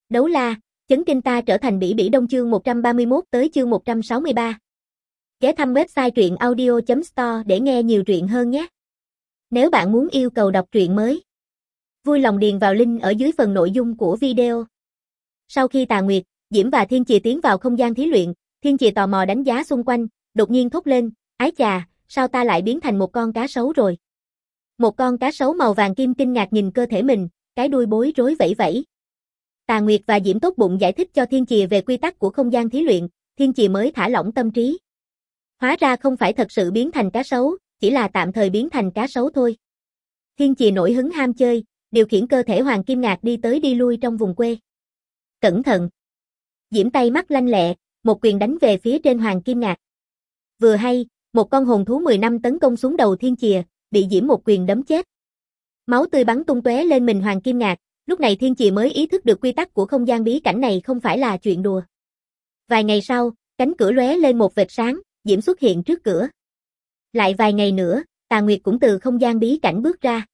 Đấu la, chấn kinh ta trở thành Bỉ Bỉ Đông chương 131 tới chương 163. Ghé thăm website truyện audio.store để nghe nhiều truyện hơn nhé. Nếu bạn muốn yêu cầu đọc truyện mới, vui lòng điền vào link ở dưới phần nội dung của video. Sau khi Tà Nguyệt, Diễm và Thiên Chì tiến vào không gian thí luyện, Thiên Chì tò mò đánh giá xung quanh, đột nhiên thốt lên, ái chà, sao ta lại biến thành một con cá sấu rồi? Một con cá sấu màu vàng kim kinh ngạc nhìn cơ thể mình, cái đuôi bối rối vẫy vẫy. Tà Nguyệt và Diễm tốt bụng giải thích cho Thiên Chì về quy tắc của không gian thí luyện, Thiên Chì mới thả lỏng tâm trí. Hóa ra không phải thật sự biến thành cá sấu, chỉ là tạm thời biến thành cá sấu thôi. Thiên Chì nổi hứng ham chơi, điều khiển cơ thể Hoàng Kim Ngạc đi tới đi lui trong vùng quê. Cẩn thận! Diễm tay mắt lanh lẹ, một quyền đánh về phía trên Hoàng Kim Ngạc. Vừa hay, một con hồn thú 10 năm tấn công xuống đầu Thiên Chì, bị Diễm một quyền đấm chết. Máu tươi bắn tung tóe lên mình Hoàng Kim Ngạc, lúc này Thiên Chì mới ý thức được quy tắc của không gian bí cảnh này không phải là chuyện đùa. Vài ngày sau, cánh cửa lóe lên một vệt sáng, Diễm xuất hiện trước cửa. Lại vài ngày nữa, Tà Nguyệt cũng từ không gian bí cảnh bước ra.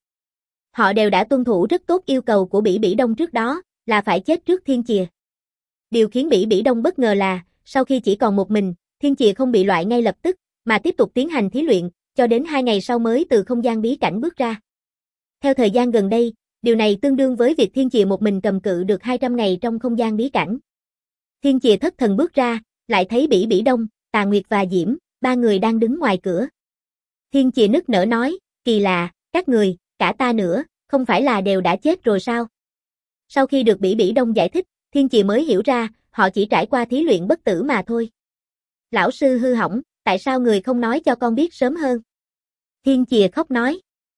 Họ đều đã tuân thủ rất tốt yêu cầu của Bỉ Bỉ Đông trước đó, là phải chết trước Thiên Chì. Điều khiến Bỉ Bỉ Đông bất ngờ là, sau khi chỉ còn một mình, Thiên Chì không bị loại ngay lập tức, mà tiếp tục tiến hành thí luyện, cho đến 2 ngày sau mới từ không gian bí cảnh bước ra. Theo thời gian gần đây, điều này tương đương với việc Thiên Chì một mình cầm cự được 200 ngày trong không gian bí cảnh. Thiên Chì thất thần bước ra, lại thấy Bỉ Bỉ Đông, Tà Nguyệt và Diễm, 3 người đang đứng ngoài cửa. Thiên Chì nức nở nói, kỳ lạ, các người, cả ta nữa, không phải là đều đã chết rồi sao? Sau khi được Bỉ Bỉ Đông giải thích, Thiên Chì mới hiểu ra, họ chỉ trải qua thí luyện bất tử mà thôi. Lão sư hư hỏng, tại sao người không nói cho con biết sớm hơn? Thiên Chì khóc nói.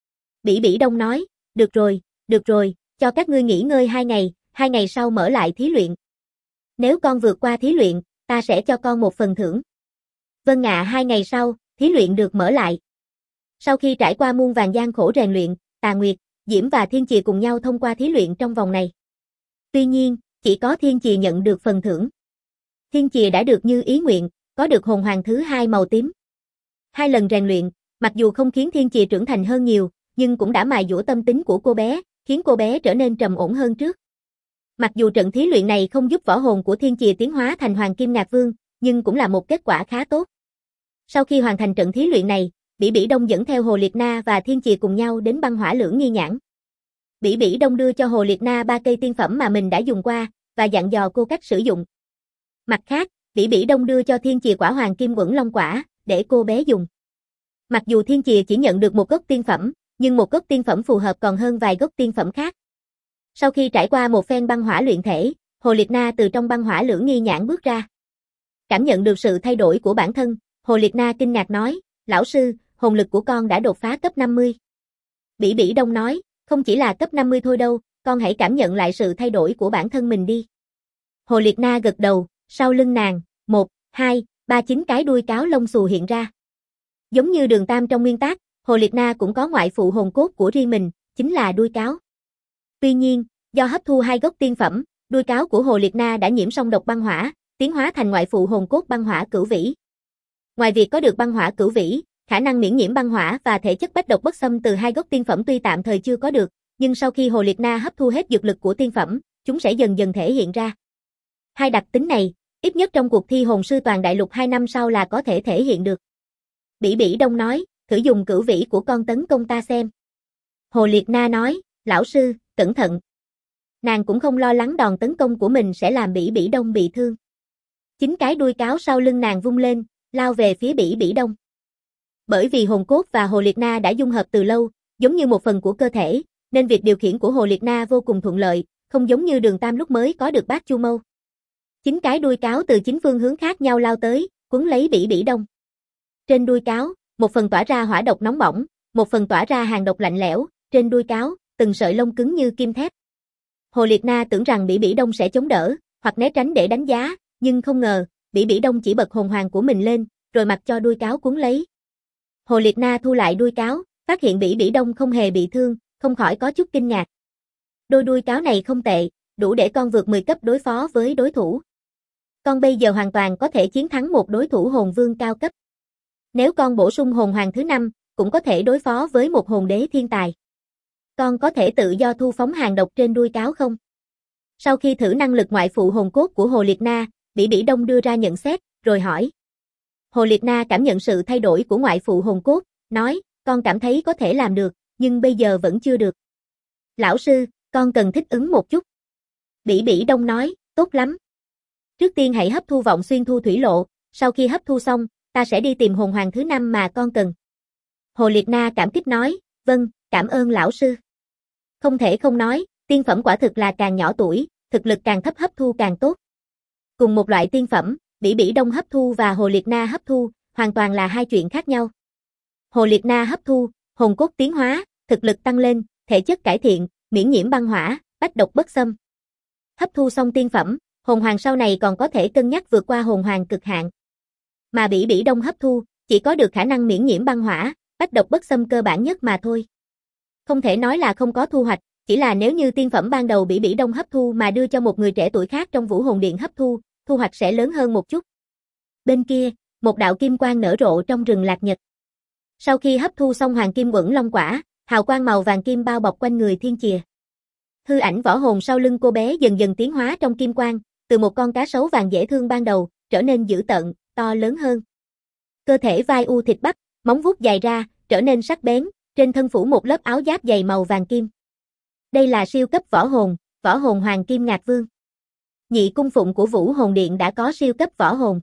Bỉ Bỉ Đông nói, được rồi, cho các ngươi nghỉ ngơi 2 ngày sau mở lại thí luyện. Nếu con vượt qua thí luyện, ta sẽ cho con một phần thưởng. Vâng ạ, 2 ngày sau, thí luyện được mở lại. Sau khi trải qua muôn vàn gian khổ rèn luyện, Tà Nguyệt, Diễm và Thiên Chì cùng nhau thông qua thí luyện trong vòng này. Tuy nhiên, chỉ có Thiên Chì nhận được phần thưởng. Thiên Chì đã được như ý nguyện, có được hồn hoàng thứ 2 màu tím. 2 lần rèn luyện, mặc dù không khiến Thiên Chì trưởng thành hơn nhiều, nhưng cũng đã mài dũa tâm tính của cô bé, khiến cô bé trở nên trầm ổn hơn trước. Mặc dù trận thí luyện này không giúp võ hồn của Thiên Chì tiến hóa thành Hoàng Kim Ngạc Vương, nhưng cũng là một kết quả khá tốt. Sau khi hoàn thành trận thí luyện này, Bỉ Bỉ Đông dẫn theo Hồ Liệt Na và Thiên Chì cùng nhau đến băng hỏa lưỡng nghi nhãn. Bỉ Bỉ Đông đưa cho Hồ Liệt Na 3 cây tiên phẩm mà mình đã dùng qua, và dặn dò cô cách sử dụng. Mặt khác, Bỉ Bỉ Đông đưa cho Thiên Chì quả Hoàng Kim Uẩn Long quả, để cô bé dùng. Mặc dù Thiên Chì chỉ nhận được một gốc tiên phẩm, nhưng một gốc tiên phẩm phù hợp còn hơn vài gốc tiên phẩm khác. Sau khi trải qua một phen băng hỏa luyện thể, Hồ Liệt Na từ trong băng hỏa lưỡng nghi nhãn bước ra. Cảm nhận được sự thay đổi của bản thân, Hồ Liệt Na kinh ngạc nói, lão sư, hồn lực của con đã đột phá cấp 50. Bỉ Bỉ Đông nói, không chỉ là cấp 50 thôi đâu, con hãy cảm nhận lại sự thay đổi của bản thân mình đi. Hồ Liệt Na gật đầu, sau lưng nàng, 1, 2, 3 9 cái đuôi cáo lông xù hiện ra. Giống như Đường Tam trong nguyên tác, Hồ Liệt Na cũng có ngoại phụ hồn cốt của riêng mình, chính là đuôi cáo. Tuy nhiên, do hấp thu 2 gốc tiên phẩm, đuôi cáo của Hồ Liệt Na đã nhiễm song độc băng hỏa, tiến hóa thành ngoại phụ hồn cốt băng hỏa cửu vĩ. Ngoài việc có được băng hỏa cửu vĩ, khả năng miễn nhiễm băng hỏa và thể chất bách độc bất xâm từ 2 gốc tiên phẩm tuy tạm thời chưa có được, nhưng sau khi Hồ Liệt Na hấp thu hết dược lực của tiên phẩm, chúng sẽ dần dần thể hiện ra. 2 đặc tính này, ít nhất trong cuộc thi hồn sư toàn đại lục 2 năm sau là có thể thể hiện được. Bỉ Bỉ Đông nói, thử dùng cửu vĩ của con tấn công ta xem. Hồ Liệt Na nói, lão sư, cẩn thận. Nàng cũng không lo lắng đòn tấn công của mình sẽ làm Bỉ Bỉ Đông bị thương. 9 cái đuôi cáo sau lưng nàng vung lên, lao về phía Bỉ Bỉ Đông. Bởi vì hồn cốt và Hồ Liệt Na đã dung hợp từ lâu, giống như một phần của cơ thể, nên việc điều khiển của Hồ Liệt Na vô cùng thuận lợi, không giống như Đường Tam lúc mới có được bát chu mâu. 9 cái đuôi cáo từ 9 phương hướng khác nhau lao tới, quấn lấy Bỉ Bỉ Đông. Trên đuôi cáo, một phần tỏa ra hỏa độc nóng bỏng, một phần tỏa ra hàn độc lạnh lẽo, trên đuôi cáo, từng sợi lông cứng như kim thép. Hồ Liệt Na tưởng rằng Bỉ Bỉ Đông sẽ chống đỡ, hoặc né tránh để đánh giá, nhưng không ngờ, Bỉ Bỉ Đông chỉ bật hồn hoàng của mình lên, rồi mặc cho đuôi cáo cuốn lấy. Hồ Liệt Na thu lại đuôi cáo, phát hiện Bỉ Bỉ Đông không hề bị thương, không khỏi có chút kinh ngạc. Đôi đuôi cáo này không tệ, đủ để con vượt 10 cấp đối phó với đối thủ. Con bây giờ hoàn toàn có thể chiến thắng một đối thủ hồn vương cao cấp. Nếu con bổ sung hồn hoàng thứ 5, cũng có thể đối phó với một hồn đế thiên tài. Con có thể tự do thu phóng hàn độc trên đuôi cáo không? Sau khi thử năng lực ngoại phụ hồn cốt của Hồ Liệt Na, Bỉ Bỉ Đông đưa ra nhận xét, rồi hỏi. Hồ Liệt Na cảm nhận sự thay đổi của ngoại phụ hồn cốt, nói, con cảm thấy có thể làm được, nhưng bây giờ vẫn chưa được. Lão sư, con cần thích ứng một chút. Bỉ Bỉ Đông nói, tốt lắm. Trước tiên hãy hấp thu vọng xuyên thu thủy lộ, sau khi hấp thu xong, ta sẽ đi tìm hồn hoàng thứ 5 mà con cần. Hồ Liệt Na cảm kích nói, vâng, cảm ơn lão sư. Không thể không nói, tiên phẩm quả thực là càng nhỏ tuổi, thực lực càng thấp hấp thu càng tốt. Cùng một loại tiên phẩm, Bỉ Bỉ Đông hấp thu và Hồ Liệt Na hấp thu, hoàn toàn là hai chuyện khác nhau. Hồ Liệt Na hấp thu, hồn cốt tiến hóa, thực lực tăng lên, thể chất cải thiện, miễn nhiễm băng hỏa, bách độc bất xâm. Hấp thu xong tiên phẩm, hồn hoàng sau này còn có thể cân nhắc vượt qua hồn hoàng cực hạn. Mà Bỉ Bỉ Đông hấp thu, chỉ có được khả năng miễn nhiễm băng hỏa, bách độc bất xâm cơ bản nhất mà thôi. Không thể nói là không có thu hoạch, chỉ là nếu như tiên phẩm ban đầu Bỉ Bỉ Đông hấp thu mà đưa cho một người trẻ tuổi khác trong Vũ Hồn Điện hấp thu, thu hoạch sẽ lớn hơn một chút. Bên kia, một đạo kim quang nở rộ trong rừng Lạc Nhật. Sau khi hấp thu xong hoàng kim quẩn long quả, hào quang màu vàng kim bao bọc quanh người Thiên Chìa. Hư ảnh võ hồn sau lưng cô bé dần dần tiến hóa trong kim quang, từ một con cá sấu vàng dễ thương ban đầu, trở nên dữ tợn, to lớn hơn. Cơ thể vai u thịt bắp, móng vuốt dài ra, trở nên sắc bén, trên thân phủ một lớp áo giáp dày màu vàng kim. Đây là siêu cấp võ hồn Hoàng Kim Ngạc Vương. Nhị cung phụng của Vũ Hồn Điện đã có siêu cấp võ hồn.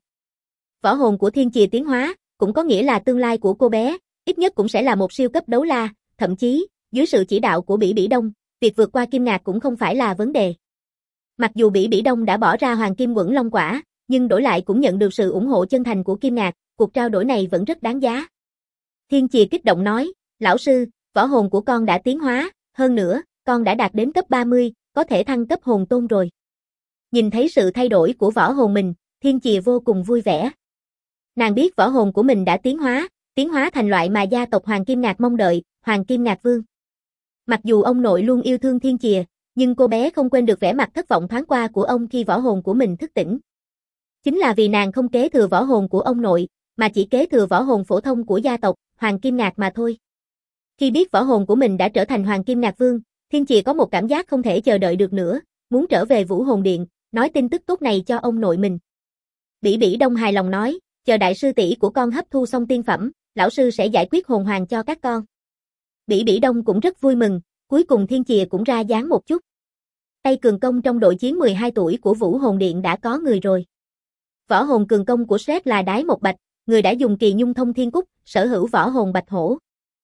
Võ hồn của Thiên Chìa tiến hóa, cũng có nghĩa là tương lai của cô bé, ít nhất cũng sẽ là một siêu cấp đấu la, thậm chí, dưới sự chỉ đạo của Bỉ Bỉ Đông, việc vượt qua Kim Ngạc cũng không phải là vấn đề. Mặc dù Bỉ Bỉ Đông đã bỏ ra Hoàng Kim Quẩn Long Quả, nhưng đổi lại cũng nhận được sự ủng hộ chân thành của Kim Ngạc, cuộc trao đổi này vẫn rất đáng giá. Thiên Chìa kích động nói, lão sư, võ hồn của con đã tiến hóa, hơn nữa, con đã đạt đến cấp 30, có thể thăng cấp hồn tôn rồi. Nhìn thấy sự thay đổi của võ hồn mình, Thiên Chìa vô cùng vui vẻ. Nàng biết võ hồn của mình đã tiến hóa thành loại mà gia tộc Hoàng Kim Ngạc mong đợi, Hoàng Kim Ngạc Vương. Mặc dù ông nội luôn yêu thương Thiên Chìa, nhưng cô bé không quên được vẻ mặt thất vọng thoáng qua của ông khi võ hồn của mình thức tỉnh. Chính là vì nàng không kế thừa võ hồn của ông nội, mà chỉ kế thừa võ hồn phổ thông của gia tộc Hoàng Kim Ngạc mà thôi. Khi biết võ hồn của mình đã trở thành Hoàng Kim Ngạc Vương, Thiên Chìa có một cảm giác không thể chờ đợi được nữa, muốn trở về Vũ Hồn Điện, nói tin tức tốt này cho ông nội mình. Bỉ Bỉ Đông hài lòng nói, chờ đại sư tỷ của con hấp thu xong tiên phẩm, lão sư sẽ giải quyết hồn hoàng cho các con. Bỉ Bỉ Đông cũng rất vui mừng, cuối cùng Thiên Chìa cũng ra dáng một chút. Tay cường công trong đội chiến 12 tuổi của Vũ Hồn Điện đã có người rồi. Võ hồn cường công của Sret là Đái Một Bạch, người đã dùng kỳ nhung thông thiên cúc, sở hữu võ hồn Bạch Hổ.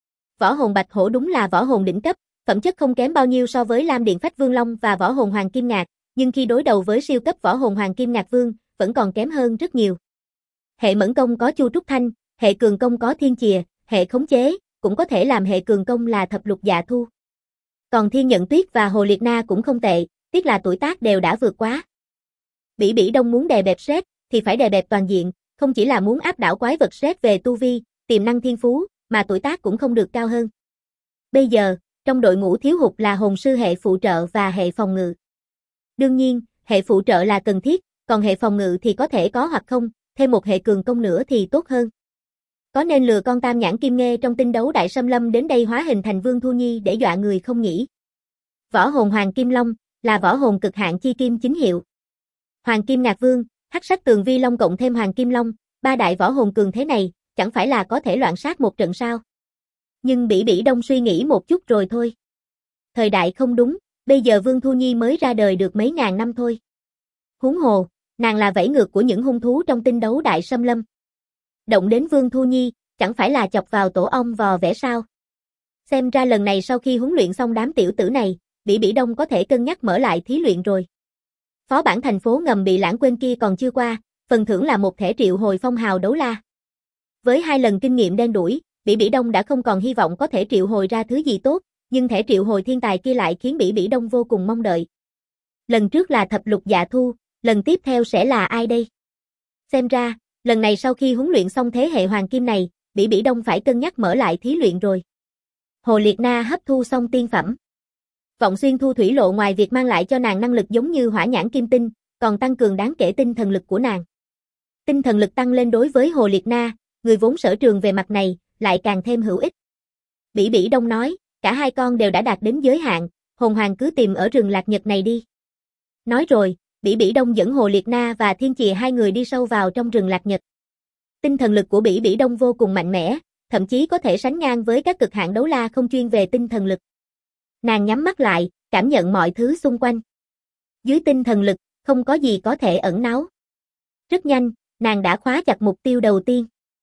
Võ hồn Bạch Hổ đúng là võ hồn đỉnh cấp, phẩm chất không kém bao nhiêu so với Lam Điện Phách Vương Long và võ hồn Hoàng Kim Ngạc, nhưng khi đối đầu với siêu cấp võ hồn Hoàng Kim Ngạc Vương, vẫn còn kém hơn rất nhiều. Hệ mẫn công có Chu Trúc Thanh, hệ cường công có Thiên Chìa, hệ khống chế, cũng có thể làm hệ cường công là Thập Lục Dạ Thu. Còn Thiên Nhận Tuyết và Hồ Liệt Na cũng không tệ, tiếc là tuổi tác đều đã vượt quá. Bỉ Bỉ Đông muốn đè bẹp Sret, thì phải đè bẹp toàn diện, không chỉ là muốn áp đảo quái vật Sret về tu vi, tiềm năng thiên phú, mà tuổi tác cũng không được cao hơn. Bây giờ, trong đội ngũ thiếu hụt là hồn sư hệ phụ trợ và hệ phòng ngự. Đương nhiên, hệ phụ trợ là cần thiết, còn hệ phòng ngự thì có thể có hoặc không, thêm một hệ cường công nữa thì tốt hơn. Có nên lừa con Tam Nhãn Kim Nghê trong tinh đấu Đại Xâm Lâm đến đây hóa hình thành Vương Thu Nhi để dọa người không nhỉ? Võ hồn Hoàng Kim Long là võ hồn cực hạn chi kim chính hiệu. Hoàng Kim Ngạc Vương, Hắc Sắc Tường Vi Long cộng thêm Hoàng Kim Long, ba đại võ hồn cường thế này, chẳng phải là có thể loạn sát một trận sao? Nhưng Bỉ Bỉ Đông suy nghĩ một chút rồi thôi. Thời đại không đúng, bây giờ Vương Thu Nhi mới ra đời được mấy ngàn năm thôi. Huống hồ, nàng là vẫy ngược của những hung thú trong tinh đấu Đại Xâm Lâm. Động đến Vương Thu Nhi, chẳng phải là chọc vào tổ ong vò vẽ sao? Xem ra lần này sau khi huấn luyện xong đám tiểu tử này, Bỉ Bỉ Đông có thể cân nhắc mở lại thí luyện rồi. Phó bản thành phố ngầm bị lãng quên kia còn chưa qua, phần thưởng là một thẻ triệu hồi phong hào đấu la. Với 2 lần kinh nghiệm đen đủi, Bỉ Bỉ Đông đã không còn hy vọng có thể triệu hồi ra thứ gì tốt, nhưng thẻ triệu hồi thiên tài kia lại khiến Bỉ Bỉ Đông vô cùng mong đợi. Lần trước là Thập Lục Dạ Thu, lần tiếp theo sẽ là ai đây? Xem ra, lần này sau khi huấn luyện xong thế hệ hoàng kim này, Bỉ Bỉ Đông phải cân nhắc mở lại thí luyện rồi. Hồ Liệt Na hấp thu xong tiên phẩm. Vọng xuyên thu thủy lộ ngoài việc mang lại cho nàng năng lực giống như hỏa nhãn kim tinh, còn tăng cường đáng kể tinh thần lực của nàng. Tinh thần lực tăng lên đối với Hồ Liệt Na, người vốn sở trường về mặt này, lại càng thêm hữu ích. Bỉ Bỉ Đông nói, cả hai con đều đã đạt đến giới hạn, hồn hoàng cứ tìm ở rừng Lạc Nhật này đi. Nói rồi, Bỉ Bỉ Đông dẫn Hồ Liệt Na và Thiên Chìa hai người đi sâu vào trong rừng Lạc Nhật. Tinh thần lực của Bỉ Bỉ Đông vô cùng mạnh mẽ, thậm chí có thể sánh ngang với các cực hạn đấu la không chuyên về tinh thần lực. Nàng nhắm mắt lại, cảm nhận mọi thứ xung quanh. Dưới tinh thần lực, không có gì có thể ẩn náu. Rất nhanh, nàng đã khóa chặt mục tiêu đầu tiên.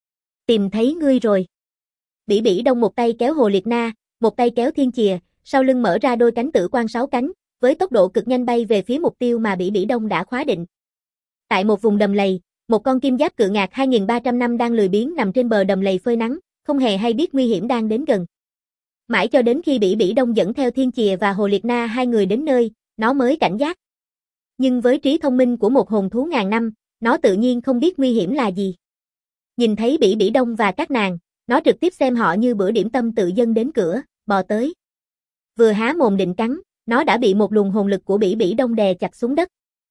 Tìm thấy ngươi rồi. Bỉ Bỉ Đông một tay kéo Hồ Liệt Na, một tay kéo Thiên Chìa, sau lưng mở ra đôi cánh tử quang 6 cánh, với tốc độ cực nhanh bay về phía mục tiêu mà Bỉ Bỉ Đông đã khóa định. Tại một vùng đầm lầy, một con kim giáp cự ngạc 2.300 năm đang lười biếng nằm trên bờ đầm lầy phơi nắng, không hề hay biết nguy hiểm đang đến gần. Mãi cho đến khi Bỉ Bỉ Đông dẫn theo Thiên Chìa và Hồ Liệt Na hai người đến nơi, nó mới cảnh giác. Nhưng với trí thông minh của một hồn thú ngàn năm, nó tự nhiên không biết nguy hiểm là gì. Nhìn thấy Bỉ Bỉ Đông và các nàng, nó trực tiếp xem họ như bữa điểm tâm tự dâng đến cửa, bò tới. Vừa há mồm định cắn, nó đã bị một luồng hồn lực của Bỉ Bỉ Đông đè chặt xuống đất.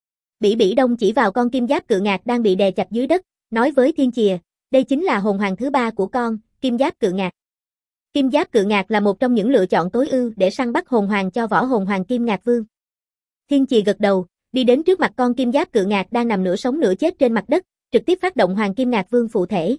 Bỉ Bỉ Đông chỉ vào con kim giáp cự ngạc đang bị đè chặt dưới đất, nói với Thiên Chìa, đây chính là hồn hoàng thứ 3 của con, kim giáp cự ngạc. Kim giáp cự ngạc là một trong những lựa chọn tối ưu để săn bắt hồn hoàng cho võ hồn hoàng Kim Ngạc Vương. Thiên Chìa gật đầu, đi đến trước mặt con kim giáp cự ngạc đang nằm nửa sống nửa chết trên mặt đất, trực tiếp phát động Hoàng Kim Ngạc Vương phụ thể.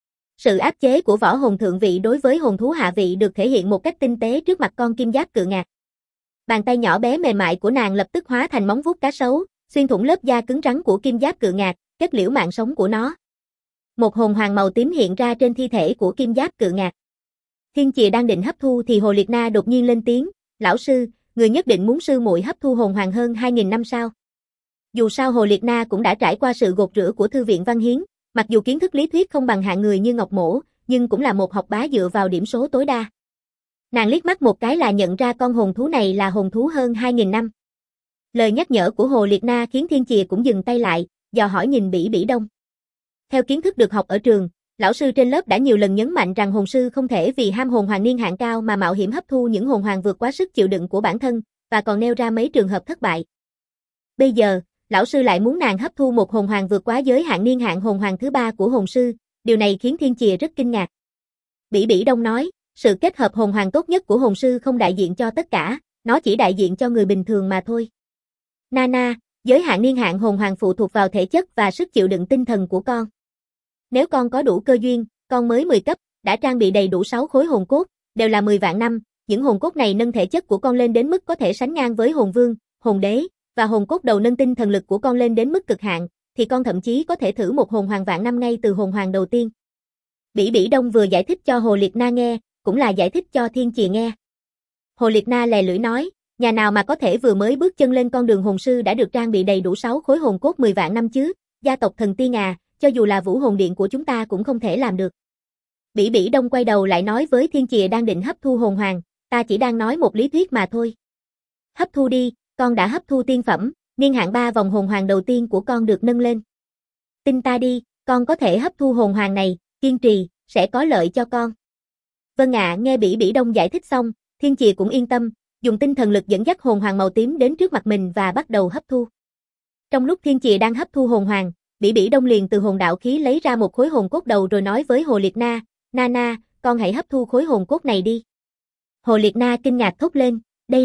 Sự áp chế của võ hồn thượng vị đối với hồn thú hạ vị được thể hiện một cách tinh tế trước mặt con kim giáp cự ngạc. Bàn tay nhỏ bé mềm mại của nàng lập tức hóa thành móng vuốt cá sấu, xuyên thủng lớp da cứng rắn của kim giáp cự ngạc, kết liễu mạng sống của nó. Một hồn hoàng màu tím hiện ra trên thi thể của kim giáp cự ngạc. Thiên Chìa đang định hấp thu thì Hồ Liệt Na đột nhiên lên tiếng, lão sư, người nhất định muốn sư muội hấp thu hồn hoàng hơn 2.000 năm sao? Dù sao Hồ Liệt Na cũng đã trải qua sự gột rửa của Thư viện Văn Hiến, mặc dù kiến thức lý thuyết không bằng hạng người như Ngọc Mỗ, nhưng cũng là một học bá dựa vào điểm số tối đa. Nàng liếc mắt một cái là nhận ra con hồn thú này là hồn thú hơn 2.000 năm. Lời nhắc nhở của Hồ Liệt Na khiến Thiên Chìa cũng dừng tay lại, dò hỏi nhìn Bỉ Bỉ Đông. Theo kiến thức được học ở trường, lão sư trên lớp đã nhiều lần nhấn mạnh rằng hồn sư không thể vì ham hồn hoàng niên hạn cao mà mạo hiểm hấp thu những hồn hoàng vượt quá sức chịu đựng của bản thân, và còn nêu ra mấy trường hợp thất bại. Bây giờ, lão sư lại muốn nàng hấp thu một hồn hoàng vượt quá giới hạn niên hạn hồn hoàng thứ 3 của hồn sư, điều này khiến Thiên Chìa rất kinh ngạc. Bỉ Bỉ Đông nói, sự kết hợp hồn hoàng tốt nhất của hồn sư không đại diện cho tất cả, nó chỉ đại diện cho người bình thường mà thôi. Nana, giới hạn niên hạn hồn hoàng phụ thuộc vào thể chất và sức chịu đựng tinh thần của con. Nếu con có đủ cơ duyên, con mới 10 cấp, đã trang bị đầy đủ 6 khối hồn cốt, đều là 10 vạn năm, những hồn cốt này nâng thể chất của con lên đến mức có thể sánh ngang với hồn vương, hồn đế, và hồn cốt đầu nâng tinh thần lực của con lên đến mức cực hạn, thì con thậm chí có thể thử một hồn hoàng vạn năm ngay từ hồn hoàng đầu tiên. Bỉ Bỉ Đông vừa giải thích cho Hồ Liệt Na nghe, cũng là giải thích cho Thiên Chìa nghe. Hồ Liệt Na lè lưỡi nói, nhà nào mà có thể vừa mới bước chân lên con đường hồn sư đã được trang bị đầy đủ 6 khối hồn cốt 10 vạn năm chứ, gia tộc thần tiên à, cho dù là Vũ Hồn Điện của chúng ta cũng không thể làm được. Bỉ Bỉ Đông quay đầu lại nói với Thiên Chìa đang định hấp thu hồn hoàng, ta chỉ đang nói một lý thuyết mà thôi. Hấp thu đi, con đã hấp thu tiên phẩm, niên hạn 3 vòng hồn hoàng đầu tiên của con được nâng lên. Tin ta đi, con có thể hấp thu hồn hoàng này, kiên trì, sẽ có lợi cho con. Vâng ạ, nghe Bỉ Bỉ Đông giải thích xong, Thiên Chìa cũng yên tâm, dùng tinh thần lực dẫn dắt hồn hoàng màu tím đến trước mặt mình và bắt đầu hấp thu. Trong lúc Thiên Chìa đang hấp thu hồn hoàng, Bỉ Bỉ Đông liền từ hồn đạo khí lấy ra một khối hồn cốt đầu rồi nói với Hồ Liệt Na, Nana, con hãy hấp thu khối hồn cốt này đi. Hồ Liệt Na kinh ngạc thốt lên,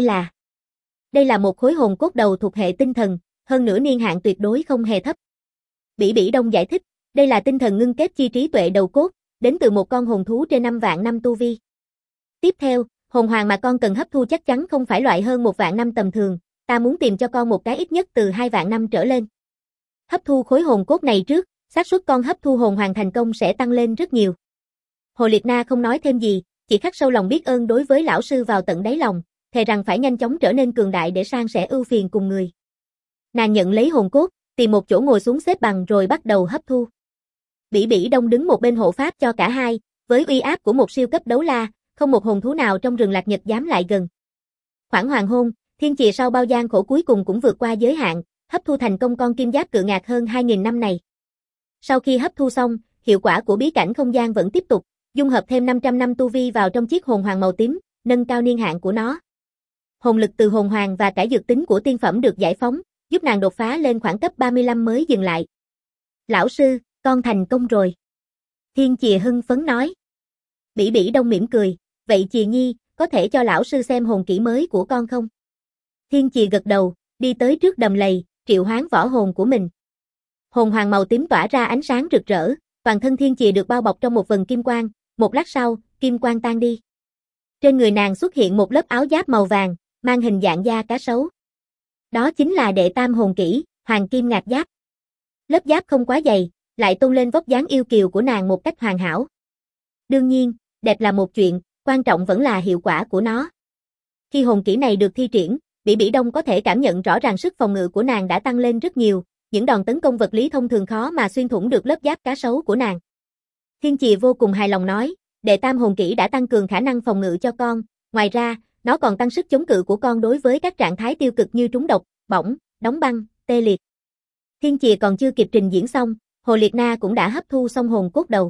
đây là một khối hồn cốt đầu thuộc hệ tinh thần, hơn nữa niên hạn tuyệt đối không hề thấp. Bỉ Bỉ Đông giải thích, đây là tinh thần ngưng kết chi trí tuệ đầu cốt, đến từ một con hồn thú trên 5 vạn năm tu vi. Tiếp theo, hồn hoàng mà con cần hấp thu chắc chắn không phải loại hơn 1 vạn năm tầm thường, ta muốn tìm cho con một cái ít nhất từ 2 vạn năm trở lên. Hấp thu khối hồn cốt này trước, xác suất con hấp thu hồn hoàng thành công sẽ tăng lên rất nhiều. Hồ Liệt Na không nói thêm gì, chỉ khắc sâu lòng biết ơn đối với lão sư vào tận đáy lòng, thề rằng phải nhanh chóng trở nên cường đại để san sẻ ưu phiền cùng người. Nàng nhận lấy hồn cốt, tìm một chỗ ngồi xuống xếp bằng rồi bắt đầu hấp thu. Bỉ Bỉ Đông đứng một bên hộ pháp cho cả hai, với uy áp của một siêu cấp đấu la, không một hồn thú nào trong rừng Lạc Nhật dám lại gần. Khoảng hoàng hôn, Thiên Chìa sau bao gian khổ cuối cùng cũng vượt qua giới hạn, hấp thu thành công con kim giáp cự ngạc hơn 2.000 năm này. Sau khi hấp thu xong, hiệu quả của bí cảnh không gian vẫn tiếp tục, dung hợp thêm 500 năm tu vi vào trong chiếc hồn hoàng màu tím, nâng cao niên hạn của nó. Hồn lực từ hồn hoàng và cả dược tính của tiên phẩm được giải phóng, giúp nàng đột phá lên khoảng cấp 35 mới dừng lại. Lão sư, con thành công rồi. Thiên Chìa hưng phấn nói. Bỉ Bỉ Đông mỉm cười, vậy Chìa Nhi, có thể cho lão sư xem hồn kỹ mới của con không? Thiên Chìa gật đầu, đi tới trước đầm lầy, triệu hoán võ hồn của mình. Hồn hoàng màu tím tỏa ra ánh sáng rực rỡ, toàn thân Thiên Chì được bao bọc trong một vầng kim quang, một lát sau, kim quang tan đi. Trên người nàng xuất hiện một lớp áo giáp màu vàng, mang hình dạng da cá sấu. Đó chính là đệ tam hồn kỹ, Hoàng Kim Ngạc Giáp. Lớp giáp không quá dày, lại tôn lên vóc dáng yêu kiều của nàng một cách hoàn hảo. Đương nhiên, đẹp là một chuyện, quan trọng vẫn là hiệu quả của nó. Khi hồn kỹ này được thi triển, Bỉ Bỉ Đông có thể cảm nhận rõ ràng sức phòng ngự của nàng đã tăng lên rất nhiều, những đòn tấn công vật lý thông thường khó mà xuyên thủng được lớp giáp cá sấu của nàng. Thiên Chì vô cùng hài lòng nói, đệ tam hồn kỹ đã tăng cường khả năng phòng ngự cho con, ngoài ra, nó còn tăng sức chống cự của con đối với các trạng thái tiêu cực như trúng độc, bỏng, đóng băng, tê liệt. Thiên Chì còn chưa kịp trình diễn xong, Hồ Liệt Na cũng đã hấp thu xong hồn cốt đầu.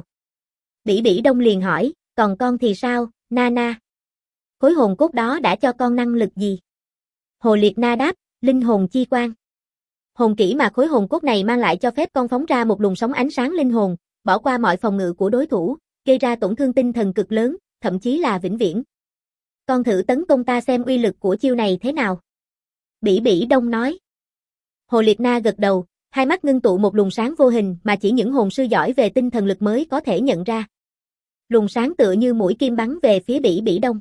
Bỉ Bỉ Đông liền hỏi, còn con thì sao, Nana? Khối hồn cốt đó đã cho con năng lực gì? Hồ Liệt Na đáp, linh hồn chi quang. Hồn kỹ mà khối hồn cốt này mang lại cho phép con phóng ra một luồng sóng ánh sáng linh hồn, bỏ qua mọi phòng ngự của đối thủ, gây ra tổn thương tinh thần cực lớn, thậm chí là vĩnh viễn. Con thử tấn công ta xem uy lực của chiêu này thế nào. Bỉ Bỉ Đông nói. Hồ Liệt Na gật đầu, hai mắt ngưng tụ một luồng sáng vô hình mà chỉ những hồn sư giỏi về tinh thần lực mới có thể nhận ra. Luồng sáng tựa như mũi kim bắn về phía Bỉ Bỉ Đông.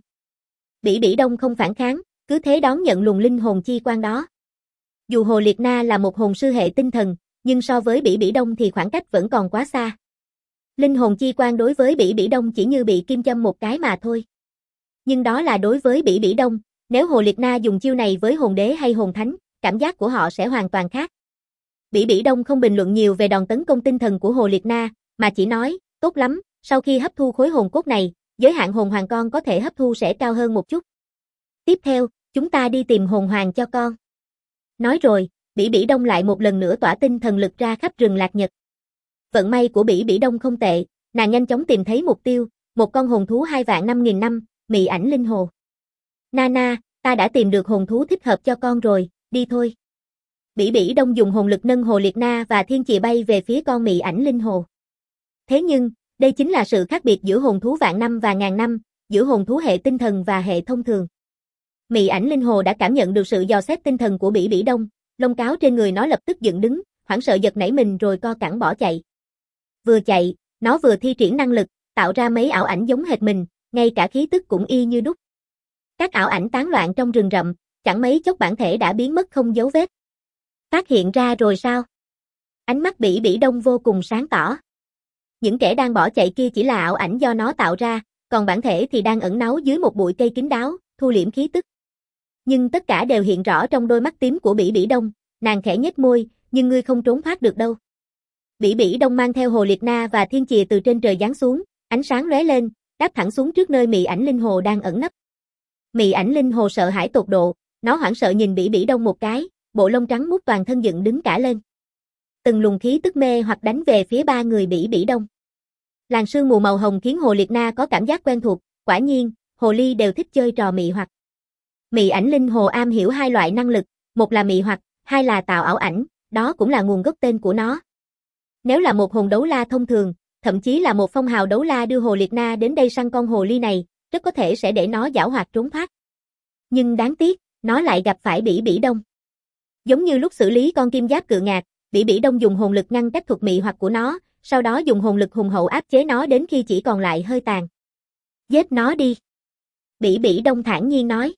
Bỉ Bỉ Đông không phản kháng, cứ thế đón nhận luồng linh hồn chi quang đó. Dù Hồ Liệt Na là một hồn sư hệ tinh thần, nhưng so với Bỉ Bỉ Đông thì khoảng cách vẫn còn quá xa. Linh hồn chi quang đối với Bỉ Bỉ Đông chỉ như bị kim châm một cái mà thôi. Nhưng đó là đối với Bỉ Bỉ Đông, nếu Hồ Liệt Na dùng chiêu này với hồn đế hay hồn thánh, cảm giác của họ sẽ hoàn toàn khác. Bỉ Bỉ Đông không bình luận nhiều về đòn tấn công tinh thần của Hồ Liệt Na, mà chỉ nói, tốt lắm, sau khi hấp thu khối hồn cốt này, giới hạn hồn hoàng con có thể hấp thu sẽ cao hơn một chút. Tiếp theo, chúng ta đi tìm hồn hoàng cho con. Nói rồi, Bỉ Bỉ Đông lại một lần nữa tỏa tinh thần lực ra khắp rừng Lạc Nhật. Vận may của Bỉ Bỉ Đông không tệ, nàng nhanh chóng tìm thấy mục tiêu, một con hồn thú 2.500.000 năm, Mị Ảnh Linh Hồ. Nana, ta đã tìm được hồn thú thích hợp cho con rồi, đi thôi. Bỉ Bỉ Đông dùng hồn lực nâng Hồ Liệt Na và Thiên Chì bay về phía con Mị Ảnh Linh Hồ. Thế nhưng, đây chính là sự khác biệt giữa hồn thú vạn năm và ngàn năm, giữa hồn thú hệ tinh thần và hệ thông thường. Mị Ảnh Linh Hồ đã cảm nhận được sự dò xét tinh thần của Bỉ Bỉ Đông, lông cáo trên người nó lập tức dựng đứng, hoảng sợ giật nảy mình rồi co cẳng bỏ chạy. Vừa chạy, nó vừa thi triển năng lực, tạo ra mấy ảo ảnh giống hệt mình, ngay cả khí tức cũng y như đúc. Các ảo ảnh tán loạn trong rừng rậm, chẳng mấy chốc bản thể đã biến mất không dấu vết. Phát hiện ra rồi sao? Ánh mắt Bỉ Bỉ Đông vô cùng sáng tỏ. Những kẻ đang bỏ chạy kia chỉ là ảo ảnh do nó tạo ra, còn bản thể thì đang ẩn náu dưới một bụi cây kín đáo, thu liễm khí tức. Nhưng tất cả đều hiện rõ trong đôi mắt tím của Bỉ Bỉ Đông, nàng khẽ nhếch môi, nhưng ngươi không trốn thoát được đâu. Bỉ Bỉ Đông mang theo Hồ Liệt Na và Thiên Chì từ trên trời giáng xuống, ánh sáng lóe lên, đáp thẳng xuống trước nơi Mị Ảnh Linh Hồ đang ẩn nấp. Mị Ảnh Linh Hồ sợ hãi tột độ, nó hoảng sợ nhìn Bỉ Bỉ Đông một cái, bộ lông trắng muốt toàn thân dựng đứng cả lên. Từng luồng khí tức mê hoặc đánh về phía ba người Bỉ Bỉ Đông. Làn sương mù màu hồng khiến Hồ Liệt Na có cảm giác quen thuộc, quả nhiên, hồ ly đều thích chơi trò mị hoặc. Mị Ảnh Linh Hồ am hiểu hai loại năng lực, một là mị hoặc, hai là tạo ảo ảnh, đó cũng là nguồn gốc tên của nó. Nếu là một hồn đấu la thông thường, thậm chí là một phong hào đấu la đưa Hồ Liệt Na đến đây săn con hồ ly này, rất có thể sẽ để nó giảo hoạt trốn thoát. Nhưng đáng tiếc, nó lại gặp phải Bỉ Bỉ Đông. Giống như lúc xử lý con kim giáp cự ngạc, Bỉ Bỉ Đông dùng hồn lực ngăn cách thuật mị hoặc của nó, sau đó dùng hồn lực hùng hậu áp chế nó đến khi chỉ còn lại hơi tàn. Giết nó đi. Bỉ Bỉ Đông thản nhiên nói.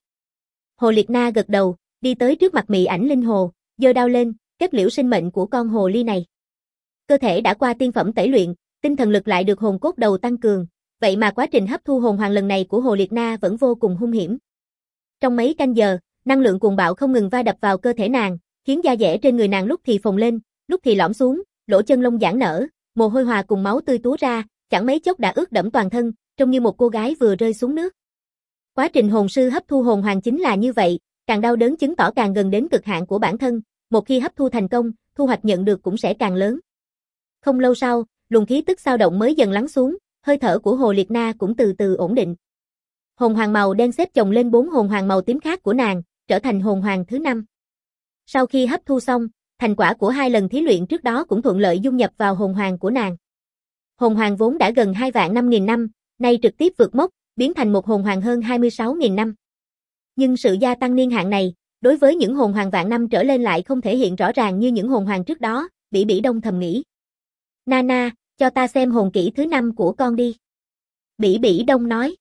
Hồ Liệt Na gật đầu, đi tới trước mặt Mị Ảnh Linh Hồ, giơ đao lên, kết liễu sinh mệnh của con hồ ly này. Cơ thể đã qua tiên phẩm tẩy luyện, tinh thần lực lại được hồn cốt đầu tăng cường, vậy mà quá trình hấp thu hồn hoàng lần này của Hồ Liệt Na vẫn vô cùng hung hiểm. Trong mấy canh giờ, năng lượng cuồng bạo không ngừng va đập vào cơ thể nàng, khiến da dẻ trên người nàng lúc thì phồng lên, lúc thì lõm xuống, lỗ chân lông giãn nở, mồ hôi hòa cùng máu tươi túa ra, chẳng mấy chốc đã ướt đẫm toàn thân, trông như một cô gái vừa rơi xuống nước. Quá trình hồn sư hấp thu hồn hoàng chính là như vậy, càng đau đớn chứng tỏ càng gần đến cực hạn của bản thân, một khi hấp thu thành công, thu hoạch nhận được cũng sẽ càng lớn. Không lâu sau, luồng khí tức xao động mới dần lắng xuống, hơi thở của Hồ Liệt Na cũng từ từ ổn định. Hồn hoàng màu đen xếp chồng lên 4 hồn hoàng màu tím khác của nàng, trở thành hồn hoàng thứ 5. Sau khi hấp thu xong, thành quả của 2 lần thí luyện trước đó cũng thuận lợi dung nhập vào hồn hoàng của nàng. Hồn hoàng vốn đã gần 2.500.000 năm, nay trực tiếp vượt mốc, biến thành một hồn hoàng hơn 26.000 năm. Nhưng sự gia tăng niên hạn này, đối với những hồn hoàng vạn năm trở lên lại không thể hiện rõ ràng như những hồn hoàng trước đó, Bỉ Bỉ Đông thầm nghĩ. Nana, cho ta xem hồn kỹ thứ 5 của con đi. Bỉ Bỉ Đông nói.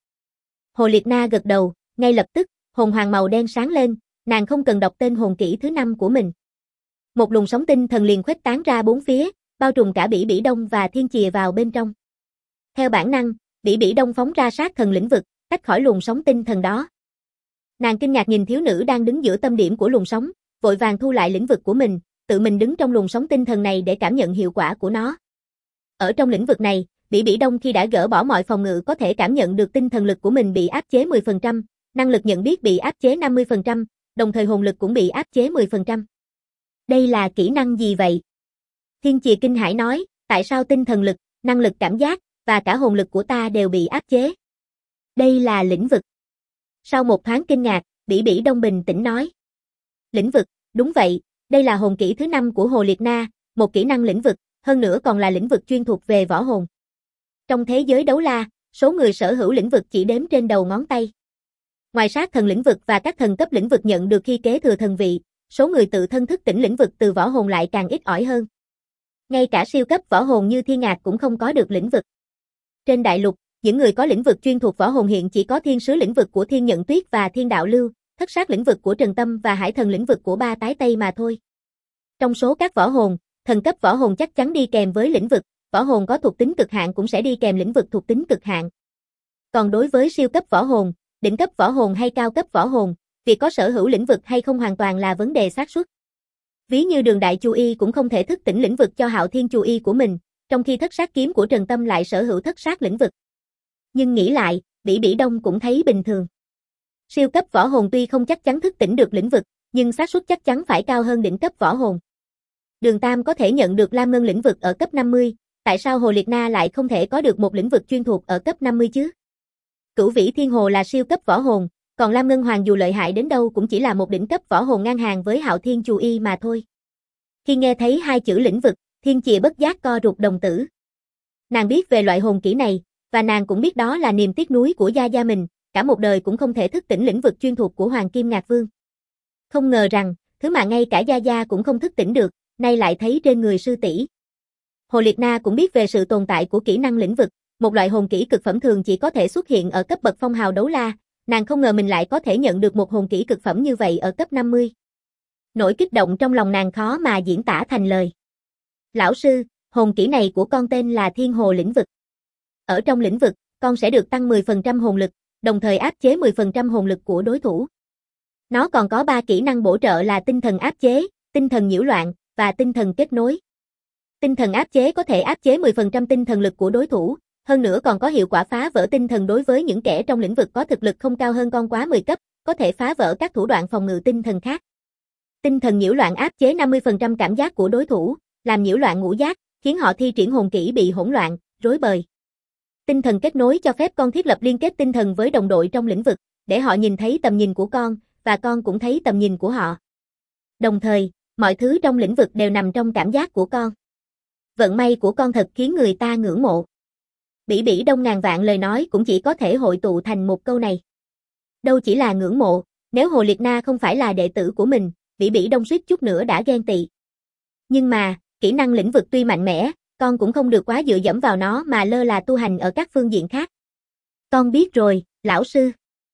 Hồ Liệt Na gật đầu, ngay lập tức, hồn hoàng màu đen sáng lên, nàng không cần đọc tên hồn kỹ thứ 5 của mình. Một luồng sóng tinh thần liền khuếch tán ra bốn phía, bao trùm cả Bỉ Bỉ Đông và Thiên Chìa vào bên trong. Theo bản năng, Bỉ Bỉ Đông phóng ra sát thần lĩnh vực, tách khỏi luồng sóng tinh thần đó. Nàng kinh ngạc nhìn thiếu nữ đang đứng giữa tâm điểm của luồng sóng, vội vàng thu lại lĩnh vực của mình, tự mình đứng trong luồng sóng tinh thần này để cảm nhận hiệu quả của nó. Ở trong lĩnh vực này, Bỉ Bỉ Đông khi đã gỡ bỏ mọi phòng ngự có thể cảm nhận được tinh thần lực của mình bị áp chế 10%, năng lực nhận biết bị áp chế 50%, đồng thời hồn lực cũng bị áp chế 10%. Đây là kỹ năng gì vậy? Thiên Chìa kinh hãi nói, tại sao tinh thần lực, năng lực cảm giác, và cả hồn lực của ta đều bị áp chế? Đây là lĩnh vực. Sau một thoáng kinh ngạc, Bỉ Bỉ Đông bình tĩnh nói. Lĩnh vực, đúng vậy, đây là hồn kỹ thứ 5 của Hồ Liệt Na, một kỹ năng lĩnh vực, hơn nữa còn là lĩnh vực chuyên thuộc về võ hồn. Trong thế giới đấu la, số người sở hữu lĩnh vực chỉ đếm trên đầu ngón tay. Ngoài sát thần lĩnh vực và các thần cấp lĩnh vực nhận được khi kế thừa thần vị, số người tự thân thức tỉnh lĩnh vực từ võ hồn lại càng ít ỏi hơn. Ngay cả siêu cấp võ hồn như Thiên Ngạc cũng không có được lĩnh vực. Trên đại lục, những người có lĩnh vực chuyên thuộc võ hồn hiện chỉ có thiên sứ lĩnh vực của Thiên Nhận Tuyết và Thiên Đạo Lưu, thất sát lĩnh vực của Trần Tâm và hải thần lĩnh vực của Ba Tái Tây mà thôi. Trong số các võ hồn, thần cấp võ hồn chắc chắn đi kèm với lĩnh vực, võ hồn có thuộc tính cực hạn cũng sẽ đi kèm lĩnh vực thuộc tính cực hạn. Còn đối với siêu cấp võ hồn, đỉnh cấp võ hồn hay cao cấp võ hồn, việc có sở hữu lĩnh vực hay không hoàn toàn là vấn đề xác suất. Ví như Đường Đại Chu Y cũng không thể thức tỉnh lĩnh vực cho Hạo Thiên Chu Y của mình, trong khi thất sát kiếm của Trần Tâm lại sở hữu thất sát lĩnh vực. Nhưng nghĩ lại, Bỉ Bỉ Đông cũng thấy bình thường. Siêu cấp võ hồn tuy không chắc chắn thức tỉnh được lĩnh vực, nhưng xác suất chắc chắn phải cao hơn đỉnh cấp võ hồn. Đường Tam có thể nhận được Lam Ngân lĩnh vực ở cấp 50, tại sao Hồ Liệt Na lại không thể có được một lĩnh vực chuyên thuộc ở cấp 50 chứ? Cửu Vĩ Thiên Hồ là siêu cấp võ hồn, còn Lam Ngân Hoàng dù lợi hại đến đâu cũng chỉ là một đỉnh cấp võ hồn ngang hàng với Hạo Thiên Chu Y mà thôi. Khi nghe thấy hai chữ lĩnh vực, Thiên Chìa bất giác co rụt đồng tử. Nàng biết về loại hồn kỹ này, và nàng cũng biết đó là niềm tiếc nuối của gia gia mình, cả một đời cũng không thể thức tỉnh lĩnh vực chuyên thuộc của Hoàng Kim Ngạc Vương. Không ngờ rằng, thứ mà ngay cả gia gia cũng không thức tỉnh được, nay lại thấy trên người sư tỷ. Hồ Liệt Na cũng biết về sự tồn tại của kỹ năng lĩnh vực, một loại hồn kỹ cực phẩm thường chỉ có thể xuất hiện ở cấp bậc phong hào đấu la, nàng không ngờ mình lại có thể nhận được một hồn kỹ cực phẩm như vậy ở cấp 50. Nỗi kích động trong lòng nàng khó mà diễn tả thành lời. Lão sư, hồn kỹ này của con tên là Thiên Hồ lĩnh vực. Ở trong lĩnh vực, con sẽ được tăng 10% hồn lực, đồng thời áp chế 10% hồn lực của đối thủ. Nó còn có 3 kỹ năng bổ trợ là tinh thần áp chế, tinh thần nhiễu loạn, và tinh thần kết nối. Tinh thần áp chế có thể áp chế 10% tinh thần lực của đối thủ, hơn nữa còn có hiệu quả phá vỡ tinh thần đối với những kẻ trong lĩnh vực có thực lực không cao hơn con quá 10 cấp, có thể phá vỡ các thủ đoạn phòng ngự tinh thần khác. Tinh thần nhiễu loạn áp chế 50% cảm giác của đối thủ, làm nhiễu loạn ngũ giác, khiến họ thi triển hồn kỹ bị hỗn loạn, rối bời. Tinh thần kết nối cho phép con thiết lập liên kết tinh thần với đồng đội trong lĩnh vực, để họ nhìn thấy tầm nhìn của con, và con cũng thấy tầm nhìn của họ. Đồng thời, mọi thứ trong lĩnh vực đều nằm trong cảm giác của con. Vận may của con thật khiến người ta ngưỡng mộ. Bỉ Bỉ Đông ngàn vạn lời nói cũng chỉ có thể hội tụ thành một câu này. Đâu chỉ là ngưỡng mộ, nếu Hồ Liệt Na không phải là đệ tử của mình, Bỉ Bỉ Đông suýt chút nữa đã ghen tị. Nhưng mà, kỹ năng lĩnh vực tuy mạnh mẽ, con cũng không được quá dựa dẫm vào nó mà lơ là tu hành ở các phương diện khác. Con biết rồi, lão sư.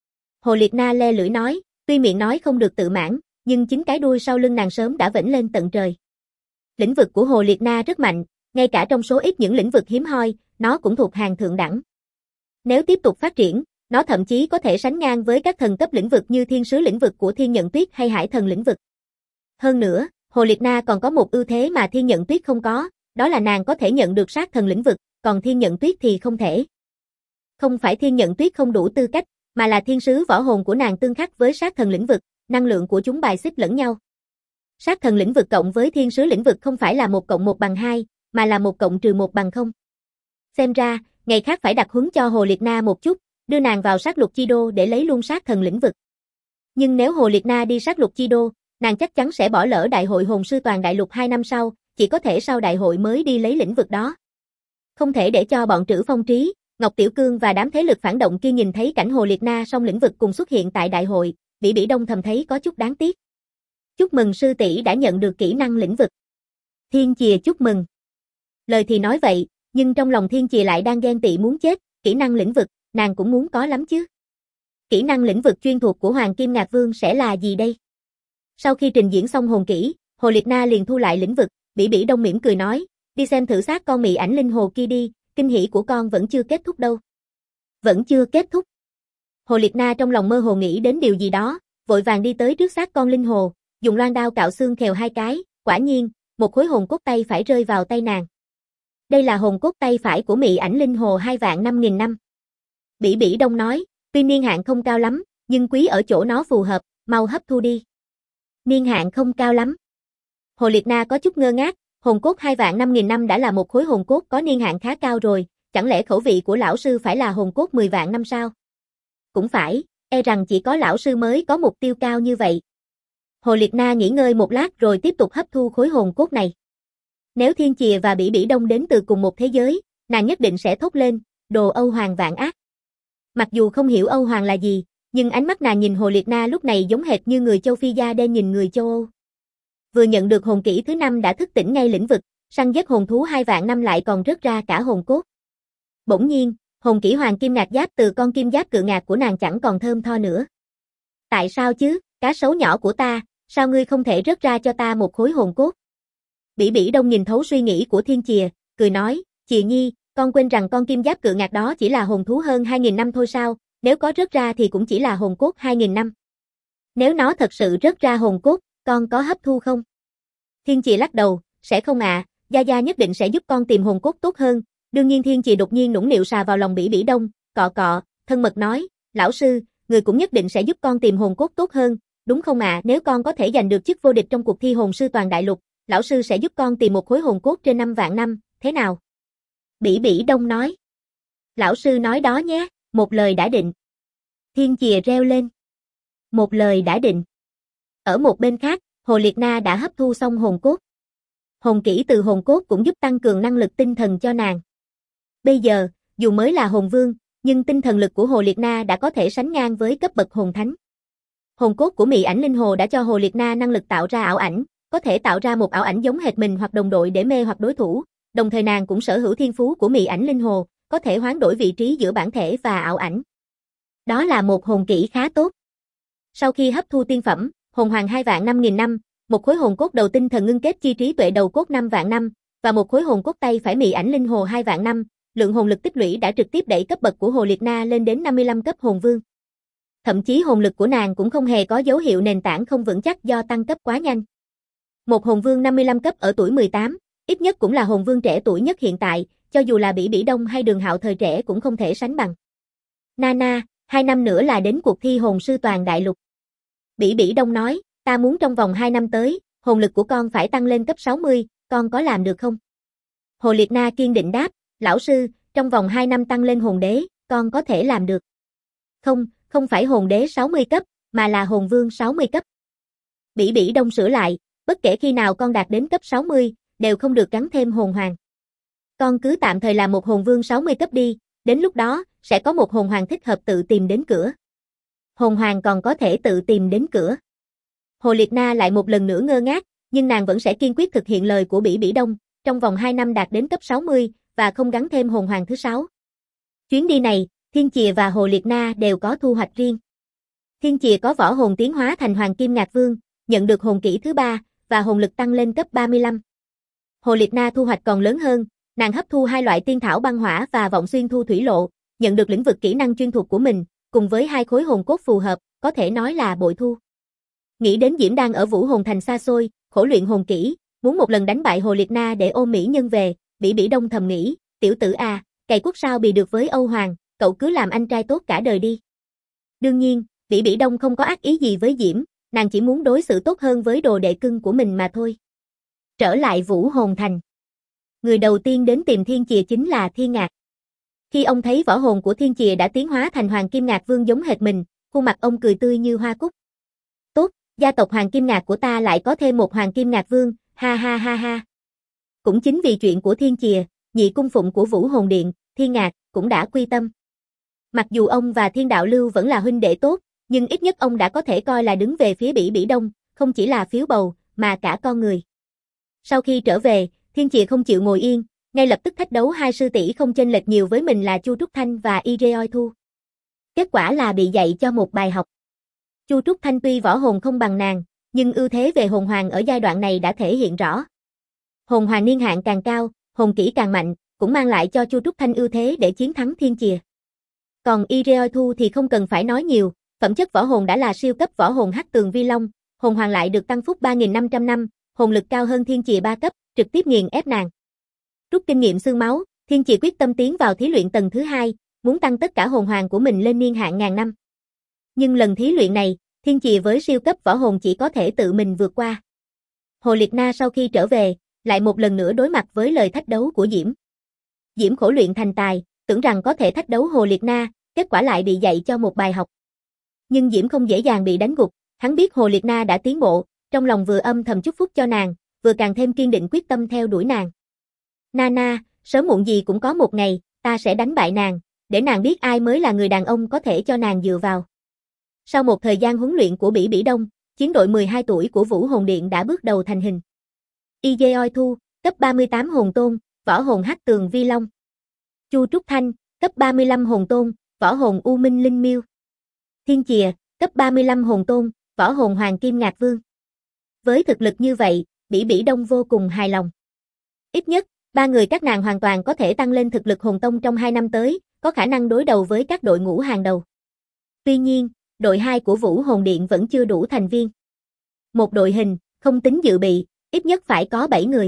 Hồ Liệt Na le lưỡi nói, tuy miệng nói không được tự mãn, nhưng chính cái đuôi sau lưng nàng sớm đã vểnh lên tận trời. Lĩnh vực của Hồ Liệt Na rất mạnh, ngay cả trong số ít những lĩnh vực hiếm hoi, nó cũng thuộc hàng thượng đẳng. Nếu tiếp tục phát triển, nó thậm chí có thể sánh ngang với các thần cấp lĩnh vực như thiên sứ lĩnh vực của Thiên Nhận Tuyết hay hải thần lĩnh vực. Hơn nữa, Hồ Liệt Na còn có một ưu thế mà Thiên Nhận Tuyết không có, đó là nàng có thể nhận được sát thần lĩnh vực, còn Thiên Nhận Tuyết thì không thể. Không phải Thiên Nhận Tuyết không đủ tư cách, mà là thiên sứ võ hồn của nàng tương khắc với sát thần lĩnh vực, năng lượng của chúng bài xích lẫn nhau. Sát thần lĩnh vực cộng với thiên sứ lĩnh vực không phải là 1 cộng 1 bằng 2, mà là 1 cộng trừ 1 bằng 0. Xem ra, ngày khác phải đặt huấn cho Hồ Liệt Na một chút, đưa nàng vào sát lục chi đô để lấy luôn sát thần lĩnh vực. Nhưng nếu Hồ Liệt Na đi sát lục chi đô, nàng chắc chắn sẽ bỏ lỡ đại hội hồn sư toàn đại lục 2 năm sau, chỉ có thể sau đại hội mới đi lấy lĩnh vực đó. Không thể để cho bọn Trữ Phong Trí, Ngọc Tiểu Cương và đám thế lực phản động kia nhìn thấy cảnh Hồ Liệt Na song lĩnh vực cùng xuất hiện tại đại hội, Bỉ Bỉ Đông thầm thấy có chút đáng tiếc. Chúc mừng sư tỷ đã nhận được kỹ năng lĩnh vực. Thiên Chìa chúc mừng. Lời thì nói vậy, nhưng trong lòng Thiên Chìa lại đang ghen tị muốn chết, kỹ năng lĩnh vực, nàng cũng muốn có lắm chứ. Kỹ năng lĩnh vực chuyên thuộc của Hoàng Kim Ngạc Vương sẽ là gì đây? Sau khi trình diễn xong hồn kỹ, Hồ Liệt Na liền thu lại lĩnh vực, Bỉ Bỉ Đông mỉm cười nói, đi xem thử xác con mị ảnh linh hồ kia đi, kinh hỉ của con vẫn chưa kết thúc đâu. Vẫn chưa kết thúc. Hồ Liệt Na trong lòng mơ hồ nghĩ đến điều gì đó, vội vàng đi tới trước xác con linh hồ, dùng loan đao cạo xương khều hai cái, quả nhiên, một khối hồn cốt tay phải rơi vào tay nàng. Đây là hồn cốt tay phải của mị ảnh linh hồ 2.500.000 năm. Bỉ Bỉ Đông nói, tuy niên hạn không cao lắm, nhưng quý ở chỗ nó phù hợp, mau hấp thu đi. Niên hạn không cao lắm. Hồ Liệt Na có chút ngơ ngác, hồn cốt 2.500.000 năm đã là một khối hồn cốt có niên hạn khá cao rồi, chẳng lẽ khẩu vị của lão sư phải là hồn cốt 10 vạn năm sao? Cũng phải, e rằng chỉ có lão sư mới có mục tiêu cao như vậy. Hồ Liệt Na nghỉ ngơi một lát rồi tiếp tục hấp thu khối hồn cốt này. Nếu Thiên Chìa và Bỉ Bỉ Đông đến từ cùng một thế giới, nàng nhất định sẽ thốt lên, đồ Âu Hoàng vạn ác. Mặc dù không hiểu Âu Hoàng là gì, nhưng ánh mắt nàng nhìn Hồ Liệt Na lúc này giống hệt như người châu Phi da đen nhìn người châu Âu. Vừa nhận được hồn kỹ thứ 5 đã thức tỉnh ngay lĩnh vực, săn giết hồn thú 2 vạn năm lại còn rớt ra cả hồn cốt. Bỗng nhiên, hồn kỹ Hoàng Kim Ngạc Giáp từ con kim giáp cự ngạc của nàng chẳng còn thơm tho nữa. Tại sao chứ, cá sấu nhỏ của ta, sao ngươi không thể rớt ra cho ta một khối hồn cốt? Bỉ Bỉ Đông nhìn thấu suy nghĩ của Thiên Chìa, cười nói, Chìa Nhi, con quên rằng con kim giáp cự ngạc đó chỉ là hồn thú hơn 2.000 năm thôi sao, nếu có rớt ra thì cũng chỉ là hồn cốt 2.000 năm. Nếu nó thật sự rớt ra hồn cốt, con có hấp thu không? Thiên Chìa lắc đầu, sẽ không ạ, Gia Gia nhất định sẽ giúp con tìm hồn cốt tốt hơn. Đương nhiên Thiên Chìa đột nhiên nũng nịu sà vào lòng Bỉ Bỉ Đông, cọ cọ, thân mật nói, lão sư, người cũng nhất định sẽ giúp con tìm hồn cốt tốt hơn, đúng không ạ? Nếu con có thể giành được chức vô địch trong cuộc thi hồn sư toàn đại lục, lão sư sẽ giúp con tìm một khối hồn cốt trên 5 vạn năm, thế nào? Bỉ Bỉ Đông nói. Lão sư nói đó nhé, một lời đã định. Thiên Chìa reo lên. Một lời đã định. Ở một bên khác, Hồ Liệt Na đã hấp thu xong hồn cốt. Hồn kỹ từ hồn cốt cũng giúp tăng cường năng lực tinh thần cho nàng. Bây giờ, dù mới là hồn vương, nhưng tinh thần lực của Hồ Liệt Na đã có thể sánh ngang với cấp bậc hồn thánh. Hồn cốt của mị ảnh linh hồ đã cho Hồ Liệt Na năng lực tạo ra ảo ảnh, có thể tạo ra một ảo ảnh giống hệt mình hoặc đồng đội để mê hoặc đối thủ, đồng thời nàng cũng sở hữu thiên phú của mị ảnh linh hồ, có thể hoán đổi vị trí giữa bản thể và ảo ảnh. Đó là một hồn kỹ khá tốt. Sau khi hấp thu tiên phẩm, hồn hoàng 2.500.000 năm, một khối hồn cốt đầu tinh thần ngưng kết chi trí tuệ đầu cốt 5 vạn năm, và một khối hồn cốt tay phải mị ảnh linh hồ 2 vạn năm, lượng hồn lực tích lũy đã trực tiếp đẩy cấp bậc của Hồ Liệt Na lên đến 55 cấp hồn vương. Thậm chí hồn lực của nàng cũng không hề có dấu hiệu nền tảng không vững chắc do tăng cấp quá nhanh. Một hồn vương 55 cấp ở tuổi 18, ít nhất cũng là hồn vương trẻ tuổi nhất hiện tại, cho dù là Bỉ Bỉ Đông hay Đường Hạo thời trẻ cũng không thể sánh bằng. Nana, 2 năm nữa là đến cuộc thi hồn sư toàn đại lục. Bỉ Bỉ Đông nói, ta muốn trong vòng 2 năm tới, hồn lực của con phải tăng lên cấp 60, con có làm được không? Hồ Liệt Na kiên định đáp, lão sư, trong vòng 2 năm tăng lên hồn đế, con có thể làm được. Không, không phải hồn đế 60 cấp, mà là hồn vương 60 cấp. Bỉ Bỉ Đông sửa lại, bất kể khi nào con đạt đến cấp 60, đều không được gắn thêm hồn hoàng. Con cứ tạm thời làm một hồn vương 60 cấp đi, đến lúc đó, sẽ có một hồn hoàng thích hợp tự tìm đến cửa. Hồn hoàng còn có thể tự tìm đến cửa. Hồ Liệt Na lại một lần nữa ngơ ngác, nhưng nàng vẫn sẽ kiên quyết thực hiện lời của Bỉ Bỉ Đông, trong vòng 2 năm đạt đến cấp 60, và không gắn thêm hồn hoàng thứ 6. Chuyến đi này, Thiên Chìa và Hồ Liệt Na đều có thu hoạch riêng. Thiên Chìa có võ hồn tiến hóa thành Hoàng Kim Ngạc Vương, nhận được hồn kỹ thứ 3, và hồn lực tăng lên cấp 35. Hồ Liệt Na thu hoạch còn lớn hơn, nàng hấp thu 2 loại tiên thảo băng hỏa và vọng xuyên thu thủy lộ, nhận được lĩnh vực kỹ năng chuyên thuộc của mình, cùng với 2 khối hồn cốt phù hợp, có thể nói là bội thu. Nghĩ đến Diễm đang ở Vũ Hồn Thành xa xôi, khổ luyện hồn kỹ, muốn một lần đánh bại Hồ Liệt Na để ôm mỹ nhân về, Bỉ Bỉ Đông thầm nghĩ, tiểu tử à, cày quốc sao bì được với Âu Hoàng, cậu cứ làm anh trai tốt cả đời đi. Đương nhiên, Bỉ Bỉ Đông không có ác ý gì với Diễm, nàng chỉ muốn đối xử tốt hơn với đồ đệ cưng của mình mà thôi. Trở lại Vũ Hồn Thành. Người đầu tiên đến tìm Thiên Chìa chính là Thiên Ngạc. Khi ông thấy võ hồn của Thiên Chìa đã tiến hóa thành Hoàng Kim Ngạc Vương giống hệt mình, khuôn mặt ông cười tươi như hoa cúc. Tốt, gia tộc Hoàng Kim Ngạc của ta lại có thêm một Hoàng Kim Ngạc Vương, ha ha ha ha. Cũng chính vì chuyện của Thiên Chìa, nhị cung phụng của Vũ Hồn Điện, Thiên Ngạc, cũng đã quy tâm. Mặc dù ông và Thiên Đạo Lưu vẫn là huynh đệ tốt, nhưng ít nhất ông đã có thể coi là đứng về phía Bỉ Bỉ Đông, không chỉ là phiếu bầu, mà cả con người. Sau khi trở về, Thiên Chìa không chịu ngồi yên, ngay lập tức thách đấu hai sư tỷ không chênh lệch nhiều với mình là Chu Trúc Thanh và Ire Thu. Kết quả là bị dạy cho một bài học. Chu Trúc Thanh tuy võ hồn không bằng nàng, nhưng ưu thế về hồn hoàng ở giai đoạn này đã thể hiện rõ. Hồn hoàng niên hạn càng cao, hồn kỹ càng mạnh, cũng mang lại cho Chu Trúc Thanh ưu thế để chiến thắng Thiên Chìa. Còn Ire Thu thì không cần phải nói nhiều, phẩm chất võ hồn đã là siêu cấp võ hồn Hắc Tường Vi Long, hồn hoàng lại được tăng phúc 3.500 năm, hồn lực cao hơn Thiên Chìa 3 cấp, trực tiếp nghiền ép nàng. Rút kinh nghiệm xương máu, Thiên Chìa quyết tâm tiến vào thí luyện tầng thứ 2, muốn tăng tất cả hồn hoàng của mình lên niên hạn ngàn năm. Nhưng lần thí luyện này, Thiên Chìa với siêu cấp võ hồn chỉ có thể tự mình vượt qua. Hồ Liệt Na sau khi trở về, lại một lần nữa đối mặt với lời thách đấu của Diễm. Diễm khổ luyện thành tài, tưởng rằng có thể thách đấu Hồ Liệt Na, kết quả lại bị dạy cho một bài học. Nhưng Diễm không dễ dàng bị đánh gục, hắn biết Hồ Liệt Na đã tiến bộ, trong lòng vừa âm thầm chúc phúc cho nàng, vừa càng thêm kiên định quyết tâm theo đuổi nàng. Nana, sớm muộn gì cũng có một ngày, ta sẽ đánh bại nàng, để nàng biết ai mới là người đàn ông có thể cho nàng dựa vào. Sau một thời gian huấn luyện của Bỉ Bỉ Đông, chiến đội 12 tuổi của Vũ Hồn Điện đã bước đầu thành hình. Ije Thu, cấp 38 hồn tôn, võ hồn Hắc Tường Vi Long. Chu Trúc Thanh, cấp 35 hồn tôn, võ hồn U Minh Linh Miêu. Thiên Chìa, cấp 35 hồn tôn, võ hồn Hoàng Kim Ngạc Vương. Với thực lực như vậy, Bỉ Bỉ Đông vô cùng hài lòng. Ít nhất, ba người các nàng hoàn toàn có thể tăng lên thực lực hồn tông trong 2 năm tới, có khả năng đối đầu với các đội ngũ hàng đầu. Tuy nhiên, đội 2 của Vũ Hồn Điện vẫn chưa đủ thành viên. Một đội hình, không tính dự bị, ít nhất phải có 7 người.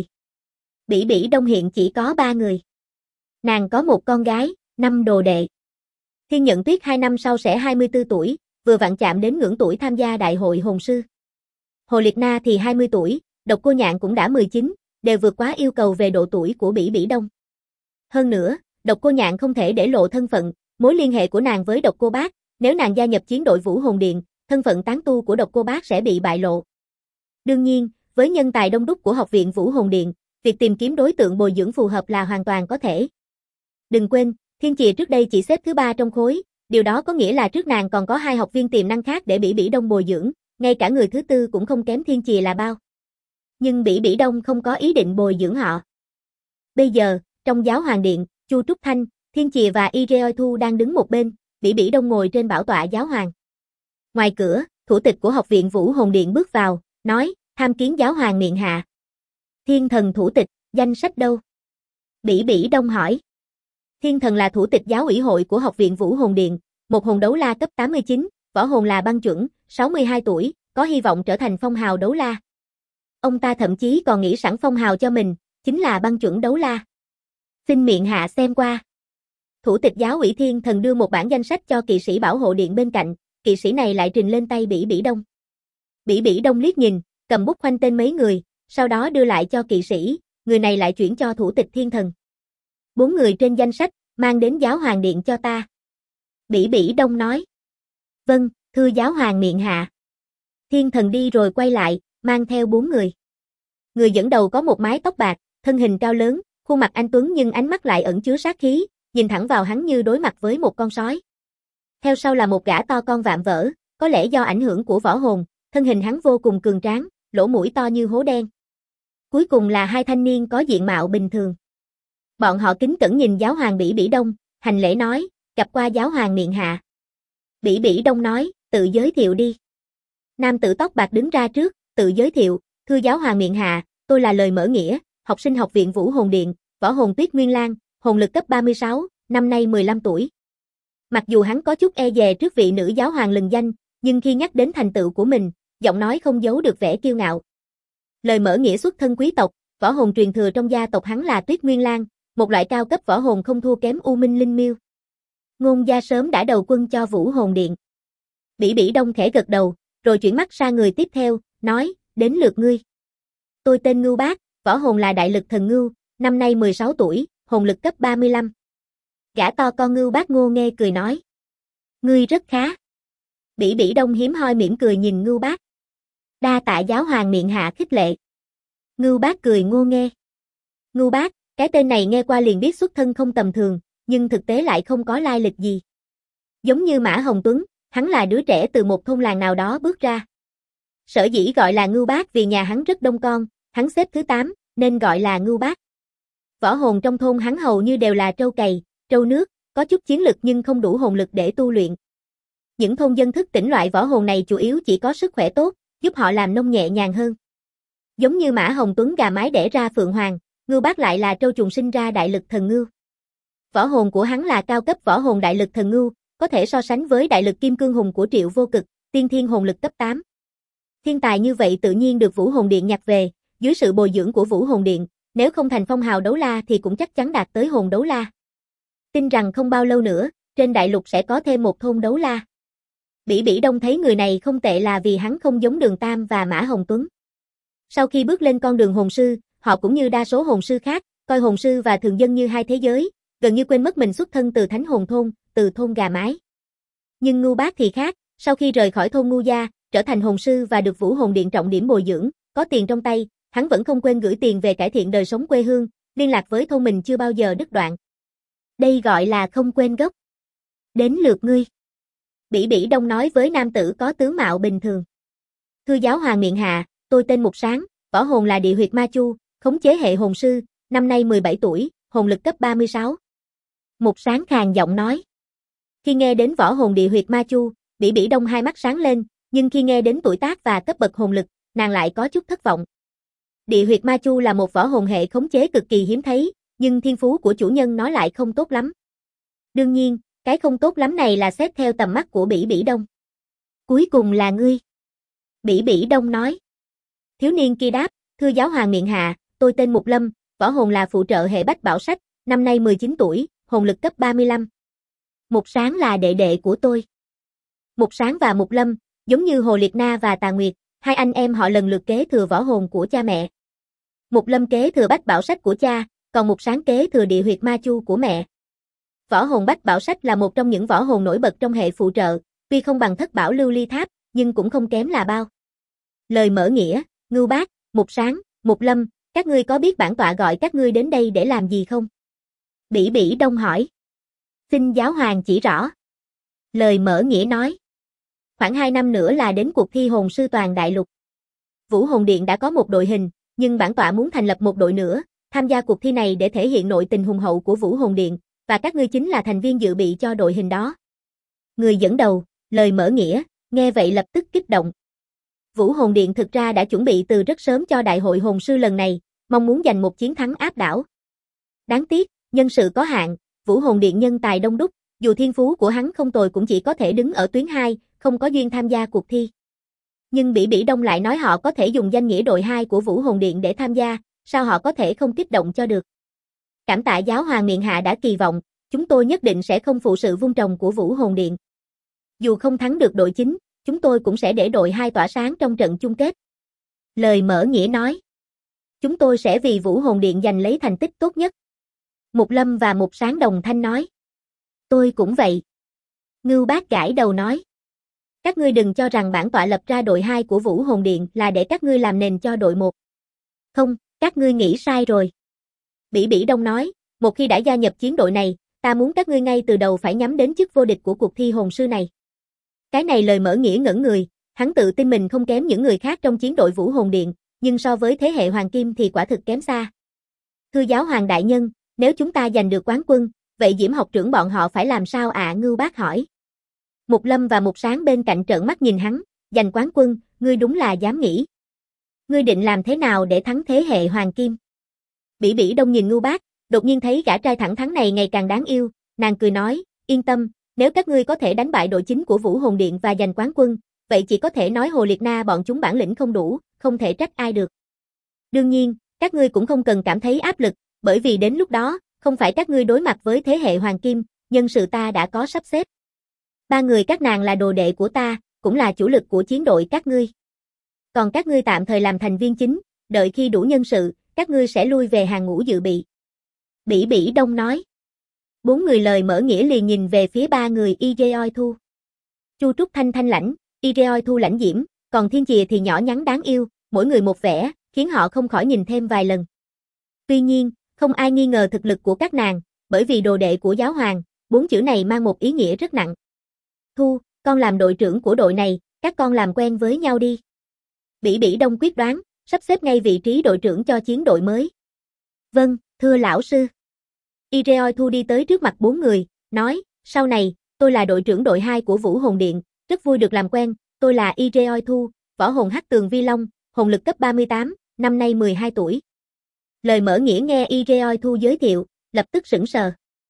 Bỉ Bỉ Đông hiện chỉ có 3 người. Nàng có một con gái, 5 đồ đệ. Thiên Nhận Tuyết 2 năm sau sẽ 24 tuổi, vừa vặn chạm đến ngưỡng tuổi tham gia đại hội hồn sư. Hồ Liệt Na thì 20 tuổi, Độc Cô Nhạn cũng đã 19, đều vượt quá yêu cầu về độ tuổi của Bỉ Bỉ Đông. Hơn nữa, Độc Cô Nhạn không thể để lộ thân phận, mối liên hệ của nàng với Độc Cô Bác, nếu nàng gia nhập chiến đội Vũ Hồn Điện, thân phận tán tu của Độc Cô Bác sẽ bị bại lộ. Đương nhiên, với nhân tài đông đúc của Học viện Vũ Hồn Điện, việc tìm kiếm đối tượng bồi dưỡng phù hợp là hoàn toàn có thể. Đừng quên, Thiên Chìa trước đây chỉ xếp thứ 3 trong khối, điều đó có nghĩa là trước nàng còn có 2 học viên tiềm năng khác để Bỉ Bỉ Đông bồi dưỡng, ngay cả người thứ tư cũng không kém Thiên Chìa là bao. Nhưng Bỉ Bỉ Đông không có ý định bồi dưỡng họ. Bây giờ, trong Giáo Hoàng Điện, Chu Trúc Thanh, Thiên Chìa và Ire Thu đang đứng một bên, Bỉ Bỉ Đông ngồi trên bảo tọa Giáo Hoàng. Ngoài cửa, thủ tịch của Học viện Vũ Hồn Điện bước vào, nói, tham kiến Giáo Hoàng miện hạ. Thiên Thần thủ tịch, danh sách đâu? Bỉ Bỉ Đông hỏi. Thiên Thần là thủ tịch giáo ủy hội của Học viện Vũ Hồn Điện, một hồn đấu la cấp 89, võ hồn là băng chuẩn, 62 tuổi, có hy vọng trở thành phong hào đấu la. Ông ta thậm chí còn nghĩ sẵn phong hào cho mình, chính là băng chuẩn đấu la. Xin miện hạ xem qua. Thủ tịch giáo ủy Thiên Thần đưa một bản danh sách cho kỵ sĩ bảo hộ điện bên cạnh, kỵ sĩ này lại trình lên tay Bỉ Bỉ Đông. Bỉ Bỉ Đông liếc nhìn, cầm bút khoanh tên mấy người, sau đó đưa lại cho kỵ sĩ, người này lại chuyển cho thủ tịch Thiên Thần. 4 người trên danh sách, mang đến Giáo Hoàng Điện cho ta. Bỉ Bỉ Đông nói. Vâng, thưa Giáo Hoàng miện hạ. Thiên Thần đi rồi quay lại, mang theo 4 người. Người dẫn đầu có một mái tóc bạc, thân hình cao lớn, khuôn mặt anh tuấn nhưng ánh mắt lại ẩn chứa sát khí, nhìn thẳng vào hắn như đối mặt với một con sói. Theo sau là một gã to con vạm vỡ, có lẽ do ảnh hưởng của võ hồn, thân hình hắn vô cùng cường tráng, lỗ mũi to như hố đen. Cuối cùng là 2 thanh niên có diện mạo bình thường. Bọn họ kính cẩn nhìn Giáo Hoàng Bỉ Bỉ Đông, hành lễ nói, gặp qua Giáo Hoàng miện hạ. Bỉ Bỉ Đông nói, tự giới thiệu đi. Nam tử tóc bạc đứng ra trước, tự giới thiệu, thưa Giáo Hoàng miện hạ, tôi là Lời Mở Nghĩa, học sinh Học viện Vũ Hồn Điện, võ hồn Tuyết Nguyên Lang, hồn lực cấp 36, năm nay 15 tuổi. Mặc dù hắn có chút e dè trước vị nữ giáo hoàng lừng danh, nhưng khi nhắc đến thành tựu của mình, giọng nói không giấu được vẻ kiêu ngạo. Lời Mở Nghĩa xuất thân quý tộc, võ hồn truyền thừa trong gia tộc hắn là Tuyết Nguyên Lang, một loại cao cấp võ hồn không thua kém U Minh Linh Miêu. Ngôn gia sớm đã đầu quân cho Vũ Hồn Điện. Bỉ Bỉ Đông khẽ gật đầu, rồi chuyển mắt sang người tiếp theo, nói, đến lượt ngươi. Tôi tên Ngưu Bác, võ hồn là Đại Lực Thần Ngưu, năm nay 16 tuổi, hồn lực cấp 35. Gã to con Ngưu Bác ngô nghê cười nói. Ngươi rất khá. Bỉ Bỉ Đông hiếm hoi mỉm cười nhìn Ngưu Bác. Đa tạ Giáo Hoàng miện hạ khích lệ. Ngưu Bác cười ngô nghê. Ngưu Bác, cái tên này nghe qua liền biết xuất thân không tầm thường, nhưng thực tế lại không có lai lịch gì. Giống như Mã Hồng Tuấn, hắn là đứa trẻ từ một thôn làng nào đó bước ra. Sở dĩ gọi là Ngưu Bác vì nhà hắn rất đông con, hắn xếp thứ 8, nên gọi là Ngưu Bác. Võ hồn trong thôn hắn hầu như đều là trâu cày, trâu nước, có chút chiến lực nhưng không đủ hồn lực để tu luyện. Những thôn dân thức tỉnh loại võ hồn này chủ yếu chỉ có sức khỏe tốt, giúp họ làm nông nhẹ nhàng hơn. Giống như Mã Hồng Tuấn gà mái đẻ ra Phượng Hoàng, Ngưu Bác lại là trâu trùng sinh ra đại lực thần ngưu. Võ hồn của hắn là cao cấp võ hồn đại lực thần ngưu, có thể so sánh với đại lực kim cương hùng của Triệu Vô Cực, tiên thiên hồn lực cấp 8. Thiên tài như vậy tự nhiên được Vũ Hồn Điện nhặt về, dưới sự bồi dưỡng của Vũ Hồn Điện, nếu không thành phong hào đấu la thì cũng chắc chắn đạt tới hồn đấu la. Tin rằng không bao lâu nữa, trên đại lục sẽ có thêm một thôn đấu la. Bỉ Bỉ Đông thấy người này không tệ là vì hắn không giống Đường Tam và Mã Hồng Tuấn. Sau khi bước lên con đường hồn sư, họ cũng như đa số hồn sư khác, coi hồn sư và thường dân như hai thế giới, gần như quên mất mình xuất thân từ Thánh Hồn Thôn, từ thôn gà mái. Nhưng Ngưu Bác thì khác, sau khi rời khỏi thôn Ngưu gia, trở thành hồn sư và được Vũ Hồn Điện trọng điểm bồi dưỡng, có tiền trong tay, hắn vẫn không quên gửi tiền về cải thiện đời sống quê hương, liên lạc với thôn mình chưa bao giờ đứt đoạn. Đây gọi là không quên gốc. Đến lượt ngươi. Bỉ Bỉ Đông nói với nam tử có tướng mạo bình thường. Thư giáo hoàng miệng hạ, tôi tên Mục Sáng, võ hồn là địa huyệt ma chu, khống chế hệ hồn sư, năm nay 17 tuổi, hồn lực cấp 36. Mục Sáng khàn giọng nói. Khi nghe đến võ hồn địa huyệt ma chu, Bỉ Bỉ Đông hai mắt sáng lên, nhưng khi nghe đến tuổi tác và cấp bậc hồn lực, nàng lại có chút thất vọng. Địa huyệt ma chu là một võ hồn hệ khống chế cực kỳ hiếm thấy, nhưng thiên phú của chủ nhân nó lại không tốt lắm. Đương nhiên, cái không tốt lắm này là xét theo tầm mắt của Bỉ Bỉ Đông. Cuối cùng là ngươi. Bỉ Bỉ Đông nói. Thiếu niên kia đáp, thưa giáo hoàng miệng hạ, tôi tên Mục Lâm, võ hồn là phụ trợ hệ bách bảo sách, năm nay 19 tuổi, hồn lực cấp 35. Mục Sáng là đệ đệ của tôi. Mục Sáng và Mục Lâm, giống như Hồ Liệt Na và Tà Nguyệt, hai anh em họ lần lượt kế thừa võ hồn của cha mẹ. Mục Lâm kế thừa bách bảo sách của cha, còn Mục Sáng kế thừa địa huyệt ma chu của mẹ. Võ hồn bách bảo sách là một trong những võ hồn nổi bật trong hệ phụ trợ, tuy không bằng thất bảo lưu ly tháp, nhưng cũng không kém là bao. Lời mở nghĩa, Ngưu Bác, Mục Sáng, Mục Lâm, các ngươi có biết bản tọa gọi các ngươi đến đây để làm gì không? Bỉ Bỉ Đông hỏi. Xin giáo hoàng chỉ rõ. Lời mở nghĩa nói. Khoảng 2 năm nữa là đến cuộc thi hồn sư toàn đại lục. Vũ Hồn Điện đã có một đội hình, nhưng bản tọa muốn thành lập một đội nữa, tham gia cuộc thi này để thể hiện nội tình hùng hậu của Vũ Hồn Điện, và các ngươi chính là thành viên dự bị cho đội hình đó. Người dẫn đầu, lời mở nghĩa, nghe vậy lập tức kích động. Vũ Hồn Điện thực ra đã chuẩn bị từ rất sớm cho đại hội hồn sư lần này, mong muốn giành một chiến thắng áp đảo. Đáng tiếc, nhân sự có hạn, Vũ Hồn Điện nhân tài đông đúc, dù thiên phú của hắn không tồi cũng chỉ có thể đứng ở tuyến 2, không có duyên tham gia cuộc thi. Nhưng Bỉ Bỉ Đông lại nói họ có thể dùng danh nghĩa đội 2 của Vũ Hồn Điện để tham gia, sao họ có thể không kích động cho được. Cảm tạ giáo hoàng miệng hạ đã kỳ vọng, chúng tôi nhất định sẽ không phụ sự vun trồng của Vũ Hồn Điện. Dù không thắng được đội chính, chúng tôi cũng sẽ để đội 2 tỏa sáng trong trận chung kết. Lời mở nghĩa nói. Chúng tôi sẽ vì Vũ Hồn Điện giành lấy thành tích tốt nhất. Mục Lâm và Mục Sáng đồng thanh nói. Tôi cũng vậy. Ngưu Bác gãi đầu nói. Các ngươi đừng cho rằng bản tọa lập ra đội 2 của Vũ Hồn Điện là để các ngươi làm nền cho đội 1. Không, các ngươi nghĩ sai rồi. Bỉ Bỉ Đông nói, một khi đã gia nhập chiến đội này, ta muốn các ngươi ngay từ đầu phải nhắm đến chức vô địch của cuộc thi hồn sư này. Cái này lời mở nghĩa ngẩn người, hắn tự tin mình không kém những người khác trong chiến đội Vũ Hồn Điện, nhưng so với thế hệ Hoàng Kim thì quả thực kém xa. Thưa giáo hoàng đại nhân, nếu chúng ta giành được quán quân, vậy Diễm học trưởng bọn họ phải làm sao ạ? Ngưu Bác hỏi. Mục Lâm và Mục Sáng bên cạnh trợn mắt nhìn hắn, giành quán quân, ngươi đúng là dám nghĩ. Ngươi định làm thế nào để thắng thế hệ Hoàng Kim? Bỉ Bỉ Đông nhìn Ngưu Bác, đột nhiên thấy gã trai thẳng thắn này ngày càng đáng yêu, nàng cười nói, yên tâm, nếu các ngươi có thể đánh bại đội chính của Vũ Hồn Điện và giành quán quân, vậy chỉ có thể nói Hồ Liệt Na bọn chúng bản lĩnh không đủ, không thể trách ai được. Đương nhiên, các ngươi cũng không cần cảm thấy áp lực, bởi vì đến lúc đó, không phải các ngươi đối mặt với thế hệ Hoàng Kim, nhân sự ta đã có sắp xếp. 3 người các nàng là đồ đệ của ta, cũng là chủ lực của chiến đội các ngươi. Còn các ngươi tạm thời làm thành viên chính, đợi khi đủ nhân sự, các ngươi sẽ lui về hàng ngũ dự bị. Bỉ Bỉ Đông nói. 4 người lời mở nghĩa liền nhìn về phía 3 người Ijeoi Thu. Chu Trúc thanh thanh lãnh, Ijeoi Thu lãnh diễm, còn Thiên Chìa thì nhỏ nhắn đáng yêu, mỗi người một vẻ, khiến họ không khỏi nhìn thêm vài lần. Tuy nhiên, không ai nghi ngờ thực lực của các nàng, bởi vì đồ đệ của giáo hoàng, 4 chữ này mang một ý nghĩa rất nặng. Thu, con làm đội trưởng của đội này, các con làm quen với nhau đi. Bỉ Bỉ Đông quyết đoán, sắp xếp ngay vị trí đội trưởng cho chiến đội mới. Vâng, thưa lão sư. Ireoi Thu đi tới trước mặt 4 người, nói, sau này, tôi là đội trưởng đội 2 của Vũ Hồn Điện, rất vui được làm quen, tôi là Ireoi Thu, võ hồn hắc tường vi long, hồn lực cấp 38, năm nay 12 tuổi. Lời mở nghĩa nghe Ireoi Thu giới thiệu, lập tức sững sờ.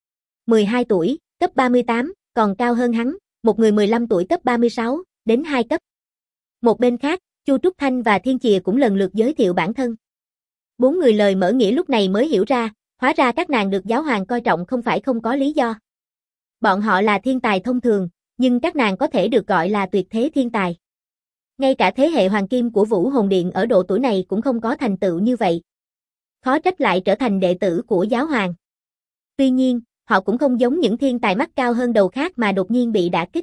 12 tuổi, cấp 38, còn cao hơn hắn, một người 15 tuổi cấp 36, đến 2 cấp. Một bên khác, Chu Trúc Thanh và Thiên Chìa cũng lần lượt giới thiệu bản thân. 4 người lời mở nghĩa lúc này mới hiểu ra, hóa ra các nàng được giáo hoàng coi trọng không phải không có lý do. Bọn họ là thiên tài thông thường, nhưng các nàng có thể được gọi là tuyệt thế thiên tài. Ngay cả thế hệ hoàng kim của Vũ Hồn Điện ở độ tuổi này cũng không có thành tựu như vậy. Khó trách lại trở thành đệ tử của giáo hoàng. Tuy nhiên, họ cũng không giống những thiên tài mắt cao hơn đầu khác mà đột nhiên bị đả kích.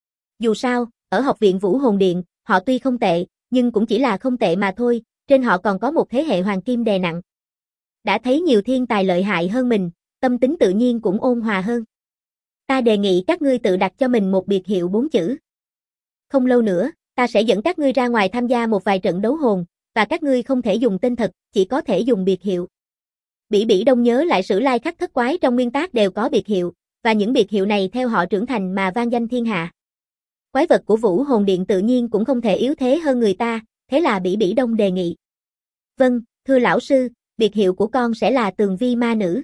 Dù sao, ở học viện Vũ Hồn Điện, họ tuy không tệ, nhưng cũng chỉ là không tệ mà thôi, trên họ còn có một thế hệ hoàng kim đè nặng. Đã thấy nhiều thiên tài lợi hại hơn mình, tâm tính tự nhiên cũng ôn hòa hơn. Ta đề nghị các ngươi tự đặt cho mình một biệt hiệu 4 chữ. Không lâu nữa, ta sẽ dẫn các ngươi ra ngoài tham gia một vài trận đấu hồn, và các ngươi không thể dùng tên thật, chỉ có thể dùng biệt hiệu. Bỉ Bỉ Đông nhớ lại sử lai khắc thất quái trong nguyên tác đều có biệt hiệu, và những biệt hiệu này theo họ trưởng thành mà vang danh thiên hạ. Quái vật của Vũ Hồn Điện tự nhiên cũng không thể yếu thế hơn người ta, thế là Bỉ Bỉ Đông đề nghị. Vâng, thưa lão sư, biệt hiệu của con sẽ là Tường Vi Ma Nữ.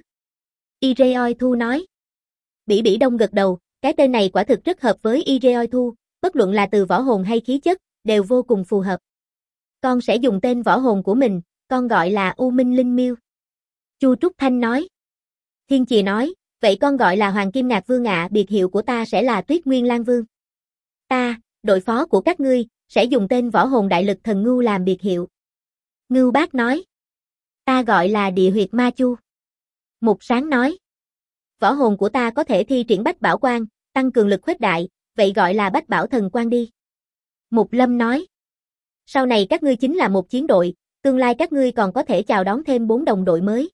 Ireoi Thu nói. Bỉ Bỉ Đông gật đầu, cái tên này quả thực rất hợp với Ireoi Thu, bất luận là từ võ hồn hay khí chất, đều vô cùng phù hợp. Con sẽ dùng tên võ hồn của mình, con gọi là U Minh Linh Miêu. Chu Trúc Thanh nói. Thiên Chìa nói, vậy con gọi là Hoàng Kim Ngạc Vương ạ, biệt hiệu của ta sẽ là Tuyết Nguyên Lan Vương. Ta, đội phó của các ngươi, sẽ dùng tên võ hồn Đại Lực Thần Ngưu làm biệt hiệu. Ngưu Bác nói. Ta gọi là Địa Huyệt Ma Chu. Mục Sáng nói. Võ hồn của ta có thể thi triển Bách Bảo Quang, tăng cường lực khuếch đại, vậy gọi là Bách Bảo Thần Quang đi. Mục Lâm nói. Sau này các ngươi chính là một chiến đội, tương lai các ngươi còn có thể chào đón thêm 4 đồng đội mới.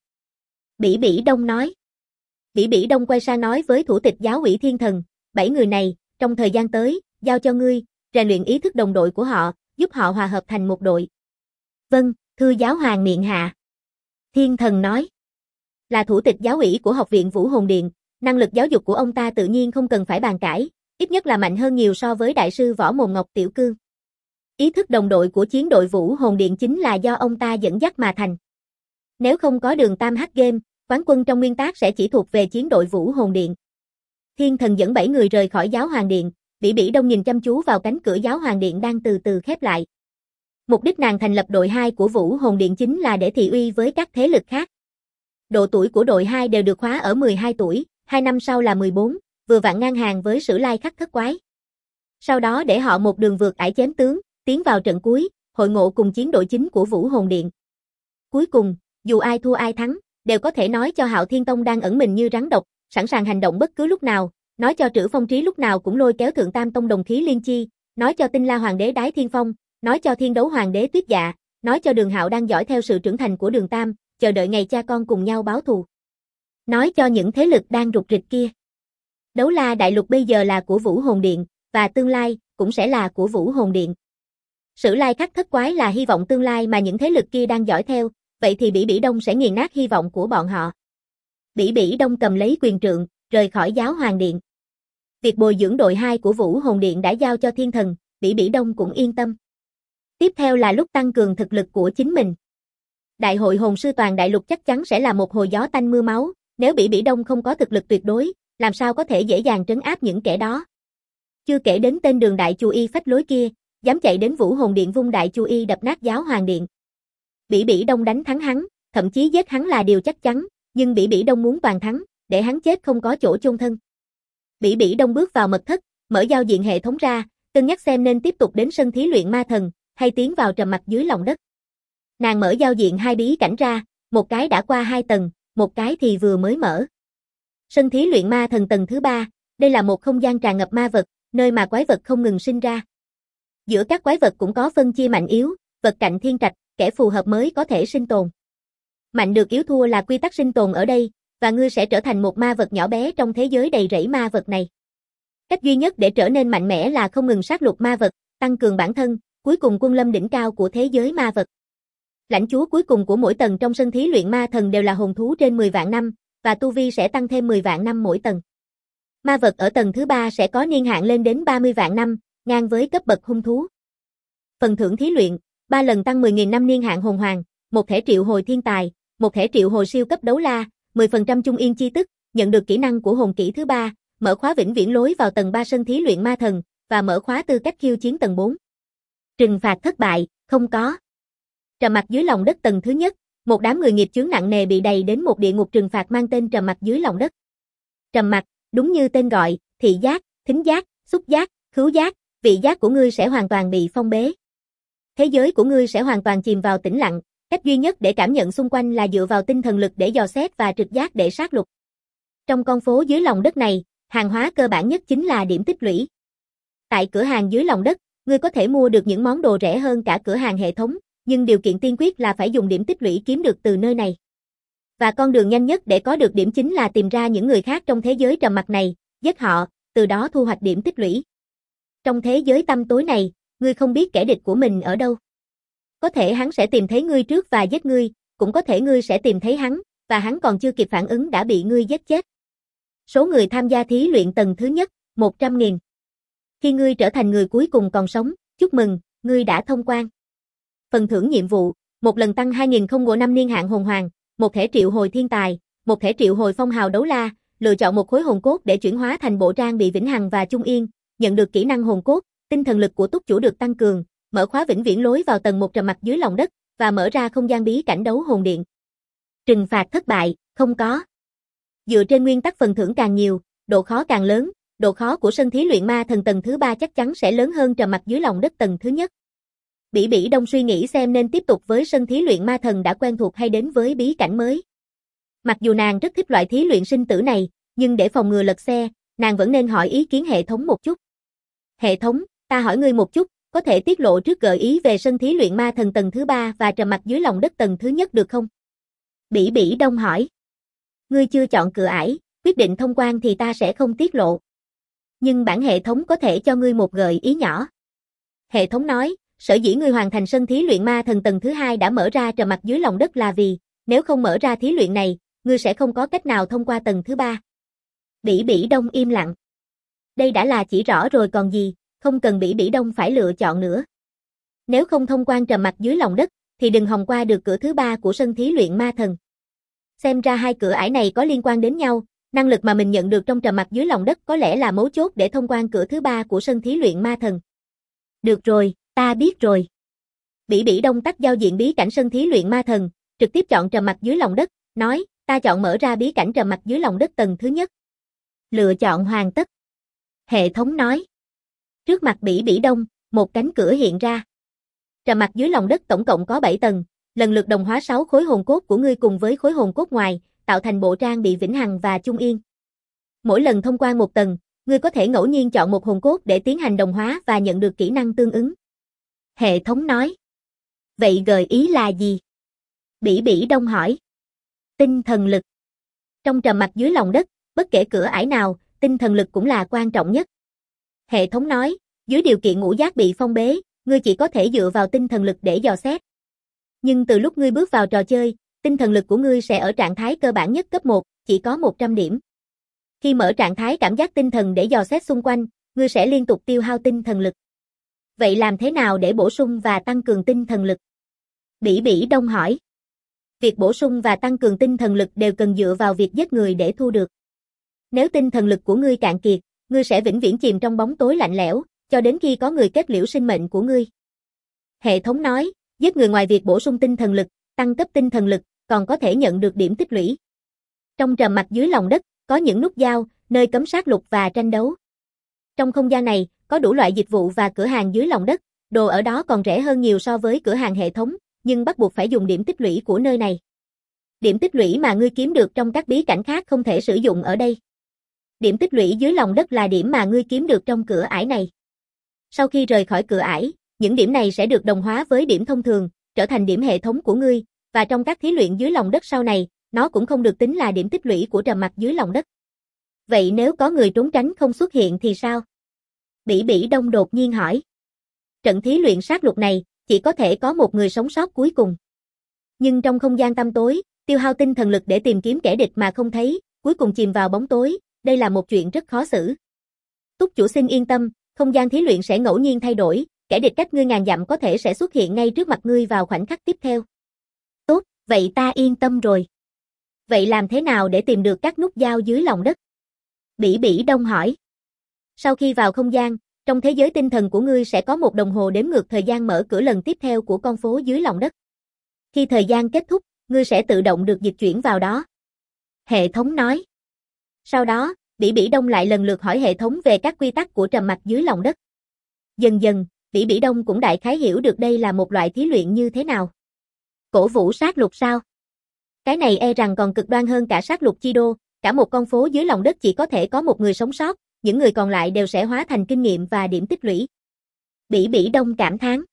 Bỉ Bỉ Đông nói. Bỉ Bỉ Đông quay sang nói với thủ tịch giáo ủy Thiên Thần, 7 người này, trong thời gian tới, giao cho ngươi, rèn luyện ý thức đồng đội của họ, giúp họ hòa hợp thành một đội. Vâng, thưa giáo hoàng miện hạ. Thiên Thần nói. Là thủ tịch giáo ủy của học viện Vũ Hồn Điện, năng lực giáo dục của ông ta tự nhiên không cần phải bàn cãi, ít nhất là mạnh hơn nhiều so với đại sư Võ Mồm Ngọc Tiểu Cương. Ý thức đồng đội của chiến đội Vũ Hồn Điện chính là do ông ta dẫn dắt mà thành. Nếu không có Đường Tam Hắc Game, quán quân trong nguyên tác sẽ chỉ thuộc về chiến đội Vũ Hồn Điện. Thiên Thần dẫn 7 người rời khỏi giáo hoàng điện, Bỉ Bỉ Đông nhìn chăm chú vào cánh cửa giáo hoàng điện đang từ từ khép lại. Mục đích nàng thành lập đội 2 của Vũ Hồn Điện chính là để thị uy với các thế lực khác. Độ tuổi của đội 2 đều được khóa ở 12 tuổi, 2 năm sau là 14, vừa vặn ngang hàng với sử lai khắc thất quái. Sau đó để họ một đường vượt ải chém tướng, tiến vào trận cuối, hội ngộ cùng chiến đội chính của Vũ Hồn Điện. Cuối cùng, dù ai thua ai thắng, đều có thể nói cho Hạo Thiên Tông đang ẩn mình như rắn độc, sẵn sàng hành động bất cứ lúc nào, nói cho Trữ Phong Trí lúc nào cũng lôi kéo Thượng Tam Tông đồng khí liên chi, nói cho Tinh La Hoàng đế Đái Thiên Phong, nói cho Thiên Đấu Hoàng đế Tuyết Dạ, nói cho Đường Hạo đang dõi theo sự trưởng thành của Đường Tam, chờ đợi ngày cha con cùng nhau báo thù. Nói cho những thế lực đang rục rịch kia. Đấu La Đại Lục bây giờ là của Vũ Hồn Điện, và tương lai cũng sẽ là của Vũ Hồn Điện. Sử lai khắc thất quái là hy vọng tương lai mà những thế lực kia đang dõi theo, vậy thì Bỉ Bỉ Đông sẽ nghiền nát hy vọng của bọn họ. Bỉ Bỉ Đông cầm lấy quyền trượng, rời khỏi giáo hoàng điện. Việc bồi dưỡng đội 2 của Vũ Hồn Điện đã giao cho Thiên Thần, Bỉ Bỉ Đông cũng yên tâm. Tiếp theo là lúc tăng cường thực lực của chính mình. Đại hội hồn sư toàn đại lục chắc chắn sẽ là một hồi gió tanh mưa máu, nếu Bỉ Bỉ Đông không có thực lực tuyệt đối, làm sao có thể dễ dàng trấn áp những kẻ đó. Chưa kể đến tên Đường Đại Chu Y phách lối kia, dám chạy đến Vũ Hồn Điện vung Đại Chu Y đập nát giáo hoàng điện. Bỉ Bỉ Đông đánh thắng hắn, thậm chí giết hắn là điều chắc chắn, nhưng Bỉ Bỉ Đông muốn toàn thắng, để hắn chết không có chỗ chôn thân. Bỉ Bỉ Đông bước vào mật thất, mở giao diện hệ thống ra, cân nhắc xem nên tiếp tục đến sân thí luyện ma thần, hay tiến vào trầm mặc dưới lòng đất. Nàng mở giao diện 2 bí cảnh ra, một cái đã qua 2 tầng, một cái thì vừa mới mở. Sân thí luyện ma thần tầng thứ 3, đây là một không gian tràn ngập ma vật, nơi mà quái vật không ngừng sinh ra. Giữa các quái vật cũng có phân chia mạnh yếu, vật cạnh thiên trạch, kẻ phù hợp mới có thể sinh tồn. Mạnh được yếu thua là quy tắc sinh tồn ở đây, và ngươi sẽ trở thành một ma vật nhỏ bé trong thế giới đầy rẫy ma vật này. Cách duy nhất để trở nên mạnh mẽ là không ngừng sát lục ma vật, tăng cường bản thân, cuối cùng quân lâm đỉnh cao của thế giới ma vật. Lãnh chúa cuối cùng của mỗi tầng trong sân thí luyện ma thần đều là hồn thú trên 10 vạn năm, và tu vi sẽ tăng thêm 10 vạn năm mỗi tầng. Ma vật ở tầng thứ 3 sẽ có niên hạn lên đến 30 vạn năm, ngang với cấp bậc hung thú. Phần thưởng thí luyện, 3 lần tăng 10.000 năm niên hạn hồn hoàng, một thẻ triệu hồi thiên tài, một thẻ triệu hồi siêu cấp đấu la, 10% trung yên chi tức, nhận được kỹ năng của hồn kỹ thứ 3, mở khóa vĩnh viễn lối vào tầng 3 sân thí luyện ma thần, và mở khóa tư cách khiêu chiến tầng 4. Trừng phạt thất bại, không có. Trầm mặc dưới lòng đất tầng thứ nhất, một đám người nghiệp chướng nặng nề bị đày đến một địa ngục trừng phạt mang tên trầm mặc dưới lòng đất. Trầm mặc, đúng như tên gọi, thị giác, thính giác, xúc giác, khứu giác, vị giác của ngươi sẽ hoàn toàn bị phong bế. Thế giới của ngươi sẽ hoàn toàn chìm vào tĩnh lặng, cách duy nhất để cảm nhận xung quanh là dựa vào tinh thần lực để dò xét và trực giác để sát lục. Trong con phố dưới lòng đất này, hàng hóa cơ bản nhất chính là điểm tích lũy. Tại cửa hàng dưới lòng đất, ngươi có thể mua được những món đồ rẻ hơn cả cửa hàng hệ thống, nhưng điều kiện tiên quyết là phải dùng điểm tích lũy kiếm được từ nơi này. Và con đường nhanh nhất để có được điểm chính là tìm ra những người khác trong thế giới trầm mặc này, giết họ, từ đó thu hoạch điểm tích lũy. Trong thế giới tăm tối này, ngươi không biết kẻ địch của mình ở đâu. Có thể hắn sẽ tìm thấy ngươi trước và giết ngươi, cũng có thể ngươi sẽ tìm thấy hắn, và hắn còn chưa kịp phản ứng đã bị ngươi giết chết. Số người tham gia thí luyện tầng thứ nhất, 100.000. Khi ngươi trở thành người cuối cùng còn sống, chúc mừng, ngươi đã thông quan. Phần thưởng nhiệm vụ, một lần tăng 2.005 niên hạn hồn hoàng, một thẻ triệu hồi thiên tài, một thẻ triệu hồi phong hào đấu la, lựa chọn một khối hồn cốt để chuyển hóa thành bộ trang bị vĩnh hằng và trung yên, nhận được kỹ năng hồn cốt, tinh thần lực của túc chủ được tăng cường, mở khóa vĩnh viễn lối vào tầng 1 trầm mặc dưới lòng đất, và mở ra không gian bí cảnh đấu hồn điện. Trừng phạt thất bại, không có. Dựa trên nguyên tắc phần thưởng càng nhiều, độ khó càng lớn, độ khó của sân thí luyện ma thần tầng thứ 3 chắc chắn sẽ lớn hơn trầm mặc dưới lòng đất tầng thứ nhất. Bỉ Bỉ Đông suy nghĩ xem nên tiếp tục với sân thí luyện ma thần đã quen thuộc hay đến với bí cảnh mới. Mặc dù nàng rất thích loại thí luyện sinh tử này, nhưng để phòng ngừa lật xe, nàng vẫn nên hỏi ý kiến hệ thống một chút. Hệ thống, ta hỏi ngươi một chút, có thể tiết lộ trước gợi ý về sân thí luyện ma thần tầng thứ 3 và trầm mặc dưới lòng đất tầng thứ nhất được không? Bỉ Bỉ Đông hỏi. Ngươi chưa chọn cửa ải, quyết định thông quan thì ta sẽ không tiết lộ. Nhưng bản hệ thống có thể cho ngươi một gợi ý nhỏ. Hệ thống nói, sở dĩ ngươi hoàn thành sân thí luyện ma thần tầng thứ 2 đã mở ra trầm mặc dưới lòng đất là vì, nếu không mở ra thí luyện này, ngươi sẽ không có cách nào thông qua tầng thứ 3. Bỉ Bỉ Đông im lặng. Đây đã là chỉ rõ rồi còn gì, không cần Bỉ Bỉ Đông phải lựa chọn nữa. Nếu không thông quan trầm mặc dưới lòng đất, thì đừng hòng qua được cửa thứ 3 của sân thí luyện ma thần. Xem ra hai cửa ải này có liên quan đến nhau, năng lực mà mình nhận được trong trầm mặc dưới lòng đất có lẽ là mấu chốt để thông quan cửa thứ 3 của sân thí luyện ma thần. Được rồi, ta biết rồi. Bỉ Bỉ Đông tắt giao diện bí cảnh sân thí luyện ma thần, trực tiếp chọn trầm mặc dưới lòng đất, nói, ta chọn mở ra bí cảnh trầm mặc dưới lòng đất tầng thứ nhất. Lựa chọn hoàn tất. Hệ thống nói. Trước mặt Bỉ Bỉ Đông, một cánh cửa hiện ra. Trầm mặc dưới lòng đất tổng cộng có 7 tầng, lần lượt đồng hóa 6 khối hồn cốt của ngươi cùng với khối hồn cốt ngoài, tạo thành bộ trang bị vĩnh hằng và trung yên. Mỗi lần thông qua một tầng, ngươi có thể ngẫu nhiên chọn một hồn cốt để tiến hành đồng hóa và nhận được kỹ năng tương ứng. Hệ thống nói. Vậy gợi ý là gì? Bỉ Bỉ Đông hỏi. Tinh thần lực. Trong trầm mặc dưới lòng đất, bất kể cửa ải nào, tinh thần lực cũng là quan trọng nhất. Hệ thống nói, dưới điều kiện ngũ giác bị phong bế, ngươi chỉ có thể dựa vào tinh thần lực để dò xét. Nhưng từ lúc ngươi bước vào trò chơi, tinh thần lực của ngươi sẽ ở trạng thái cơ bản nhất cấp 1, chỉ có 100 điểm. Khi mở trạng thái cảm giác tinh thần để dò xét xung quanh, ngươi sẽ liên tục tiêu hao tinh thần lực. Vậy làm thế nào để bổ sung và tăng cường tinh thần lực? Bỉ Bỉ Đông hỏi. Việc bổ sung và tăng cường tinh thần lực đều cần dựa vào việc giết người để thu được. Nếu tinh thần lực của ngươi cạn kiệt, ngươi sẽ vĩnh viễn chìm trong bóng tối lạnh lẽo, cho đến khi có người kết liễu sinh mệnh của ngươi. Hệ thống nói, giết người ngoài việc bổ sung tinh thần lực, tăng cấp tinh thần lực, còn có thể nhận được điểm tích lũy. Trong trầm mặc dưới lòng đất, có những nút giao, nơi cấm sát lục và tranh đấu. Trong không gian này, có đủ loại dịch vụ và cửa hàng dưới lòng đất, đồ ở đó còn rẻ hơn nhiều so với cửa hàng hệ thống, nhưng bắt buộc phải dùng điểm tích lũy của nơi này. Điểm tích lũy mà ngươi kiếm được trong các bí cảnh khác không thể sử dụng ở đây. Điểm tích lũy dưới lòng đất là điểm mà ngươi kiếm được trong cửa ải này. Sau khi rời khỏi cửa ải, những điểm này sẽ được đồng hóa với điểm thông thường, trở thành điểm hệ thống của ngươi, và trong các thí luyện dưới lòng đất sau này, nó cũng không được tính là điểm tích lũy của trầm mặc dưới lòng đất. Vậy nếu có người trốn tránh không xuất hiện thì sao? Bỉ Bỉ Đông đột nhiên hỏi. trận thí luyện sát lục này, chỉ có thể có một người sống sót cuối cùng. Nhưng trong không gian tăm tối, tiêu hao tinh thần lực để tìm kiếm kẻ địch mà không thấy, cuối cùng chìm vào bóng tối, đây là một chuyện rất khó xử. Túc chủ xin yên tâm, không gian thí luyện sẽ ngẫu nhiên thay đổi, kẻ địch cách ngươi ngàn dặm có thể sẽ xuất hiện ngay trước mặt ngươi vào khoảnh khắc tiếp theo. Tốt, vậy ta yên tâm rồi. Vậy làm thế nào để tìm được các nút giao dưới lòng đất? Bỉ Bỉ Đông hỏi. Sau khi vào không gian, trong thế giới tinh thần của ngươi sẽ có một đồng hồ đếm ngược thời gian mở cửa lần tiếp theo của con phố dưới lòng đất. Khi thời gian kết thúc, ngươi sẽ tự động được dịch chuyển vào đó. Hệ thống nói. Sau đó, Bỉ Bỉ Đông lại lần lượt hỏi hệ thống về các quy tắc của trầm mặc dưới lòng đất. Dần dần, Bỉ Bỉ Đông cũng đại khái hiểu được đây là một loại thí luyện như thế nào. Cổ vũ sát lục sao? Cái này e rằng còn cực đoan hơn cả sát lục chi đô, cả một con phố dưới lòng đất chỉ có thể có một người sống sót, những người còn lại đều sẽ hóa thành kinh nghiệm và điểm tích lũy. Bỉ Bỉ Đông cảm thán.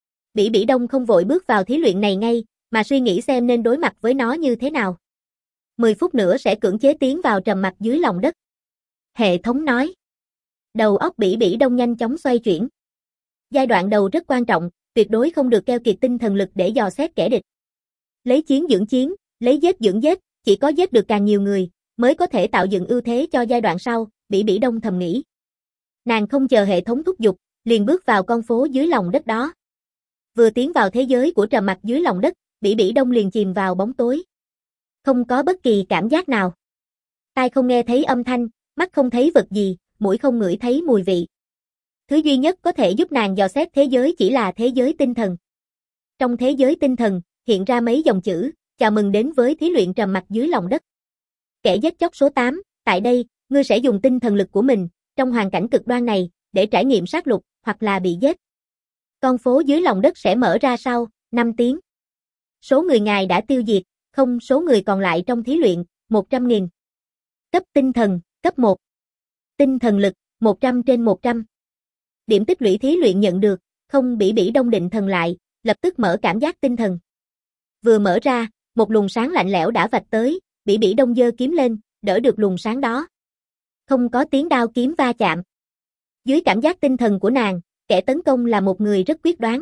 Bỉ Bỉ Đông không vội bước vào thí luyện này ngay, mà suy nghĩ xem nên đối mặt với nó như thế nào. 10 phút nữa sẽ cưỡng chế tiến vào trầm mặc dưới lòng đất. Hệ thống nói. Đầu óc Bỉ Bỉ Đông nhanh chóng xoay chuyển. Giai đoạn đầu rất quan trọng, tuyệt đối không được keo kiệt tinh thần lực để dò xét kẻ địch. Lấy chiến dưỡng chiến, lấy giết dưỡng giết, chỉ có giết được càng nhiều người, mới có thể tạo dựng ưu thế cho giai đoạn sau, Bỉ Bỉ Đông thầm nghĩ. Nàng không chờ hệ thống thúc giục, liền bước vào con phố dưới lòng đất đó. Vừa tiến vào thế giới của trầm mặc dưới lòng đất, Bỉ Bỉ Đông liền chìm vào bóng tối. Không có bất kỳ cảm giác nào. Tai không nghe thấy âm thanh, mắt không thấy vật gì, mũi không ngửi thấy mùi vị. Thứ duy nhất có thể giúp nàng dò xét thế giới chỉ là thế giới tinh thần. Trong thế giới tinh thần, hiện ra mấy dòng chữ, chào mừng đến với thí luyện trầm mặc dưới lòng đất. Kẻ giết chóc số 8, tại đây, ngươi sẽ dùng tinh thần lực của mình, trong hoàn cảnh cực đoan này, để trải nghiệm sát lục, hoặc là bị giết. Con phố dưới lòng đất sẽ mở ra sau 5 tiếng. Số người ngài đã tiêu diệt, không số người còn lại trong thí luyện, 100.000. Cấp tinh thần, cấp 1. Tinh thần lực, 100/100. Điểm tích lũy thí luyện nhận được, không. Bỉ Bỉ Đông định thần lại, lập tức mở cảm giác tinh thần. Vừa mở ra, một luồng sáng lạnh lẽo đã vạch tới, Bỉ Bỉ Đông giơ kiếm lên, đỡ được luồng sáng đó. Không có tiếng đao kiếm va chạm. Dưới cảm giác tinh thần của nàng, kẻ tấn công là một người rất quyết đoán.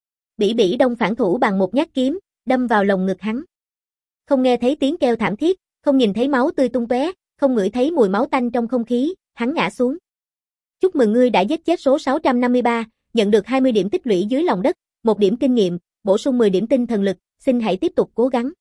Bỉ Bỉ Đông phản thủ bằng một nhát kiếm, đâm vào lồng ngực hắn. Không nghe thấy tiếng kêu thảm thiết, không nhìn thấy máu tươi tung tóe, không ngửi thấy mùi máu tanh trong không khí, hắn ngã xuống. Chúc mừng ngươi đã giết chết số 653, nhận được 20 điểm tích lũy dưới lòng đất, 1 điểm kinh nghiệm, bổ sung 10 điểm tinh thần lực, xin hãy tiếp tục cố gắng.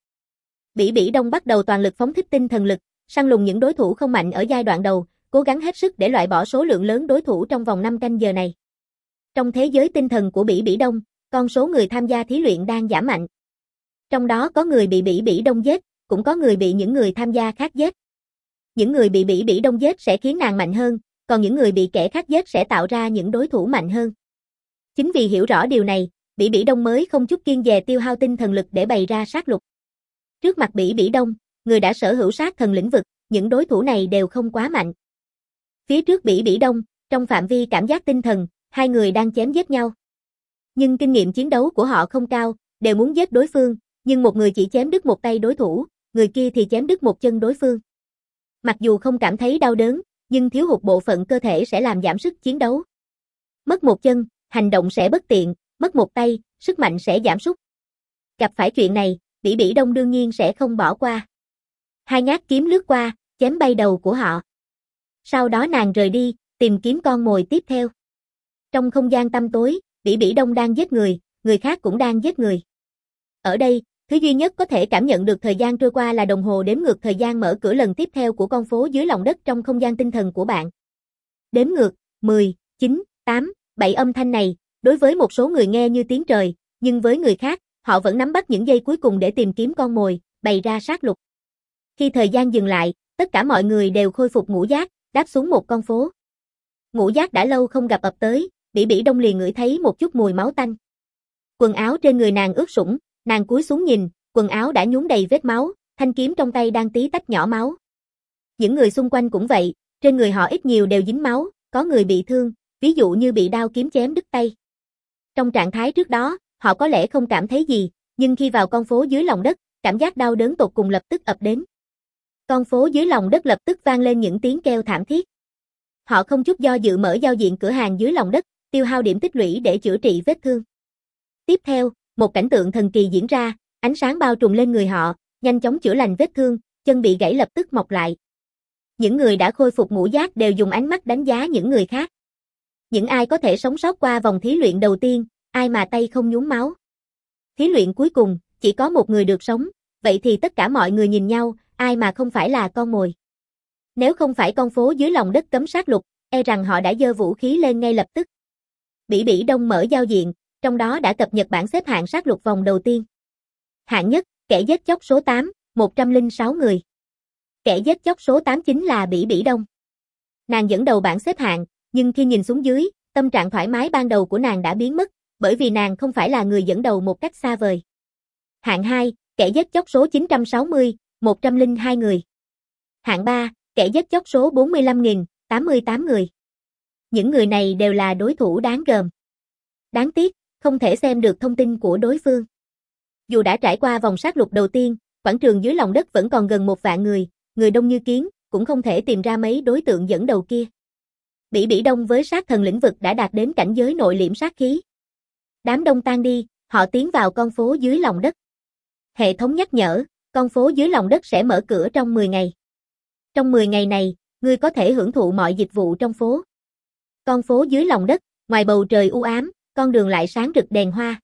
Bỉ Bỉ Đông bắt đầu toàn lực phóng thích tinh thần lực, săn lùng những đối thủ không mạnh ở giai đoạn đầu, cố gắng hết sức để loại bỏ số lượng lớn đối thủ trong vòng 5 canh giờ này. Trong thế giới tinh thần của Bỉ Bỉ Đông, con số người tham gia thí luyện đang giảm mạnh. Trong đó có người bị Bỉ Bỉ Đông giết, cũng có người bị những người tham gia khác giết. Những người bị Bỉ Bỉ Đông giết sẽ khiến nàng mạnh hơn, còn những người bị kẻ khác giết sẽ tạo ra những đối thủ mạnh hơn. Chính vì hiểu rõ điều này, Bỉ Bỉ Đông mới không chút kiêng dè tiêu hao tinh thần lực để bày ra sát lục. Trước mặt Bỉ Bỉ Đông, người đã sở hữu sát thần lĩnh vực, những đối thủ này đều không quá mạnh. Phía trước Bỉ Bỉ Đông, trong phạm vi cảm giác tinh thần, hai người đang chém giết nhau. Nhưng kinh nghiệm chiến đấu của họ không cao, đều muốn giết đối phương, nhưng một người chỉ chém đứt một tay đối thủ, người kia thì chém đứt một chân đối phương. Mặc dù không cảm thấy đau đớn, nhưng thiếu hụt bộ phận cơ thể sẽ làm giảm sức chiến đấu. Mất một chân, hành động sẽ bất tiện, mất một tay, sức mạnh sẽ giảm sút. Gặp phải chuyện này, Bỉ Bỉ Đông đương nhiên sẽ không bỏ qua. Hai nhát kiếm lướt qua, chém bay đầu của họ. Sau đó nàng rời đi, tìm kiếm con mồi tiếp theo. Trong không gian tăm tối, Bỉ Bỉ Đông đang giết người khác cũng đang giết người. Ở đây, thứ duy nhất có thể cảm nhận được thời gian trôi qua là đồng hồ đếm ngược thời gian mở cửa lần tiếp theo của con phố dưới lòng đất trong không gian tinh thần của bạn. Đếm ngược, 10, 9, 8, 7 âm thanh này, đối với một số người nghe như tiếng trời, nhưng với người khác, họ vẫn nắm bắt những giây cuối cùng để tìm kiếm con mồi, bày ra sát lục. Khi thời gian dừng lại, tất cả mọi người đều khôi phục ngũ giác, đáp xuống một con phố. Ngũ giác đã lâu không gặp ập tới, Bỉ Bỉ Đông liền ngửi thấy một chút mùi máu tanh. Quần áo trên người nàng ướt sũng, nàng cúi xuống nhìn, quần áo đã nhuốm đầy vết máu, thanh kiếm trong tay đang tí tách nhỏ máu. Những người xung quanh cũng vậy, trên người họ ít nhiều đều dính máu, có người bị thương, ví dụ như bị đao kiếm chém đứt tay. Trong trạng thái trước đó, họ có lẽ không cảm thấy gì, nhưng khi vào con phố dưới lòng đất, cảm giác đau đớn tột cùng lập tức ập đến. Con phố dưới lòng đất lập tức vang lên những tiếng kêu thảm thiết. Họ không chút do dự mở giao diện cửa hàng dưới lòng đất, tiêu hao điểm tích lũy để chữa trị vết thương. Tiếp theo, một cảnh tượng thần kỳ diễn ra, ánh sáng bao trùm lên người họ, nhanh chóng chữa lành vết thương, chân bị gãy lập tức mọc lại. Những người đã khôi phục ngũ giác đều dùng ánh mắt đánh giá những người khác. Những ai có thể sống sót qua vòng thí luyện đầu tiên, ai mà tay không nhuốm máu. Thí luyện cuối cùng, chỉ có một người được sống, vậy thì tất cả mọi người nhìn nhau, ai mà không phải là con mồi. Nếu không phải con phố dưới lòng đất cấm sát lục, e rằng họ đã giơ vũ khí lên ngay lập tức. Bỉ Bỉ Đông mở giao diện, trong đó đã cập nhật bảng xếp hạng sát lục vòng đầu tiên. Hạng nhất, kẻ giết chóc số 8, 106 người. Kẻ giết chóc số 8 chính là Bỉ Bỉ Đông. Nàng dẫn đầu bảng xếp hạng, nhưng khi nhìn xuống dưới, tâm trạng thoải mái ban đầu của nàng đã biến mất, bởi vì nàng không phải là người dẫn đầu một cách xa vời. Hạng 2, kẻ giết chóc số 960, 102 người. Hạng 3, kẻ giết chóc số 45.000, 88 người. Những người này đều là đối thủ đáng gờm. Đáng tiếc, không thể xem được thông tin của đối phương. Dù đã trải qua vòng sát lục đầu tiên, quảng trường dưới lòng đất vẫn còn gần 1 vạn người đông như kiến, cũng không thể tìm ra mấy đối tượng dẫn đầu kia. Bỉ Bỉ Đông với sát thần lĩnh vực đã đạt đến cảnh giới nội liễm sát khí. Đám đông tan đi, họ tiến vào con phố dưới lòng đất. Hệ thống nhắc nhở, con phố dưới lòng đất sẽ mở cửa trong 10 ngày. Trong 10 ngày này, ngươi có thể hưởng thụ mọi dịch vụ trong phố. Con phố dưới lòng đất, ngoài bầu trời u ám, con đường lại sáng rực đèn hoa.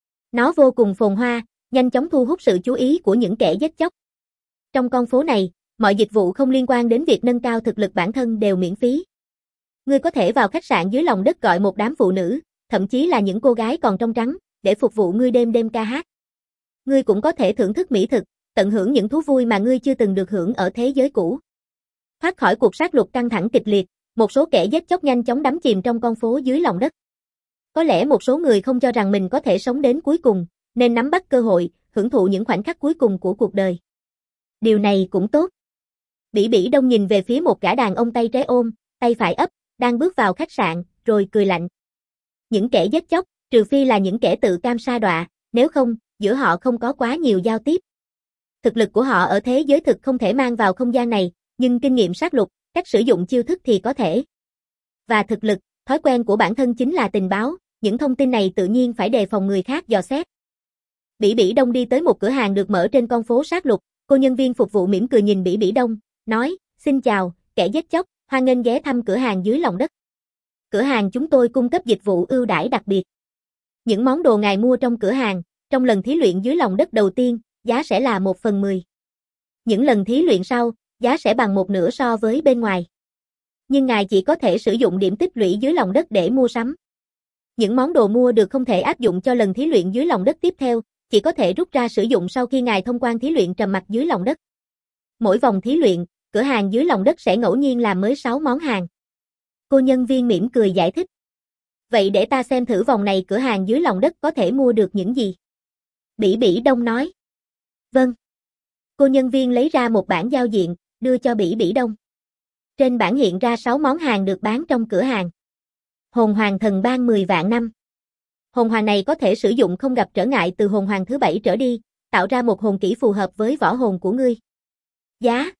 Nó vô cùng phồn hoa, nhanh chóng thu hút sự chú ý của những kẻ giết chóc. Trong con phố này, mọi dịch vụ không liên quan đến việc nâng cao thực lực bản thân đều miễn phí. Ngươi có thể vào khách sạn dưới lòng đất gọi một đám phụ nữ, thậm chí là những cô gái còn trong trắng, để phục vụ ngươi đêm đêm ca hát. Ngươi cũng có thể thưởng thức mỹ thực, tận hưởng những thú vui mà ngươi chưa từng được hưởng ở thế giới cũ. Thoát khỏi cuộc sát lục căng thẳng kịch liệt, một số kẻ giết chóc nhanh chóng đắm chìm trong con phố dưới lòng đất. Có lẽ một số người không cho rằng mình có thể sống đến cuối cùng, nên nắm bắt cơ hội, hưởng thụ những khoảnh khắc cuối cùng của cuộc đời. Điều này cũng tốt. Bỉ Bỉ Đông nhìn về phía một gã đàn ông tay trái ôm, tay phải ấp, đang bước vào khách sạn, rồi cười lạnh. Những kẻ giết chóc, trừ phi là những kẻ tự cam sa đọa, nếu không, giữa họ không có quá nhiều giao tiếp. Thực lực của họ ở thế giới thực không thể mang vào không gian này, nhưng kinh nghiệm sát lục, cách sử dụng chiêu thức thì có thể. Và thực lực, thói quen của bản thân chính là tình báo, những thông tin này tự nhiên phải đề phòng người khác dò xét. Bỉ Bỉ Đông đi tới một cửa hàng được mở trên con phố sát lục, cô nhân viên phục vụ mỉm cười nhìn Bỉ Bỉ Đông, nói, xin chào, kẻ giết chóc, hoan nghênh ghé thăm cửa hàng dưới lòng đất. Cửa hàng chúng tôi cung cấp dịch vụ ưu đãi đặc biệt. Những món đồ ngài mua trong cửa hàng, trong lần thí luyện dưới lòng đất đầu tiên, giá sẽ là 1/10. Những lần thí luyện sau, giá sẽ bằng 1/2 so với bên ngoài. Nhưng ngài chỉ có thể sử dụng điểm tích lũy dưới lòng đất để mua sắm. Những món đồ mua được không thể áp dụng cho lần thí luyện dưới lòng đất tiếp theo, chỉ có thể rút ra sử dụng sau khi ngài thông quan thí luyện trầm mặc dưới lòng đất. Mỗi vòng thí luyện, cửa hàng dưới lòng đất sẽ ngẫu nhiên làm mới 6 món hàng. Cô nhân viên mỉm cười giải thích. Vậy để ta xem thử vòng này cửa hàng dưới lòng đất có thể mua được những gì. Bỉ Bỉ Đông nói. Vâng. Cô nhân viên lấy ra một bảng giao diện, đưa cho Bỉ Bỉ Đông. Trên bảng hiện ra 6 món hàng được bán trong cửa hàng. Hồn Hoàng Thần Ban 10 vạn năm. Hồn Hoàng này có thể sử dụng không gặp trở ngại từ hồn hoàng thứ 7 trở đi, tạo ra một hồn kỹ phù hợp với võ hồn của ngươi. Giá,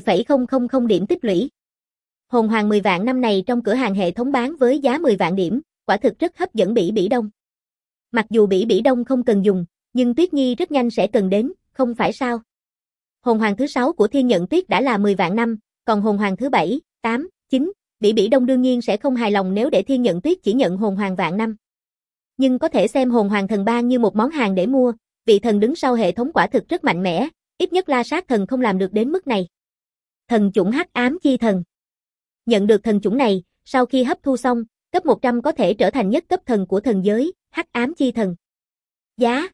10,000 điểm tích lũy. Hồn Hoàng 10 vạn năm này trong cửa hàng hệ thống bán với giá 10 vạn điểm, quả thực rất hấp dẫn Bỉ Bỉ Đông. Mặc dù Bỉ Bỉ Đông không cần dùng, nhưng Tuyết Nhi rất nhanh sẽ cần đến, không phải sao? Hồn Hoàng thứ 6 của Thiên Nhận Tuyết đã là 10 vạn năm, còn hồn hoàng thứ 7, 8, 9, Bỉ Bỉ Đông đương nhiên sẽ không hài lòng nếu để Thiên Nhận Tuyết chỉ nhận hồn hoàng vạn năm. Nhưng có thể xem hồn hoàng thần ban như một món hàng để mua, vị thần đứng sau hệ thống quả thực rất mạnh mẽ, ít nhất La Sát thần không làm được đến mức này. Thần chủng Hắc Ám Chi Thần. Nhận được thần chủng này, sau khi hấp thu xong, cấp 100 có thể trở thành nhất cấp thần của thần giới, Hắc Ám Chi Thần. Giá,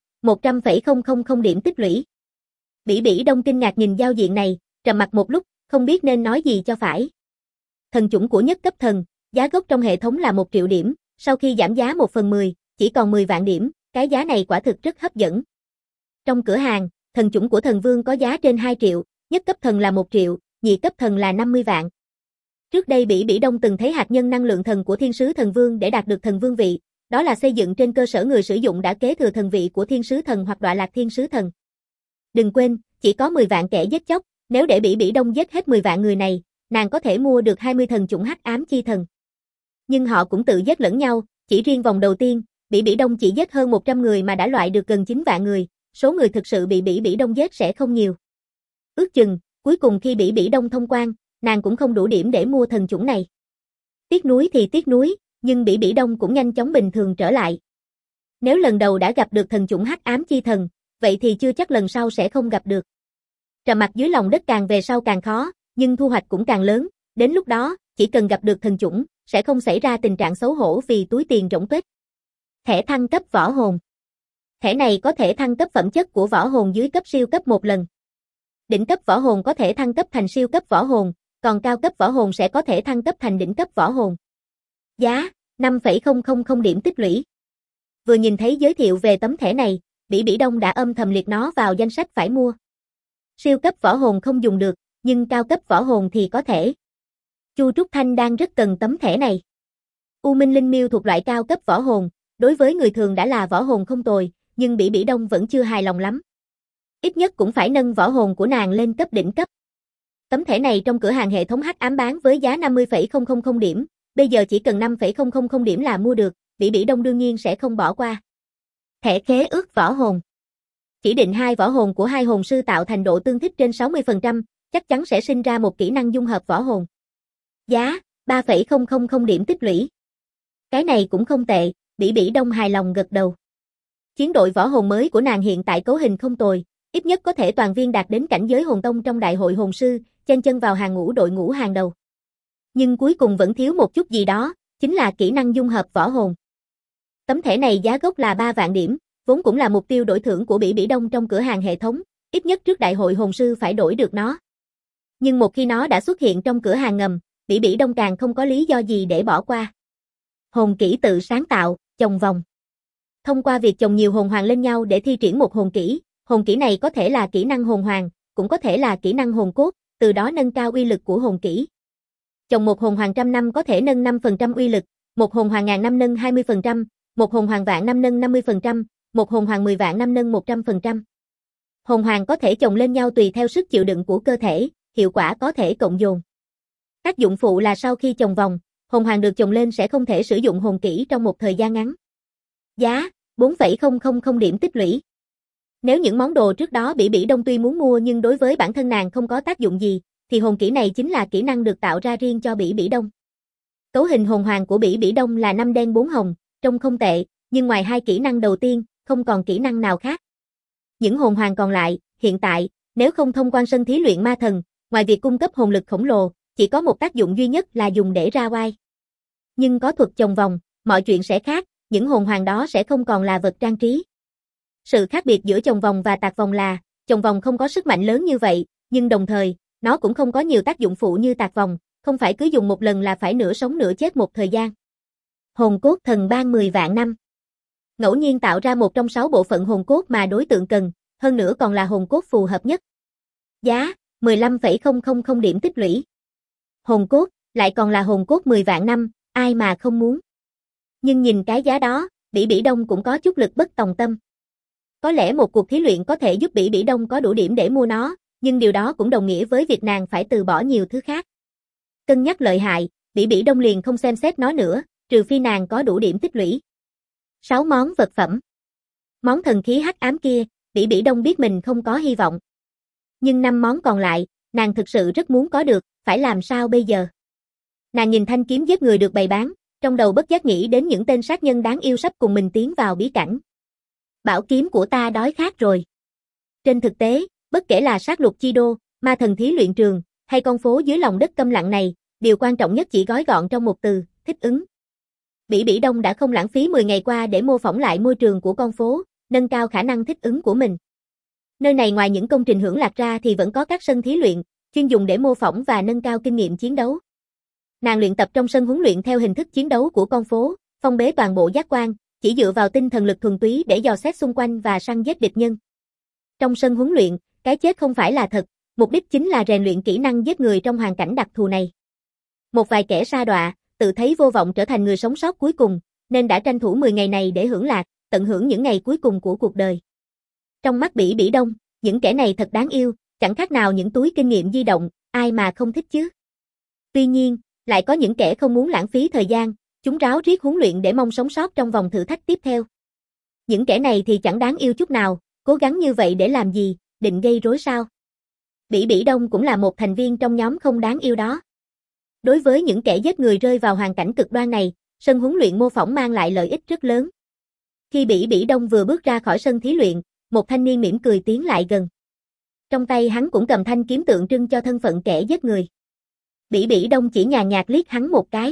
100,000 điểm tích lũy. Bỉ Bỉ Đông kinh ngạc nhìn giao diện này, trầm mặc một lúc, không biết nên nói gì cho phải. Thần chủng của nhất cấp thần, giá gốc trong hệ thống là 1 triệu điểm, sau khi giảm giá 1/10, chỉ còn 10 vạn điểm, cái giá này quả thực rất hấp dẫn. Trong cửa hàng, thần chủng của thần vương có giá trên 2 triệu, nhất cấp thần là 1 triệu, nhị cấp thần là 50 vạn. Trước đây Bỉ Bỉ Đông từng thấy hạt nhân năng lượng thần của thiên sứ thần vương để đạt được thần vương vị, đó là xây dựng trên cơ sở người sử dụng đã kế thừa thần vị của thiên sứ thần hoặc đọa lạc thiên sứ thần. Đừng quên, chỉ có 10 vạn kẻ giết chóc, nếu để Bỉ Bỉ Đông giết hết 10 vạn người này, nàng có thể mua được 20 thần chủng Hắc Ám Chi Thần. Nhưng họ cũng tự giết lẫn nhau, Chỉ riêng vòng đầu tiên, Bỉ Bỉ Đông chỉ giết hơn 100 người mà đã loại được gần 9 vạn người, số người thực sự bị Bỉ Bỉ Đông giết sẽ không nhiều. Ước chừng, cuối cùng khi Bỉ Bỉ Đông thông quan, nàng cũng không đủ điểm để mua thần chủng này. Tiếc nuối thì tiếc nuối, nhưng Bỉ Bỉ Đông cũng nhanh chóng bình thường trở lại. Nếu lần đầu đã gặp được thần chủng Hắc Ám Chi Thần, vậy thì chưa chắc lần sau sẽ không gặp được. Trầm mặc dưới lòng đất càng về sau càng khó, nhưng thu hoạch cũng càng lớn, đến lúc đó, chỉ cần gặp được thần chủng, sẽ không xảy ra tình trạng xấu hổ vì túi tiền rỗng tuếch. Thẻ thăng cấp võ hồn. Thẻ này có thể thăng cấp phẩm chất của võ hồn dưới cấp siêu cấp một lần. Đỉnh cấp võ hồn có thể thăng cấp thành siêu cấp võ hồn, còn cao cấp võ hồn sẽ có thể thăng cấp thành đỉnh cấp võ hồn. Giá, 5,000 điểm tích lũy. Vừa nhìn thấy giới thiệu về tấm thẻ này, Bỉ Bỉ Đông đã âm thầm liệt nó vào danh sách phải mua. Siêu cấp võ hồn không dùng được, nhưng cao cấp võ hồn thì có thể. Chu Trúc Thanh đang rất cần tấm thẻ này. U Minh Linh Miêu thuộc loại cao cấp võ hồn, đối với người thường đã là võ hồn không tồi, nhưng Bỉ Bỉ Đông vẫn chưa hài lòng lắm. Ít nhất cũng phải nâng võ hồn của nàng lên cấp đỉnh cấp. Tấm thẻ này trong cửa hàng hệ thống Hắc Ám bán với giá 50,000 điểm, bây giờ chỉ cần 5,000 điểm là mua được, Bỉ Bỉ Đông đương nhiên sẽ không bỏ qua. Thẻ khế ước võ hồn. Chỉ định hai võ hồn của hai hồn sư tạo thành độ tương thích trên 60%, chắc chắn sẽ sinh ra một kỹ năng dung hợp võ hồn. Giá, 3,000 điểm tích lũy. Cái này cũng không tệ, Bỉ Bỉ Đông hài lòng gật đầu. Chiến đội võ hồn mới của nàng hiện tại cấu hình không tồi, ít nhất có thể toàn viên đạt đến cảnh giới hồn tông trong đại hội hồn sư, chen chân vào hàng ngũ đội ngũ hàng đầu. Nhưng cuối cùng vẫn thiếu một chút gì đó, chính là kỹ năng dung hợp võ hồn. Tấm thẻ này giá gốc là 3 vạn điểm, vốn cũng là mục tiêu đổi thưởng của Bỉ Bỉ Đông trong cửa hàng hệ thống, ít nhất trước đại hội hồn sư phải đổi được nó. Nhưng một khi nó đã xuất hiện trong cửa hàng ngầm, Bỉ Bỉ Đông càng không có lý do gì để bỏ qua. Hồn kỹ tự sáng tạo, chồng vòng. Thông qua việc chồng nhiều hồn hoàng lên nhau để thi triển một hồn kỹ này có thể là kỹ năng hồn hoàng, cũng có thể là kỹ năng hồn cốt, từ đó nâng cao uy lực của hồn kỹ. Chồng một hồn hoàng trăm năm có thể nâng 5% uy lực, một hồn hoàng ngàn năm nâng 20%, một hồn hoàng vạn năm nâng 50%, một hồn hoàng 10 vạn năm nâng 100%. Hồn hoàng có thể chồng lên nhau tùy theo sức chịu đựng của cơ thể, hiệu quả có thể cộng dồn. Tác dụng phụ là sau khi chồng vòng, hồn hoàng được chồng lên sẽ không thể sử dụng hồn kỹ trong một thời gian ngắn. Giá, 4,000 điểm tích lũy. Nếu những món đồ trước đó Bỉ Bỉ Đông tuy muốn mua nhưng đối với bản thân nàng không có tác dụng gì, thì hồn kỹ này chính là kỹ năng được tạo ra riêng cho Bỉ Bỉ Đông. Cấu hình hồn hoàng của Bỉ Bỉ Đông là 5 đen 4 hồng, trông không tệ, nhưng ngoài hai kỹ năng đầu tiên, không còn kỹ năng nào khác. Những hồn hoàng còn lại, hiện tại, nếu không thông quan sân thí luyện ma thần, ngoài việc cung cấp hồn lực khổng lồ, chỉ có một tác dụng duy nhất là dùng để ra oai. Nhưng có thuật chồng vòng, mọi chuyện sẽ khác, những hồn hoàng đó sẽ không còn là vật trang trí. Sự khác biệt giữa chồng vòng và tạc vòng là, chồng vòng không có sức mạnh lớn như vậy, nhưng đồng thời, nó cũng không có nhiều tác dụng phụ như tạc vòng, không phải cứ dùng một lần là phải nửa sống nửa chết một thời gian. Hồn cốt thần ban 10 vạn năm. Ngẫu nhiên tạo ra một trong 6 bộ phận hồn cốt mà đối tượng cần, hơn nữa còn là hồn cốt phù hợp nhất. Giá, 15,000 điểm tích lũy. Hồn cốt, lại còn là hồn cốt 10 vạn năm, ai mà không muốn. Nhưng nhìn cái giá đó, Bỉ Bỉ Đông cũng có chút lực bất tòng tâm. Có lẽ một cuộc thí luyện có thể giúp Bỉ Bỉ Đông có đủ điểm để mua nó, nhưng điều đó cũng đồng nghĩa với việc nàng phải từ bỏ nhiều thứ khác. Cân nhắc lợi hại, Bỉ Bỉ Đông liền không xem xét nó nữa, trừ phi nàng có đủ điểm tích lũy. 6 món vật phẩm. Món thần khí hắc ám kia, Bỉ Bỉ Đông biết mình không có hy vọng. Nhưng 5 món còn lại, nàng thực sự rất muốn có được, phải làm sao bây giờ? Nàng nhìn thanh kiếm giết người được bày bán, trong đầu bất giác nghĩ đến những tên sát nhân đáng yêu sắp cùng mình tiến vào bí cảnh. Bảo kiếm của ta đói khát rồi. Trên thực tế, bất kể là sát lục chi đô, ma thần thí luyện trường, hay con phố dưới lòng đất câm lặng này, điều quan trọng nhất chỉ gói gọn trong một từ, thích ứng. Bỉ Bỉ Đông đã không lãng phí 10 ngày qua để mô phỏng lại môi trường của con phố, nâng cao khả năng thích ứng của mình. Nơi này ngoài những công trình hưởng lạc ra thì vẫn có các sân thí luyện, chuyên dùng để mô phỏng và nâng cao kinh nghiệm chiến đấu. Nàng luyện tập trong sân huấn luyện theo hình thức chiến đấu của con phố, phong bế toàn bộ giác quan, chỉ dựa vào tinh thần lực thuần túy để dò xét xung quanh và săn giết địch nhân. Trong sân huấn luyện, cái chết không phải là thật, mục đích chính là rèn luyện kỹ năng giết người trong hoàn cảnh đặc thù này. Một vài kẻ sa đọa, tự thấy vô vọng trở thành người sống sót cuối cùng, nên đã tranh thủ 10 ngày này để hưởng lạc, tận hưởng những ngày cuối cùng của cuộc đời. Trong mắt Bỉ Bỉ Đông, những kẻ này thật đáng yêu, chẳng khác nào những túi kinh nghiệm di động, ai mà không thích chứ. Tuy nhiên, lại có những kẻ không muốn lãng phí thời gian, Chúng ráo riết huấn luyện để mong sống sót trong vòng thử thách tiếp theo. Những kẻ này thì chẳng đáng yêu chút nào, cố gắng như vậy để làm gì, định gây rối sao? Bỉ Bỉ Đông cũng là một thành viên trong nhóm không đáng yêu đó. Đối với những kẻ giết người rơi vào hoàn cảnh cực đoan này, sân huấn luyện mô phỏng mang lại lợi ích rất lớn. Khi Bỉ Bỉ Đông vừa bước ra khỏi sân thí luyện, một thanh niên mỉm cười tiến lại gần. Trong tay hắn cũng cầm thanh kiếm tượng trưng cho thân phận kẻ giết người. Bỉ Bỉ Đông chỉ nhàn nhạt liếc hắn một cái.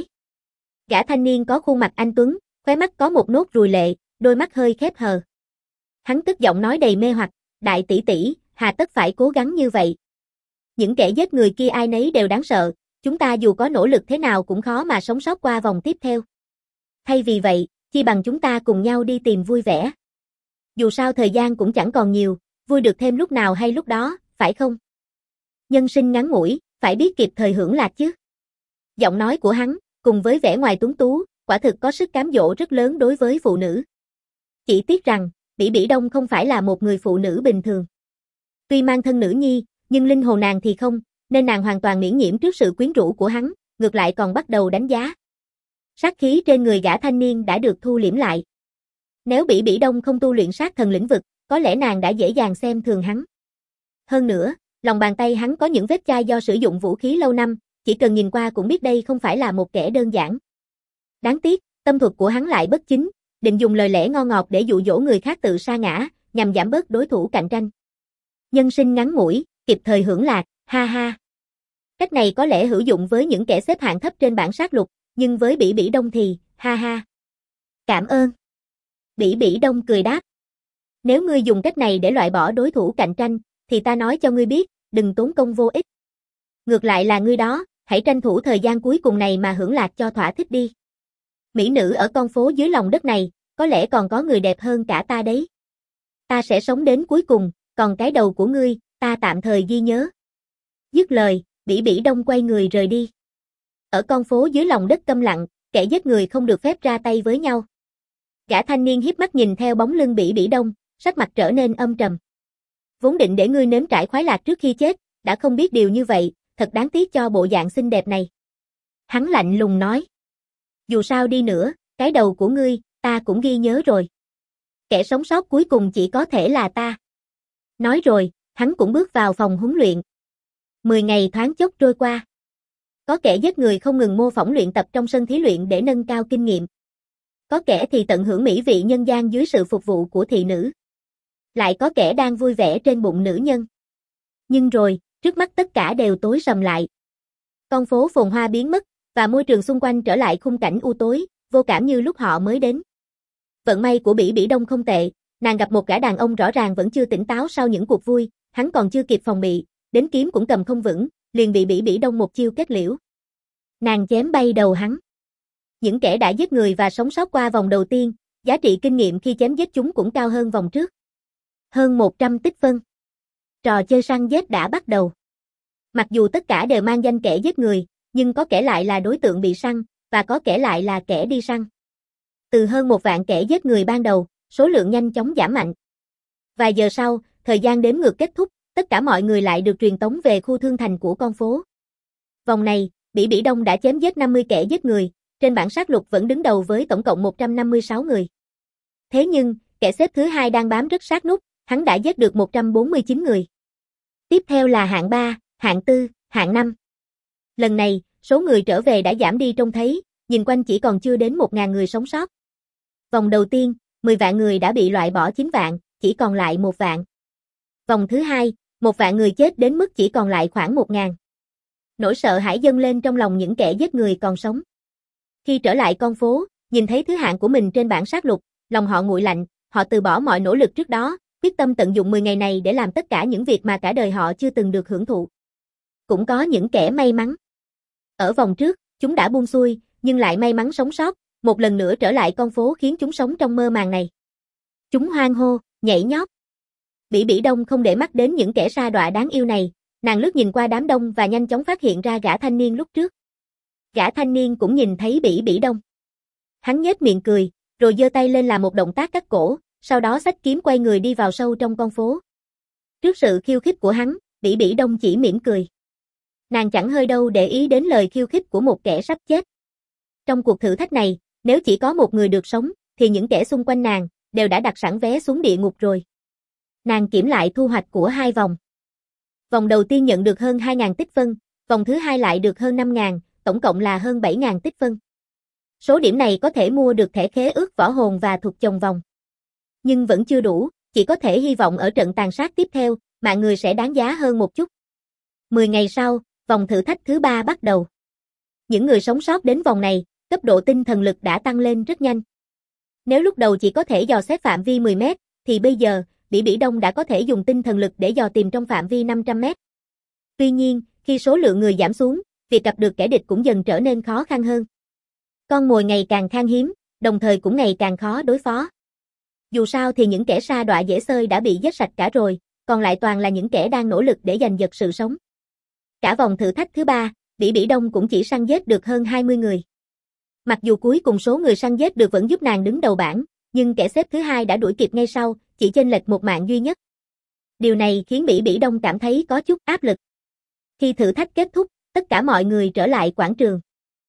Gã thanh niên có khuôn mặt anh tuấn, khóe mắt có một nốt ruồi lệ, đôi mắt hơi khép hờ. Hắn tức giọng nói đầy mê hoặc, đại tỷ tỷ, hà tất phải cố gắng như vậy. Những kẻ giết người kia ai nấy đều đáng sợ, chúng ta dù có nỗ lực thế nào cũng khó mà sống sót qua vòng tiếp theo. Thay vì vậy, chi bằng chúng ta cùng nhau đi tìm vui vẻ. Dù sao thời gian cũng chẳng còn nhiều, vui được thêm lúc nào hay lúc đó, phải không? Nhân sinh ngắn ngủi, phải biết kịp thời hưởng lạc chứ. Giọng nói của hắn, cùng với vẻ ngoài tuấn tú, quả thực có sức cám dỗ rất lớn đối với phụ nữ. Chỉ tiếc rằng, Bỉ Bỉ Đông không phải là một người phụ nữ bình thường. Tuy mang thân nữ nhi, nhưng linh hồn nàng thì không, nên nàng hoàn toàn miễn nhiễm trước sự quyến rũ của hắn, ngược lại còn bắt đầu đánh giá. Sát khí trên người gã thanh niên đã được thu liễm lại. Nếu Bỉ Bỉ Đông không tu luyện sát thần lĩnh vực, có lẽ nàng đã dễ dàng xem thường hắn. Hơn nữa, lòng bàn tay hắn có những vết chai do sử dụng vũ khí lâu năm, chỉ cần nhìn qua cũng biết đây không phải là một kẻ đơn giản. Đáng tiếc, tâm thuật của hắn lại bất chính, định dùng lời lẽ ngon ngọt để dụ dỗ người khác tự sa ngã, nhằm giảm bớt đối thủ cạnh tranh. Nhân sinh ngắn ngủi, kịp thời hưởng lạc, ha ha. Cách này có lẽ hữu dụng với những kẻ xếp hạng thấp trên bảng sát lục, nhưng với Bỉ Bỉ Đông thì, ha ha. Cảm ơn. Bỉ Bỉ Đông cười đáp. Nếu ngươi dùng cách này để loại bỏ đối thủ cạnh tranh, thì ta nói cho ngươi biết, đừng tốn công vô ích. Ngược lại là ngươi đó, hãy tranh thủ thời gian cuối cùng này mà hưởng lạc cho thỏa thích đi. Mỹ nữ ở con phố dưới lòng đất này, có lẽ còn có người đẹp hơn cả ta đấy. Ta sẽ sống đến cuối cùng, còn cái đầu của ngươi, ta tạm thời ghi nhớ. Dứt lời, Bỉ Bỉ Đông quay người rời đi. Ở con phố dưới lòng đất câm lặng, kẻ giết người không được phép ra tay với nhau. Gã thanh niên hiếp mắt nhìn theo bóng lưng Bỉ Bỉ Đông, sắc mặt trở nên âm trầm. Vốn định để ngươi nếm trải khoái lạc trước khi chết, đã không biết điều như vậy, thật đáng tiếc cho bộ dạng xinh đẹp này. Hắn lạnh lùng nói. Dù sao đi nữa, cái đầu của ngươi, ta cũng ghi nhớ rồi. Kẻ sống sót cuối cùng chỉ có thể là ta. Nói rồi, hắn cũng bước vào phòng huấn luyện. 10 ngày thoáng chốc trôi qua. Có kẻ giết người không ngừng mô phỏng luyện tập trong sân thí luyện để nâng cao kinh nghiệm. Có kẻ thì tận hưởng mỹ vị nhân gian dưới sự phục vụ của thị nữ. Lại có kẻ đang vui vẻ trên bụng nữ nhân. Nhưng rồi, trước mắt tất cả đều tối sầm lại. Con phố phồn hoa biến mất, và môi trường xung quanh trở lại khung cảnh u tối, vô cảm như lúc họ mới đến. Vận may của Bỉ Bỉ Đông không tệ, nàng gặp một gã đàn ông rõ ràng vẫn chưa tỉnh táo sau những cuộc vui, hắn còn chưa kịp phòng bị, đến kiếm cũng cầm không vững, liền bị Bỉ Bỉ Đông một chiêu kết liễu. Nàng chém bay đầu hắn. Những kẻ đã giết người và sống sót qua vòng đầu tiên, giá trị kinh nghiệm khi chém giết chúng cũng cao hơn vòng trước. Hơn 100 tích phân. Trò chơi săn giết đã bắt đầu. Mặc dù tất cả đều mang danh kẻ giết người, nhưng có kẻ lại là đối tượng bị săn, và có kẻ lại là kẻ đi săn. Từ hơn 1 vạn kẻ giết người ban đầu, số lượng nhanh chóng giảm mạnh. Vài giờ sau, thời gian đếm ngược kết thúc, tất cả mọi người lại được truyền tống về khu thương thành của con phố. Vòng này, Bỉ Bỉ Đông đã chém giết 50 kẻ giết người, trên bảng sát lục vẫn đứng đầu với tổng cộng 156 người. Thế nhưng, kẻ xếp thứ hai đang bám rất sát nút, hắn đã giết được 149 người. Tiếp theo là hạng 3, hạng 4, hạng 5. Lần này, số người trở về đã giảm đi trông thấy, nhìn quanh chỉ còn chưa đến 1.000 người sống sót. Vòng đầu tiên, 10 vạn người đã bị loại bỏ 9 vạn, chỉ còn lại 1 vạn. Vòng thứ hai, 1 vạn người chết đến mức chỉ còn lại khoảng 1.000. Nỗi sợ hãi dâng lên trong lòng những kẻ giết người còn sống. Khi trở lại con phố, nhìn thấy thứ hạng của mình trên bảng sát lục, lòng họ nguội lạnh, họ từ bỏ mọi nỗ lực trước đó, quyết tâm tận dụng 10 ngày này để làm tất cả những việc mà cả đời họ chưa từng được hưởng thụ. Cũng có những kẻ may mắn. Ở vòng trước, chúng đã buông xuôi, nhưng lại may mắn sống sót, một lần nữa trở lại con phố khiến chúng sống trong mơ màng này. Chúng hoan hô, nhảy nhót. Bỉ Bỉ Đông không để mắt đến những kẻ sa đọa đáng yêu này, nàng lướt nhìn qua đám đông và nhanh chóng phát hiện ra gã thanh niên lúc trước. Gã thanh niên cũng nhìn thấy Bỉ Bỉ Đông. Hắn nhếch miệng cười, rồi giơ tay lên làm một động tác cắt cổ, sau đó xách kiếm quay người đi vào sâu trong con phố. Trước sự khiêu khích của hắn, Bỉ Bỉ Đông chỉ mỉm cười. Nàng chẳng hơi đâu để ý đến lời khiêu khích của một kẻ sắp chết. Trong cuộc thử thách này, Nếu chỉ có một người được sống, thì những kẻ xung quanh nàng đều đã đặt sẵn vé xuống địa ngục rồi. Nàng kiểm lại thu hoạch của 2 vòng. Vòng đầu tiên nhận được hơn 2.000 tích phân, vòng thứ hai lại được hơn 5.000, tổng cộng là hơn 7.000 tích phân. Số điểm này có thể mua được thẻ khế ước võ hồn và thuộc chồng vòng. Nhưng vẫn chưa đủ, chỉ có thể hy vọng ở trận tàn sát tiếp theo, mạng người sẽ đáng giá hơn một chút. 10 ngày sau, vòng thử thách thứ 3 bắt đầu. Những người sống sót đến vòng này, cấp độ tinh thần lực đã tăng lên rất nhanh. Nếu lúc đầu chỉ có thể dò xét phạm vi 10 mét, thì bây giờ, Bỉ Bỉ Đông đã có thể dùng tinh thần lực để dò tìm trong phạm vi 500 mét. Tuy nhiên, khi số lượng người giảm xuống, việc gặp được kẻ địch cũng dần trở nên khó khăn hơn. Con mồi ngày càng khan hiếm, đồng thời cũng ngày càng khó đối phó. Dù sao thì những kẻ sa đọa dễ xơi đã bị giết sạch cả rồi, còn lại toàn là những kẻ đang nỗ lực để giành giật sự sống. Cả vòng thử thách thứ 3, Bỉ Bỉ Đông cũng chỉ săn giết được hơn 20 người. Mặc dù cuối cùng số người săn giết được vẫn giúp nàng đứng đầu bảng, nhưng kẻ xếp thứ 2 đã đuổi kịp ngay sau, chỉ chênh lệch một mạng duy nhất. Điều này khiến Bỉ Bỉ Đông cảm thấy có chút áp lực. Khi thử thách kết thúc, tất cả mọi người trở lại quảng trường.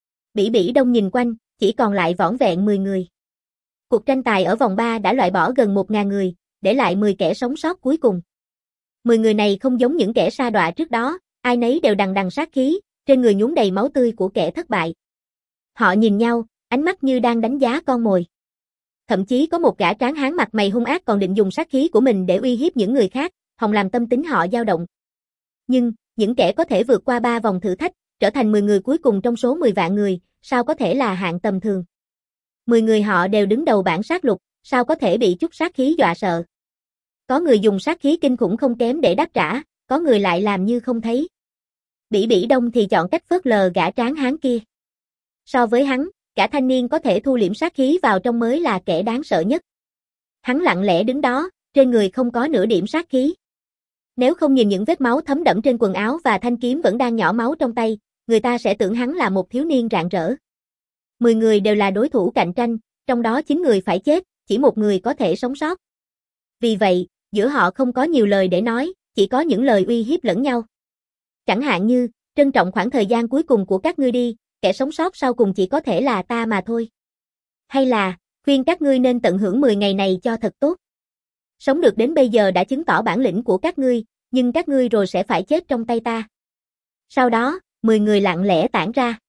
Bỉ Bỉ Đông nhìn quanh, chỉ còn lại vỏn vẹn 10 người. Cuộc tranh tài ở vòng 3 đã loại bỏ gần 1.000 người, để lại 10 kẻ sống sót cuối cùng. 10 người này không giống những kẻ sa đọa trước đó, ai nấy đều đằng đằng sát khí, trên người nhuốm đầy máu tươi của kẻ thất bại. Họ nhìn nhau, ánh mắt như đang đánh giá con mồi. Thậm chí có một gã tráng hán mặt mày hung ác còn định dùng sát khí của mình để uy hiếp những người khác, hòng làm tâm tính họ dao động. Nhưng, những kẻ có thể vượt qua 3 vòng thử thách, trở thành 10 người cuối cùng trong số 10 vạn người, sao có thể là hạng tầm thường. 10 người họ đều đứng đầu bảng sát lục, sao có thể bị chút sát khí dọa sợ. Có người dùng sát khí kinh khủng không kém để đáp trả, có người lại làm như không thấy. Bỉ Bỉ Đông thì chọn cách phớt lờ gã tráng hán kia. So với hắn, cả thanh niên có thể thu liễm sát khí vào trong mới là kẻ đáng sợ nhất. Hắn lặng lẽ đứng đó, trên người không có nửa điểm sát khí. Nếu không nhìn những vết máu thấm đẫm trên quần áo và thanh kiếm vẫn đang nhỏ máu trong tay, người ta sẽ tưởng hắn là một thiếu niên rạng rỡ. 10 người đều là đối thủ cạnh tranh, trong đó 9 người phải chết, chỉ một người có thể sống sót. Vì vậy, giữa họ không có nhiều lời để nói, chỉ có những lời uy hiếp lẫn nhau. Chẳng hạn như, trân trọng khoảng thời gian cuối cùng của các ngươi đi, kẻ sống sót sau cùng chỉ có thể là ta mà thôi. Hay là, khuyên các ngươi nên tận hưởng 10 ngày này cho thật tốt. Sống được đến bây giờ đã chứng tỏ bản lĩnh của các ngươi, nhưng các ngươi rồi sẽ phải chết trong tay ta. Sau đó, 10 người lặng lẽ tản ra.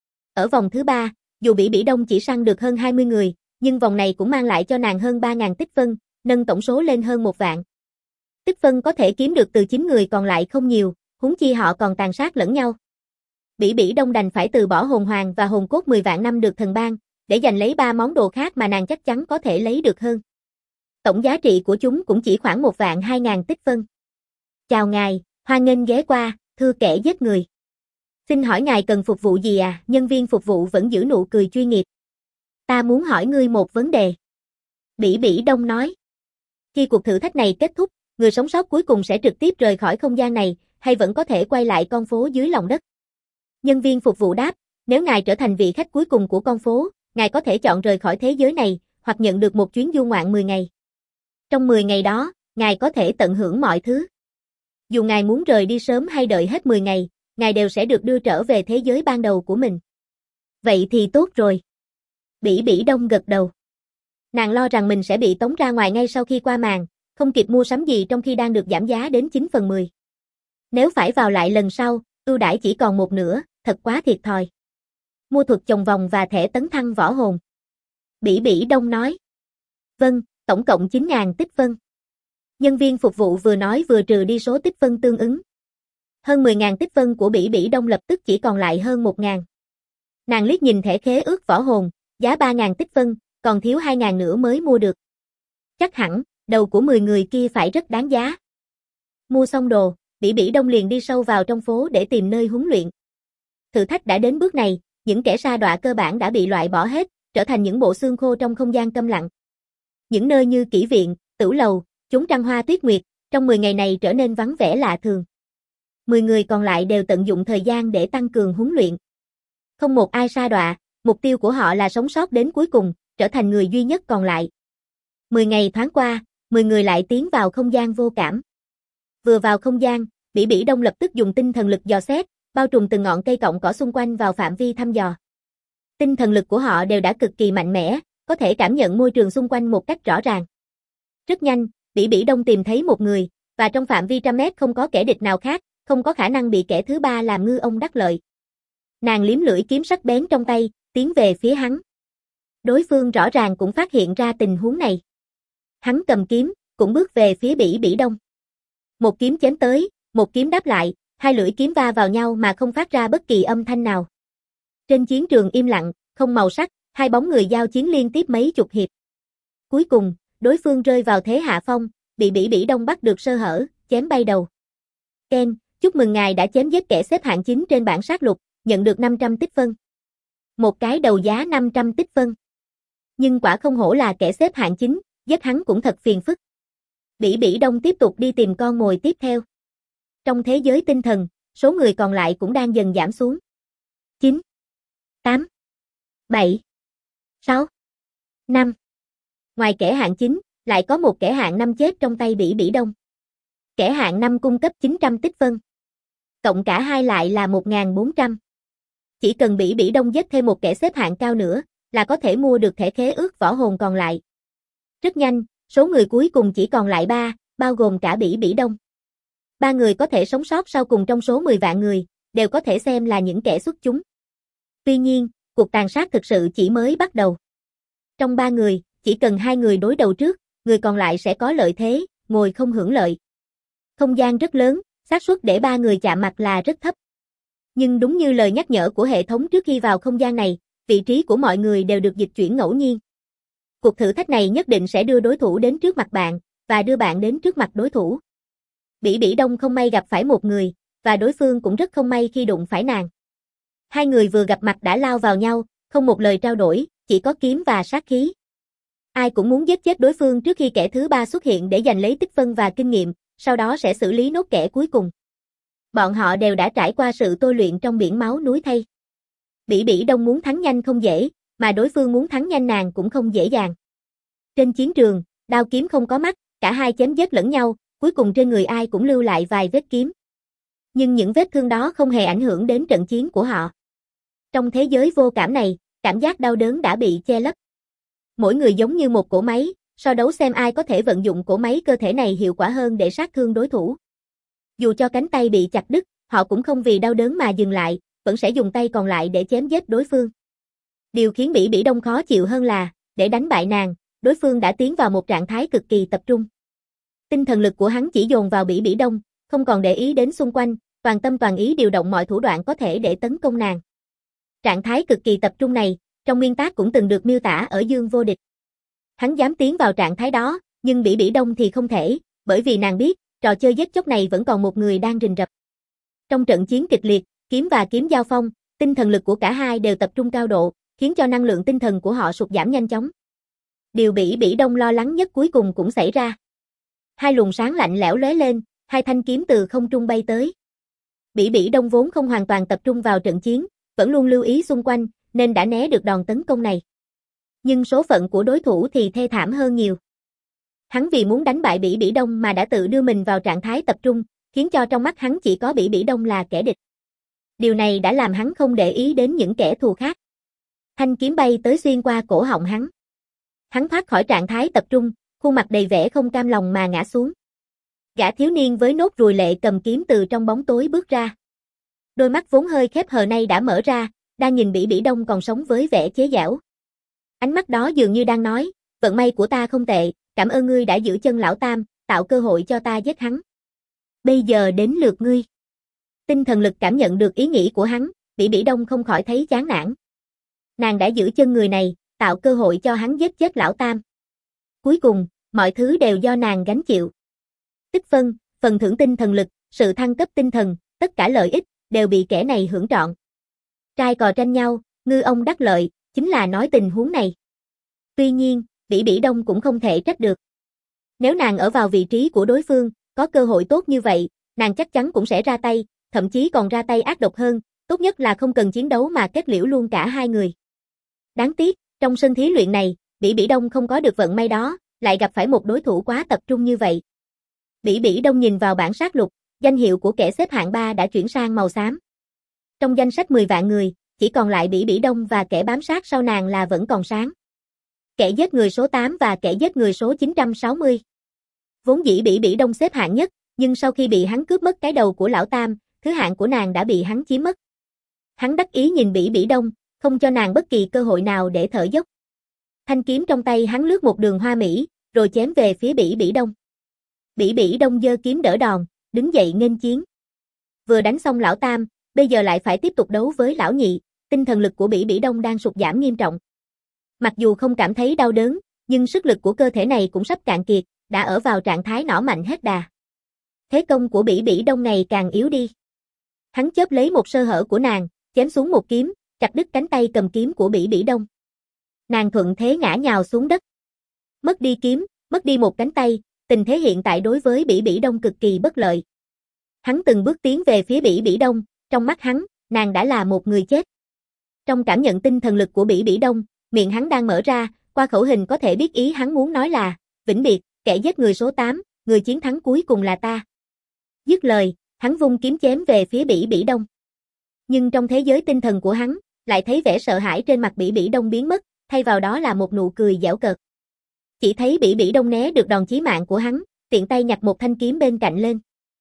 Ở vòng thứ 3, dù Bỉ Bỉ Đông chỉ săn được hơn 20 người, nhưng vòng này cũng mang lại cho nàng hơn 3.000 tích phân, nâng tổng số lên hơn 1 vạn. Tích phân có thể kiếm được từ 9 người còn lại không nhiều, huống chi họ còn tàn sát lẫn nhau. Bỉ Bỉ Đông đành phải từ bỏ hồn hoàng và hồn cốt 10 vạn năm được thần ban, để giành lấy 3 món đồ khác mà nàng chắc chắn có thể lấy được hơn. Tổng giá trị của chúng cũng chỉ khoảng 1.200.000 tích phân. Chào ngài, hoan nghênh ghé qua, thưa kẻ giết người. Xin hỏi ngài cần phục vụ gì à? Nhân viên phục vụ vẫn giữ nụ cười chuyên nghiệp. Ta muốn hỏi ngươi một vấn đề. Bỉ Bỉ Đông nói. Khi cuộc thử thách này kết thúc, người sống sót cuối cùng sẽ trực tiếp rời khỏi không gian này, hay vẫn có thể quay lại con phố dưới lòng đất? Nhân viên phục vụ đáp, nếu ngài trở thành vị khách cuối cùng của con phố, ngài có thể chọn rời khỏi thế giới này, hoặc nhận được một chuyến du ngoạn 10 ngày. Trong 10 ngày đó, ngài có thể tận hưởng mọi thứ. Dù ngài muốn rời đi sớm hay đợi hết 10 ngày, ngài đều sẽ được đưa trở về thế giới ban đầu của mình. Vậy thì tốt rồi. Bỉ Bỉ Đông gật đầu. Nàng lo rằng mình sẽ bị tống ra ngoài ngay sau khi qua màn, không kịp mua sắm gì trong khi đang được giảm giá đến 9/10. Nếu phải vào lại lần sau, ưu đãi chỉ còn một nửa, thật quá thiệt thòi. Mua thuật chồng vòng và thẻ tấn thăng võ hồn. Bỉ Bỉ Đông nói. Vâng, tổng cộng 9.000 tích phân. Nhân viên phục vụ vừa nói vừa trừ đi số tích phân tương ứng. Hơn 10.000 tích phân của Bỉ Bỉ Đông lập tức chỉ còn lại hơn 1.000. Nàng liếc nhìn thẻ khế ước võ hồn, giá 3.000 tích phân, còn thiếu 2.000 nữa mới mua được. Chắc hẳn, đầu của 10 người kia phải rất đáng giá. Mua xong đồ, Bỉ Bỉ Đông liền đi sâu vào trong phố để tìm nơi huấn luyện. Thử thách đã đến bước này, những kẻ sa đọa cơ bản đã bị loại bỏ hết, trở thành những bộ xương khô trong không gian câm lặng. Những nơi như kỹ viện, tửu lầu, chốn trăng hoa tuyết nguyệt, trong 10 ngày này trở nên vắng vẻ lạ thường. 10 người còn lại đều tận dụng thời gian để tăng cường huấn luyện. Không một ai sa đọa, mục tiêu của họ là sống sót đến cuối cùng, trở thành người duy nhất còn lại. 10 ngày thoáng qua, 10 người lại tiến vào không gian vô cảm. Vừa vào không gian, Bỉ Bỉ Đông lập tức dùng tinh thần lực dò xét, bao trùm từng ngọn cây cọng cỏ xung quanh vào phạm vi thăm dò. Tinh thần lực của họ đều đã cực kỳ mạnh mẽ, có thể cảm nhận môi trường xung quanh một cách rõ ràng. Rất nhanh, Bỉ Bỉ Đông tìm thấy một người, và trong phạm vi trăm mét không có kẻ địch nào khác, không có khả năng bị kẻ thứ ba làm ngư ông đắc lợi. Nàng liếm lưỡi kiếm sắc bén trong tay, tiến về phía hắn. Đối phương rõ ràng cũng phát hiện ra tình huống này. Hắn cầm kiếm, cũng bước về phía Bỉ Bỉ Đông. Một kiếm chém tới, một kiếm đáp lại, hai lưỡi kiếm va vào nhau mà không phát ra bất kỳ âm thanh nào. Trên chiến trường im lặng, không màu sắc, hai bóng người giao chiến liên tiếp mấy chục hiệp. Cuối cùng, đối phương rơi vào thế hạ phong, bị Bỉ Bỉ Đông bắt được sơ hở, chém bay đầu. Ken, chúc mừng ngài đã chém giết kẻ xếp hạng 9 trên bảng sát lục, nhận được 500 tích phân. Một cái đầu giá 500 tích phân. Nhưng quả không hổ là kẻ xếp hạng 9, giết hắn cũng thật phiền phức. Bỉ Bỉ Đông tiếp tục đi tìm con mồi tiếp theo. Trong thế giới tinh thần, số người còn lại cũng đang dần giảm xuống. 9, 8, 7, 6, 5. Ngoài kẻ hạng 9, lại có một kẻ hạng 5 chết trong tay Bỉ Bỉ Đông. Kẻ hạng 5 cung cấp 900 tích phân. Cộng cả hai lại là 1.400. Chỉ cần Bỉ Bỉ Đông giết thêm một kẻ xếp hạng cao nữa, là có thể mua được thẻ khế ước võ hồn còn lại. Rất nhanh, số người cuối cùng chỉ còn lại 3, bao gồm cả Bỉ Bỉ Đông. 3 người có thể sống sót sau cùng trong số 10 vạn người, đều có thể xem là những kẻ xuất chúng. Tuy nhiên, cuộc tàn sát thực sự chỉ mới bắt đầu. Trong 3 người, chỉ cần 2 người đối đầu trước, người còn lại sẽ có lợi thế, ngồi không hưởng lợi. Không gian rất lớn, xác suất để 3 người chạm mặt là rất thấp. Nhưng đúng như lời nhắc nhở của hệ thống trước khi vào không gian này, vị trí của mọi người đều được dịch chuyển ngẫu nhiên. Cuộc thử thách này nhất định sẽ đưa đối thủ đến trước mặt bạn, và đưa bạn đến trước mặt đối thủ. Bỉ Bỉ Đông không may gặp phải một người, và đối phương cũng rất không may khi đụng phải nàng. Hai người vừa gặp mặt đã lao vào nhau, không một lời trao đổi, chỉ có kiếm và sát khí. Ai cũng muốn giết chết đối phương trước khi kẻ thứ ba xuất hiện để giành lấy tích phân và kinh nghiệm, sau đó sẽ xử lý nốt kẻ cuối cùng. Bọn họ đều đã trải qua sự tôi luyện trong biển máu núi thây. Bỉ Bỉ Đông muốn thắng nhanh không dễ, mà đối phương muốn thắng nhanh nàng cũng không dễ dàng. Trên chiến trường, đao kiếm không có mắt, cả hai chém giết lẫn nhau, cuối cùng trên người ai cũng lưu lại vài vết kiếm. Nhưng những vết thương đó không hề ảnh hưởng đến trận chiến của họ. Trong thế giới vô cảm này, cảm giác đau đớn đã bị che lấp. Mỗi người giống như một cỗ máy, so đấu xem ai có thể vận dụng cỗ máy cơ thể này hiệu quả hơn để sát thương đối thủ. Dù cho cánh tay bị chặt đứt, họ cũng không vì đau đớn mà dừng lại, vẫn sẽ dùng tay còn lại để chém giết đối phương. Điều khiến Bỉ Bỉ Đông khó chịu hơn là, để đánh bại nàng, đối phương đã tiến vào một trạng thái cực kỳ tập trung. Tinh thần lực của hắn chỉ dồn vào Bỉ Bỉ Đông, không còn để ý đến xung quanh, toàn tâm toàn ý điều động mọi thủ đoạn có thể để tấn công nàng. Trạng thái cực kỳ tập trung này, trong nguyên tác cũng từng được miêu tả ở Dương Vô Địch. Hắn dám tiến vào trạng thái đó, nhưng Bỉ Bỉ Đông thì không thể, bởi vì nàng biết, trò chơi giết chóc này vẫn còn một người đang rình rập. Trong trận chiến kịch liệt, kiếm và kiếm giao phong, tinh thần lực của cả hai đều tập trung cao độ, khiến cho năng lượng tinh thần của họ sụt giảm nhanh chóng. Điều Bỉ Bỉ Đông lo lắng nhất cuối cùng cũng xảy ra. Hai luồng sáng lạnh lẽo lóe lên, hai thanh kiếm từ không trung bay tới. Bỉ Bỉ Đông vốn không hoàn toàn tập trung vào trận chiến, vẫn luôn lưu ý xung quanh, nên đã né được đòn tấn công này. Nhưng số phận của đối thủ thì thê thảm hơn nhiều. Hắn vì muốn đánh bại Bỉ Bỉ Đông mà đã tự đưa mình vào trạng thái tập trung, khiến cho trong mắt hắn chỉ có Bỉ Bỉ Đông là kẻ địch. Điều này đã làm hắn không để ý đến những kẻ thù khác. Thanh kiếm bay tới xuyên qua cổ họng hắn. Hắn thoát khỏi trạng thái tập trung, khuôn mặt đầy vẻ không cam lòng mà ngã xuống. Gã thiếu niên với nốt ruồi lệ cầm kiếm từ trong bóng tối bước ra. Đôi mắt vốn hơi khép hờ nay đã mở ra, đang nhìn Bỉ Bỉ Đông còn sống với vẻ chế giễu. Ánh mắt đó dường như đang nói, vận may của ta không tệ, cảm ơn ngươi đã giữ chân lão tam, tạo cơ hội cho ta giết hắn. Bây giờ đến lượt ngươi. Tinh thần lực cảm nhận được ý nghĩ của hắn, Bỉ Bỉ Đông không khỏi thấy chán nản. Nàng đã giữ chân người này, tạo cơ hội cho hắn giết chết lão tam. Cuối cùng, mọi thứ đều do nàng gánh chịu. Tích phân, phần thưởng tinh thần lực, sự thăng cấp tinh thần, tất cả lợi ích, đều bị kẻ này hưởng trọn. Trai cò tranh nhau, ngư ông đắc lợi, chính là nói tình huống này. Tuy nhiên, Bỉ Bỉ Đông cũng không thể trách được. Nếu nàng ở vào vị trí của đối phương, có cơ hội tốt như vậy, nàng chắc chắn cũng sẽ ra tay, thậm chí còn ra tay ác độc hơn, tốt nhất là không cần chiến đấu mà kết liễu luôn cả hai người. Đáng tiếc, trong sân thí luyện này, Bỉ Bỉ Đông không có được vận may đó, lại gặp phải một đối thủ quá tập trung như vậy. Bỉ Bỉ Đông nhìn vào bảng sát lục, danh hiệu của kẻ xếp hạng 3 đã chuyển sang màu xám. Trong danh sách 10 vạn người, chỉ còn lại Bỉ Bỉ Đông và kẻ bám sát sau nàng là vẫn còn sáng. Kẻ giết người số 8 và kẻ giết người số 960. Vốn dĩ Bỉ Bỉ Đông xếp hạng nhất, nhưng sau khi bị hắn cướp mất cái đầu của lão Tam, thứ hạng của nàng đã bị hắn chiếm mất. Hắn đắc ý nhìn Bỉ Bỉ Đông, không cho nàng bất kỳ cơ hội nào để thở dốc. Thanh kiếm trong tay hắn lướt một đường hoa mỹ, rồi chém về phía Bỉ Bỉ Đông. Bỉ Bỉ Đông giơ kiếm đỡ đòn, đứng dậy nghênh chiến. Vừa đánh xong lão Tam, bây giờ lại phải tiếp tục đấu với lão Nhị, tinh thần lực của Bỉ Bỉ Đông đang sụt giảm nghiêm trọng. Mặc dù không cảm thấy đau đớn, nhưng sức lực của cơ thể này cũng sắp cạn kiệt, đã ở vào trạng thái nỏ mạnh hết đà. Thế công của Bỉ Bỉ Đông ngày càng yếu đi. Hắn chớp lấy một sơ hở của nàng, chém xuống một kiếm, chặt đứt cánh tay cầm kiếm của Bỉ Bỉ Đông. Nàng thuận thế ngã nhào xuống đất. Mất đi kiếm, mất đi một cánh tay, tình thế hiện tại đối với Bỉ Bỉ Đông cực kỳ bất lợi. Hắn từng bước tiến về phía Bỉ Bỉ Đông, trong mắt hắn, nàng đã là một người chết. Trong cảm nhận tinh thần lực của Bỉ Bỉ Đông, miệng hắn đang mở ra, qua khẩu hình có thể biết ý hắn muốn nói là, vĩnh biệt, kẻ giết người số 8, người chiến thắng cuối cùng là ta. Dứt lời, hắn vung kiếm chém về phía Bỉ Bỉ Đông. Nhưng trong thế giới tinh thần của hắn, lại thấy vẻ sợ hãi trên mặt Bỉ Bỉ Đông biến mất, thay vào đó là một nụ cười giễu cợt. Chỉ thấy Bỉ Bỉ Đông né được đòn chí mạng của hắn, tiện tay nhặt một thanh kiếm bên cạnh lên.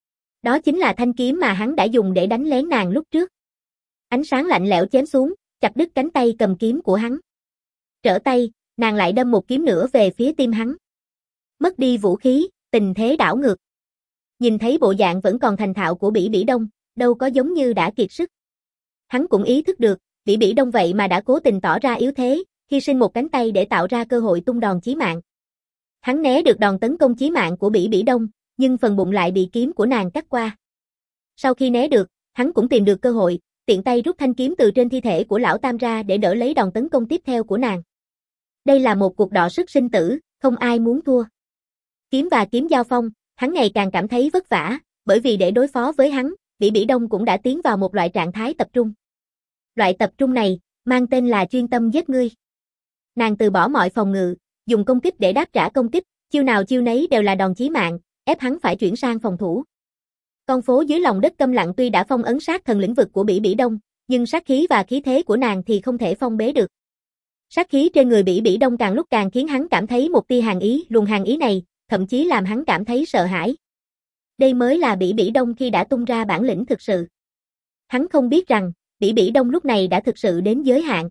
Đó chính là thanh kiếm mà hắn đã dùng để đánh lén nàng lúc trước. Ánh sáng lạnh lẽo chém xuống, chặt đứt cánh tay cầm kiếm của hắn. Trở tay, nàng lại đâm một kiếm nữa về phía tim hắn. Mất đi vũ khí, tình thế đảo ngược. Nhìn thấy bộ dạng vẫn còn thành thạo của Bỉ Bỉ Đông, đâu có giống như đã kiệt sức. Hắn cũng ý thức được, Bỉ Bỉ Đông vậy mà đã cố tình tỏ ra yếu thế, hy sinh một cánh tay để tạo ra cơ hội tung đòn chí mạng. Hắn né được đòn tấn công chí mạng của Bỉ Bỉ Đông, nhưng phần bụng lại bị kiếm của nàng cắt qua. Sau khi né được, hắn cũng tìm được cơ hội, tiện tay rút thanh kiếm từ trên thi thể của lão Tam ra để đỡ lấy đòn tấn công tiếp theo của nàng. Đây là một cuộc đọ sức sinh tử, không ai muốn thua. Kiếm và kiếm giao phong, hắn ngày càng cảm thấy vất vả, bởi vì để đối phó với hắn, Bỉ Bỉ Đông cũng đã tiến vào một loại trạng thái tập trung. Loại tập trung này, mang tên là chuyên tâm giết ngươi. Nàng từ bỏ mọi phòng ngự, dùng công kích để đáp trả công kích, chiêu nào chiêu nấy đều là đòn chí mạng, ép hắn phải chuyển sang phòng thủ. Con phố dưới lòng đất câm lặng tuy đã phong ấn sát thần lĩnh vực của Bỉ Bỉ Đông, nhưng sát khí và khí thế của nàng thì không thể phong bế được. Sát khí trên người Bỉ Bỉ Đông càng lúc càng khiến hắn cảm thấy một tia hàn ý, luồng hàn ý này, thậm chí làm hắn cảm thấy sợ hãi. Đây mới là Bỉ Bỉ Đông khi đã tung ra bản lĩnh thực sự. Hắn không biết rằng, Bỉ Bỉ Đông lúc này đã thực sự đến giới hạn.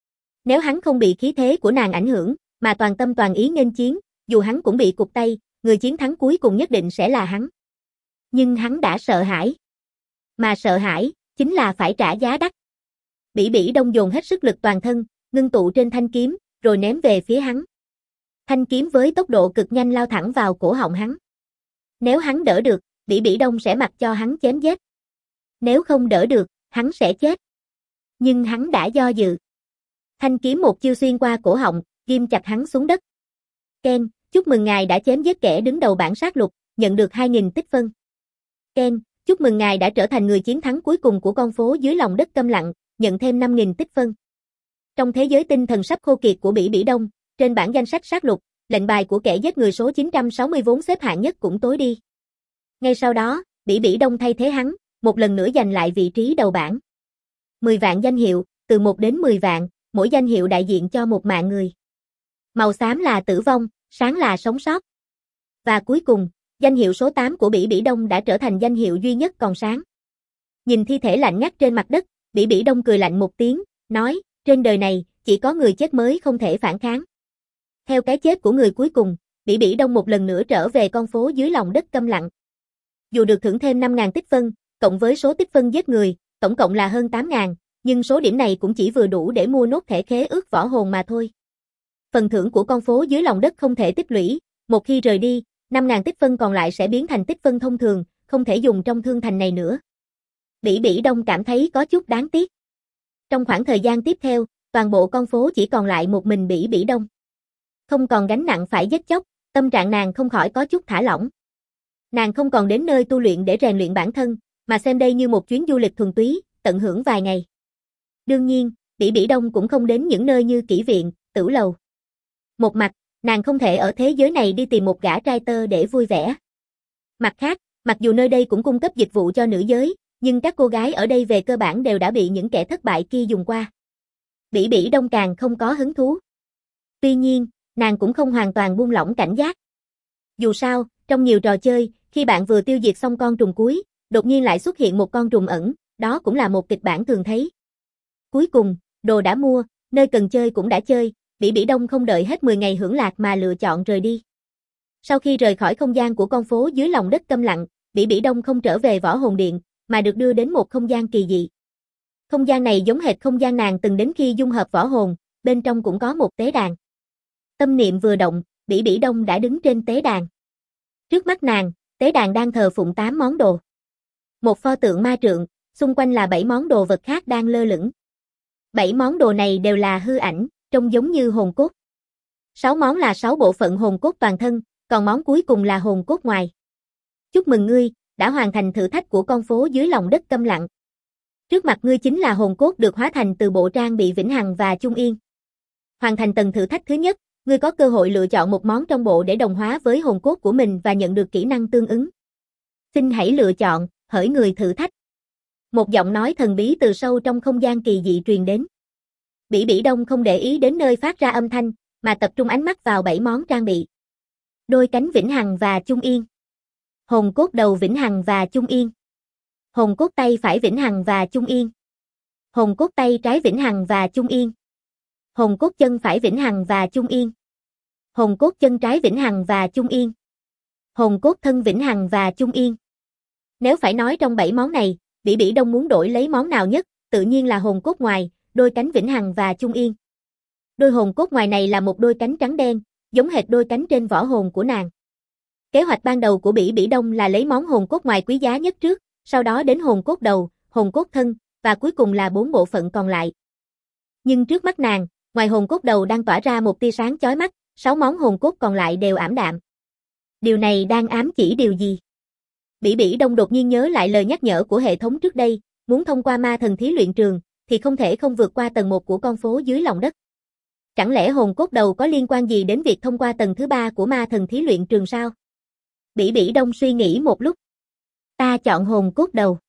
Nếu hắn không bị khí thế của nàng ảnh hưởng, mà toàn tâm toàn ý nghênh chiến, dù hắn cũng bị cụt tay, người chiến thắng cuối cùng nhất định sẽ là hắn. Nhưng hắn đã sợ hãi. Mà sợ hãi, chính là phải trả giá đắt. Bỉ Bỉ Đông dồn hết sức lực toàn thân, ngưng tụ trên thanh kiếm, rồi ném về phía hắn. Thanh kiếm với tốc độ cực nhanh lao thẳng vào cổ họng hắn. Nếu hắn đỡ được, Bỉ Bỉ Đông sẽ mặc cho hắn chém giết. Nếu không đỡ được, hắn sẽ chết. Nhưng hắn đã do dự. Thanh kiếm một chiêu xuyên qua cổ họng, ghim chặt hắn xuống đất. Ken, chúc mừng ngài đã chém giết kẻ đứng đầu bảng sát lục, nhận được 2.000 tích phân. Ken, chúc mừng ngài đã trở thành người chiến thắng cuối cùng của con phố dưới lòng đất câm lặng, nhận thêm 5.000 tích phân. Trong thế giới tinh thần sắp khô kiệt của Bỉ Bỉ Đông, trên bảng danh sách sát lục, lệnh bài của kẻ giết người số 960 vốn xếp hạng nhất cũng tối đi. Ngay sau đó, Bỉ Bỉ Đông thay thế hắn, một lần nữa giành lại vị trí đầu bảng. 10 vạn danh hiệu, từ 1 đến 10 vạn, mỗi danh hiệu đại diện cho một mạng người. Màu xám là tử vong, sáng là sống sót. Và cuối cùng, danh hiệu số 8 của Bỉ Bỉ Đông đã trở thành danh hiệu duy nhất còn sáng. Nhìn thi thể lạnh ngắt trên mặt đất, Bỉ Bỉ Đông cười lạnh một tiếng, nói, trên đời này, chỉ có người chết mới không thể phản kháng. Theo cái chết của người cuối cùng, Bỉ Bỉ Đông một lần nữa trở về con phố dưới lòng đất câm lặng. Dù được thưởng thêm 5.000 tích phân, cộng với số tích phân giết người, tổng cộng là hơn 8.000, nhưng số điểm này cũng chỉ vừa đủ để mua nốt thẻ khế ước võ hồn mà thôi. Phần thưởng của con phố dưới lòng đất không thể tích lũy, một khi rời đi, 5.000 tích phân còn lại sẽ biến thành tích phân thông thường, không thể dùng trong thương thành này nữa. Bỉ Bỉ Đông cảm thấy có chút đáng tiếc. Trong khoảng thời gian tiếp theo, toàn bộ con phố chỉ còn lại một mình Bỉ Bỉ Đông. Không còn gánh nặng phải giết chóc, tâm trạng nàng không khỏi có chút thả lỏng. Nàng không còn đến nơi tu luyện để rèn luyện bản thân, mà xem đây như một chuyến du lịch thuần túy, tận hưởng vài ngày. Đương nhiên, Bỉ Bỉ Đông cũng không đến những nơi như kỹ viện, tửu lầu. Một mặt, nàng không thể ở thế giới này đi tìm một gã trai tơ để vui vẻ. Mặt khác, mặc dù nơi đây cũng cung cấp dịch vụ cho nữ giới, Nhưng các cô gái ở đây về cơ bản đều đã bị những kẻ thất bại kia dùng qua. Bỉ Bỉ Đông càng không có hứng thú. Tuy nhiên, nàng cũng không hoàn toàn buông lỏng cảnh giác. Dù sao, trong nhiều trò chơi, khi bạn vừa tiêu diệt xong con trùng cuối, đột nhiên lại xuất hiện một con trùng ẩn, đó cũng là một kịch bản thường thấy. Cuối cùng, đồ đã mua, nơi cần chơi cũng đã chơi, Bỉ Bỉ Đông không đợi hết 10 ngày hưởng lạc mà lựa chọn rời đi. Sau khi rời khỏi không gian của con phố dưới lòng đất câm lặng, Bỉ Bỉ Đông không trở về Võ Hồn Điện, mà được đưa đến một không gian kỳ dị. Không gian này giống hệt không gian nàng từng đến khi dung hợp võ hồn, bên trong cũng có một tế đàn. Tâm niệm vừa động, Bỉ Bỉ Đông đã đứng trên tế đàn. Trước mắt nàng, tế đàn đang thờ phụng 8 món đồ. Một pho tượng ma trượng, xung quanh là 7 món đồ vật khác đang lơ lửng. 7 món đồ này đều là hư ảnh, trông giống như hồn cốt. 6 món là 6 bộ phận hồn cốt toàn thân, còn món cuối cùng là hồn cốt ngoài. Chúc mừng ngươi, đã hoàn thành thử thách của con phố dưới lòng đất câm lặng. Trước mặt ngươi chính là hồn cốt được hóa thành từ bộ trang bị Vĩnh Hằng và Chung Yên. Hoàn thành tầng thử thách thứ nhất, ngươi có cơ hội lựa chọn một món trong bộ để đồng hóa với hồn cốt của mình và nhận được kỹ năng tương ứng. Xin hãy lựa chọn, hỡi người thử thách. Một giọng nói thần bí từ sâu trong không gian kỳ dị truyền đến. Bỉ Bỉ Đông không để ý đến nơi phát ra âm thanh, mà tập trung ánh mắt vào 7 món trang bị. Đôi cánh Vĩnh Hằng và Chung Yên. Hồn cốt đầu Vĩnh Hằng và Chung Yên. Hồn cốt tay phải Vĩnh Hằng và Chung Yên. Hồn cốt tay trái Vĩnh Hằng và Chung Yên. Hồn cốt chân phải Vĩnh Hằng và Chung Yên. Hồn cốt chân trái Vĩnh Hằng và Chung Yên. Hồn cốt thân Vĩnh Hằng và Chung Yên. Nếu phải nói trong 7 món này, Bỉ Bỉ Đông muốn đổi lấy món nào nhất, tự nhiên là hồn cốt ngoài, đôi cánh Vĩnh Hằng và Chung Yên. Đôi hồn cốt ngoài này là một đôi cánh trắng đen, giống hệt đôi cánh trên võ hồn của nàng. Kế hoạch ban đầu của Bỉ Bỉ Đông là lấy món hồn cốt ngoài quý giá nhất trước, sau đó đến hồn cốt đầu, hồn cốt thân, và cuối cùng là 4 bộ phận còn lại. Nhưng trước mắt nàng, ngoài hồn cốt đầu đang tỏa ra một tia sáng chói mắt, 6 món hồn cốt còn lại đều ảm đạm. Điều này đang ám chỉ điều gì? Bỉ Bỉ Đông đột nhiên nhớ lại lời nhắc nhở của hệ thống trước đây, muốn thông qua ma thần thí luyện trường, thì không thể không vượt qua tầng 1 của con phố dưới lòng đất. Chẳng lẽ hồn cốt đầu có liên quan gì đến việc thông qua tầng thứ 3 của ma thần thí luyện trường sao? Bỉ Bỉ Đông suy nghĩ một lúc. Ta chọn hồn cốt đầu.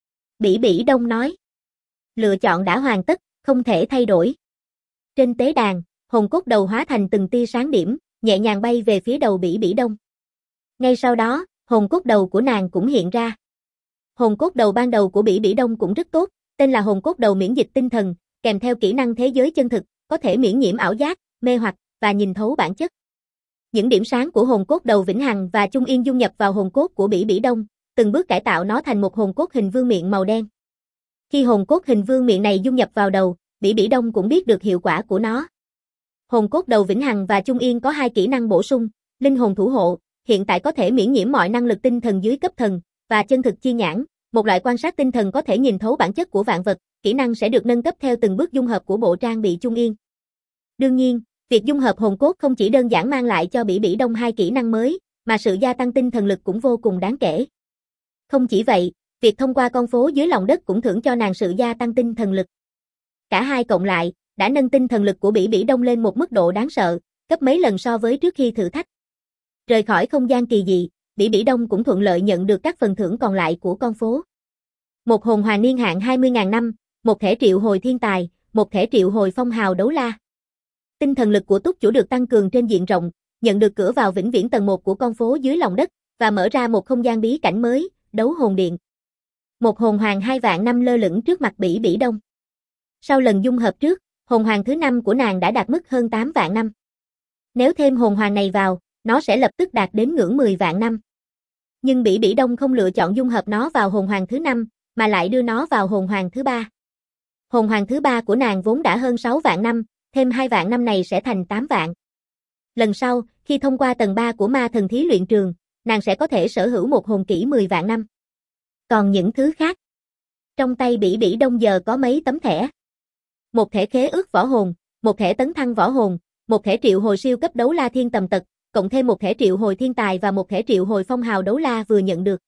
Bỉ Bỉ Đông nói. Lựa chọn đã hoàn tất, không thể thay đổi. Trên tế đàn, hồn cốt đầu hóa thành từng tia sáng điểm, nhẹ nhàng bay về phía đầu Bỉ Bỉ Đông. Ngay sau đó, hồn cốt đầu của nàng cũng hiện ra. Hồn cốt đầu ban đầu của Bỉ Bỉ Đông cũng rất tốt, tên là hồn cốt đầu miễn dịch tinh thần, kèm theo kỹ năng thế giới chân thực, có thể miễn nhiễm ảo giác, mê hoặc, và nhìn thấu bản chất. Những điểm sáng của hồn cốt đầu Vĩnh Hằng và Chung Yên dung nhập vào hồn cốt của Bỉ Bỉ Đông, từng bước cải tạo nó thành một hồn cốt hình vương miện màu đen. Khi hồn cốt hình vương miện này dung nhập vào đầu, Bỉ Bỉ Đông cũng biết được hiệu quả của nó. Hồn cốt đầu Vĩnh Hằng và Chung Yên có 2 kỹ năng bổ sung, linh hồn thủ hộ, hiện tại có thể miễn nhiễm mọi năng lực tinh thần dưới cấp thần, và chân thực chi nhãn, một loại quan sát tinh thần có thể nhìn thấu bản chất của vạn vật, kỹ năng sẽ được nâng cấp theo từng bước dung hợp của bộ trang bị Chung Yên. Đương nhiên, việc dung hợp hồn cốt không chỉ đơn giản mang lại cho Bỉ Bỉ Đông 2 kỹ năng mới, mà sự gia tăng tinh thần lực cũng vô cùng đáng kể. Không chỉ vậy, việc thông qua con phố dưới lòng đất cũng thưởng cho nàng sự gia tăng tinh thần lực. Cả hai cộng lại, đã nâng tinh thần lực của Bỉ Bỉ Đông lên một mức độ đáng sợ, gấp mấy lần so với trước khi thử thách. Rời khỏi không gian kỳ dị, Bỉ Bỉ Đông cũng thuận lợi nhận được các phần thưởng còn lại của con phố. Một hồn hoàn niên hạn 20.000 năm, một thẻ triệu hồi thiên tài, một thẻ triệu hồi phong hào đấu la. Tinh thần lực của túc chủ được tăng cường trên diện rộng, nhận được cửa vào vĩnh viễn tầng 1 của con phố dưới lòng đất, và mở ra một không gian bí cảnh mới, đấu hồn điện. Một hồn hoàng 2 vạn năm lơ lửng trước mặt Bỉ Bỉ Đông. Sau lần dung hợp trước, hồn hoàng thứ 5 của nàng đã đạt mức hơn 8 vạn năm. Nếu thêm hồn hoàng này vào, nó sẽ lập tức đạt đến ngưỡng 10 vạn năm. Nhưng Bỉ Bỉ Đông không lựa chọn dung hợp nó vào hồn hoàng thứ 5, mà lại đưa nó vào hồn hoàng thứ 3. Hồn hoàng thứ 3 của nàng vốn đã hơn 6 vạn năm, thêm 2 vạn năm này sẽ thành 8 vạn. Lần sau, khi thông qua tầng 3 của ma thần thí luyện trường, nàng sẽ có thể sở hữu một hồn kỹ 10 vạn năm. Còn những thứ khác, trong tay Bỉ Bỉ Đông giờ có mấy tấm thẻ. Một thẻ khế ước võ hồn, một thẻ tấn thăng võ hồn, một thẻ triệu hồi siêu cấp đấu la thiên tầm tật, cộng thêm một thẻ triệu hồi thiên tài và một thẻ triệu hồi phong hào đấu la vừa nhận được.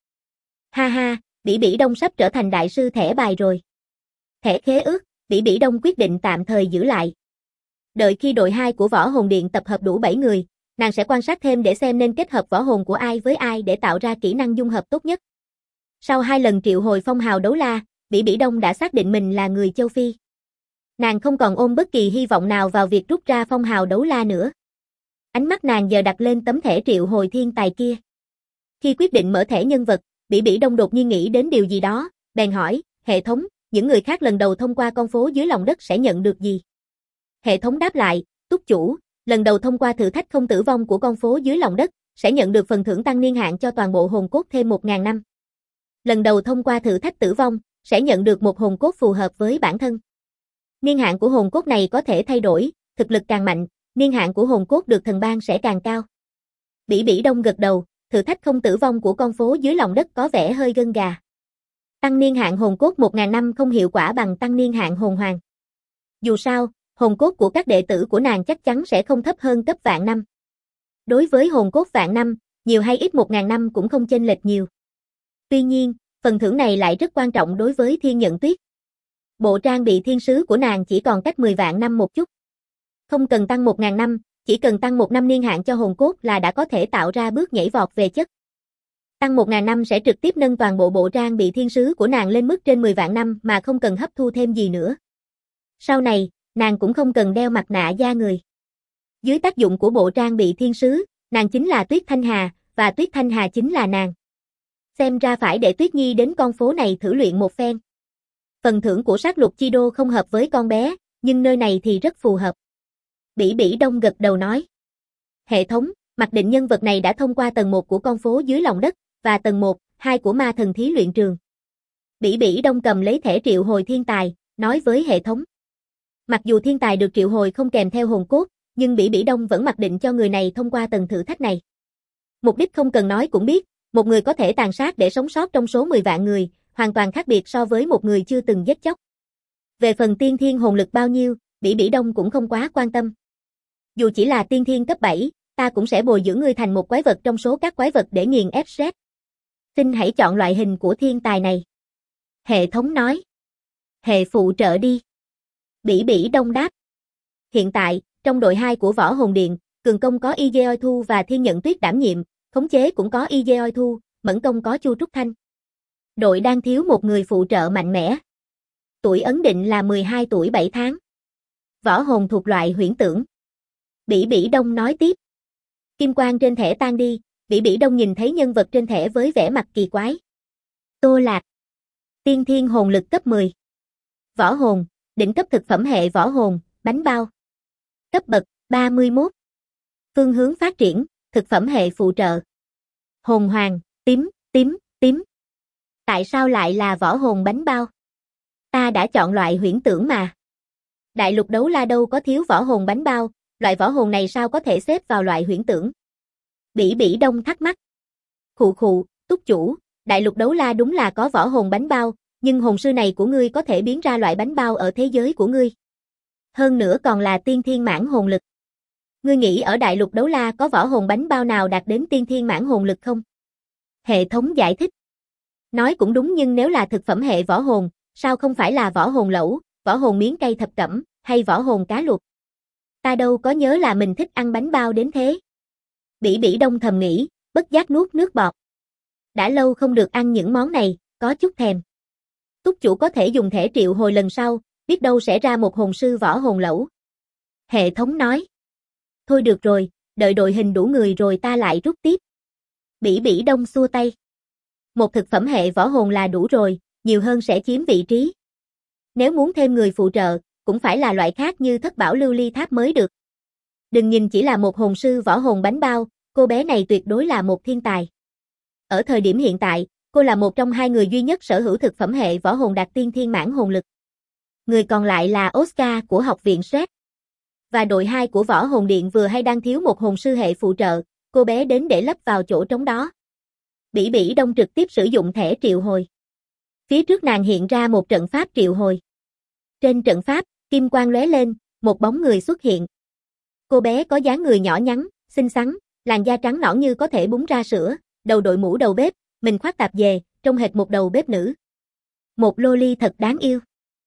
Ha ha, Bỉ Bỉ Đông sắp trở thành đại sư thẻ bài rồi. Thẻ khế ước, Bỉ Bỉ Đông quyết định tạm thời giữ lại. Đợi khi đội 2 của võ hồn điện tập hợp đủ 7 người, nàng sẽ quan sát thêm để xem nên kết hợp võ hồn của ai với ai để tạo ra kỹ năng dung hợp tốt nhất. Sau 2 lần triệu hồi phong hào đấu la, Bỉ Bỉ Đông đã xác định mình là người châu Phi. Nàng không còn ôm bất kỳ hy vọng nào vào việc rút ra phong hào đấu la nữa. Ánh mắt nàng giờ đặt lên tấm thẻ triệu hồi thiên tài kia. Khi quyết định mở thẻ nhân vật, Bỉ Bỉ Đông đột nhiên nghĩ đến điều gì đó, bèn hỏi, hệ thống, những người khác lần đầu thông qua con phố dưới lòng đất sẽ nhận được gì? Hệ thống đáp lại, túc chủ, lần đầu thông qua thử thách không tử vong của con phố dưới lòng đất, sẽ nhận được phần thưởng tăng niên hạn cho toàn bộ hồn cốt thêm 1000 năm. Lần đầu thông qua thử thách tử vong, sẽ nhận được một hồn cốt phù hợp với bản thân. Niên hạn của hồn cốt này có thể thay đổi, thực lực càng mạnh, niên hạn của hồn cốt được thần ban sẽ càng cao. Bỉ Bỉ Đông gật đầu, thử thách không tử vong của con phố dưới lòng đất có vẻ hơi gân gà. Tăng niên hạn hồn cốt 1000 năm không hiệu quả bằng tăng niên hạn hồn hoàng. Dù sao, hồn cốt của các đệ tử của nàng chắc chắn sẽ không thấp hơn cấp vạn năm. Đối với hồn cốt vạn năm, nhiều hay ít 1000 năm cũng không chênh lệch nhiều. Tuy nhiên, phần thưởng này lại rất quan trọng đối với Thiên Nhận Tuyết. Bộ trang bị thiên sứ của nàng chỉ còn cách 10 vạn năm một chút. Không cần tăng 1000 năm, chỉ cần tăng 1 năm niên hạn cho hồn cốt là đã có thể tạo ra bước nhảy vọt về chất. Tăng 1000 năm sẽ trực tiếp nâng toàn bộ trang bị thiên sứ của nàng lên mức trên 10 vạn năm mà không cần hấp thu thêm gì nữa. Sau này, nàng cũng không cần đeo mặt nạ da người. Dưới tác dụng của bộ trang bị thiên sứ, nàng chính là Tuyết Thanh Hà, và Tuyết Thanh Hà chính là nàng. Xem ra phải để Tuyết Nhi đến con phố này thử luyện một phen. Phần thưởng của sát lục chi đô không hợp với con bé, nhưng nơi này thì rất phù hợp. Bỉ Bỉ Đông gật đầu nói. Hệ thống, mặc định nhân vật này đã thông qua tầng 1 của con phố dưới lòng đất, và tầng 1, 2 của ma thần thí luyện trường. Bỉ Bỉ Đông cầm lấy thẻ triệu hồi thiên tài, nói với hệ thống. Mặc dù thiên tài được triệu hồi không kèm theo hồn cốt, nhưng Bỉ Bỉ Đông vẫn mặc định cho người này thông qua tầng thử thách này. Mục đích không cần nói cũng biết, một người có thể tàn sát để sống sót trong số 10 vạn người, hoàn toàn khác biệt so với một người chưa từng giết chóc. Về phần tiên thiên hồn lực bao nhiêu, Bỉ Bỉ Đông cũng không quá quan tâm. Dù chỉ là tiên thiên cấp 7, ta cũng sẽ bồi dưỡng ngươi thành một quái vật trong số các quái vật để nghiền ép Sret. Xin hãy chọn loại hình của thiên tài này. Hệ thống nói. Hệ phụ trợ đi. Bỉ Bỉ Đông đáp. Hiện tại, trong đội 2 của Võ Hồn Điện, cường công có Ije Thu và Thiên Nhận Tuyết đảm nhiệm, khống chế cũng có Ije Thu, mẫn công có Chu Trúc Thanh. Đội đang thiếu một người phụ trợ mạnh mẽ. Tuổi ấn định là 12 tuổi 7 tháng. Võ hồn thuộc loại huyễn tưởng. Bỉ Bỉ Đông nói tiếp. Kim quang trên thẻ tan đi, Bỉ Bỉ Đông nhìn thấy nhân vật trên thẻ với vẻ mặt kỳ quái. Tô Lạc. Tiên thiên hồn lực cấp 10. Võ hồn, đỉnh cấp thực phẩm hệ võ hồn, bánh bao. Cấp bậc, 31. Phương hướng phát triển, thực phẩm hệ phụ trợ. Hồn hoàng, tím, tím, tím. Tại sao lại là võ hồn bánh bao? Ta đã chọn loại huyễn tưởng mà. Đại lục đấu la đâu có thiếu võ hồn bánh bao, loại võ hồn này sao có thể xếp vào loại huyễn tưởng? Bỉ Bỉ Đông thắc mắc. Khụ khụ, túc chủ, đại lục đấu la đúng là có võ hồn bánh bao, nhưng hồn sư này của ngươi có thể biến ra loại bánh bao ở thế giới của ngươi. Hơn nữa còn là tiên thiên mãn hồn lực. Ngươi nghĩ ở đại lục đấu la có võ hồn bánh bao nào đạt đến tiên thiên mãn hồn lực không? Hệ thống giải thích. Nói cũng đúng, nhưng nếu là thực phẩm hệ võ hồn, sao không phải là võ hồn lẩu, võ hồn miếng cây thập cẩm, hay võ hồn cá luộc? Ta đâu có nhớ là mình thích ăn bánh bao đến thế. Bỉ Bỉ Đông thầm nghĩ, bất giác nuốt nước bọt. Đã lâu không được ăn những món này, có chút thèm. Túc chủ có thể dùng thẻ triệu hồi lần sau, biết đâu sẽ ra một hồn sư võ hồn lẩu. Hệ thống nói. Thôi được rồi, đợi đội hình đủ người rồi ta lại rút tiếp. Bỉ Bỉ Đông xua tay. Một thực phẩm hệ võ hồn là đủ rồi, nhiều hơn sẽ chiếm vị trí. Nếu muốn thêm người phụ trợ, cũng phải là loại khác như Thất Bảo Lưu Ly Tháp mới được. Đừng nhìn chỉ là một hồn sư võ hồn bánh bao, cô bé này tuyệt đối là một thiên tài. Ở thời điểm hiện tại, cô là một trong 2 người duy nhất sở hữu thực phẩm hệ võ hồn đạt tiên thiên mãn hồn lực. Người còn lại là Oscar của học viện Sret. Và đội 2 của Võ Hồn Điện vừa hay đang thiếu một hồn sư hệ phụ trợ, cô bé đến để lấp vào chỗ trống đó. Bỉ Bỉ Đông trực tiếp sử dụng thẻ triệu hồi. Phía trước nàng hiện ra một trận pháp triệu hồi. Trên trận pháp, kim quang lóe lên, một bóng người xuất hiện. Cô bé có dáng người nhỏ nhắn, xinh xắn, làn da trắng nõn như có thể búng ra sữa, đầu đội mũ đầu bếp, mình khoác tạp dề, trông hệt một đầu bếp nữ. Một loli thật đáng yêu.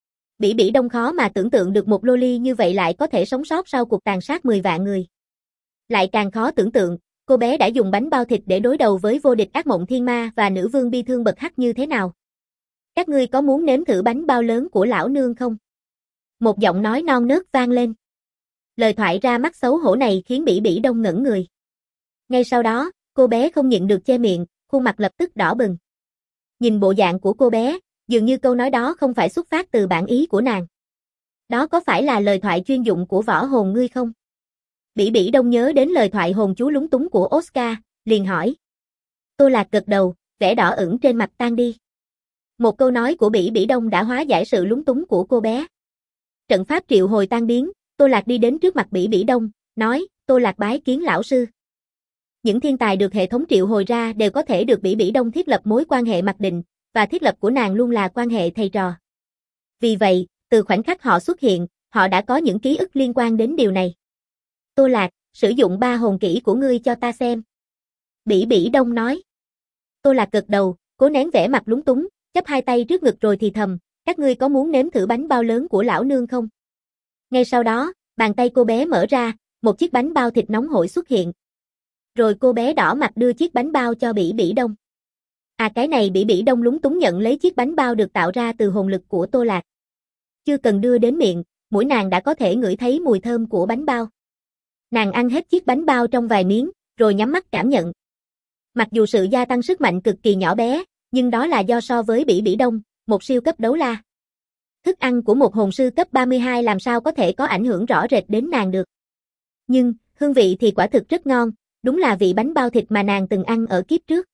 Bỉ Bỉ Đông khó mà tưởng tượng được một loli như vậy lại có thể sống sót sau cuộc tàn sát 10 vạn người. Lại càng khó tưởng tượng, cô bé đã dùng bánh bao thịt để đối đầu với vô địch ác mộng thiên ma và nữ vương bi thương bậc hắc như thế nào. Các ngươi có muốn nếm thử bánh bao lớn của lão nương không? Một giọng nói non nớt vang lên. Lời thoại ra mắt xấu hổ này khiến Bỉ Bỉ Đông ngẩn người. Ngay sau đó, cô bé không nhịn được che miệng, khuôn mặt lập tức đỏ bừng. Nhìn bộ dạng của cô bé, dường như câu nói đó không phải xuất phát từ bản ý của nàng. Đó có phải là lời thoại chuyên dụng của võ hồn ngươi không? Bỉ Bỉ Đông nhớ đến lời thoại hồn chú lúng túng của Oscar, liền hỏi. Tô Lạc gật đầu, vẻ đỏ ửng trên mặt tan đi. Một câu nói của Bỉ Bỉ Đông đã hóa giải sự lúng túng của cô bé. Trận pháp triệu hồi tan biến, Tô Lạc đi đến trước mặt Bỉ Bỉ Đông, nói, Tô Lạc bái kiến lão sư. Những thiên tài được hệ thống triệu hồi ra đều có thể được Bỉ Bỉ Đông thiết lập mối quan hệ mặc định, và thiết lập của nàng luôn là quan hệ thầy trò. Vì vậy, từ khoảnh khắc họ xuất hiện, họ đã có những ký ức liên quan đến điều này. Tô Lạc, sử dụng 3 hồn kỹ của ngươi cho ta xem. Bỉ Bỉ Đông nói. Tô Lạc gật đầu, cố nén vẻ mặt lúng túng, chắp hai tay trước ngực rồi thì thầm, các ngươi có muốn nếm thử bánh bao lớn của lão nương không? Ngay sau đó, bàn tay cô bé mở ra, một chiếc bánh bao thịt nóng hổi xuất hiện. Rồi cô bé đỏ mặt đưa chiếc bánh bao cho Bỉ Bỉ Đông. Cái này Bỉ Bỉ Đông lúng túng nhận lấy chiếc bánh bao được tạo ra từ hồn lực của Tô Lạc. Chưa cần đưa đến miệng, mũi nàng đã có thể ngửi thấy mùi thơm của bánh bao. Nàng ăn hết chiếc bánh bao trong vài miếng, rồi nhắm mắt cảm nhận. Mặc dù sự gia tăng sức mạnh cực kỳ nhỏ bé, nhưng đó là do so với Bỉ Bỉ Đông, một siêu cấp đấu la. Thức ăn của một hồn sư cấp 32 làm sao có thể có ảnh hưởng rõ rệt đến nàng được. Nhưng, hương vị thì quả thực rất ngon, đúng là vị bánh bao thịt mà nàng từng ăn ở kiếp trước.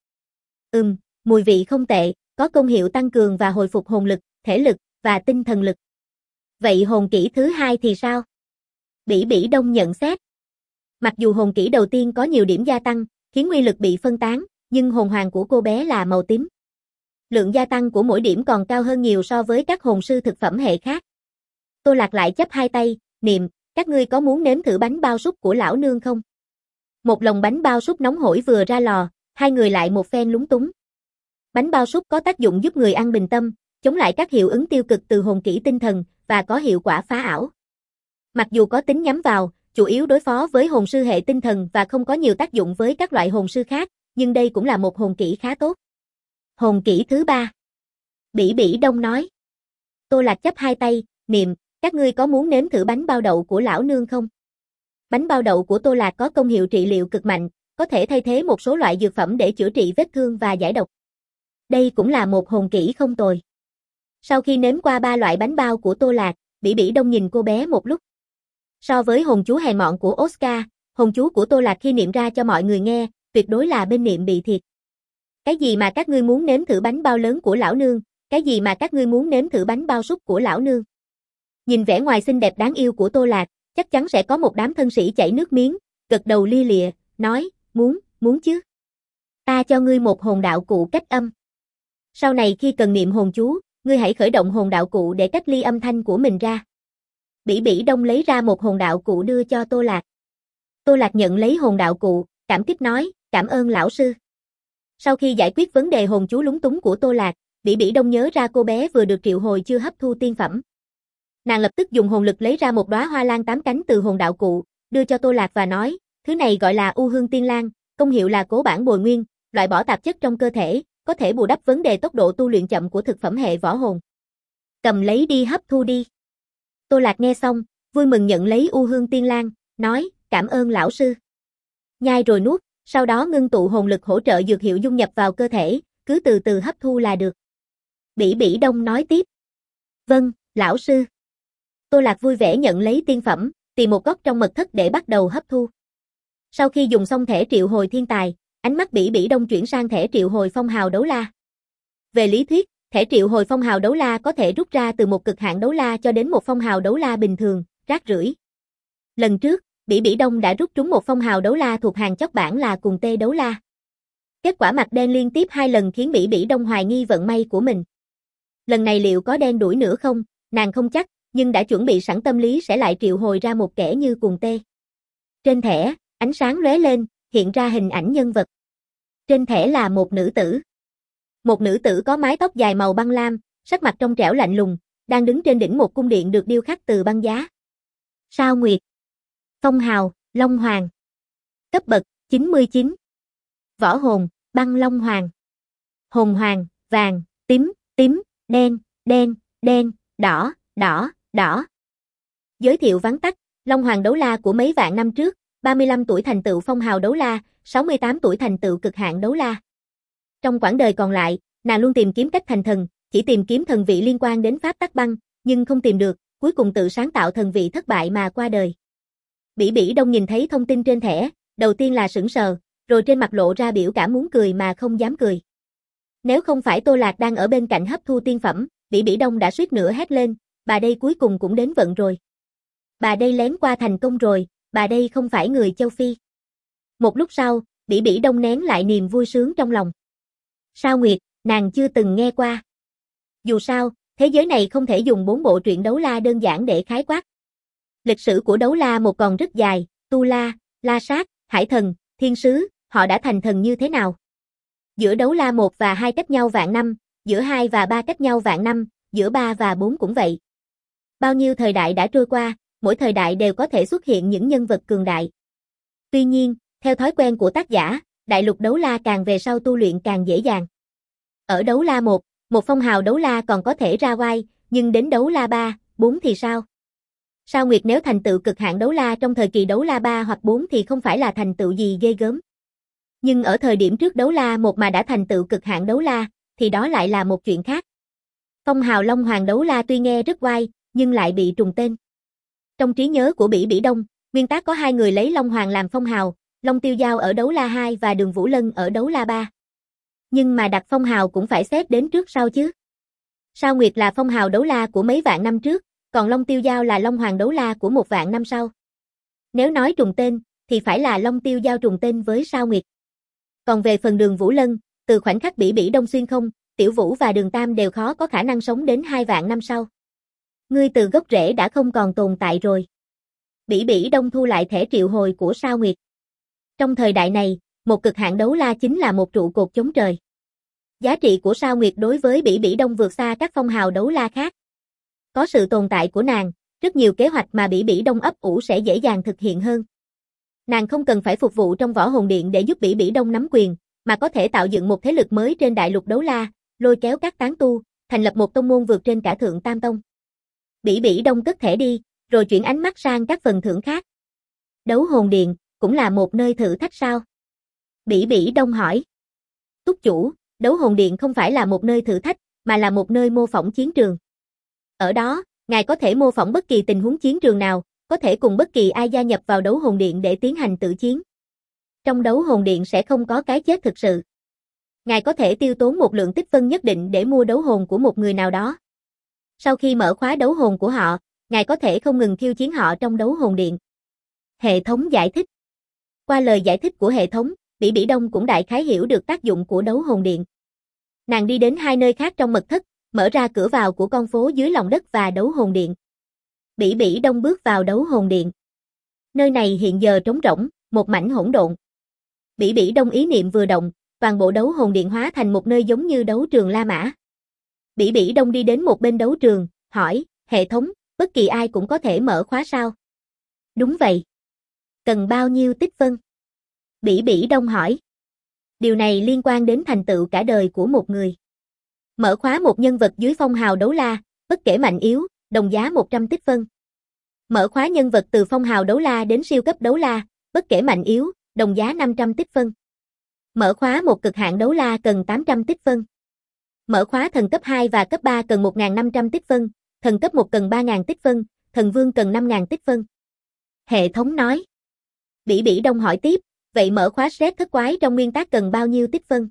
Mùi vị không tệ, có công hiệu tăng cường và hồi phục hồn lực, thể lực, và tinh thần lực. Vậy hồn kỹ thứ hai thì sao? Bỉ Bỉ Đông nhận xét. Mặc dù hồn kỹ đầu tiên có nhiều điểm gia tăng, khiến uy lực bị phân tán, nhưng hồn hoàng của cô bé là màu tím. Lượng gia tăng của mỗi điểm còn cao hơn nhiều so với các hồn sư thực phẩm hệ khác. Tô Lạc lại chắp hai tay, niệm, các ngươi có muốn nếm thử bánh bao súp của lão nương không? Một lồng bánh bao súp nóng hổi vừa ra lò, hai người lại một phen lúng túng. Bánh bao súp có tác dụng giúp người ăn bình tâm, chống lại các hiệu ứng tiêu cực từ hồn kỹ tinh thần, và có hiệu quả phá ảo. Mặc dù có tính nhắm vào, chủ yếu đối phó với hồn sư hệ tinh thần và không có nhiều tác dụng với các loại hồn sư khác, nhưng đây cũng là một hồn kỹ khá tốt. Hồn kỹ thứ 3. Bỉ Bỉ Đông nói. Tô Lạc chắp hai tay, niệm, các ngươi có muốn nếm thử bánh bao đậu của lão nương không? Bánh bao đậu của Tô Lạc có công hiệu trị liệu cực mạnh, có thể thay thế một số loại dược phẩm để chữa trị vết thương và giải độc. Đây cũng là một hồn kỹ không tồi. Sau khi nếm qua 3 loại bánh bao của Tô Lạc, Bỉ Bỉ Đông nhìn cô bé một lúc. So với hồn chú hèn mọn của Oscar, hồn chú của Tô Lạc khi niệm ra cho mọi người nghe, tuyệt đối là bên niệm bị thiệt. Cái gì mà các ngươi muốn nếm thử bánh bao lớn của lão nương, cái gì mà các ngươi muốn nếm thử bánh bao súp của lão nương. Nhìn vẻ ngoài xinh đẹp đáng yêu của Tô Lạc, chắc chắn sẽ có một đám thân sĩ chảy nước miếng, gật đầu lia lịa, nói, muốn chứ. Ta cho ngươi một hồn đạo cụ cách âm. Sau này khi cần niệm hồn chú, ngươi hãy khởi động hồn đạo cụ để cách ly âm thanh của mình ra. Bỉ Bỉ Đông lấy ra một hồn đạo cụ đưa cho Tô Lạc. Tô Lạc nhận lấy hồn đạo cụ, cảm kích nói, cảm ơn lão sư. Sau khi giải quyết vấn đề hồn chú lúng túng của Tô Lạc, Bỉ Bỉ Đông nhớ ra cô bé vừa được triệu hồi chưa hấp thu tiên phẩm. Nàng lập tức dùng hồn lực lấy ra một đóa hoa lan 8 cánh từ hồn đạo cụ, đưa cho Tô Lạc và nói, thứ này gọi là U Hương Tiên Lan, công hiệu là cố bản bồi nguyên, loại bỏ tạp chất trong cơ thể, có thể bù đắp vấn đề tốc độ tu luyện chậm của thực phẩm hệ võ hồn. Cầm lấy đi hấp thu đi. Tô Lạc nghe xong, vui mừng nhận lấy U Hương Tiên Lan, nói, cảm ơn lão sư. Nhai rồi nuốt, sau đó ngưng tụ hồn lực hỗ trợ dược hiệu dung nhập vào cơ thể, cứ từ từ hấp thu là được. Bỉ Bỉ Đông nói tiếp. Vâng, lão sư. Tô Lạc vui vẻ nhận lấy tiên phẩm, tìm một góc trong mật thất để bắt đầu hấp thu. Sau khi dùng xong thẻ triệu hồi thiên tài, ánh mắt Bỉ Bỉ Đông chuyển sang thẻ triệu hồi phong hào đấu la. Về lý thuyết, thẻ triệu hồi phong hào đấu la có thể rút ra từ một cực hạn đấu la cho đến một phong hào đấu la bình thường, rác rưởi. Lần trước, Bỉ Bỉ Đông đã rút trúng một phong hào đấu la thuộc hàng chót bảng là cùng tê đấu la. Kết quả mặt đen liên tiếp 2 lần khiến Bỉ Bỉ Đông hoài nghi vận may của mình. Lần này liệu có đen đuổi nữa không, nàng không chắc, nhưng đã chuẩn bị sẵn tâm lý sẽ lại triệu hồi ra một kẻ như cùng tê. Trên thẻ, ánh sáng lóe lên, hiện ra hình ảnh nhân vật. Trên thẻ là một nữ tử. Một nữ tử có mái tóc dài màu băng lam, sắc mặt trong trẻo lạnh lùng, đang đứng trên đỉnh một cung điện được điêu khắc từ băng giá. Sao Nguyệt. Phong hào, Long Hoàng. Cấp bậc, 99. Võ hồn, băng long hoàng. Hồn hoàng, vàng, tím, tím, đen, đen, đen, đỏ, đỏ, đỏ. Giới thiệu vắn tắt, Long Hoàng đấu la của mấy vạn năm trước, 35 tuổi thành tựu phong hào đấu la, 68 tuổi thành tựu cực hạn đấu la. Trong quãng đời còn lại, nàng luôn tìm kiếm cách thành thần, chỉ tìm kiếm thần vị liên quan đến pháp tắc băng, nhưng không tìm được, cuối cùng tự sáng tạo thần vị thất bại mà qua đời. Bỉ Bỉ Đông nhìn thấy thông tin trên thẻ, đầu tiên là sững sờ, rồi trên mặt lộ ra biểu cảm muốn cười mà không dám cười. Nếu không phải Tô Lạc đang ở bên cạnh hấp thu tiên phẩm, Bỉ Bỉ Đông đã suýt nữa hét lên, bà đây cuối cùng cũng đến vận rồi. Bà đây lén qua thành công rồi, bà đây không phải người châu Phi. Một lúc sau, Bỉ Bỉ Đông nén lại niềm vui sướng trong lòng. Sao Nguyệt, nàng chưa từng nghe qua. Dù sao, thế giới này không thể dùng 4 bộ truyện đấu la đơn giản để khái quát. Lịch sử của đấu la một còn rất dài, Tu La, La Sát, Hải Thần, Thiên Sứ, họ đã thành thần như thế nào? Giữa đấu la 1 và 2 cách nhau vạn năm, giữa 2 và 3 cách nhau vạn năm, giữa 3 và 4 cũng vậy. Bao nhiêu thời đại đã trôi qua, mỗi thời đại đều có thể xuất hiện những nhân vật cường đại. Tuy nhiên, theo thói quen của tác giả, đại lục đấu la càng về sau tu luyện càng dễ dàng. Ở đấu la 1, một phong hào đấu la còn có thể ra oai, nhưng đến đấu la 3, 4 thì sao? Sao Nguyệt nếu thành tựu cực hạn đấu la trong thời kỳ đấu la 3 hoặc 4 thì không phải là thành tựu gì ghê gớm. Nhưng ở thời điểm trước đấu la 1 mà đã thành tựu cực hạn đấu la, thì đó lại là một chuyện khác. Phong hào Long Hoàng đấu la tuy nghe rất oai, nhưng lại bị trùng tên. Trong trí nhớ của Bỉ Bỉ Đông, nguyên tác có 2 người lấy Long Hoàng làm phong hào, Long Tiêu Giao ở đấu la 2 và Đường Vũ Lân ở đấu la 3. Nhưng mà đặt phong hào cũng phải xét đến trước sau chứ. Sao Nguyệt là phong hào đấu la của mấy vạn năm trước, còn Long Tiêu Giao là Long Hoàng đấu la của 1 vạn năm sau. Nếu nói trùng tên, thì phải là Long Tiêu Giao trùng tên với Sao Nguyệt. Còn về phần Đường Vũ Lân, từ khoảnh khắc Bỉ Bỉ Đông xuyên không, Tiểu Vũ và Đường Tam đều khó có khả năng sống đến 2 vạn năm sau. Ngươi từ gốc rễ đã không còn tồn tại rồi. Bỉ Bỉ Đông thu lại thẻ triệu hồi của Sao Nguyệt. Trong thời đại này, một cực hạn đấu la chính là một trụ cột chống trời. Giá trị của Sao Nguyệt đối với Bỉ Bỉ Đông vượt xa các phong hào đấu la khác. Có sự tồn tại của nàng, rất nhiều kế hoạch mà Bỉ Bỉ Đông ấp ủ sẽ dễ dàng thực hiện hơn. Nàng không cần phải phục vụ trong Võ Hồn Điện để giúp Bỉ Bỉ Đông nắm quyền, mà có thể tạo dựng một thế lực mới trên đại lục đấu la, lôi kéo các tán tu, thành lập một tông môn vượt trên cả Thượng Tam Tông. Bỉ Bỉ Đông cất thẻ đi, rồi chuyển ánh mắt sang các phần thưởng khác. Đấu Hồn Điện, cũng là một nơi thử thách sao? Bỉ Bỉ Đông hỏi. Túc chủ, Đấu Hồn Điện không phải là một nơi thử thách, mà là một nơi mô phỏng chiến trường. Ở đó, ngài có thể mô phỏng bất kỳ tình huống chiến trường nào, có thể cùng bất kỳ ai gia nhập vào Đấu Hồn Điện để tiến hành tự chiến. Trong Đấu Hồn Điện sẽ không có cái chết thực sự. Ngài có thể tiêu tốn một lượng tích phân nhất định để mua đấu hồn của một người nào đó. Sau khi mở khóa đấu hồn của họ, ngài có thể không ngừng khiêu chiến họ trong Đấu Hồn Điện. Hệ thống giải thích. Qua lời giải thích của hệ thống, Bỉ Bỉ Đông cũng đại khái hiểu được tác dụng của Đấu Hồn Điện. Nàng đi đến 2 nơi khác trong mật thất, mở ra cửa vào của con phố dưới lòng đất và Đấu Hồn Điện. Bỉ Bỉ Đông bước vào Đấu Hồn Điện. Nơi này hiện giờ trống rỗng, một mảnh hỗn độn. Bỉ Bỉ Đông ý niệm vừa động, toàn bộ Đấu Hồn Điện hóa thành một nơi giống như đấu trường La Mã. Bỉ Bỉ Đông đi đến một bên đấu trường, hỏi, hệ thống, bất kỳ ai cũng có thể mở khóa sao? Đúng vậy. Cần bao nhiêu tích phân? Bỉ Bỉ Đông hỏi. Điều này liên quan đến thành tựu cả đời của một người. Mở khóa một nhân vật dưới phong hào đấu la, bất kể mạnh yếu, đồng giá 100 tích phân. Mở khóa nhân vật từ phong hào đấu la đến siêu cấp đấu la, bất kể mạnh yếu, đồng giá 500 tích phân. Mở khóa một cực hạn đấu la cần 800 tích phân. Mở khóa thần cấp 2 và cấp 3 cần 1.500 tích phân, thần cấp 1 cần 3.000 tích phân, thần vương cần 5.000 tích phân. Hệ thống nói. Bỉ Bỉ Đông hỏi tiếp, vậy mở khóa Sret thất quái trong nguyên tác cần bao nhiêu tích phân?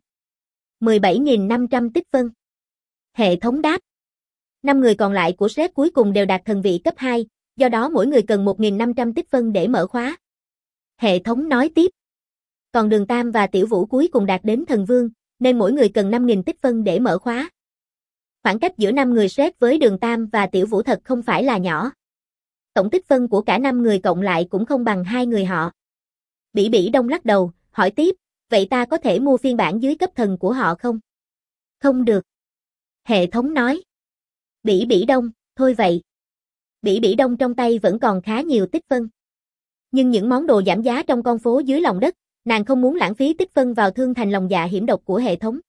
17.500 tích phân. Hệ thống đáp. 5 người còn lại của Sret cuối cùng đều đạt thần vị cấp 2, do đó mỗi người cần 1.500 tích phân để mở khóa. Hệ thống nói tiếp. Còn Đường Tam và Tiểu Vũ cuối cùng đạt đến thần vương, nên mỗi người cần 5.000 tích phân để mở khóa. Khoảng cách giữa 5 người Sret với Đường Tam và Tiểu Vũ thật không phải là nhỏ. Tổng tích phân của cả 5 người cộng lại cũng không bằng 2 người họ. Bỉ Bỉ Đông lắc đầu, hỏi tiếp, vậy ta có thể mua phiên bản dưới cấp thần của họ không? Không được. Hệ thống nói. Bỉ Bỉ Đông, thôi vậy. Bỉ Bỉ Đông trong tay vẫn còn khá nhiều tích phân. Nhưng những món đồ giảm giá trong con phố dưới lòng đất, Nàng không muốn lãng phí tích phân vào thương thành lòng dạ hiểm độc của hệ thống.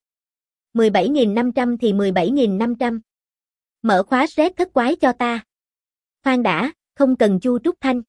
17.500 thì 17.500. Mở khóa Red thất quái cho ta. Khoan đã, không cần Chu Trúc Thanh.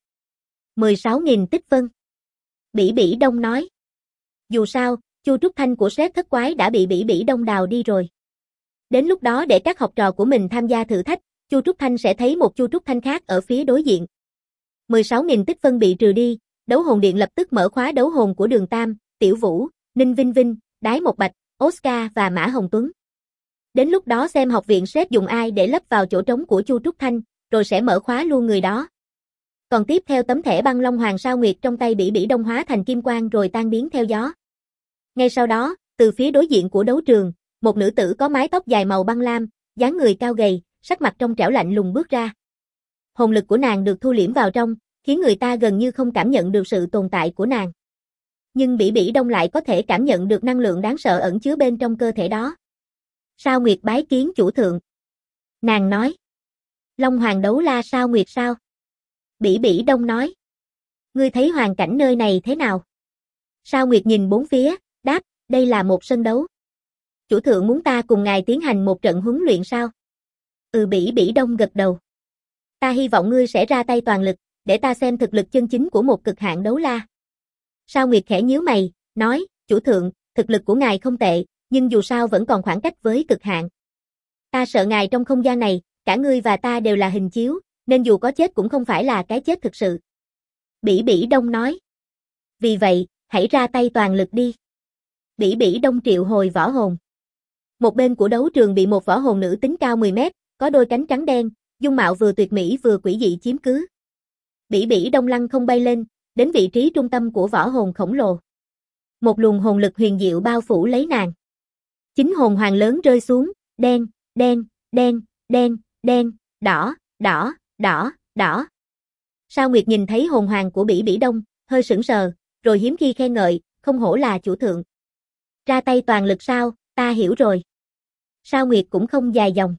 16.000 tích phân. Bỉ Bỉ Đông nói. Dù sao, Chu Trúc Thanh của Red thất quái đã bị Bỉ Bỉ Đông đào đi rồi. Đến lúc đó để các học trò của mình tham gia thử thách, Chu Trúc Thanh sẽ thấy một Chu Trúc Thanh khác ở phía đối diện. 16.000 tích phân bị trừ đi, đấu hồn điện lập tức mở khóa đấu hồn của Đường Tam, Tiểu Vũ, Ninh Vinh Vinh, Đái Một Bạch, Oscar và Mã Hồng Tuấn. Đến lúc đó xem học viện Red dùng ai để lấp vào chỗ trống của Chu Trúc Thanh, rồi sẽ mở khóa luôn người đó. Còn tiếp theo tấm thẻ băng long hoàng sao nguyệt trong tay Bỉ Bỉ Đông hóa thành kim quang rồi tan biến theo gió. Ngay sau đó, từ phía đối diện của đấu trường, một nữ tử có mái tóc dài màu băng lam, dáng người cao gầy, sắc mặt trong trẻo lạnh lùng bước ra. Hồn lực của nàng được thu liễm vào trong, khiến người ta gần như không cảm nhận được sự tồn tại của nàng. Nhưng Bỉ Bỉ Đông lại có thể cảm nhận được năng lượng đáng sợ ẩn chứa bên trong cơ thể đó. Sao Nguyệt bái kiến chủ thượng. Nàng nói. Long Hoàng đấu la Sao Nguyệt sao? Bỉ Bỉ Đông nói. Ngươi thấy hoàn cảnh nơi này thế nào? Sao Nguyệt nhìn bốn phía, đáp, đây là một sân đấu. Chủ thượng muốn ta cùng ngài tiến hành một trận huấn luyện sao? Bỉ Bỉ Đông gật đầu. Ta hy vọng ngươi sẽ ra tay toàn lực, để ta xem thực lực chân chính của một cực hạn đấu la. Sao Nguyệt khẽ nhíu mày, nói, chủ thượng, thực lực của ngài không tệ, nhưng dù sao vẫn còn khoảng cách với cực hạn. Ta sợ ngài trong không gian này, cả ngươi và ta đều là hình chiếu, nên dù có chết cũng không phải là cái chết thực sự. Bỉ Bỉ Đông nói. Vì vậy, hãy ra tay toàn lực đi. Bỉ Bỉ Đông triệu hồi võ hồn. Một bên của đấu trường bị một võ hồn nữ tính cao 10 mét, có đôi cánh trắng đen, dung mạo vừa tuyệt mỹ vừa quỷ dị chiếm cứ. Bỉ Bỉ Đông lăng không bay lên, đến vị trí trung tâm của võ hồn khổng lồ. Một luồng hồn lực huyền diệu bao phủ lấy nàng. 9 hồn hoàng lớn rơi xuống, đen, đen, đen, đen, đen, đỏ, đỏ, đỏ, đỏ. Sao Nguyệt nhìn thấy hồn hoàng của Bỉ Bỉ Đông, hơi sững sờ, rồi hiếm khi khen ngợi, không hổ là chủ thượng. Ra tay toàn lực sao, ta hiểu rồi. Sao Nguyệt cũng không dài dòng.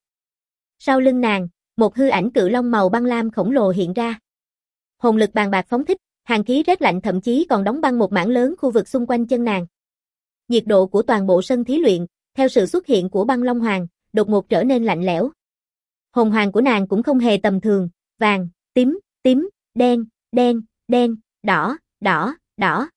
Sau lưng nàng, một hư ảnh cự long màu băng lam khổng lồ hiện ra. Hồn lực bàn bạc phóng thích, hàn khí rét lạnh thậm chí còn đóng băng một mảng lớn khu vực xung quanh chân nàng. Nhiệt độ của toàn bộ sân thí luyện, theo sự xuất hiện của băng long hoàng, đột ngột trở nên lạnh lẽo. Hồn hoàng của nàng cũng không hề tầm thường, vàng, tím, tím, đen, đen, đen, đỏ, đỏ, đỏ.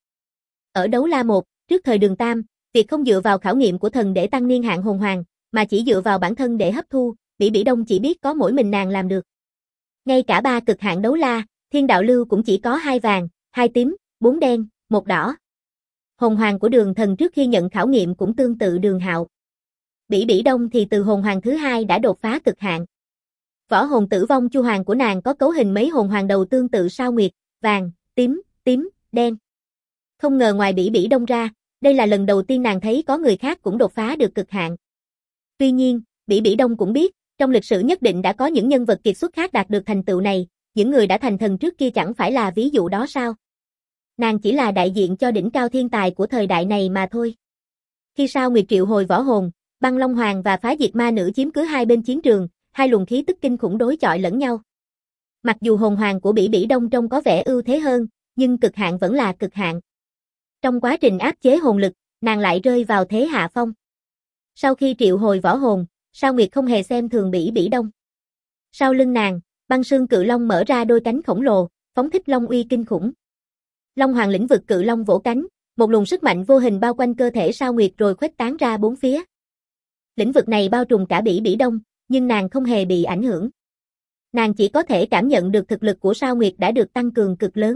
Ở đấu la 1, trước thời Đường Tam, việc không dựa vào khảo nghiệm của thần để tăng niên hạn hồn hoàng, mà chỉ dựa vào bản thân để hấp thu, Bỉ Bỉ Đông chỉ biết có mỗi mình nàng làm được. Ngay cả 3 cực hạn đấu la, Thiên Đạo Lưu cũng chỉ có 2 vàng, 2 tím, 4 đen, 1 đỏ. Hồn hoàng của Đường Thần trước khi nhận khảo nghiệm cũng tương tự Đường Hạo. Bỉ Bỉ Đông thì từ hồn hoàng thứ 2 đã đột phá cực hạn. Võ hồn tử vong chu hoàng của nàng có cấu hình mấy hồn hoàng đầu tương tự Sao Nguyệt, vàng, tím, tím, đen. Không ngờ ngoài Bỉ Bỉ Đông ra, đây là lần đầu tiên nàng thấy có người khác cũng đột phá được cực hạn. Tuy nhiên, Bỉ Bỉ Đông cũng biết, trong lịch sử nhất định đã có những nhân vật kiệt xuất khác đạt được thành tựu này, những người đã thành thần trước kia chẳng phải là ví dụ đó sao? Nàng chỉ là đại diện cho đỉnh cao thiên tài của thời đại này mà thôi. Khi Sao Nguyệt triệu hồi võ hồn, băng long hoàng và phá diệt ma nữ chiếm cứ hai bên chiến trường, hai luồng khí tức kinh khủng đối chọi lẫn nhau. Mặc dù hồn hoàng của Bỉ Bỉ Đông trông có vẻ ưu thế hơn, nhưng cực hạn vẫn là cực hạn. Trong quá trình áp chế hồn lực, nàng lại rơi vào thế hạ phong. Sau khi triệu hồi võ hồn, Sao Nguyệt không hề xem thường Bỉ Bỉ Đông. Sau lưng nàng, băng sương cự long mở ra đôi cánh khổng lồ, phóng thích long uy kinh khủng. Long hoàng lĩnh vực cự long vỗ cánh, một luồng sức mạnh vô hình bao quanh cơ thể Sao Nguyệt rồi khuếch tán ra bốn phía. Lĩnh vực này bao trùm cả Bỉ Bỉ Đông, nhưng nàng không hề bị ảnh hưởng. Nàng chỉ có thể cảm nhận được thực lực của Sao Nguyệt đã được tăng cường cực lớn.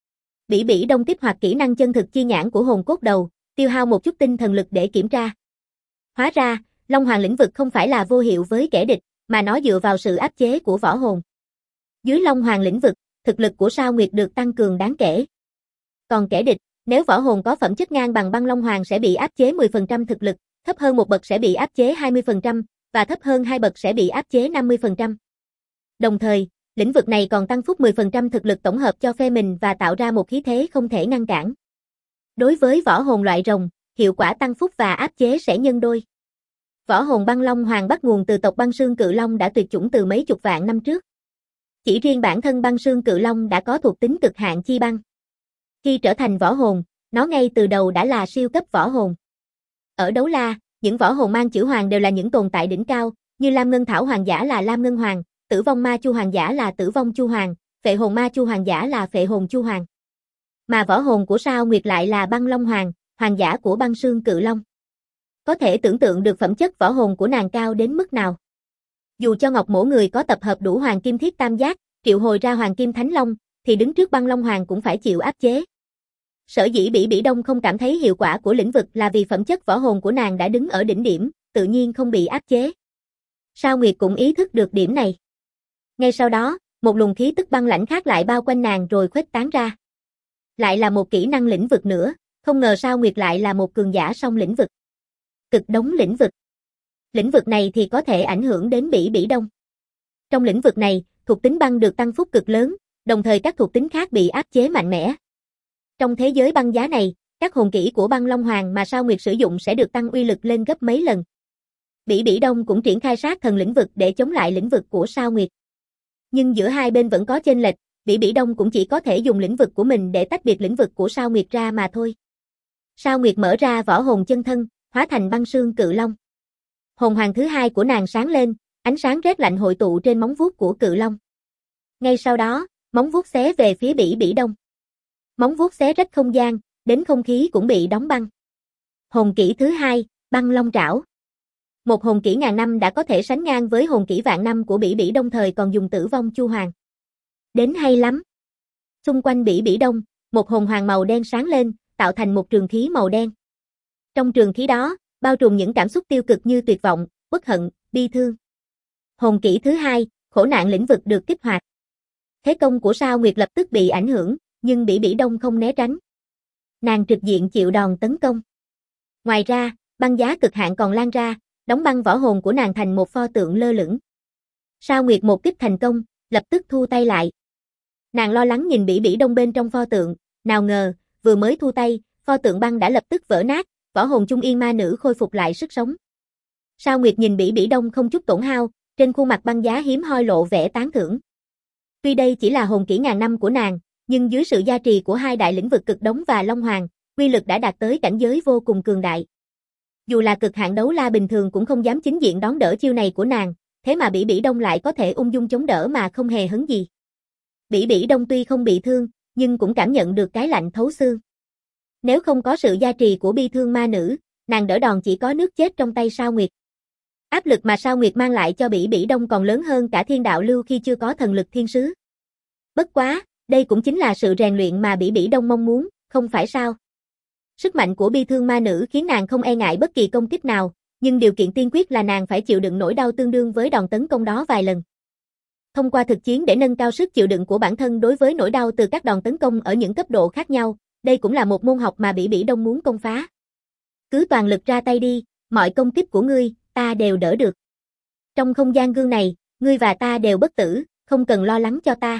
Bỉ Bỉ Đông kích hoạt kỹ năng chân thực chi nhãn của hồn cốt đầu, tiêu hao một chút tinh thần lực để kiểm tra. Hóa ra, Long Hoàng lĩnh vực không phải là vô hiệu với kẻ địch, mà nó dựa vào sự áp chế của võ hồn. Dưới Long Hoàng lĩnh vực, thực lực của Sao Nguyệt được tăng cường đáng kể. Còn kẻ địch, nếu võ hồn có phẩm chất ngang bằng băng Long Hoàng sẽ bị áp chế 10% thực lực, thấp hơn một bậc sẽ bị áp chế 20%, và thấp hơn 2 bậc sẽ bị áp chế 50%. Đồng thời, lĩnh vực này còn tăng phúc 10% thực lực tổng hợp cho phe mình và tạo ra một khí thế không thể ngăn cản. Đối với võ hồn loại rồng, hiệu quả tăng phúc và áp chế sẽ nhân đôi. Võ hồn băng Long Hoàng bắt nguồn từ tộc băng sương cự long đã tuyệt chủng từ mấy chục vạn năm trước. Chỉ riêng bản thân băng sương cự long đã có thuộc tính cực hạn chi băng. Khi trở thành võ hồn, Nó ngay từ đầu đã là siêu cấp võ hồn. Ở Đấu La, những võ hồn mang chữ hoàng đều là những tồn tại đỉnh cao, như Lam Ngân Thảo Hoàng giả là Lam Ngân Hoàng, Tử Vong Ma Chu Hoàng giả là Tử Vong Chu Hoàng, Phệ Hồn Ma Chu Hoàng giả là Phệ Hồn Chu Hoàng. Mà võ hồn của Sao Nguyệt lại là Băng Long Hoàng, hoàng giả của Băng Sương Cự Long. Có thể tưởng tượng được phẩm chất võ hồn của nàng cao đến mức nào. Dù cho Ngọc Mỗ người có tập hợp đủ Hoàng Kim Thiết Tam Giác, triệu hồi ra Hoàng Kim Thánh Long, thì đứng trước Băng Long Hoàng cũng phải chịu áp chế. Sở dĩ Bỉ Bỉ Đông không cảm thấy hiệu quả của lĩnh vực là vì phẩm chất võ hồn của nàng đã đứng ở đỉnh điểm, tự nhiên không bị áp chế. Sao Nguyệt cũng ý thức được điểm này. Ngay sau đó, một luồng khí tức băng lãnh khác lại bao quanh nàng rồi khuếch tán ra. Lại là một kỹ năng lĩnh vực nữa, không ngờ Sao Nguyệt lại là một cường giả song lĩnh vực. Cực đống lĩnh vực. Lĩnh vực này thì có thể ảnh hưởng đến Bỉ Bỉ Đông. Trong lĩnh vực này, thuộc tính băng được tăng phúc cực lớn, đồng thời các thuộc tính khác bị áp chế mạnh mẽ. Trong thế giới băng giá này, các hồn kỹ của Băng Long Hoàng mà Sao Nguyệt sử dụng sẽ được tăng uy lực lên gấp mấy lần. Bỉ Bỉ Đông cũng triển khai sát thần lĩnh vực để chống lại lĩnh vực của Sao Nguyệt. Nhưng giữa hai bên vẫn có chênh lệch, Bỉ Bỉ Đông cũng chỉ có thể dùng lĩnh vực của mình để tách biệt lĩnh vực của Sao Nguyệt ra mà thôi. Sao Nguyệt mở ra võ hồn chân thân, hóa thành Băng Sương Cự Long. Hồn hoàng thứ hai của nàng sáng lên, ánh sáng rét lạnh hội tụ trên móng vuốt của Cự Long. Ngay sau đó, móng vuốt xé về phía Bỉ Bỉ Đông. Móng vuốt xé rách không gian, đến không khí cũng bị đóng băng. Hồn kỹ thứ hai, Băng Long Trảo. Một hồn kỹ ngàn năm đã có thể sánh ngang với hồn kỹ vạn năm của Bỉ Bỉ Đông thời còn dùng Tử Vong Chu Hoàng. Đến hay lắm. Xung quanh Bỉ Bỉ Đông, một hồn hoàng màu đen sáng lên, tạo thành một trường khí màu đen. Trong trường khí đó, bao trùm những cảm xúc tiêu cực như tuyệt vọng, uất hận, bi thương. Hồn kỹ thứ hai, khổ nạn lĩnh vực được kích hoạt. Thế công của Sao Nguyệt lập tức bị ảnh hưởng, nhưng Bỉ Bỉ Đông không né tránh. Nàng trực diện chịu đòn tấn công. Ngoài ra, băng giá cực hạn còn lan ra, đóng băng võ hồn của nàng thành một pho tượng lơ lửng. Sao Nguyệt một kích thành công, lập tức thu tay lại. Nàng lo lắng nhìn Bỉ Bỉ Đông bên trong pho tượng, nào ngờ, vừa mới thu tay, pho tượng băng đã lập tức vỡ nát, võ hồn Trung Yên ma nữ khôi phục lại sức sống. Sao Nguyệt nhìn Bỉ Bỉ Đông không chút tổn hao, trên khuôn mặt băng giá hiếm hoi lộ vẻ tán thưởng. Tuy đây chỉ là hồn kỹ ngàn năm của nàng, nhưng dưới sự gia trì của hai đại lĩnh vực cực đống và Long Hoàng, uy lực đã đạt tới cảnh giới vô cùng cường đại. Dù là cực hạn đấu la bình thường cũng không dám chính diện đón đỡ chiêu này của nàng, thế mà Bỉ Bỉ Đông lại có thể ung dung chống đỡ mà không hề hấn gì. Bỉ Bỉ Đông tuy không bị thương, nhưng cũng cảm nhận được cái lạnh thấu xương. Nếu không có sự gia trì của bi thương ma nữ, nàng đỡ đòn chỉ có nước chết trong tay Sao Nguyệt. Áp lực mà Sao Nguyệt mang lại cho Bỉ Bỉ Đông còn lớn hơn cả Thiên Đạo Lưu khi chưa có thần lực thiên sứ. Bất quá, đây cũng chính là sự rèn luyện mà Bỉ Bỉ Đông mong muốn, không phải sao? Sức mạnh của bi thương ma nữ khiến nàng không e ngại bất kỳ công kích nào, nhưng điều kiện tiên quyết là nàng phải chịu đựng nỗi đau tương đương với đòn tấn công đó vài lần. Thông qua thực chiến để nâng cao sức chịu đựng của bản thân đối với nỗi đau từ các đòn tấn công ở những cấp độ khác nhau, đây cũng là một môn học mà Bỉ Bỉ Đông muốn công phá. Cứ toàn lực ra tay đi, mọi công kích của ngươi, ta đều đỡ được. Trong không gian gương này, ngươi và ta đều bất tử, không cần lo lắng cho ta.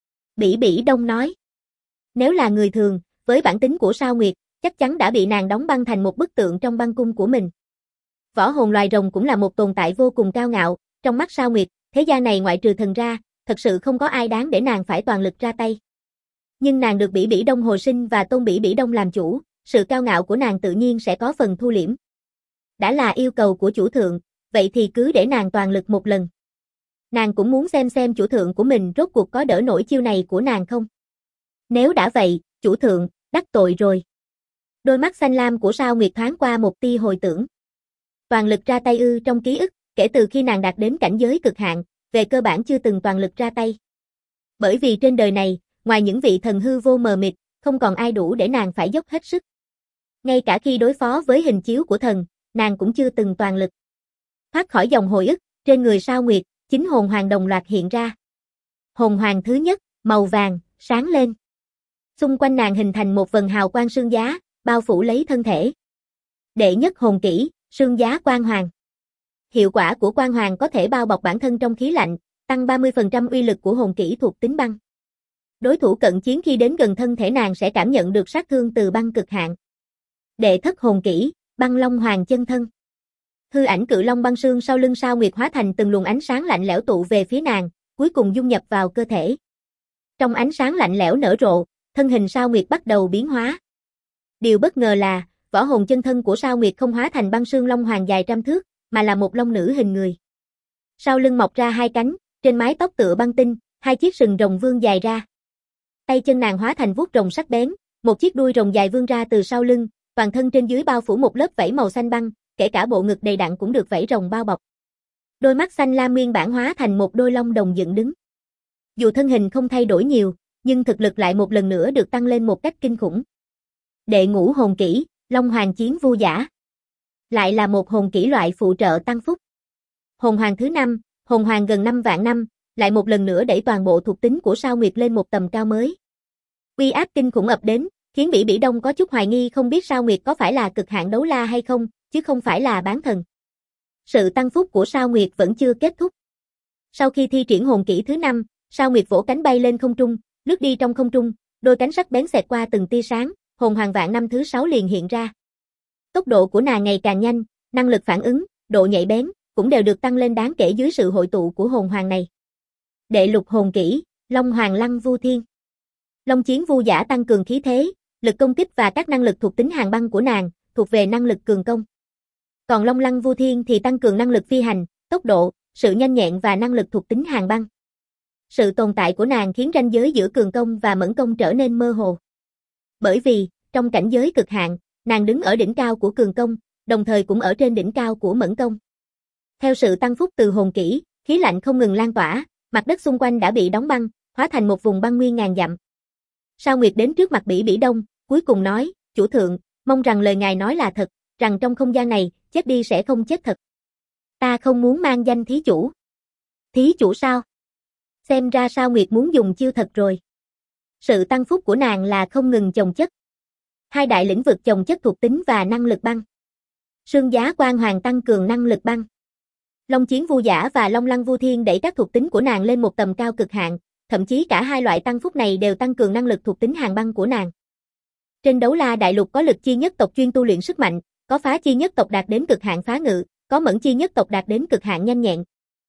Bỉ Bỉ Đông nói. Nếu là người thường, với bản tính của Sao Nguyệt, chắc chắn đã bị nàng đóng băng thành một bức tượng trong băng cung của mình. Võ hồn loài rồng cũng là một tồn tại vô cùng cao ngạo, trong mắt Sao Nguyệt, thế gian này ngoại trừ thần ra, thật sự không có ai đáng để nàng phải toàn lực ra tay. Nhưng nàng được Bỉ Bỉ Đông hồi sinh và tôn Bỉ Bỉ Đông làm chủ, sự cao ngạo của nàng tự nhiên sẽ có phần thu liễm. Đã là yêu cầu của chủ thượng, vậy thì cứ để nàng toàn lực một lần. Nàng cũng muốn xem chủ thượng của mình rốt cuộc có đỡ nổi chiêu này của nàng không. Nếu đã vậy, chủ thượng, đắc tội rồi. Đôi mắt xanh lam của Sao Nguyệt thoáng qua một tia hồi tưởng. Toàn lực ra tay ư? Trong ký ức, kể từ khi nàng đạt đến cảnh giới cực hạn, về cơ bản chưa từng toàn lực ra tay. Bởi vì trên đời này, ngoài những vị thần hư vô mờ mịt, không còn ai đủ để nàng phải dốc hết sức. Ngay cả khi đối phó với hình chiếu của thần, nàng cũng chưa từng toàn lực. Thoát khỏi dòng hồi ức, trên người Sao Nguyệt, 9 hồn hoàng đồng loạt hiện ra. Hồn hoàng thứ nhất, màu vàng, sáng lên. Xung quanh nàng hình thành một vầng hào quang sương giá, bao phủ lấy thân thể. Đệ nhất hồn kỹ, sương giá quang hoàng. Hiệu quả của quang hoàng có thể bao bọc bản thân trong khí lạnh, tăng 30% uy lực của hồn kỹ thuộc tính băng. Đối thủ cận chiến khi đến gần thân thể nàng sẽ cảm nhận được sát thương từ băng cực hạn. Đệ thất hồn kỹ, băng long hoàng chân thân. Hư ảnh cự long băng sương sau lưng Sao Nguyệt hóa thành từng luồng ánh sáng lạnh lẽo tụ về phía nàng, cuối cùng dung nhập vào cơ thể. Trong ánh sáng lạnh lẽo nở rộ, thân hình Sao Nguyệt bắt đầu biến hóa. Điều bất ngờ là, võ hồn chân thân của Sao Nguyệt không hóa thành băng sương long hoàng dài trăm thước, mà là một long nữ hình người. Sau lưng mọc ra hai cánh, trên mái tóc tựa băng tinh, hai chiếc sừng rồng vươn dài ra. Tay chân nàng hóa thành vuốt rồng sắc bén, một chiếc đuôi rồng dài vươn ra từ sau lưng, toàn thân trên dưới bao phủ một lớp vảy màu xanh băng, kể cả bộ ngực đầy đặn cũng được vảy rồng bao bọc. Đôi mắt xanh lam nguyên bản hóa thành một đôi long đồng dựng đứng. Dù thân hình không thay đổi nhiều, nhưng thực lực lại một lần nữa được tăng lên một cách kinh khủng. Đệ ngũ hồn kỹ, Long Hoàng Chiến Vu Giả. Lại là một hồn kỹ loại phụ trợ tăng phúc. Hồn hoàng thứ 5, hồn hoàng gần 5 vạn năm, lại một lần nữa đẩy toàn bộ thuộc tính của Sao Nguyệt lên một tầm cao mới. Uy áp kinh khủng ập đến, khiến Bỉ Bỉ Đông có chút hoài nghi không biết Sao Nguyệt có phải là cực hạn đấu la hay không, chứ không phải là bán thần. Sự tăng phúc của Sao Nguyệt vẫn chưa kết thúc. Sau khi thi triển hồn kỹ thứ 5, Sao Nguyệt vỗ cánh bay lên không trung, lướt đi trong không trung, đôi cánh sắc bén xẹt qua từng tia sáng, hồn hoàng vạn năm thứ 6 liền hiện ra. Tốc độ của nàng ngày càng nhanh, năng lực phản ứng, độ nhạy bén cũng đều được tăng lên đáng kể dưới sự hội tụ của hồn hoàng này. Đệ lục hồn kỹ, Long Hoàng Lăng Vu Thiên. Long Chiến Vu Giả tăng cường khí thế, lực công kích và các năng lực thuộc tính hàn băng của nàng, thuộc về năng lực cường công. Còn Long Lăng Vu Thiên thì tăng cường năng lực phi hành, tốc độ, sự nhanh nhẹn và năng lực thuộc tính hàn băng. Sự tồn tại của nàng khiến ranh giới giữa cường công và mẫn công trở nên mơ hồ. Bởi vì, trong cảnh giới cực hạn, nàng đứng ở đỉnh cao của cường công, đồng thời cũng ở trên đỉnh cao của mẫn công. Theo sự tăng phúc từ hồn kỹ, khí lạnh không ngừng lan tỏa, mặt đất xung quanh đã bị đóng băng, hóa thành một vùng băng nguyên ngàn dặm. Sao Nguyệt đến trước mặt Bỉ Bỉ Đông, cuối cùng nói, chủ thượng, mong rằng lời ngài nói là thật, rằng trong không gian này, chết đi sẽ không chết thật. Ta không muốn mang danh thí chủ. Thí chủ sao? Xem ra Sao Nguyệt muốn dùng chiêu thật rồi. Sự tăng phúc của nàng là không ngừng chồng chất. Hai đại lĩnh vực chồng chất thuộc tính và năng lực băng. Sương Giá Quan Hoàng tăng cường năng lực băng. Long Chiến Vu Giả và Long Lăng Vu Thiên đẩy các thuộc tính của nàng lên một tầm cao cực hạn, thậm chí cả hai loại tăng phúc này đều tăng cường năng lực thuộc tính hàn băng của nàng. Trên Đấu La Đại Lục có Lực Chi nhất tộc chuyên tu luyện sức mạnh, có Phá Chi nhất tộc đạt đến cực hạn phá ngự, có Mẫn Chi nhất tộc đạt đến cực hạn nhanh nhẹn.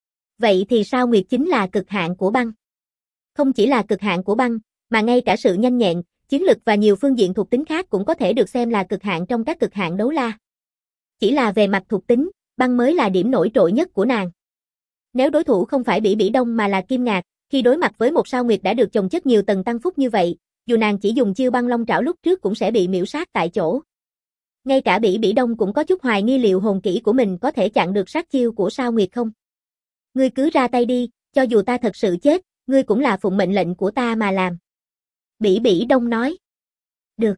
Vậy thì Sao Nguyệt chính là cực hạn của băng. Không chỉ là cực hạn của băng, mà ngay cả sự nhanh nhẹn, chiến lực và nhiều phương diện thuộc tính khác cũng có thể được xem là cực hạn trong các cực hạn đấu la. Chỉ là về mặt thuộc tính, băng mới là điểm nổi trội nhất của nàng. Nếu đối thủ không phải Bỉ Bỉ Đông mà là Kim Ngạc, khi đối mặt với một Sao Nguyệt đã được chồng chất nhiều tầng tăng phúc như vậy, dù nàng chỉ dùng chiêu băng long trảo lúc trước cũng sẽ bị miễu sát tại chỗ. Ngay cả Bỉ Bỉ Đông cũng có chút hoài nghi liệu hồn kỹ của mình có thể chặn được sát chiêu của Sao Nguyệt không. Ngươi cứ ra tay đi, cho dù ta thật sự chết, ngươi cũng là phụng mệnh lệnh của ta mà làm. Bỉ Bỉ Đông nói. Được.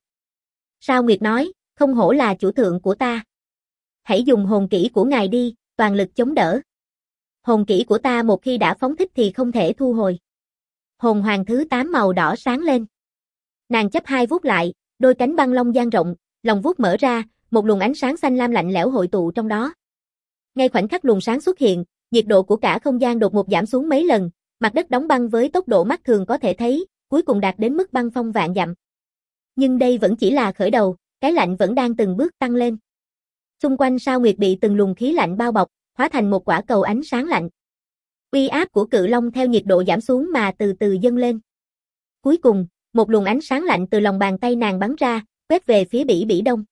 Sao Nguyệt nói, không hổ là chủ thượng của ta. Hãy dùng hồn kỹ của ngài đi, toàn lực chống đỡ. Hồn kỹ của ta một khi đã phóng thích thì không thể thu hồi. Hồn hoàng thứ 8 màu đỏ sáng lên. Nàng chấp hai vuốt lại, đôi cánh băng long dang rộng, lòng vuốt mở ra, một luồng ánh sáng xanh lam lạnh lẽo hội tụ trong đó. Ngay khoảnh khắc luồng sáng xuất hiện, nhiệt độ của cả không gian đột ngột giảm xuống mấy lần, mặt đất đóng băng với tốc độ mắt thường có thể thấy, cuối cùng đạt đến mức băng phong vạn dặm. Nhưng đây vẫn chỉ là khởi đầu, cái lạnh vẫn đang từng bước tăng lên. Xung quanh Sao Nguyệt bị từng luồng khí lạnh bao bọc, hóa thành một quả cầu ánh sáng lạnh. Uy áp của cự long theo nhiệt độ giảm xuống mà từ từ dâng lên. Cuối cùng, một luồng ánh sáng lạnh từ lòng bàn tay nàng bắn ra, quét về phía Bỉ Bỉ Đông.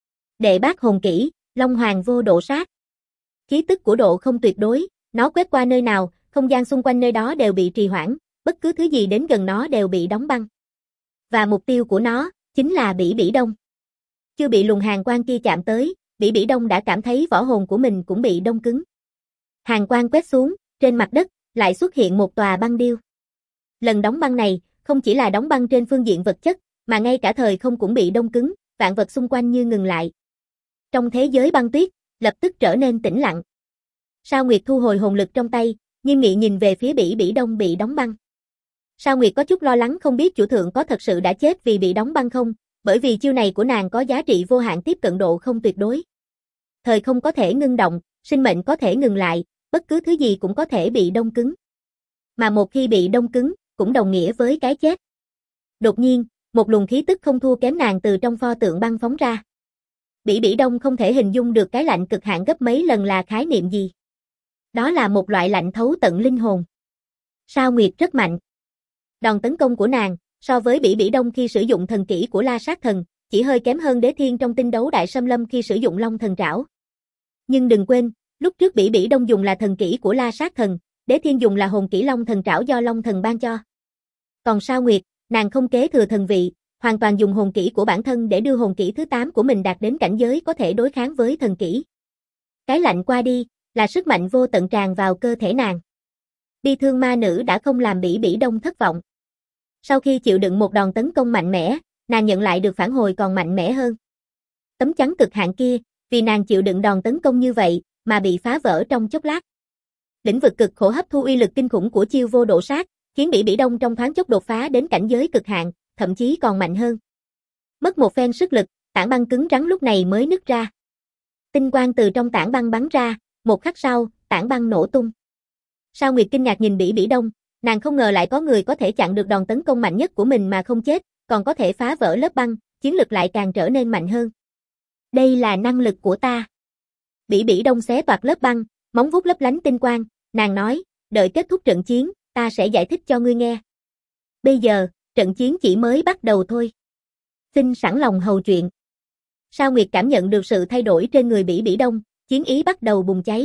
Đệ bát hồn kỹ, Long Hoàng Vô Độ Sát. Khí tức của độ không tuyệt đối, nó quét qua nơi nào, không gian xung quanh nơi đó đều bị trì hoãn, bất cứ thứ gì đến gần nó đều bị đóng băng. Và mục tiêu của nó, chính là Bỉ Bỉ Đông. Chưa bị luồng hàn quang kia chạm tới, Bỉ Bỉ Đông đã cảm thấy võ hồn của mình cũng bị đông cứng. Hàn quang quét xuống, trên mặt đất, lại xuất hiện một tòa băng điêu. Lần đóng băng này, không chỉ là đóng băng trên phương diện vật chất, mà ngay cả thời không cũng bị đông cứng, vạn vật xung quanh như ngừng lại. Trong thế giới băng tuyết, lập tức trở nên tĩnh lặng. Sao Nguyệt thu hồi hồn lực trong tay, nghiêm nghị nhìn về phía Bỉ Bỉ Đông bị đóng băng. Sao Nguyệt có chút lo lắng không biết chủ thượng có thật sự đã chết vì bị đóng băng không, bởi vì chiêu này của nàng có giá trị vô hạn tiếp cận độ không tuyệt đối. Thời không có thể ngưng động, sinh mệnh có thể ngừng lại, bất cứ thứ gì cũng có thể bị đông cứng. Mà một khi bị đông cứng, cũng đồng nghĩa với cái chết. Đột nhiên, một luồng khí tức không thua kém nàng từ trong pho tượng băng phóng ra. Bỉ Bỉ Đông không thể hình dung được cái lạnh cực hạn gấp mấy lần là khái niệm gì. Đó là một loại lạnh thấu tận linh hồn. Sao Nguyệt rất mạnh. Đòn tấn công của nàng, so với Bỉ Bỉ Đông khi sử dụng thần kỹ của La Sát Thần, chỉ hơi kém hơn Đế Thiên trong tinh đấu đại xâm lâm khi sử dụng Long Thần Trảo. Nhưng đừng quên, lúc trước Bỉ Bỉ Đông dùng là thần kỹ của La Sát Thần, Đế Thiên dùng là hồn kỹ Long Thần Trảo do Long Thần ban cho. Còn Sao Nguyệt, nàng không kế thừa thần vị, hoàn toàn dùng hồn kỹ của bản thân để đưa hồn kỹ thứ 8 của mình đạt đến cảnh giới có thể đối kháng với thần kỹ. Cái lạnh qua đi, là sức mạnh vô tận tràn vào cơ thể nàng. Bi thương ma nữ đã không làm Bỉ Bỉ Đông thất vọng. Sau khi chịu đựng một đòn tấn công mạnh mẽ, nàng nhận lại được phản hồi còn mạnh mẽ hơn. Tấm chắn cực hạn kia, vì nàng chịu đựng đòn tấn công như vậy, mà bị phá vỡ trong chốc lát. Lĩnh vực cực khổ hấp thu uy lực kinh khủng của chiêu vô độ sát, khiến Bỉ Bỉ Đông trong thoáng chốc đột phá đến cảnh giới cực hạn, thậm chí còn mạnh hơn. Mất một phen sức lực, tảng băng cứng rắn lúc này mới nứt ra. Tinh quang từ trong tảng băng bắn ra, một khắc sau, tảng băng nổ tung. Sao Nguyệt kinh ngạc nhìn Bỉ Bỉ Đông, nàng không ngờ lại có người có thể chặn được đòn tấn công mạnh nhất của mình mà không chết, còn có thể phá vỡ lớp băng, chiến lực lại càng trở nên mạnh hơn. Đây là năng lực của ta. Bỉ Bỉ Đông xé toạc lớp băng, móng vuốt lấp lánh tinh quang, nàng nói, đợi kết thúc trận chiến, ta sẽ giải thích cho ngươi nghe. Bây giờ, trận chiến chỉ mới bắt đầu thôi. Xin sẵn lòng hầu chuyện. Sao Nguyệt cảm nhận được sự thay đổi trên người Bỉ Bỉ Đông, chiến ý bắt đầu bùng cháy.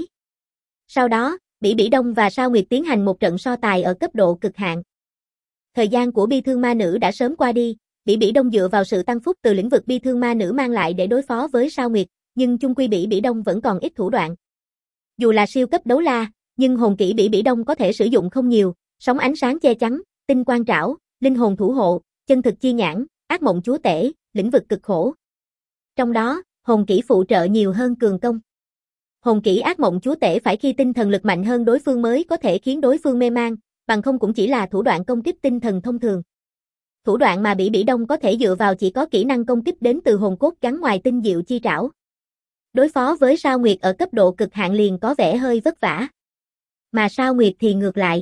Sau đó, Bỉ Bỉ Đông và Sao Nguyệt tiến hành một trận so tài ở cấp độ cực hạn. Thời gian của bi thương ma nữ đã sớm qua đi, Bỉ Bỉ Đông dựa vào sự tăng phúc từ lĩnh vực bi thương ma nữ mang lại để đối phó với Sao Nguyệt, nhưng chung quy Bỉ Bỉ Đông vẫn còn ít thủ đoạn. Dù là siêu cấp đấu la, nhưng hồn kỹ Bỉ Bỉ Đông có thể sử dụng không nhiều, sóng ánh sáng che chắn, tinh quang trảo, linh hồn thủ hộ, chân thực chi nhãn, ác mộng chúa tể, lĩnh vực cực khổ. Trong đó, hồn kỹ phụ trợ nhiều hơn cường công. Hồn kỹ ác mộng chúa tể phải khi tinh thần lực mạnh hơn đối phương mới có thể khiến đối phương mê man, bằng không cũng chỉ là thủ đoạn công kích tinh thần thông thường. Thủ đoạn mà Bỉ Bỉ Đông có thể dựa vào chỉ có kỹ năng công kích đến từ hồn cốt gắn ngoài tinh diệu chi trảo. Đối phó với Sao Nguyệt ở cấp độ cực hạn liền có vẻ hơi vất vả. Mà Sao Nguyệt thì ngược lại.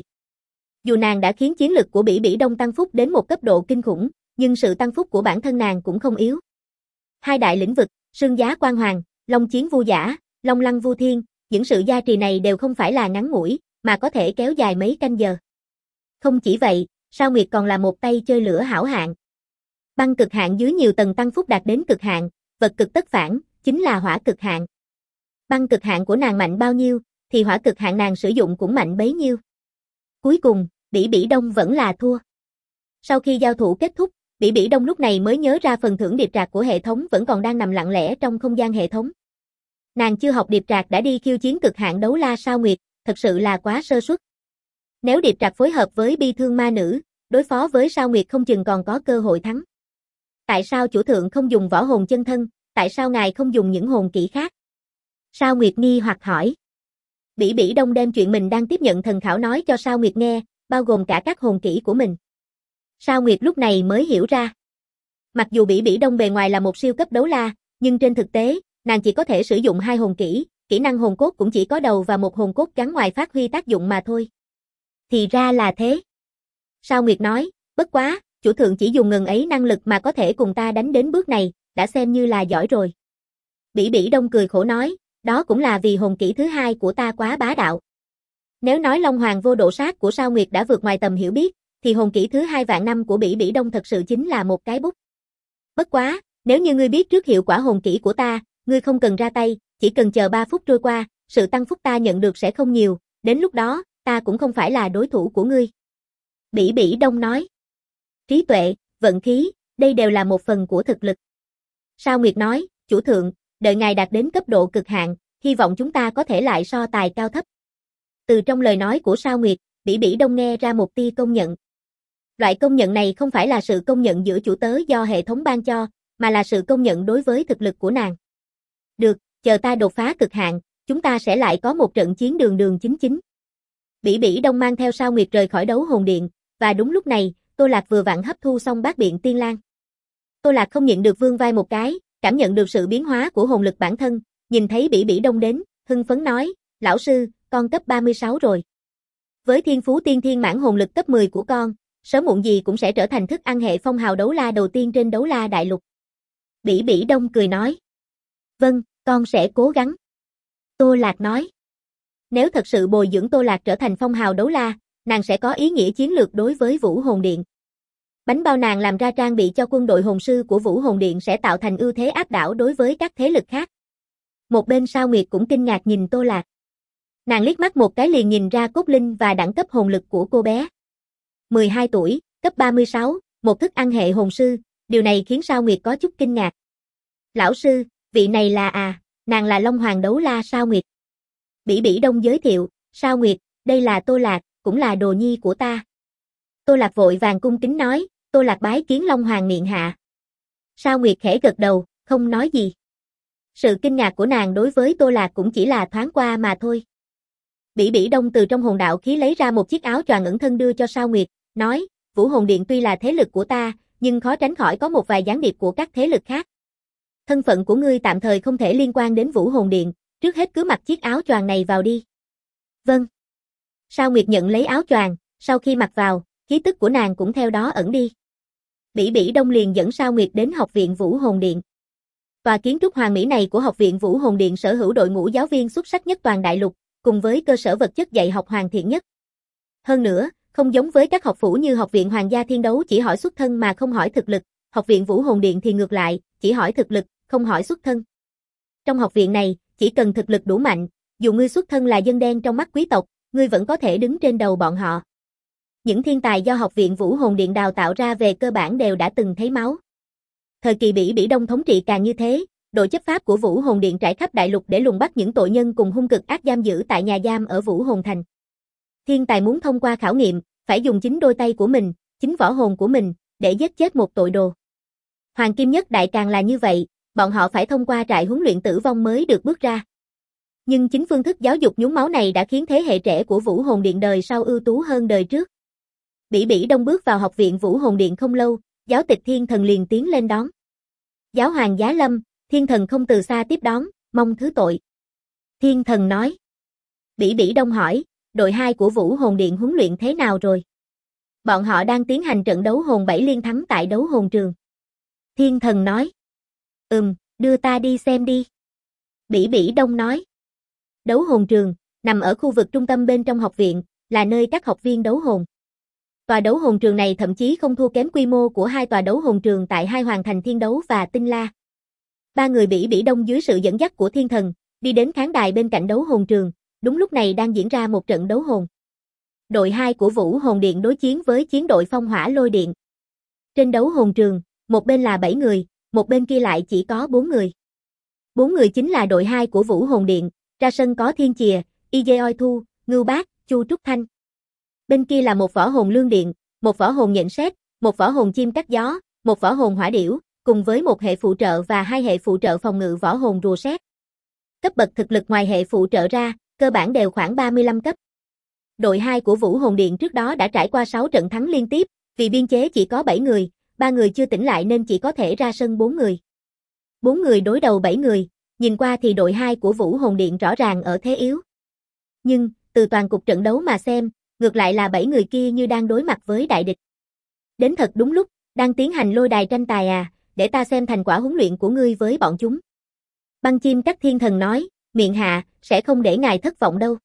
Dù nàng đã khiến chiến lực của Bỉ Bỉ Đông tăng phúc đến một cấp độ kinh khủng, nhưng sự tăng phúc của bản thân nàng cũng không yếu. Hai đại lĩnh vực, Sương Giá Quan Hoàng, Long Chiến Vu Giả, Long Lăng Vu Thiên, những sự gia trì này đều không phải là ngắn ngủi, mà có thể kéo dài mấy canh giờ. Không chỉ vậy, Sao Nguyệt còn là một tay chơi lửa hảo hạng. Băng cực hạn dưới nhiều tầng tăng phúc đạt đến cực hạn, vật cực tất phản, chính là hỏa cực hạn. Băng cực hạn của nàng mạnh bao nhiêu, thì hỏa cực hạn nàng sử dụng cũng mạnh bấy nhiêu. Cuối cùng, Bỉ Bỉ Đông vẫn là thua. Sau khi giao thủ kết thúc, Bỉ Bỉ Đông lúc này mới nhớ ra phần thưởng điệp trạc của hệ thống vẫn còn đang nằm lặng lẽ trong không gian hệ thống. Nàng chưa học điệp trạc đã đi khiêu chiến cực hạn đấu la Sao Nguyệt, thật sự là quá sơ suất. Nếu điệp trạc phối hợp với bi thương ma nữ, đối phó với Sao Nguyệt không chừng còn có cơ hội thắng. Tại sao chủ thượng không dùng võ hồn chân thân, tại sao ngài không dùng những hồn kỹ khác? Sao Nguyệt nghi hoặc hỏi. Bỉ Bỉ Đông đem chuyện mình đang tiếp nhận thần khảo nói cho Sao Nguyệt nghe, bao gồm cả các hồn kỹ của mình. Sao Nguyệt lúc này mới hiểu ra. Mặc dù Bỉ Bỉ Đông bề ngoài là một siêu cấp đấu la, nhưng trên thực tế, nàng chỉ có thể sử dụng 2 hồn kỹ, kỹ năng hồn cốt cũng chỉ có đầu và một hồn cốt gắn ngoài phát huy tác dụng mà thôi. Thì ra là thế. Sao Nguyệt nói, bất quá, chủ thượng chỉ dùng ngần ấy năng lực mà có thể cùng ta đánh đến bước này, đã xem như là giỏi rồi. Bỉ Bỉ Đông cười khổ nói, đó cũng là vì hồn kỹ thứ 2 của ta quá bá đạo. Nếu nói Long Hoàng vô độ sát của Sao Nguyệt đã vượt ngoài tầm hiểu biết, thì hồn kỹ thứ 2 vạn năm của Bỉ Bỉ Đông thật sự chính là một cái bút. Bất quá, nếu như ngươi biết trước hiệu quả hồn kỹ của ta, ngươi không cần ra tay, chỉ cần chờ 3 phút trôi qua, sự tăng phúc ta nhận được sẽ không nhiều, đến lúc đó, ta cũng không phải là đối thủ của ngươi. Bỉ Bỉ Đông nói. Trí tuệ, vận khí, đây đều là một phần của thực lực. Sao Nguyệt nói, chủ thượng, đợi ngài đạt đến cấp độ cực hạn, hy vọng chúng ta có thể lại so tài cao thấp. Từ trong lời nói của Sao Nguyệt, Bỉ Bỉ Đông nghe ra một tia công nhận. Loại công nhận này không phải là sự công nhận giữa chủ tớ do hệ thống ban cho, mà là sự công nhận đối với thực lực của nàng. Được, chờ ta đột phá cực hạn, chúng ta sẽ lại có một trận chiến đường đường chính chính. Bỉ Bỉ Đông mang theo Sao Nguyệt rời khỏi đấu hồn điện, và đúng lúc này, Tô Lạc vừa vặn hấp thu xong bát biện tiên lan. Tô Lạc không nhịn được vươn vai một cái, cảm nhận được sự biến hóa của hồn lực bản thân, nhìn thấy Bỉ Bỉ Đông đến, hưng phấn nói, lão sư, con cấp 36 rồi. Với thiên phú tiên thiên mãn hồn lực cấp 10 của con, sớm muộn gì cũng sẽ trở thành thức ăn hệ phong hào đấu la đầu tiên trên đấu la đại lục. Bỉ Bỉ Đông cười nói. Vâng, con sẽ cố gắng. Tô Lạc nói. Nếu thật sự bồi dưỡng Tô Lạc trở thành phong hào đấu la, nàng sẽ có ý nghĩa chiến lược đối với Vũ Hồn Điện. Bánh bao nàng làm ra trang bị cho quân đội hồn sư của Vũ Hồn Điện sẽ tạo thành ưu thế áp đảo đối với các thế lực khác. Một bên Sao Nguyệt cũng kinh ngạc nhìn Tô Lạc. Nàng liếc mắt một cái liền nhìn ra cốt linh và đẳng cấp hồn lực của cô bé. 12 tuổi, cấp 36, một thức ăn hệ hồn sư, điều này khiến Sao Nguyệt có chút kinh ngạc. Lão sư, vị này là nàng là Long Hoàng Đấu La Sao Nguyệt. Bỉ Bỉ Đông giới thiệu, Sao Nguyệt, đây là Tô Lạc, cũng là đồ nhi của ta. Tô Lạc vội vàng cung kính nói, Tô Lạc bái kiến Long Hoàng miệng hạ. Sao Nguyệt khẽ gật đầu, không nói gì. Sự kinh ngạc của nàng đối với Tô Lạc cũng chỉ là thoáng qua mà thôi. Bỉ Bỉ Đông từ trong hồn đạo khí lấy ra một chiếc áo choàng ẩn thân đưa cho Sao Nguyệt, nói, Vũ Hồn Điện tuy là thế lực của ta, nhưng khó tránh khỏi có một vài gián điệp của các thế lực khác. Thân phận của ngươi tạm thời không thể liên quan đến Vũ Hồn Điện, trước hết cứ mặc chiếc áo choàng này vào đi. Vâng. Sao Nguyệt nhận lấy áo choàng, sau khi mặc vào, khí tức của nàng cũng theo đó ẩn đi. Bỉ Bỉ Đông liền dẫn Sao Nguyệt đến Học viện Vũ Hồn Điện. Tòa kiến trúc hoàn mỹ này của Học viện Vũ Hồn Điện sở hữu đội ngũ giáo viên xuất sắc nhất toàn đại lục, cùng với cơ sở vật chất dạy học hoàn thiện nhất. Hơn nữa, không giống với các học phủ như Học viện Hoàng gia Thiên Đấu chỉ hỏi xuất thân mà không hỏi thực lực, Học viện Vũ Hồn Điện thì ngược lại, chỉ hỏi thực lực, không hỏi xuất thân. Trong học viện này, chỉ cần thực lực đủ mạnh, dù ngươi xuất thân là dân đen trong mắt quý tộc, ngươi vẫn có thể đứng trên đầu bọn họ. Những thiên tài do Học viện Vũ Hồn Điện đào tạo ra về cơ bản đều đã từng thấy máu. Thời kỳ Bỉ Bỉ Đông thống trị càng như thế, đội chấp pháp của Vũ Hồn Điện trải khắp đại lục để lùng bắt những tội nhân cùng hung cực ác giam giữ tại nhà giam ở Vũ Hồn Thành. Thiên tài muốn thông qua khảo nghiệm, phải dùng chính đôi tay của mình, chính võ hồn của mình, để giết chết một tội đồ. Hoàng Kim Nhất Đại càng là như vậy, bọn họ phải thông qua trại huấn luyện tử vong mới được bước ra. Nhưng chính phương thức giáo dục nhúng máu này đã khiến thế hệ trẻ của Vũ Hồn Điện đời sau ưu tú hơn đời trước. Bỉ Bỉ Đông bước vào Học viện Vũ Hồn Điện không lâu, giáo tịch Thiên Thần liền tiến lên đón. Giáo hoàng giá lâm, Thiên Thần không từ xa tiếp đón, mong thứ tội. Thiên Thần nói. Bỉ Bỉ Đông hỏi, đội 2 của Vũ Hồn Điện huấn luyện thế nào rồi? Bọn họ đang tiến hành trận đấu hồn 7 liên thắng tại đấu hồn trường. Thiên Thần nói. Đưa ta đi xem đi. Bỉ Bỉ Đông nói. Đấu hồn trường, nằm ở khu vực trung tâm bên trong học viện, là nơi các học viên đấu hồn. Tòa đấu hồn trường này thậm chí không thua kém quy mô của hai tòa đấu hồn trường tại hai hoàng thành Thiên Đấu và Tinh La. Ba người Bỉ Bỉ Đông dưới sự dẫn dắt của Thiên Thần, đi đến khán đài bên cạnh đấu hồn trường, đúng lúc này đang diễn ra một trận đấu hồn. Đội 2 của Vũ Hồn Điện đối chiến với chiến đội Phong Hỏa Lôi Điện. Trên đấu hồn trường, một bên là 7 người, một bên kia lại chỉ có 4 người. 4 người chính là đội 2 của Vũ Hồn Điện, ra sân có Thiên Chìa, Oi Thu, Ngưu Bác, Chu Trúc Thanh. Bên kia là một võ hồn Lương Điện, một võ hồn Nhện Sét, một võ hồn Chim Cắt Gió, một võ hồn Hỏa Điểu, cùng với một hệ phụ trợ và hai hệ phụ trợ phòng ngự võ hồn Rùa Sét. Cấp bậc thực lực ngoài hệ phụ trợ ra, cơ bản đều khoảng 35 cấp. Đội 2 của Vũ Hồn Điện trước đó đã trải qua 6 trận thắng liên tiếp, vì biên chế chỉ có 7 người, 3 người chưa tỉnh lại nên chỉ có thể ra sân 4 người. 4 người đối đầu 7 người, nhìn qua thì đội 2 của Vũ Hồn Điện rõ ràng ở thế yếu. Nhưng, từ toàn cục trận đấu mà xem, ngược lại là 7 người kia như đang đối mặt với đại địch. Đến thật đúng lúc, đang tiến hành lôi đài tranh tài để ta xem thành quả huấn luyện của ngươi với bọn chúng. Băng Chim Cắt Thiên Thần nói, miệng hạ, sẽ không để ngài thất vọng đâu.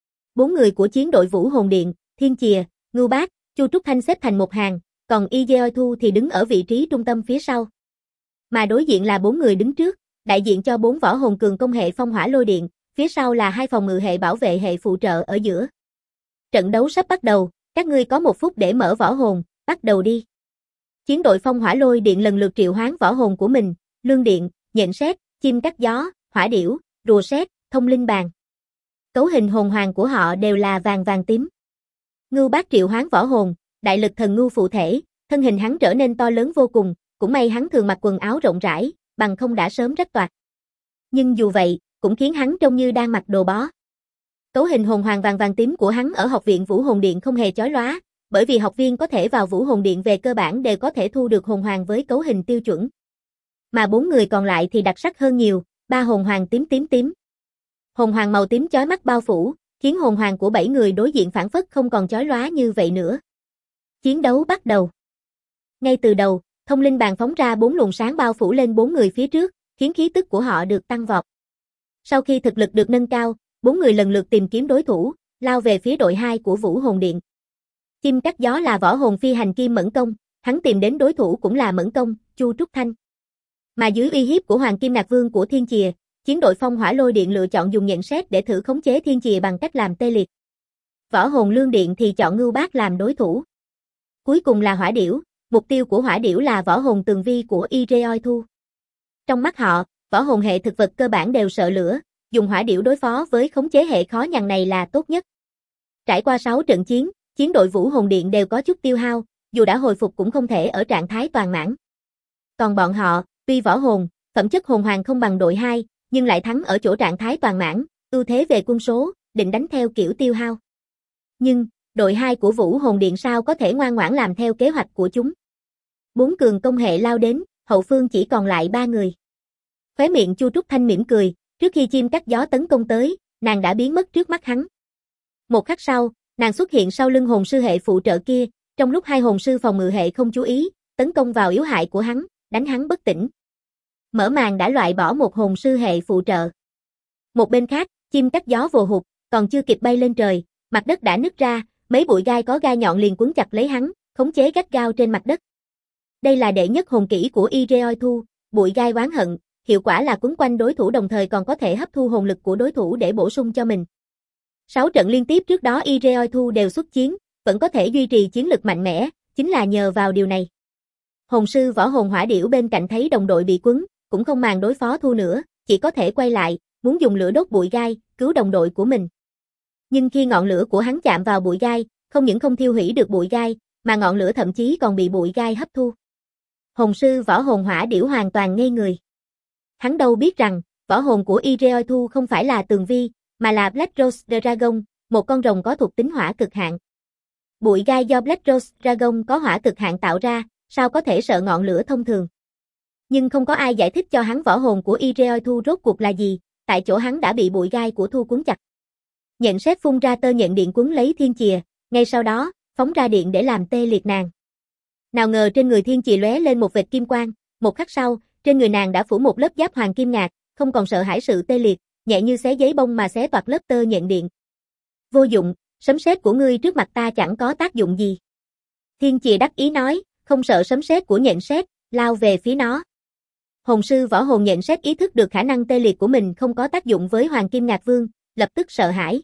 4 người của chiến đội Vũ Hồn Điện, Thiên Chìa, Ngưu Bác, Chu Trúc Thanh xếp thành một hàng, còn Oi Thu thì đứng ở vị trí trung tâm phía sau. Mà đối diện là 4 người đứng trước, đại diện cho 4 võ hồn cường công hệ Phong Hỏa Lôi Điện, phía sau là 2 phòng ngự hệ bảo vệ hệ phụ trợ ở giữa. Trận đấu sắp bắt đầu, các ngươi có 1 phút để mở võ hồn, bắt đầu đi. Chiến đội Phong Hỏa Lôi Điện lần lượt triệu hoán võ hồn của mình, Lương Điện, Nhện Sét, Chim Cắt Gió, Hỏa Điểu, Rùa Sét, Thông Linh Bàn. Cấu hình hồn hoàng của họ đều là vàng vàng tím. Ngưu Bác triệu hoán võ hồn, đại lực thần ngưu phụ thể, thân hình hắn trở nên to lớn vô cùng, cũng may hắn thường mặc quần áo rộng rãi, bằng không đã sớm rách toạc. Nhưng dù vậy, cũng khiến hắn trông như đang mặc đồ bó. Cấu hình hồn hoàng vàng vàng tím của hắn ở Học viện Vũ Hồn Điện không hề chói lóa, bởi vì học viên có thể vào Vũ Hồn Điện về cơ bản đều có thể thu được hồn hoàng với cấu hình tiêu chuẩn. Mà 4 người còn lại thì đặc sắc hơn nhiều, 3 hồn hoàng tím tím tím. Hồn hoàng màu tím chói mắt bao phủ, khiến hồn hoàng của 7 người đối diện phản phất không còn chói lóa như vậy nữa. Chiến đấu bắt đầu. Ngay từ đầu, Thông Linh Bàn phóng ra 4 luồng sáng bao phủ lên 4 người phía trước, khiến khí tức của họ được tăng vọt. Sau khi thực lực được nâng cao, 4 người lần lượt tìm kiếm đối thủ, lao về phía đội 2 của Vũ Hồn Điện. Chim Cắt Gió là võ hồn phi hành kim mẫn công, Hắn tìm đến đối thủ cũng là Mẫn Công, Chu Trúc Thanh. Mà dưới uy hiếp của Hoàng Kim Ngạc Vương của Thiên Chìa, chiến đội Phong Hỏa Lôi Điện lựa chọn dùng nhận xét để thử khống chế Thiên Chìa bằng cách làm tê liệt. Võ Hồn Lương Điện thì chọn Ngưu Bác làm đối thủ. Cuối cùng là Hỏa Điểu, mục tiêu của Hỏa Điểu là võ hồn tường vi của Ireoi Thu. Trong mắt họ, võ hồn hệ thực vật cơ bản đều sợ lửa, dùng Hỏa Điểu đối phó với khống chế hệ khó nhằn này là tốt nhất. Trải qua 6 trận chiến, chiến đội Vũ Hồn Điện đều có chút tiêu hao, dù đã hồi phục cũng không thể ở trạng thái toàn mãn. Còn bọn họ, tuy võ hồn, phẩm chất hồn hoàng không bằng đội 2, nhưng lại thắng ở chỗ trạng thái toàn mãn, ưu thế về quân số, định đánh theo kiểu tiêu hao. Nhưng, đội 2 của Vũ Hồn Điện sao có thể ngoan ngoãn làm theo kế hoạch của chúng. 4 cường công hệ lao đến, hậu phương chỉ còn lại 3 người. Khóe miệng Chu Trúc Thanh mỉm cười, trước khi chim cắt gió tấn công tới, nàng đã biến mất trước mắt hắn. Một khắc sau, nàng xuất hiện sau lưng hồn sư hệ phụ trợ kia, trong lúc hai hồn sư phòng ngự hệ không chú ý, tấn công vào yếu hại của hắn, đánh hắn bất tỉnh. Mở màn đã loại bỏ một hồn sư hệ phụ trợ. Một bên khác, chim cắt gió vồ hụt, còn chưa kịp bay lên trời, mặt đất đã nứt ra, mấy bụi gai có gai nhọn liền quấn chặt lấy hắn, khống chế gắt gao trên mặt đất. Đây là đệ nhất hồn kỹ của Ireoi Thu, bụi gai oán hận, hiệu quả là quấn quanh đối thủ đồng thời còn có thể hấp thu hồn lực của đối thủ để bổ sung cho mình. 6 trận liên tiếp trước đó Ireoi Thu đều xuất chiến, vẫn có thể duy trì chiến lực mạnh mẽ, chính là nhờ vào điều này. Hồn sư võ hồn Hỏa Điểu bên cạnh thấy đồng đội bị quấn, cũng không màng đối phó Thu nữa, chỉ có thể quay lại, muốn dùng lửa đốt bụi gai, cứu đồng đội của mình. Nhưng khi ngọn lửa của hắn chạm vào bụi gai, không những không thiêu hủy được bụi gai, mà ngọn lửa thậm chí còn bị bụi gai hấp thu. Hồn sư võ hồn Hỏa Điểu hoàn toàn ngây người. Hắn đâu biết rằng, võ hồn của Ireoi Thu không phải là tường vi, mà là Black Rose Dragon, một con rồng có thuộc tính hỏa cực hạn. Bụi gai do Black Rose Dragon có hỏa cực hạn tạo ra, sao có thể sợ ngọn lửa thông thường. Nhưng không có ai giải thích cho hắn võ hồn của Ireoi Thu rốt cuộc là gì, tại chỗ hắn đã bị bụi gai của Thu cuốn chặt. Nhện sét phun ra tơ nhện điện cuốn lấy Thiên Chìa, ngay sau đó, phóng ra điện để làm tê liệt nàng. Nào ngờ trên người Thiên Chìa lóe lên một vệt kim quang, một khắc sau, trên người nàng đã phủ một lớp giáp hoàng kim ngạc, không còn sợ hãi sự tê liệt, nhẹ như xé giấy bông mà xé toạc lớp tơ nhện điện. Vô dụng, sấm sét của ngươi trước mặt ta chẳng có tác dụng gì. Thiên Chìa đắc ý nói, không sợ sấm sét của nhện sét, lao về phía nó. Hồn sư võ hồn nhện sét ý thức được khả năng tê liệt của mình không có tác dụng với Hoàng Kim Ngạc Vương, lập tức sợ hãi.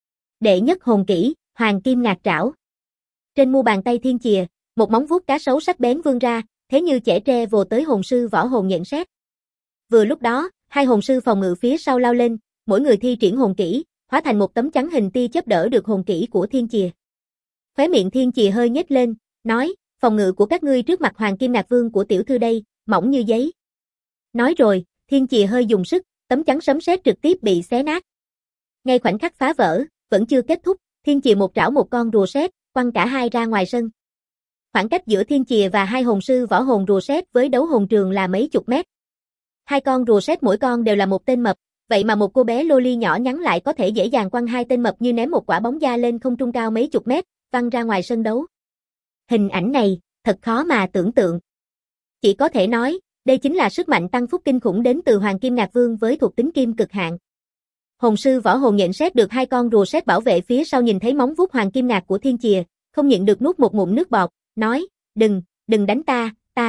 Đệ nhất hồn kỹ, Hoàng Kim Ngạc Trảo. Trên mu bàn tay Thiên Chìa, một móng vuốt cá sấu sắc bén vươn ra, thế như chẻ tre vồ tới hồn sư võ hồn nhện sét. Vừa lúc đó, hai hồn sư phòng ngự phía sau lao lên, mỗi người thi triển hồn kỹ, hóa thành một tấm chắn hình tia chớp đỡ được hồn kỹ của Thiên Chìa. Khóe miệng Thiên Chìa hơi nhếch lên, nói, phòng ngự của các ngươi trước mặt Hoàng Kim Ngạc Vương của tiểu thư đây, mỏng như giấy. Nói rồi, Thiên Chìa hơi dùng sức, tấm chắn sấm sét trực tiếp bị xé nát. Ngay khoảnh khắc phá vỡ, vẫn chưa kết thúc, Thiên Chìa một trảo một con rùa sét, quăng cả hai ra ngoài sân. Khoảng cách giữa Thiên Chìa và hai hồn sư võ hồn rùa sét với đấu hồn trường là mấy chục mét. Hai con rùa sét mỗi con đều là một tên mập, vậy mà một cô bé loli nhỏ nhắn lại có thể dễ dàng quăng hai tên mập như ném một quả bóng da lên không trung cao mấy chục mét, văng ra ngoài sân đấu. Hình ảnh này, thật khó mà tưởng tượng. Chỉ có thể nói, đây chính là sức mạnh tăng phúc kinh khủng đến từ Hoàng Kim Ngạc Vương với thuộc tính kim cực hạn. Hồn sư võ hồn nhện sét được hai con rùa sét bảo vệ phía sau nhìn thấy móng vuốt Hoàng Kim Ngạc của Thiên Chìa, không nhịn được nuốt một ngụm nước bọt, nói, đừng đánh ta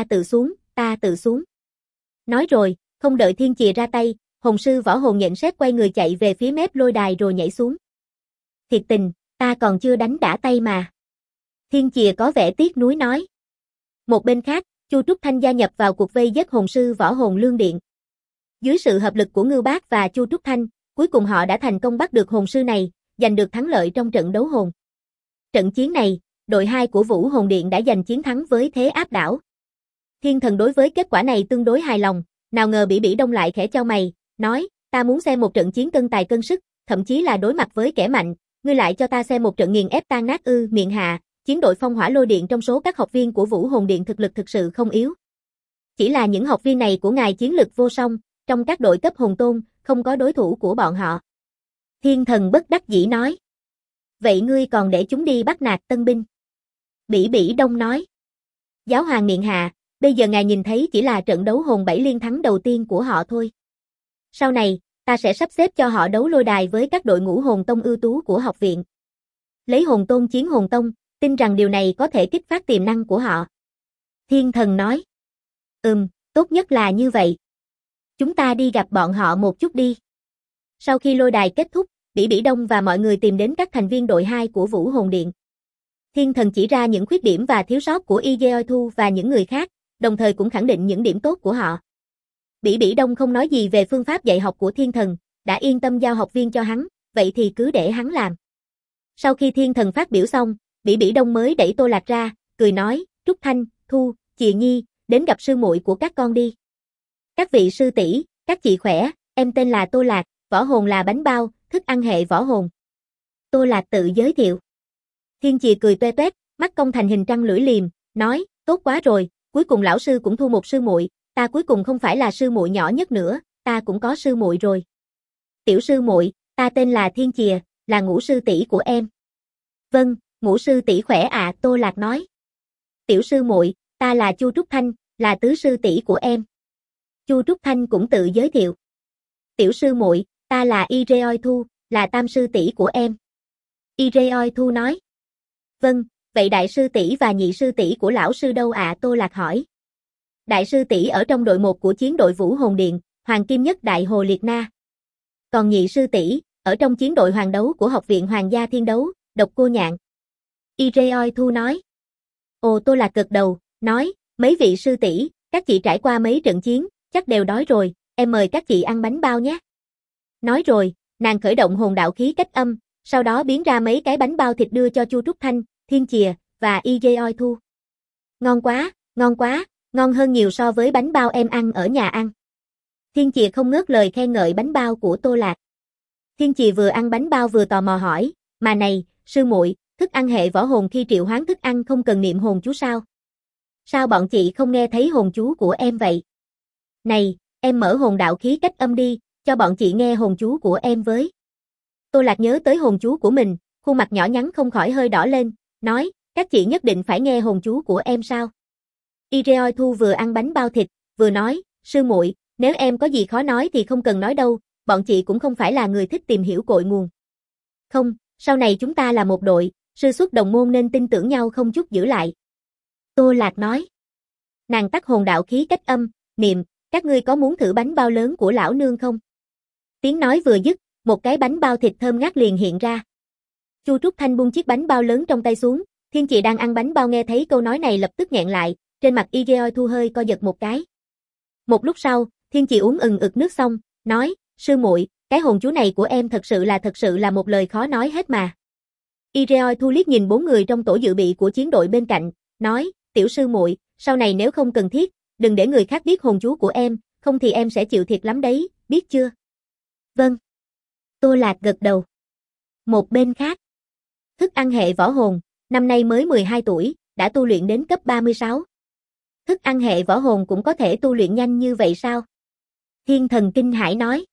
tự xuống. Nói rồi, không đợi Thiên Chìa ra tay, hồn sư võ hồn nhện sét quay người chạy về phía mép lôi đài rồi nhảy xuống. Thiệt tình, ta còn chưa đánh đã tay mà. Thiên Chìa có vẻ tiếc nuối nói. Một bên khác, Chu Trúc Thanh gia nhập vào cuộc vây giết hồn sư võ hồn Lương Điện. Dưới sự hợp lực của Ngưu Bác và Chu Trúc Thanh, cuối cùng họ đã thành công bắt được hồn sư này, giành được thắng lợi trong trận đấu hồn. Trận chiến này, đội 2 của Vũ Hồn Điện đã giành chiến thắng với thế áp đảo. Thiên Thần đối với kết quả này tương đối hài lòng, nào ngờ Bỉ Đông lại khẽ chau mày, nói, ta muốn xem một trận chiến cân tài cân sức, thậm chí là đối mặt với kẻ mạnh, ngươi lại cho ta xem một trận nghiền ép tan nát ư? Miệng hạ, chiến đội Phong Hỏa Lôi Điện trong số các học viên của Vũ Hồn Điện thực lực thực sự không yếu. Chỉ là những học viên này của ngài chiến lực vô song, trong các đội cấp hồn tôn, không có đối thủ của bọn họ. Thiên Thần bất đắc dĩ nói. Vậy ngươi còn để chúng đi bắt nạt tân binh? Bỉ Đông nói. Giáo hoàng miệng hạ, bây giờ ngài nhìn thấy chỉ là trận đấu hồn 7 liên thắng đầu tiên của họ thôi. Sau này, ta sẽ sắp xếp cho họ đấu lôi đài với các đội ngũ hồn tông ưu tú của học viện. Lấy hồn tôn chiến hồn tông, tin rằng điều này có thể kích phát tiềm năng của họ. Thiên thần nói. Tốt nhất là như vậy. Chúng ta đi gặp bọn họ một chút đi. Sau khi lôi đài kết thúc, Bỉ Bỉ Đông và mọi người tìm đến các thành viên đội 2 của Vũ Hồn Điện. Thiên thần chỉ ra những khuyết điểm và thiếu sót của Ije Thu và những người khác, đồng thời cũng khẳng định những điểm tốt của họ. Bỉ Bỉ Đông không nói gì về phương pháp dạy học của thiên thần, đã yên tâm giao học viên cho hắn, vậy thì cứ để hắn làm. Sau khi thiên thần phát biểu xong, Bỉ Bỉ Đông mới đẩy Tô Lạc ra, cười nói, Trúc Thanh, Thu, Chìa Nhi, đến gặp sư muội của các con đi. Các vị sư tỷ, các chị khỏe, em tên là Tô Lạc, võ hồn là bánh bao, thức ăn hệ võ hồn. Tô Lạc tự giới thiệu. Thiên Chìa cười toe toét, mắt cong thành hình trăng lưỡi liềm, nói, tốt quá rồi, cuối cùng lão sư cũng thu một sư muội, ta cuối cùng không phải là sư muội nhỏ nhất nữa, ta cũng có sư muội rồi. Tiểu sư muội, ta tên là Thiên Chìa, là ngũ sư tỷ của em. Vâng, ngũ sư tỷ khỏe ạ, Tô Lạc nói. Tiểu sư muội, ta là Chu Trúc Thanh, là tứ sư tỷ của em. Chu Trúc Thanh cũng tự giới thiệu. Tiểu sư muội, ta là Ireoi Thu, là tam sư tỷ của em. Ireoi Thu nói. Vâng, vậy đại sư tỷ và nhị sư tỷ của lão sư đâu ạ? Tô Lạc hỏi. Đại sư tỷ ở trong đội 1 của chiến đội Vũ Hồn Điện, Hoàng Kim Nhất Đại Hồ Liệt Na. Còn nhị sư tỷ, ở trong chiến đội hoàng đấu của Học viện Hoàng gia Thiên Đấu, Độc Cô Nhạn. Ireoi Thu nói. Ồ, Tô Lạc gật đầu, nói, mấy vị sư tỷ, các chị trải qua mấy trận chiến, chắc đều đói rồi, em mời các chị ăn bánh bao nhé. Nói rồi, nàng khởi động hồn đạo khí cách âm, sau đó biến ra mấy cái bánh bao thịt đưa cho Chu Trúc Thanh, Thiên Chìa, và Ireoi Thu. Ngon quá, ngon hơn nhiều so với bánh bao em ăn ở nhà ăn. Thiên Chìa không ngớt lời khen ngợi bánh bao của Tô Lạc. Thiên Chìa vừa ăn bánh bao vừa tò mò hỏi, mà này, sư muội, thức ăn hệ võ hồn khi triệu hoán thức ăn không cần niệm hồn chú sao? Sao bọn chị không nghe thấy hồn chú của em vậy? Này, em mở hồn đạo khí cách âm đi, cho bọn chị nghe hồn chú của em với. Tô Lạc nhớ tới hồn chú của mình, khuôn mặt nhỏ nhắn không khỏi hơi đỏ lên, nói, các chị nhất định phải nghe hồn chú của em sao? Ireoi Thu vừa ăn bánh bao thịt, vừa nói, sư muội, nếu em có gì khó nói thì không cần nói đâu, bọn chị cũng không phải là người thích tìm hiểu cội nguồn. Không, sau này chúng ta là một đội, sư xuất đồng môn nên tin tưởng nhau không chút giữ lại. Tô Lạc nói. Nàng tắt hồn đạo khí cách âm, niệm, các ngươi có muốn thử bánh bao lớn của lão nương không? Tiếng nói vừa dứt, một cái bánh bao thịt thơm ngát liền hiện ra. Chu Trúc Thanh buông chiếc bánh bao lớn trong tay xuống, Thiên Chị đang ăn bánh bao nghe thấy câu nói này lập tức nghẹn lại, trên mặt Ireoi Thu hơi co giật một cái. Một lúc sau, Thiên Chị uống ực nước xong, nói, sư muội, cái hồn chú này của em thật sự là một lời khó nói hết mà. Ireoi Thu liếc nhìn 4 người trong tổ dự bị của chiến đội bên cạnh, nói, tiểu sư muội, sau này nếu không cần thiết, đừng để người khác biết hồn chú của em, không thì em sẽ chịu thiệt lắm đấy, biết chưa? Vâng. Tô Lạc gật đầu. Một bên khác, thức ăn hệ võ hồn, năm nay mới 12 tuổi, đã tu luyện đến cấp 36. Thức ăn hệ võ hồn cũng có thể tu luyện nhanh như vậy sao? Thiên thần kinh hãi nói.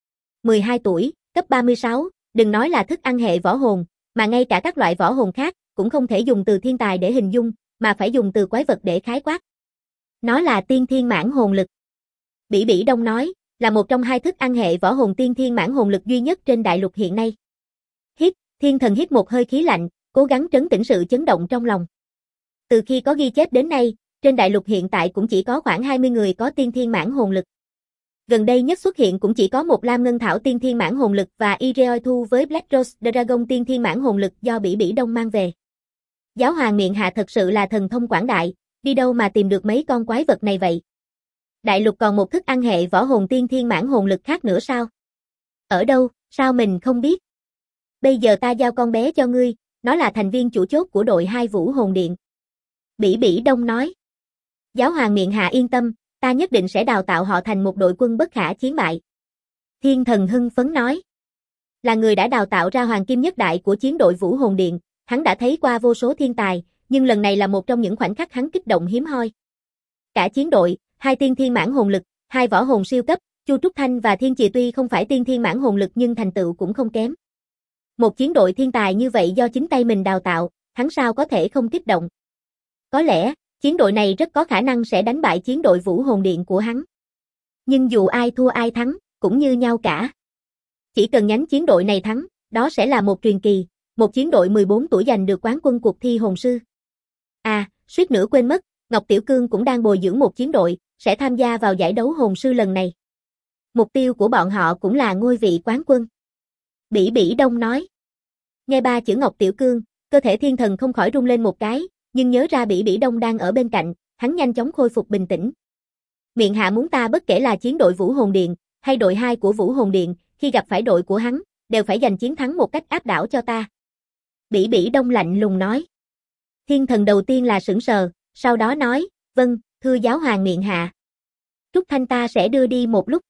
12 tuổi, cấp 36, đừng nói là thức ăn hệ võ hồn, mà ngay cả các loại võ hồn khác, cũng không thể dùng từ thiên tài để hình dung, mà phải dùng từ quái vật để khái quát. Nó là tiên thiên mãn hồn lực. Bỉ Bỉ Đông nói, là một trong 2 thức ăn hệ võ hồn tiên thiên mãn hồn lực duy nhất trên đại lục hiện nay. Thiên thần hít một hơi khí lạnh, cố gắng trấn tĩnh sự chấn động trong lòng. Từ khi có ghi chép đến nay, trên đại lục hiện tại cũng chỉ có khoảng 20 người có tiên thiên mãn hồn lực. Gần đây nhất xuất hiện cũng chỉ có một Lam Ngân Thảo tiên thiên mãn hồn lực và Ireoi Thu với Black Rose Dragon tiên thiên mãn hồn lực do Bỉ Bỉ Đông mang về. Giáo hoàng miệng hạ thật sự là thần thông quảng đại, đi đâu mà tìm được mấy con quái vật này vậy? Đại lục còn một thức ăn hệ võ hồn tiên thiên mãn hồn lực khác nữa sao? Ở đâu, sao mình không biết? Bây giờ ta giao con bé cho ngươi, nó là thành viên chủ chốt của đội 2 Vũ Hồn Điện. Bỉ Bỉ Đông nói. Giáo hoàng miệng hạ yên tâm, ta nhất định sẽ đào tạo họ thành một đội quân bất khả chiến bại. Thiên thần hưng phấn nói. Là người đã đào tạo ra Hoàng Kim Nhất Đại của chiến đội Vũ Hồn Điện, hắn đã thấy qua vô số thiên tài, nhưng lần này là một trong những khoảnh khắc hắn kích động hiếm hoi. Cả chiến đội, 2 tiên thiên mãn hồn lực, 2 võ hồn siêu cấp, Chu Trúc Thanh và Thiên Chì tuy không phải tiên thiên mãn hồn lực nhưng thành tựu cũng không kém. Một chiến đội thiên tài như vậy do chính tay mình đào tạo, hắn sao có thể không kích động. Có lẽ, chiến đội này rất có khả năng sẽ đánh bại chiến đội Vũ Hồn Điện của hắn. Nhưng dù ai thua ai thắng, cũng như nhau cả. Chỉ cần nhánh chiến đội này thắng, đó sẽ là một truyền kỳ, một chiến đội 14 tuổi giành được quán quân cuộc thi hồn sư. À, suýt nữa quên mất, Ngọc Tiểu Cương cũng đang bồi dưỡng một chiến đội, sẽ tham gia vào giải đấu hồn sư lần này. Mục tiêu của bọn họ cũng là ngôi vị quán quân. Bỉ Bỉ Đông nói. Nghe ba chữ Ngọc Tiểu Cương, cơ thể thiên thần không khỏi rung lên một cái, nhưng nhớ ra Bỉ Bỉ Đông đang ở bên cạnh, hắn nhanh chóng khôi phục bình tĩnh. Miệng hạ muốn ta bất kể là chiến đội Vũ Hồn Điện, hay đội 2 của Vũ Hồn Điện, khi gặp phải đội của hắn, đều phải giành chiến thắng một cách áp đảo cho ta. Bỉ Bỉ Đông lạnh lùng nói. Thiên thần đầu tiên là sững sờ, sau đó nói, vâng, thưa giáo hoàng miệng hạ. Trúc Thanh ta sẽ đưa đi một lúc.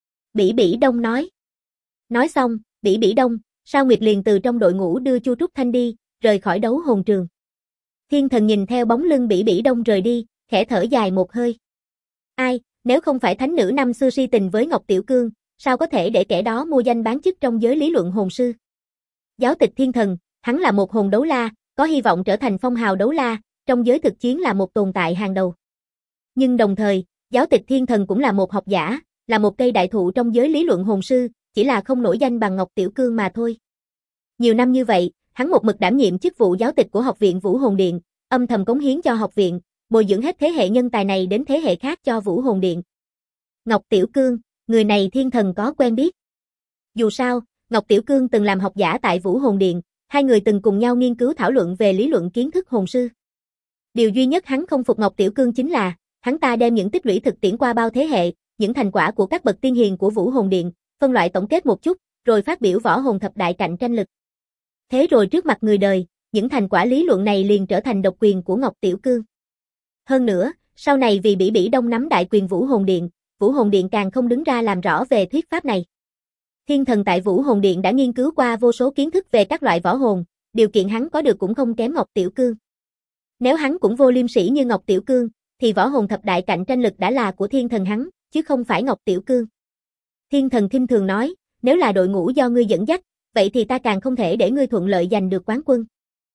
Bỉ Bỉ Đông nói. Nói xong, Bỉ Bỉ Đông, Sao Nguyệt liền từ trong đội ngũ đưa Chu Trúc Thanh đi, rời khỏi đấu hồn trường. Thiên thần nhìn theo bóng lưng Bỉ Bỉ Đông rời đi, khẽ thở dài một hơi. Ai, nếu không phải thánh nữ năm xưa si tình với Ngọc Tiểu Cương, sao có thể để kẻ đó mua danh bán chức trong giới lý luận hồn sư? Giáo tịch thiên thần, hắn là một hồn đấu la, có hy vọng trở thành phong hào đấu la, trong giới thực chiến là một tồn tại hàng đầu. Nhưng đồng thời, giáo tịch thiên thần cũng là một học giả, là một cây đại thụ trong giới lý luận hồn sư, chỉ là không nổi danh bằng Ngọc Tiểu Cương mà thôi. Nhiều năm như vậy, hắn một mực đảm nhiệm chức vụ giáo tịch của Học viện Vũ Hồn Điện, âm thầm cống hiến cho học viện, bồi dưỡng hết thế hệ nhân tài này đến thế hệ khác cho Vũ Hồn Điện. Ngọc Tiểu Cương, người này thiên thần có quen biết. Dù sao, Ngọc Tiểu Cương từng làm học giả tại Vũ Hồn Điện, hai người từng cùng nhau nghiên cứu thảo luận về lý luận kiến thức hồn sư. Điều duy nhất hắn không phục Ngọc Tiểu Cương chính là, hắn ta đem những tích lũy thực tiễn qua bao thế hệ, những thành quả của các bậc tiên hiền của Vũ Hồn Điện, phân loại tổng kết một chút, rồi phát biểu võ hồn thập đại cạnh tranh lực. Thế rồi trước mặt người đời, những thành quả lý luận này liền trở thành độc quyền của Ngọc Tiểu Cương. Hơn nữa, sau này vì Bỉ Bỉ Đông nắm đại quyền Vũ Hồn Điện càng không đứng ra làm rõ về thuyết pháp này. Thiên thần tại Vũ Hồn Điện đã nghiên cứu qua vô số kiến thức về các loại võ hồn, điều kiện hắn có được cũng không kém Ngọc Tiểu Cương. Nếu hắn cũng vô liêm sỉ như Ngọc Tiểu Cương, thì võ hồn thập đại cạnh tranh lực đã là của thiên thần hắn, chứ không phải Ngọc Tiểu Cương. Thiên thần khinh thường nói, nếu là đội ngũ do ngươi dẫn dắt, vậy thì ta càng không thể để ngươi thuận lợi giành được quán quân.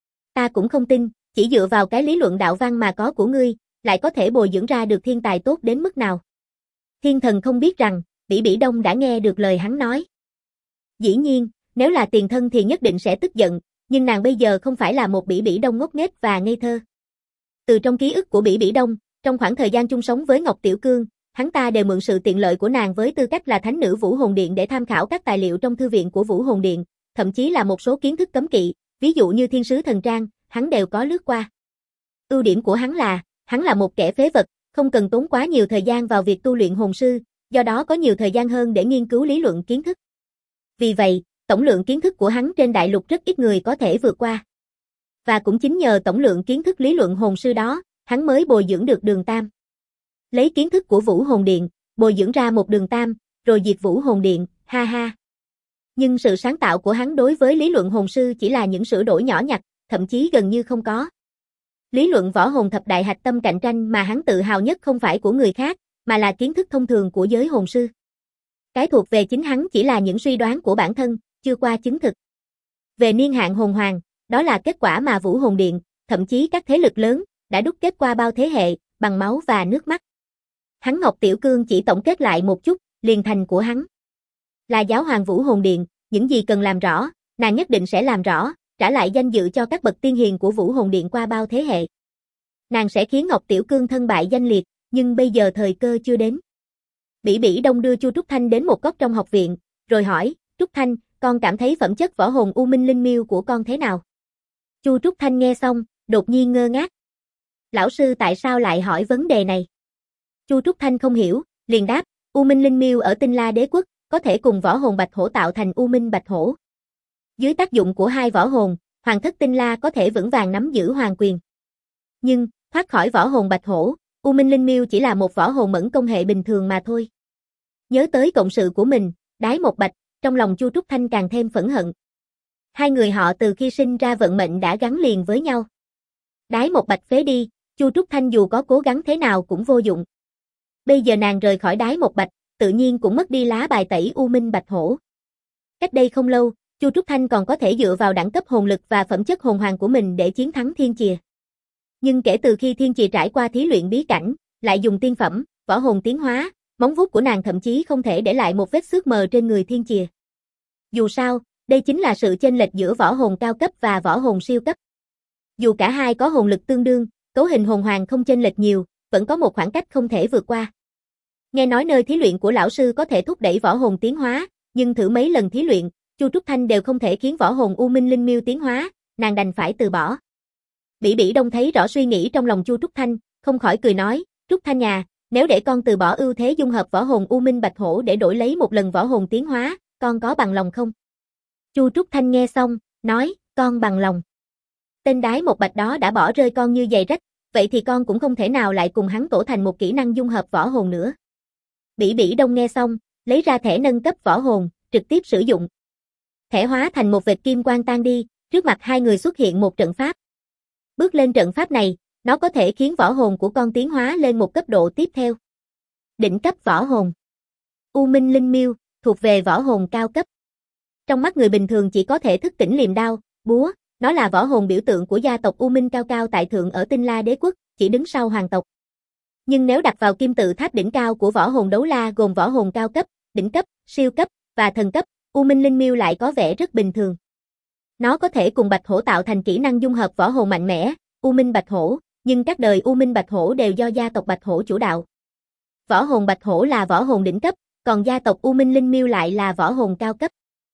Ta cũng không tin, chỉ dựa vào cái lý luận đạo văn mà có của ngươi, lại có thể bồi dưỡng ra được thiên tài tốt đến mức nào. Thiên thần không biết rằng, Bỉ Bỉ Đông đã nghe được lời hắn nói. Dĩ nhiên, nếu là tiền thân thì nhất định sẽ tức giận, nhưng nàng bây giờ không phải là một Bỉ Bỉ Đông ngốc nghếch và ngây thơ. Từ trong ký ức của Bỉ Bỉ Đông, trong khoảng thời gian chung sống với Ngọc Tiểu Cương, hắn ta đều mượn sự tiện lợi của nàng với tư cách là thánh nữ Vũ Hồn Điện để tham khảo các tài liệu trong thư viện của Vũ Hồn Điện, thậm chí là một số kiến thức cấm kỵ, ví dụ như thiên sứ thần trang, hắn đều có lướt qua. Ưu điểm của hắn là một kẻ phế vật, không cần tốn quá nhiều thời gian vào việc tu luyện hồn sư, do đó có nhiều thời gian hơn để nghiên cứu lý luận kiến thức. Vì vậy, tổng lượng kiến thức của hắn trên đại lục rất ít người có thể vượt qua. Và cũng chính nhờ tổng lượng kiến thức lý luận hồn sư đó, hắn mới bồi dưỡng được Đường Tam. Lấy kiến thức của Vũ Hồn Điện, bồi dưỡng ra một Đường Tam, rồi diệt Vũ Hồn Điện, ha ha. Nhưng sự sáng tạo của hắn đối với lý luận hồn sư chỉ là những sửa đổi nhỏ nhặt, thậm chí gần như không có. Lý luận võ hồn thập đại hạch tâm cạnh tranh mà hắn tự hào nhất không phải của người khác, mà là kiến thức thông thường của giới hồn sư. Cái thuộc về chính hắn chỉ là những suy đoán của bản thân, chưa qua chứng thực. Về niên hạn hồn hoàng, đó là kết quả mà Vũ Hồn Điện, thậm chí các thế lực lớn, đã đúc kết qua bao thế hệ, bằng máu và nước mắt. Hắn Ngọc Tiểu Cương chỉ tổng kết lại một chút, liền thành của hắn. Là giáo hoàng Vũ Hồn Điện, những gì cần làm rõ, nàng nhất định sẽ làm rõ, trả lại danh dự cho các bậc tiên hiền của Vũ Hồn Điện qua bao thế hệ. Nàng sẽ khiến Ngọc Tiểu Cương thân bại danh liệt, nhưng bây giờ thời cơ chưa đến. Bỉ Bỉ Đông đưa Chu Trúc Thanh đến một góc trong học viện, rồi hỏi, Trúc Thanh, con cảm thấy phẩm chất võ hồn U Minh Linh Miêu của con thế nào? Chu Trúc Thanh nghe xong, đột nhiên ngơ ngác. Lão sư tại sao lại hỏi vấn đề này? Chu Trúc Thanh không hiểu, liền đáp, U Minh Linh Miêu ở Tinh La Đế Quốc, có thể cùng võ hồn Bạch Hổ tạo thành U Minh Bạch Hổ. Dưới tác dụng của hai võ hồn, Hoàng thất Tinh La có thể vững vàng nắm giữ hoàng quyền. Nhưng, thoát khỏi võ hồn Bạch Hổ, U Minh Linh Miêu chỉ là một võ hồn mẫn công hệ bình thường mà thôi. Nhớ tới cộng sự của mình, Đái Một Bạch, trong lòng Chu Trúc Thanh càng thêm phẫn hận. Hai người họ từ khi sinh ra vận mệnh đã gắn liền với nhau. Đái Một Bạch phế đi, Chu Trúc Thanh dù có cố gắng thế nào cũng vô dụng. Bây giờ nàng rời khỏi Đái Một Bạch, tự nhiên cũng mất đi lá bài tẩy U Minh Bạch Hổ. Cách đây không lâu, Chu Trúc Thanh còn có thể dựa vào đẳng cấp hồn lực và phẩm chất hồn hoàng của mình để chiến thắng Thiên Chìa. Nhưng kể từ khi Thiên Chìa trải qua thí luyện bí cảnh, lại dùng tiên phẩm, võ hồn tiến hóa, móng vuốt của nàng thậm chí không thể để lại một vết xước mờ trên người Thiên Chìa. Dù sao, đây chính là sự chênh lệch giữa võ hồn cao cấp và võ hồn siêu cấp. Dù cả hai có hồn lực tương đương, cấu hình hồn hoàng không chênh lệch nhiều, vẫn có một khoảng cách không thể vượt qua. Nghe nói nơi thí luyện của lão sư có thể thúc đẩy võ hồn tiến hóa, nhưng thử mấy lần thí luyện, Chu Trúc Thanh đều không thể khiến võ hồn U Minh Linh Miêu tiến hóa, nàng đành phải từ bỏ. Bỉ Bỉ Đông thấy rõ suy nghĩ trong lòng Chu Trúc Thanh, không khỏi cười nói, Trúc Thanh à, nếu để con từ bỏ ưu thế dung hợp võ hồn U Minh Bạch Hổ để đổi lấy một lần võ hồn tiến hóa, con có bằng lòng không? Chu Trúc Thanh nghe xong, nói, con bằng lòng. Tên đái một bạch đó đã bỏ rơi con như giày rách, vậy thì con cũng không thể nào lại cùng hắn tổ thành một kỹ năng dung hợp võ hồn nữa. Bỉ Bỉ Đông nghe xong, lấy ra thẻ nâng cấp võ hồn, trực tiếp sử dụng. Thẻ hóa thành một vệt kim quang tan đi, trước mặt hai người xuất hiện một trận pháp. Bước lên trận pháp này, nó có thể khiến võ hồn của con tiến hóa lên một cấp độ tiếp theo. Đỉnh cấp võ hồn. U Minh Linh Miêu, thuộc về võ hồn cao cấp. Trong mắt người bình thường chỉ có thể thức tỉnh liềm đao, búa, nó là võ hồn biểu tượng của gia tộc U Minh cao cao tại thượng ở Tinh La Đế quốc, chỉ đứng sau hoàng tộc. Nhưng nếu đặt vào kim tự tháp đỉnh cao của võ hồn đấu la gồm võ hồn cao cấp, đỉnh cấp, siêu cấp và thần cấp, U Minh Linh Miêu lại có vẻ rất bình thường. Nó có thể cùng Bạch Hổ tạo thành kỹ năng dung hợp võ hồn mạnh mẽ, U Minh Bạch Hổ, nhưng các đời U Minh Bạch Hổ đều do gia tộc Bạch Hổ chủ đạo. Võ hồn Bạch Hổ là võ hồn đỉnh cấp, còn gia tộc U Minh Linh Miêu lại là võ hồn cao cấp.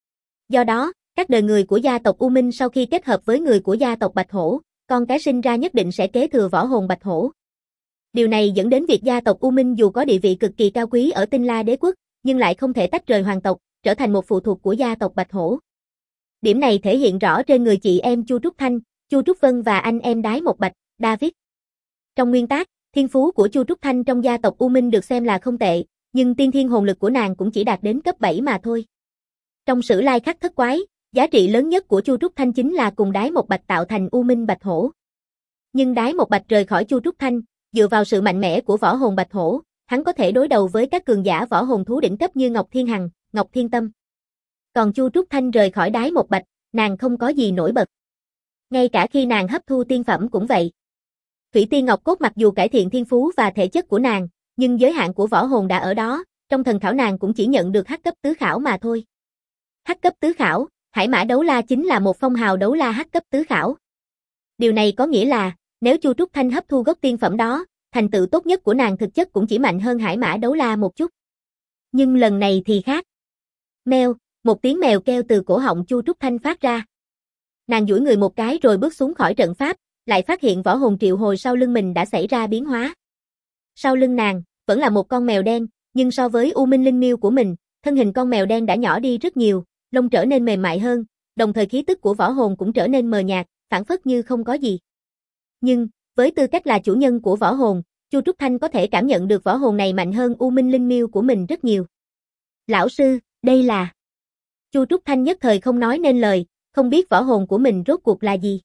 Do đó, các đời người của gia tộc U Minh sau khi kết hợp với người của gia tộc Bạch Hổ, con cái sinh ra nhất định sẽ kế thừa võ hồn Bạch Hổ. Điều này dẫn đến việc gia tộc U Minh dù có địa vị cực kỳ cao quý ở Tinh La Đế quốc, nhưng lại không thể tách rời hoàng tộc, trở thành một phụ thuộc của gia tộc Bạch Hổ. Điểm này thể hiện rõ trên người chị em Chu Trúc Thanh, Chu Trúc Vân và anh em đái một bạch, David. Trong nguyên tác, thiên phú của Chu Trúc Thanh trong gia tộc U Minh được xem là không tệ, nhưng tiên thiên hồn lực của nàng cũng chỉ đạt đến cấp 7 mà thôi. Trong sử lai khắc thất quái, giá trị lớn nhất của Chu Trúc Thanh chính là cùng đái một bạch tạo thành U Minh Bạch Hổ. Nhưng đái một bạch rời khỏi Chu Trúc Thanh, dựa vào sự mạnh mẽ của võ hồn Bạch Hổ, hắn có thể đối đầu với các cường giả võ hồn thú đỉnh cấp như Ngọc Thiên Hằng, Ngọc Thiên Tâm. Còn Chu Trúc Thanh rời khỏi đái một bạch, nàng không có gì nổi bật. Ngay cả khi nàng hấp thu tiên phẩm cũng vậy. Thủy Tiên Ngọc Cốt mặc dù cải thiện thiên phú và thể chất của nàng, nhưng giới hạn của võ hồn đã ở đó, trong thần khảo nàng cũng chỉ nhận được hắc cấp tứ khảo mà thôi. Hắc cấp tứ khảo, Hải Mã Đấu La chính là một phong hào đấu la hắc cấp tứ khảo. Điều này có nghĩa là, nếu Chu Trúc Thanh hấp thu gốc tiên phẩm đó, thành tựu tốt nhất của nàng thực chất cũng chỉ mạnh hơn Hải Mã Đấu La một chút. Nhưng lần này thì khác. Meo, một tiếng mèo kêu từ cổ họng Chu Trúc Thanh phát ra. Nàng duỗi người một cái rồi bước xuống khỏi trận pháp, lại phát hiện võ hồn triệu hồi sau lưng mình đã xảy ra biến hóa. Sau lưng nàng, vẫn là một con mèo đen, nhưng so với U Minh Linh Miêu của mình, thân hình con mèo đen đã nhỏ đi rất nhiều, lông trở nên mềm mại hơn, đồng thời khí tức của võ hồn cũng trở nên mờ nhạt, phảng phất như không có gì. Nhưng, với tư cách là chủ nhân của võ hồn, Chu Trúc Thanh có thể cảm nhận được võ hồn này mạnh hơn U Minh Linh Miêu của mình rất nhiều. Lão sư, đây là... Chu Trúc Thanh nhất thời không nói nên lời, không biết võ hồn của mình rốt cuộc là gì.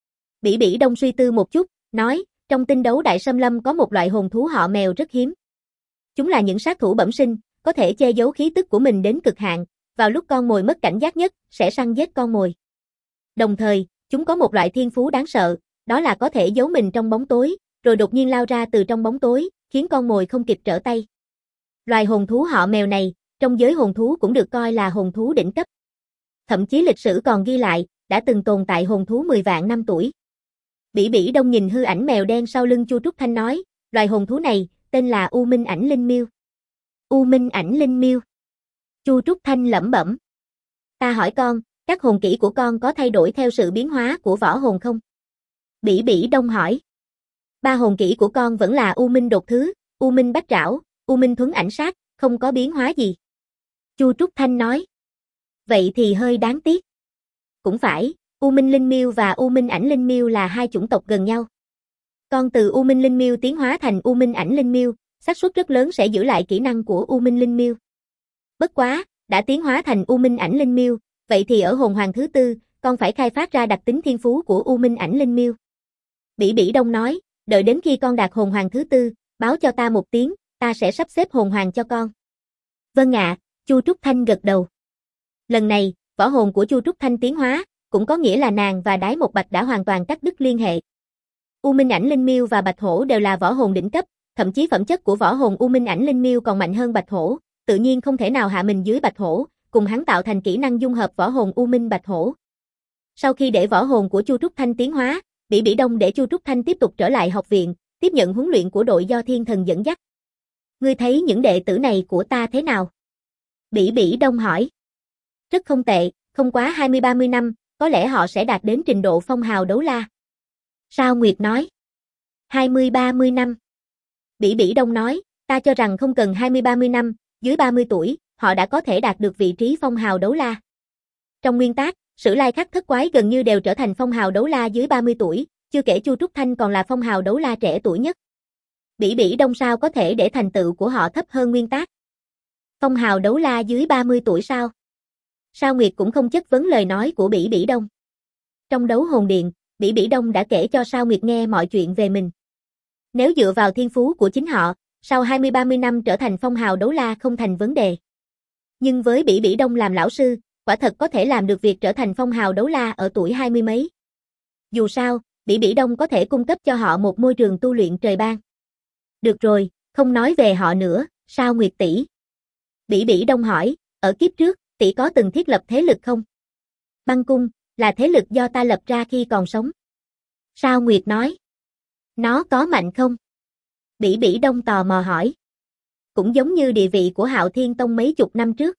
Bỉ Bỉ Đông suy tư một chút, nói, trong tinh đấu đại xâm lâm có một loại hồn thú họ mèo rất hiếm. Chúng là những sát thủ bẩm sinh, có thể che giấu khí tức của mình đến cực hạn, vào lúc con mồi mất cảnh giác nhất, sẽ săn giết con mồi. Đồng thời, chúng có một loại thiên phú đáng sợ, đó là có thể giấu mình trong bóng tối, rồi đột nhiên lao ra từ trong bóng tối, khiến con mồi không kịp trở tay. Loài hồn thú họ mèo này, trong giới hồn thú cũng được coi là hồn thú đỉnh cấp. Thậm chí lịch sử còn ghi lại, đã từng tồn tại hồn thú 10 vạn năm tuổi. Bỉ Bỉ Đông nhìn hư ảnh mèo đen sau lưng Chu Trúc Thanh nói, loài hồn thú này, tên là U Minh Ảnh Linh Miêu. U Minh Ảnh Linh Miêu. Chu Trúc Thanh lẩm bẩm. Ta hỏi con, các hồn kỹ của con có thay đổi theo sự biến hóa của võ hồn không? Bỉ Bỉ Đông hỏi. 3 hồn kỹ của con vẫn là U Minh Đột Thứ, U Minh Bách Trảo, U Minh Thuấn Ảnh Sát, không có biến hóa gì. Chu Trúc Thanh nói. Vậy thì hơi đáng tiếc. Cũng phải, U Minh Linh Miêu và U Minh Ảnh Linh Miêu là hai chủng tộc gần nhau. Con từ U Minh Linh Miêu tiến hóa thành U Minh Ảnh Linh Miêu, xác suất rất lớn sẽ giữ lại kỹ năng của U Minh Linh Miêu. Bất quá, đã tiến hóa thành U Minh Ảnh Linh Miêu, vậy thì ở hồn hoàng thứ 4, con phải khai phát ra đặc tính thiên phú của U Minh Ảnh Linh Miêu. Bỉ Bỉ Đông nói, đợi đến khi con đạt hồn hoàng thứ 4, báo cho ta một tiếng, ta sẽ sắp xếp hồn hoàng cho con. Vâng ạ, Chu Trúc Thanh gật đầu. Lần này, võ hồn của Chu Trúc Thanh tiến hóa, cũng có nghĩa là nàng và đái một bạch đã hoàn toàn cắt đứt liên hệ. U Minh Ảnh Linh Miêu và Bạch Hổ đều là võ hồn đỉnh cấp, thậm chí phẩm chất của võ hồn U Minh Ảnh Linh Miêu còn mạnh hơn Bạch Hổ, tự nhiên không thể nào hạ mình dưới Bạch Hổ, cùng hắn tạo thành kỹ năng dung hợp võ hồn U Minh Bạch Hổ. Sau khi để võ hồn của Chu Trúc Thanh tiến hóa, Bỉ Bỉ Đông để Chu Trúc Thanh tiếp tục trở lại học viện, tiếp nhận huấn luyện của đội do Thiên Thần dẫn dắt. Ngươi thấy những đệ tử này của ta thế nào? Bỉ Bỉ Đông hỏi. Rất không tệ, không quá 20-30 năm, có lẽ họ sẽ đạt đến trình độ phong hào đấu la. Sao Nguyệt nói. 20-30 năm. Bỉ Bỉ Đông nói, ta cho rằng không cần 20-30 năm, dưới 30 tuổi, họ đã có thể đạt được vị trí phong hào đấu la. Trong nguyên tác, Sử Lai Khắc Thất Quái gần như đều trở thành phong hào đấu la dưới 30 tuổi, chưa kể Chu Trúc Thanh còn là phong hào đấu la trẻ tuổi nhất. Bỉ Bỉ Đông sao có thể để thành tựu của họ thấp hơn nguyên tác? Phong hào đấu la dưới 30 tuổi sao? Sao Nguyệt cũng không chất vấn lời nói của Bỉ Bỉ Đông. Trong đấu hồn điện, Bỉ Bỉ Đông đã kể cho Sao Nguyệt nghe mọi chuyện về mình. Nếu dựa vào thiên phú của chính họ, sau 20-30 năm trở thành phong hào đấu la không thành vấn đề. Nhưng với Bỉ Bỉ Đông làm lão sư, quả thật có thể làm được việc trở thành phong hào đấu la ở tuổi 20 mấy. Dù sao, Bỉ Bỉ Đông có thể cung cấp cho họ một môi trường tu luyện trời ban. Được rồi, không nói về họ nữa, Sao Nguyệt tỷ? Bỉ Bỉ Đông hỏi, ở kiếp trước, tỷ có từng thiết lập thế lực không? Băng cung, là thế lực do ta lập ra khi còn sống. Sao Nguyệt nói. Nó có mạnh không? Bỉ Bỉ Đông tò mò hỏi. Cũng giống như địa vị của Hạo Thiên Tông mấy chục năm trước.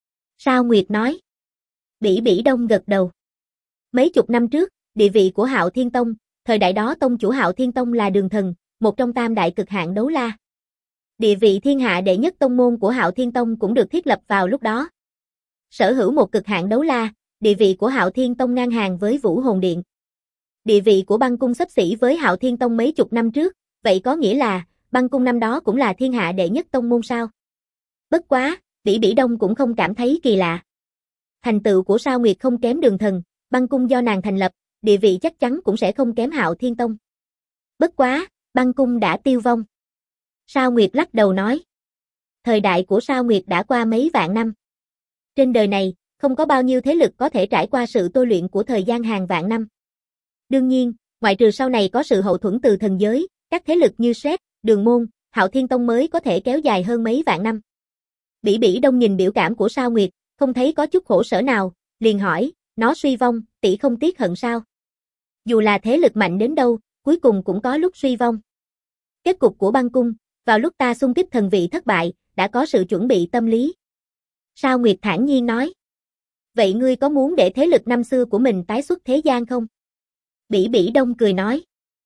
Sao Nguyệt nói. Bỉ Bỉ Đông gật đầu. Mấy chục năm trước, địa vị của Hạo Thiên Tông, thời đại đó tông chủ Hạo Thiên Tông là Đường Thần, một trong tam đại cực hạn đấu la. Địa vị thiên hạ đệ nhất tông môn của Hạo Thiên Tông cũng được thiết lập vào lúc đó. Sở hữu một cực hạn đấu la, địa vị của Hạo Thiên Tông ngang hàng với Vũ Hồn Điện. Địa vị của băng cung xấp xỉ với Hạo Thiên Tông mấy chục năm trước, vậy có nghĩa là, băng cung năm đó cũng là thiên hạ đệ nhất tông môn sao? Bất quá, Bỉ Bỉ Đông cũng không cảm thấy kỳ lạ. Thành tựu của Sao Nguyệt không kém Đường Thần, băng cung do nàng thành lập, địa vị chắc chắn cũng sẽ không kém Hạo Thiên Tông. Bất quá, băng cung đã tiêu vong. Sao Nguyệt lắc đầu nói. Thời đại của Sao Nguyệt đã qua mấy vạn năm. Trên đời này, không có bao nhiêu thế lực có thể trải qua sự tôi luyện của thời gian hàng vạn năm. Đương nhiên, ngoại trừ sau này có sự hậu thuẫn từ thần giới, các thế lực như Sét, Đường Môn, Hạo Thiên Tông mới có thể kéo dài hơn mấy vạn năm. Bỉ Bỉ Đông nhìn biểu cảm của Sao Nguyệt, không thấy có chút khổ sở nào, liền hỏi, nó suy vong, tỷ không tiếc hận sao? Dù là thế lực mạnh đến đâu, cuối cùng cũng có lúc suy vong. Kết cục của băng cung, vào lúc ta xung kích thần vị thất bại, đã có sự chuẩn bị tâm lý. Sao Nguyệt thản nhiên nói. Vậy ngươi có muốn để thế lực năm xưa của mình tái xuất thế gian không? Bỉ Bỉ Đông cười nói.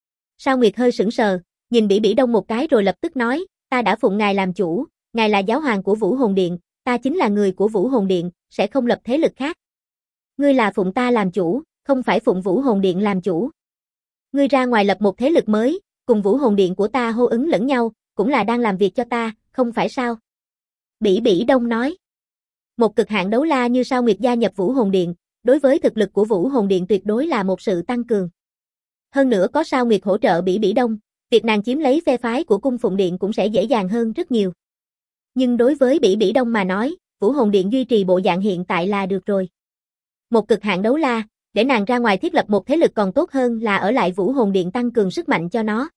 Sao Nguyệt hơi sững sờ, nhìn Bỉ Bỉ Đông một cái rồi lập tức nói, ta đã phụng ngài làm chủ, ngài là giáo hoàng của Vũ Hồn Điện, ta chính là người của Vũ Hồn Điện, sẽ không lập thế lực khác. Ngươi là phụng ta làm chủ, không phải phụng Vũ Hồn Điện làm chủ. Ngươi ra ngoài lập một thế lực mới, cùng Vũ Hồn Điện của ta hô ứng lẫn nhau, cũng là đang làm việc cho ta, không phải sao? Bỉ Bỉ Đông nói. Một cực hạn đấu la như Sao Nguyệt gia nhập Vũ Hồn Điện, đối với thực lực của Vũ Hồn Điện tuyệt đối là một sự tăng cường. Hơn nữa có Sao Nguyệt hỗ trợ Bỉ Bỉ Đông, việc nàng chiếm lấy phe phái của Cung Phụng Điện cũng sẽ dễ dàng hơn rất nhiều. Nhưng đối với Bỉ Bỉ Đông mà nói, Vũ Hồn Điện duy trì bộ dạng hiện tại là được rồi. Một cực hạn đấu la, để nàng ra ngoài thiết lập một thế lực còn tốt hơn là ở lại Vũ Hồn Điện tăng cường sức mạnh cho nó.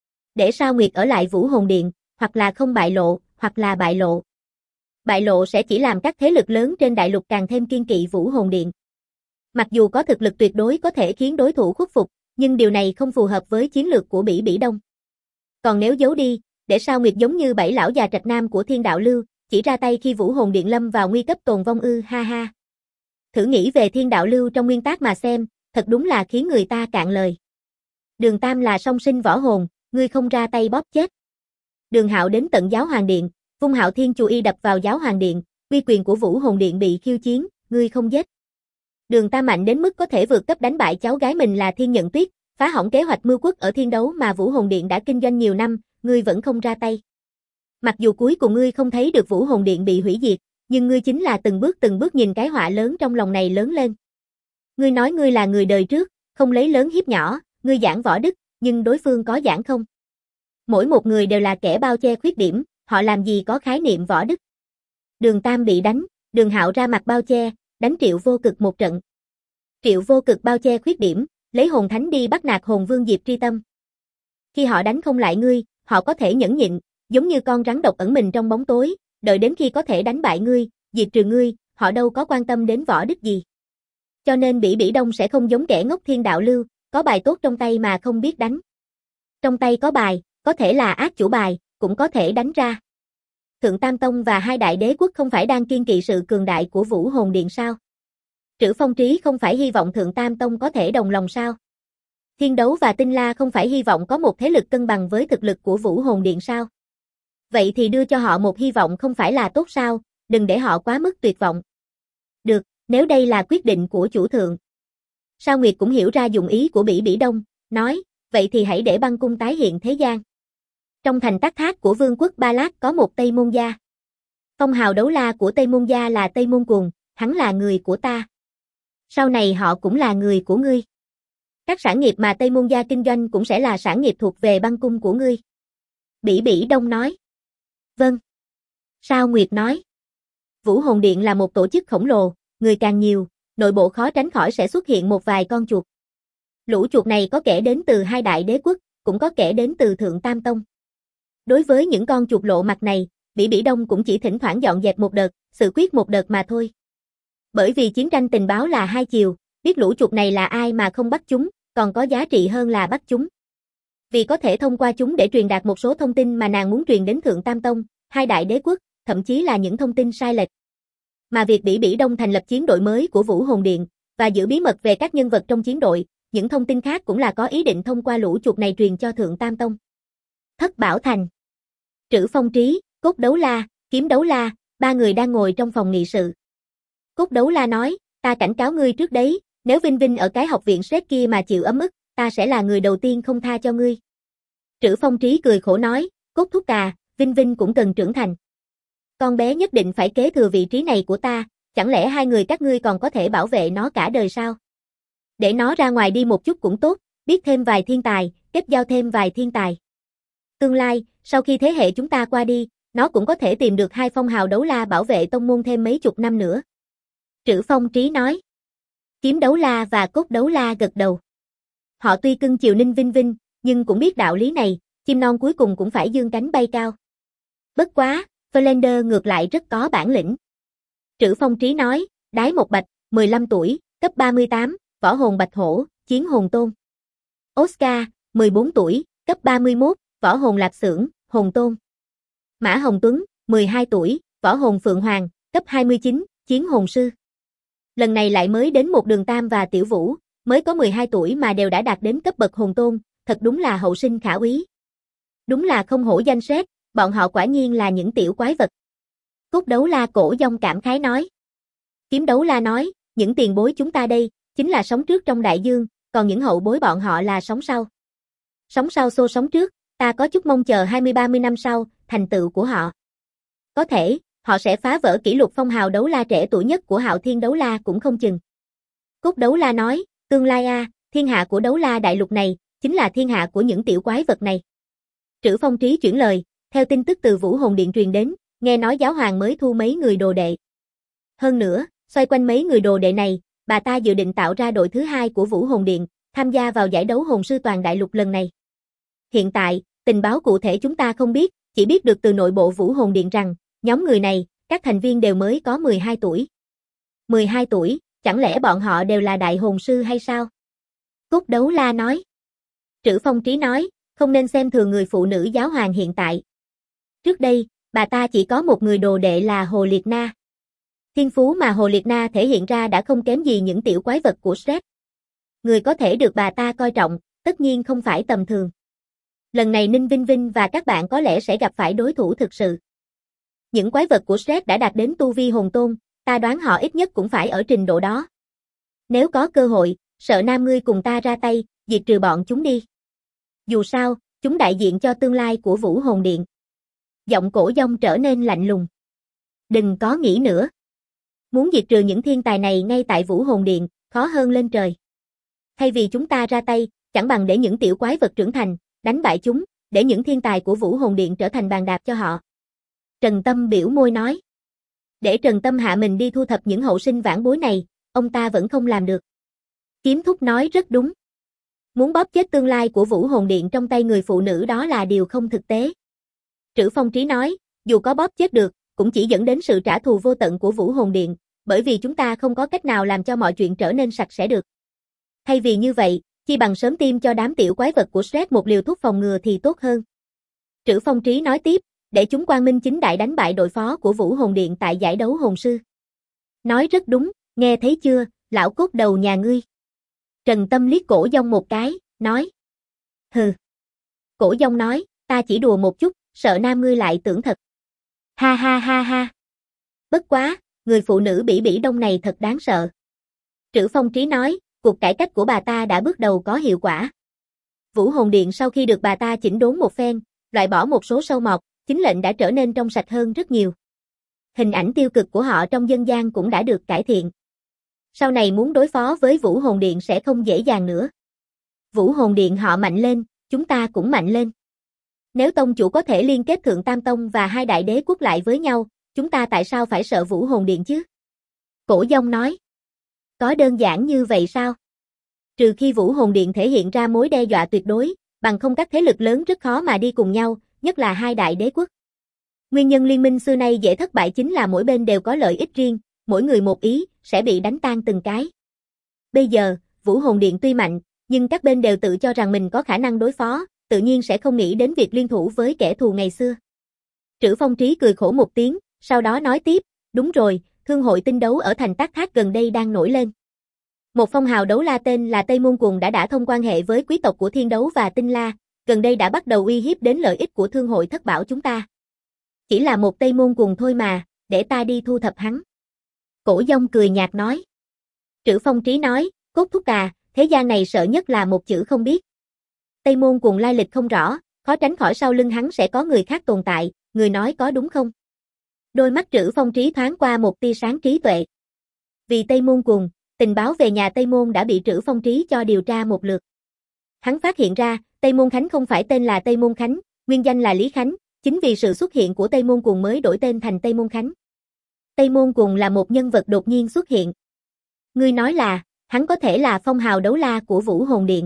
Để Sao Nguyệt ở lại Vũ Hồn Điện, hoặc là không bại lộ, hoặc là bại lộ. Bại lộ sẽ chỉ làm các thế lực lớn trên đại lục càng thêm kiên kỵ Vũ Hồn Điện. Mặc dù có thực lực tuyệt đối có thể khiến đối thủ khuất phục, nhưng điều này không phù hợp với chiến lược của Bỉ Bỉ Đông. Còn nếu giấu đi, để Sao Nguyệt giống như bảy lão già trạch nam của Thiên Đạo Lưu, chỉ ra tay khi Vũ Hồn Điện lâm vào nguy cấp tồn vong ha ha. Thử nghĩ về Thiên Đạo Lưu trong nguyên tác mà xem, thật đúng là khiến người ta cạn lời. Đường Tam là song sinh võ hồn, ngươi không ra tay bóp chết. Đường Hạo đến tận Giáo Hoàng Điện, vung Hạo Thiên Chu Y đập vào Giáo Hoàng Điện, uy quyền của Vũ Hồn Điện bị khiêu chiến, ngươi không giết. Đường Tam mạnh đến mức có thể vượt cấp đánh bại cháu gái mình là Thiên Nhận Tuyết, phá hỏng kế hoạch mưu quốc ở Thiên Đấu mà Vũ Hồn Điện đã kinh doanh nhiều năm, ngươi vẫn không ra tay. Mặc dù cuối cùng ngươi không thấy được Vũ Hồn Điện bị hủy diệt, nhưng ngươi chính là từng bước nhìn cái họa lớn trong lòng này lớn lên. Ngươi nói ngươi là người đời trước, không lấy lớn hiếp nhỏ, ngươi giảng võ đức, nhưng đối phương có giảng không? Mỗi một người đều là kẻ bao che khuyết điểm, họ làm gì có khái niệm võ đức. Đường Tam bị đánh, Đường Hạo ra mặt bao che, đánh Triệu Vô Cực một trận. Triệu Vô Cực bao che khuyết điểm, lấy hồn thánh đi bắt nạt hồn vương Diệp Tri Tâm. Khi họ đánh không lại ngươi, họ có thể nhẫn nhịn, giống như con rắn độc ẩn mình trong bóng tối, đợi đến khi có thể đánh bại ngươi, diệt trừ ngươi, họ đâu có quan tâm đến võ đức gì. Cho nên Bỉ Bỉ Đông sẽ không giống kẻ ngốc Thiên Đạo Lưu, có bài tốt trong tay mà không biết đánh. Trong tay có bài, có thể là ác chủ bài, cũng có thể đánh ra. Thượng Tam Tông và hai đại đế quốc không phải đang kiêng kỵ sự cường đại của Vũ Hồn Điện sao? Trữ Phong Trí không phải hy vọng Thượng Tam Tông có thể đồng lòng sao? Thiên Đấu và Tinh La không phải hy vọng có một thế lực cân bằng với thực lực của Vũ Hồn Điện sao? Vậy thì đưa cho họ một hy vọng không phải là tốt sao, đừng để họ quá mức tuyệt vọng. Được, nếu đây là quyết định của chủ thượng. Sao Nguyệt cũng hiểu ra dụng ý của Bỉ Bỉ Đông, nói, vậy thì hãy để băng cung tái hiện thế gian. Trong thành Tắc Thác của Vương quốc Ba Lát có một Tây Môn Gia. Phong hào đấu la của Tây Môn Gia là Tây Môn Cuồng, hắn là người của ta. Sau này họ cũng là người của ngươi. Các sản nghiệp mà Tây Môn Gia kinh doanh cũng sẽ là sản nghiệp thuộc về băng cung của ngươi. Bỉ Bỉ Đông nói. Vâng. Sao Nguyệt nói. Vũ Hồn Điện là một tổ chức khổng lồ, người càng nhiều, nội bộ khó tránh khỏi sẽ xuất hiện một vài con chuột. Lũ chuột này có kẻ đến từ hai đại đế quốc, cũng có kẻ đến từ Thượng Tam Tông. Đối với những con chuột lộ mặt này, Bỉ Bỉ Đông cũng chỉ thỉnh thoảng dọn dẹp một đợt, xử quyết một đợt mà thôi. Bởi vì chiến tranh tình báo là hai chiều, biết lũ chuột này là ai mà không bắt chúng, còn có giá trị hơn là bắt chúng. Vì có thể thông qua chúng để truyền đạt một số thông tin mà nàng muốn truyền đến Thượng Tam Tông, hai đại đế quốc, thậm chí là những thông tin sai lệch. Mà việc Bỉ Bỉ Đông thành lập chiến đội mới của Vũ Hồn Điện, và giữ bí mật về các nhân vật trong chiến đội, những thông tin khác cũng là có ý định thông qua lũ chuột này truyền cho Thượng Tam Tông. Thất Bảo Thành. Trữ Phong Trí, Cốt Đấu La, Kiếm Đấu La, ba người đang ngồi trong phòng nghị sự. Cốt Đấu La nói, ta cảnh cáo ngươi trước đấy, nếu Vinh Vinh ở cái học viện Sret kia mà chịu ấm ức, ta sẽ là người đầu tiên không tha cho ngươi. Trữ Phong Trí cười khổ nói, Cốt thúc à, Vinh Vinh cũng cần trưởng thành. Con bé nhất định phải kế thừa vị trí này của ta, chẳng lẽ hai người các ngươi còn có thể bảo vệ nó cả đời sao? Để nó ra ngoài đi một chút cũng tốt, biết thêm vài thiên tài, kết giao thêm vài thiên tài. Tương lai, sau khi thế hệ chúng ta qua đi, nó cũng có thể tìm được hai phong hào đấu la bảo vệ tông môn thêm mấy chục năm nữa. Trữ Phong Trí nói. Kiếm Đấu La và Cốt Đấu La gật đầu. Họ tuy cưng chiều Ninh Vinh Vinh, nhưng cũng biết đạo lý này, chim non cuối cùng cũng phải dương cánh bay cao. Bất quá, Flander ngược lại rất có bản lĩnh. Trữ Phong Trí nói, Đái Một Bạch, 15 tuổi, cấp 38, võ hồn bạch hổ, chiến hồn tôn. Oscar, 14 tuổi, cấp 31, võ hồn lạp xưởng, hồn tôn. Mã Hồng Tuấn, 12 tuổi, võ hồn phượng hoàng, cấp 29, chiến hồn sư. Lần này lại mới đến một Đường Tam và Tiểu Vũ, mới có 12 tuổi mà đều đã đạt đến cấp bậc hồn tôn, thật đúng là hậu sinh khả úy. Đúng là không hổ danh Sret, bọn họ quả nhiên là những tiểu quái vật. Cốt Đấu La cổ dông cảm khái nói. Kiếm Đấu La nói, những tiền bối chúng ta đây, chính là sống trước trong đại dương, còn những hậu bối bọn họ là sống sau. Sống sau xô sống trước, ta có chút mong chờ 20-30 năm sau, thành tựu của họ. Có thể, họ sẽ phá vỡ kỷ lục phong hào đấu la trẻ tuổi nhất của Hạo Thiên Đấu La cũng không chừng. Cốt Đấu La nói, tương lai thiên hạ của đấu la đại lục này, chính là thiên hạ của những tiểu quái vật này. Trữ Phong Trí chuyển lời, theo tin tức từ Vũ Hồn Điện truyền đến, nghe nói giáo hoàng mới thu mấy người đồ đệ. Hơn nữa, xoay quanh mấy người đồ đệ này, bà ta dự định tạo ra đội thứ hai của Vũ Hồn Điện, tham gia vào giải đấu hồn sư toàn đại lục lần này. Hiện tại, tình báo cụ thể chúng ta không biết, chỉ biết được từ nội bộ Vũ Hồn Điện rằng, nhóm người này, các thành viên đều mới có 12 tuổi. 12 tuổi, chẳng lẽ bọn họ đều là đại hồn sư hay sao? Cốt Đấu La nói. Trữ Phong Trí nói, không nên xem thường người phụ nữ giáo hoàng hiện tại. Trước đây, bà ta chỉ có một người đồ đệ là Hồ Liệt Na. Thiên phú mà Hồ Liệt Na thể hiện ra đã không kém gì những tiểu quái vật của Sret. Người có thể được bà ta coi trọng, tất nhiên không phải tầm thường. Lần này Ninh Vinh Vinh và các bạn có lẽ sẽ gặp phải đối thủ thực sự. Những quái vật của Sret đã đạt đến tu vi hồn tôn, ta đoán họ ít nhất cũng phải ở trình độ đó. Nếu có cơ hội, sợ Nam ngươi cùng ta ra tay, diệt trừ bọn chúng đi. Dù sao, chúng đại diện cho tương lai của Vũ Hồn Điện. Giọng Cổ Dông trở nên lạnh lùng. Đừng có nghĩ nữa. Muốn diệt trừ những thiên tài này ngay tại Vũ Hồn Điện, khó hơn lên trời. Thay vì chúng ta ra tay, chẳng bằng để những tiểu quái vật trưởng thành, đánh bại chúng, để những thiên tài của Vũ Hồn Điện trở thành bàn đạp cho họ. Trần Tâm biểu môi nói. Để Trần Tâm hạ mình đi thu thập những hậu sinh vãn bối này, ông ta vẫn không làm được. Kiếm Thúc nói rất đúng. Muốn bóp chết tương lai của Vũ Hồn Điện trong tay người phụ nữ đó là điều không thực tế. Trữ Phong Trí nói, dù có bóp chết được, cũng chỉ dẫn đến sự trả thù vô tận của Vũ Hồn Điện, bởi vì chúng ta không có cách nào làm cho mọi chuyện trở nên sạch sẽ được. Thay vì như vậy, chi bằng sớm tiêm cho đám tiểu quái vật của Shrek một liều thuốc phòng ngừa thì tốt hơn. Trữ Phong Trí nói tiếp, để chúng quang minh chính đại đánh bại đội phó của Vũ Hồn Điện tại giải đấu hồn sư. Nói rất đúng, nghe thấy chưa, lão cốt đầu nhà ngươi. Trần Tâm liếc Cổ Dông một cái, nói. Hừ. Cổ Dông nói, ta chỉ đùa một chút, sợ nam ngươi lại tưởng thật. Ha ha ha ha. Bất quá, người phụ nữ bỉ bỉ đông này thật đáng sợ. Trữ Phong Trí nói, cuộc cải cách của bà ta đã bước đầu có hiệu quả. Vũ Hồn Điện sau khi được bà ta chỉnh đốn một phen, loại bỏ một số sâu mọt, chính lệnh đã trở nên trong sạch hơn rất nhiều. Hình ảnh tiêu cực của họ trong dân gian cũng đã được cải thiện. Sau này muốn đối phó với Vũ Hồn Điện sẽ không dễ dàng nữa. Vũ Hồn Điện họ mạnh lên, chúng ta cũng mạnh lên. Nếu tông chủ có thể liên kết Thượng Tam Tông và hai đại đế quốc lại với nhau, chúng ta tại sao phải sợ Vũ Hồn Điện chứ? Cổ Dông nói. Có đơn giản như vậy sao? Trừ khi Vũ Hồn Điện thể hiện ra mối đe dọa tuyệt đối, bằng không các thế lực lớn rất khó mà đi cùng nhau, nhất là hai đại đế quốc. Nguyên nhân liên minh xưa nay dễ thất bại chính là mỗi bên đều có lợi ích riêng, mỗi người một ý, sẽ bị đánh tan từng cái. Bây giờ, Vũ Hồn Điện tuy mạnh, nhưng các bên đều tự cho rằng mình có khả năng đối phó, tự nhiên sẽ không nghĩ đến việc liên thủ với kẻ thù ngày xưa. Trữ Phong Trí cười khổ một tiếng, sau đó nói tiếp, đúng rồi, thương hội tinh đấu ở thành Tác Thác gần đây đang nổi lên. Một phong hào đấu la tên là Tây Môn Cuồng đã thông quan hệ với quý tộc của Thiên Đấu và Tinh La, gần đây đã bắt đầu uy hiếp đến lợi ích của thương hội Thất Bảo chúng ta. Chỉ là một Tây Môn Cuồng thôi mà, để ta đi thu thập hắn. Cổ Dông cười nhạt nói. Trữ Phong Trí nói, cốt thúc à, thế gian này sợ nhất là một chữ không biết. Tây Môn Cuồng lai lịch không rõ, khó tránh khỏi sau lưng hắn sẽ có người khác tồn tại, người nói có đúng không? Đôi mắt Trữ Phong Trí thoáng qua một tia sáng trí tuệ. Vì Tây Môn Cuồng, tình báo về nhà Tây Môn đã bị Trữ Phong Trí cho điều tra một lượt. Hắn phát hiện ra, Tây Môn Khánh không phải tên là Tây Môn Khánh, nguyên danh là Lý Khánh, chính vì sự xuất hiện của Tây Môn Cuồng mới đổi tên thành Tây Môn Khánh. Tây Môn Cuồng là một nhân vật đột nhiên xuất hiện. Ngươi nói là, hắn có thể là phong hào đấu la của Vũ Hồn Điện.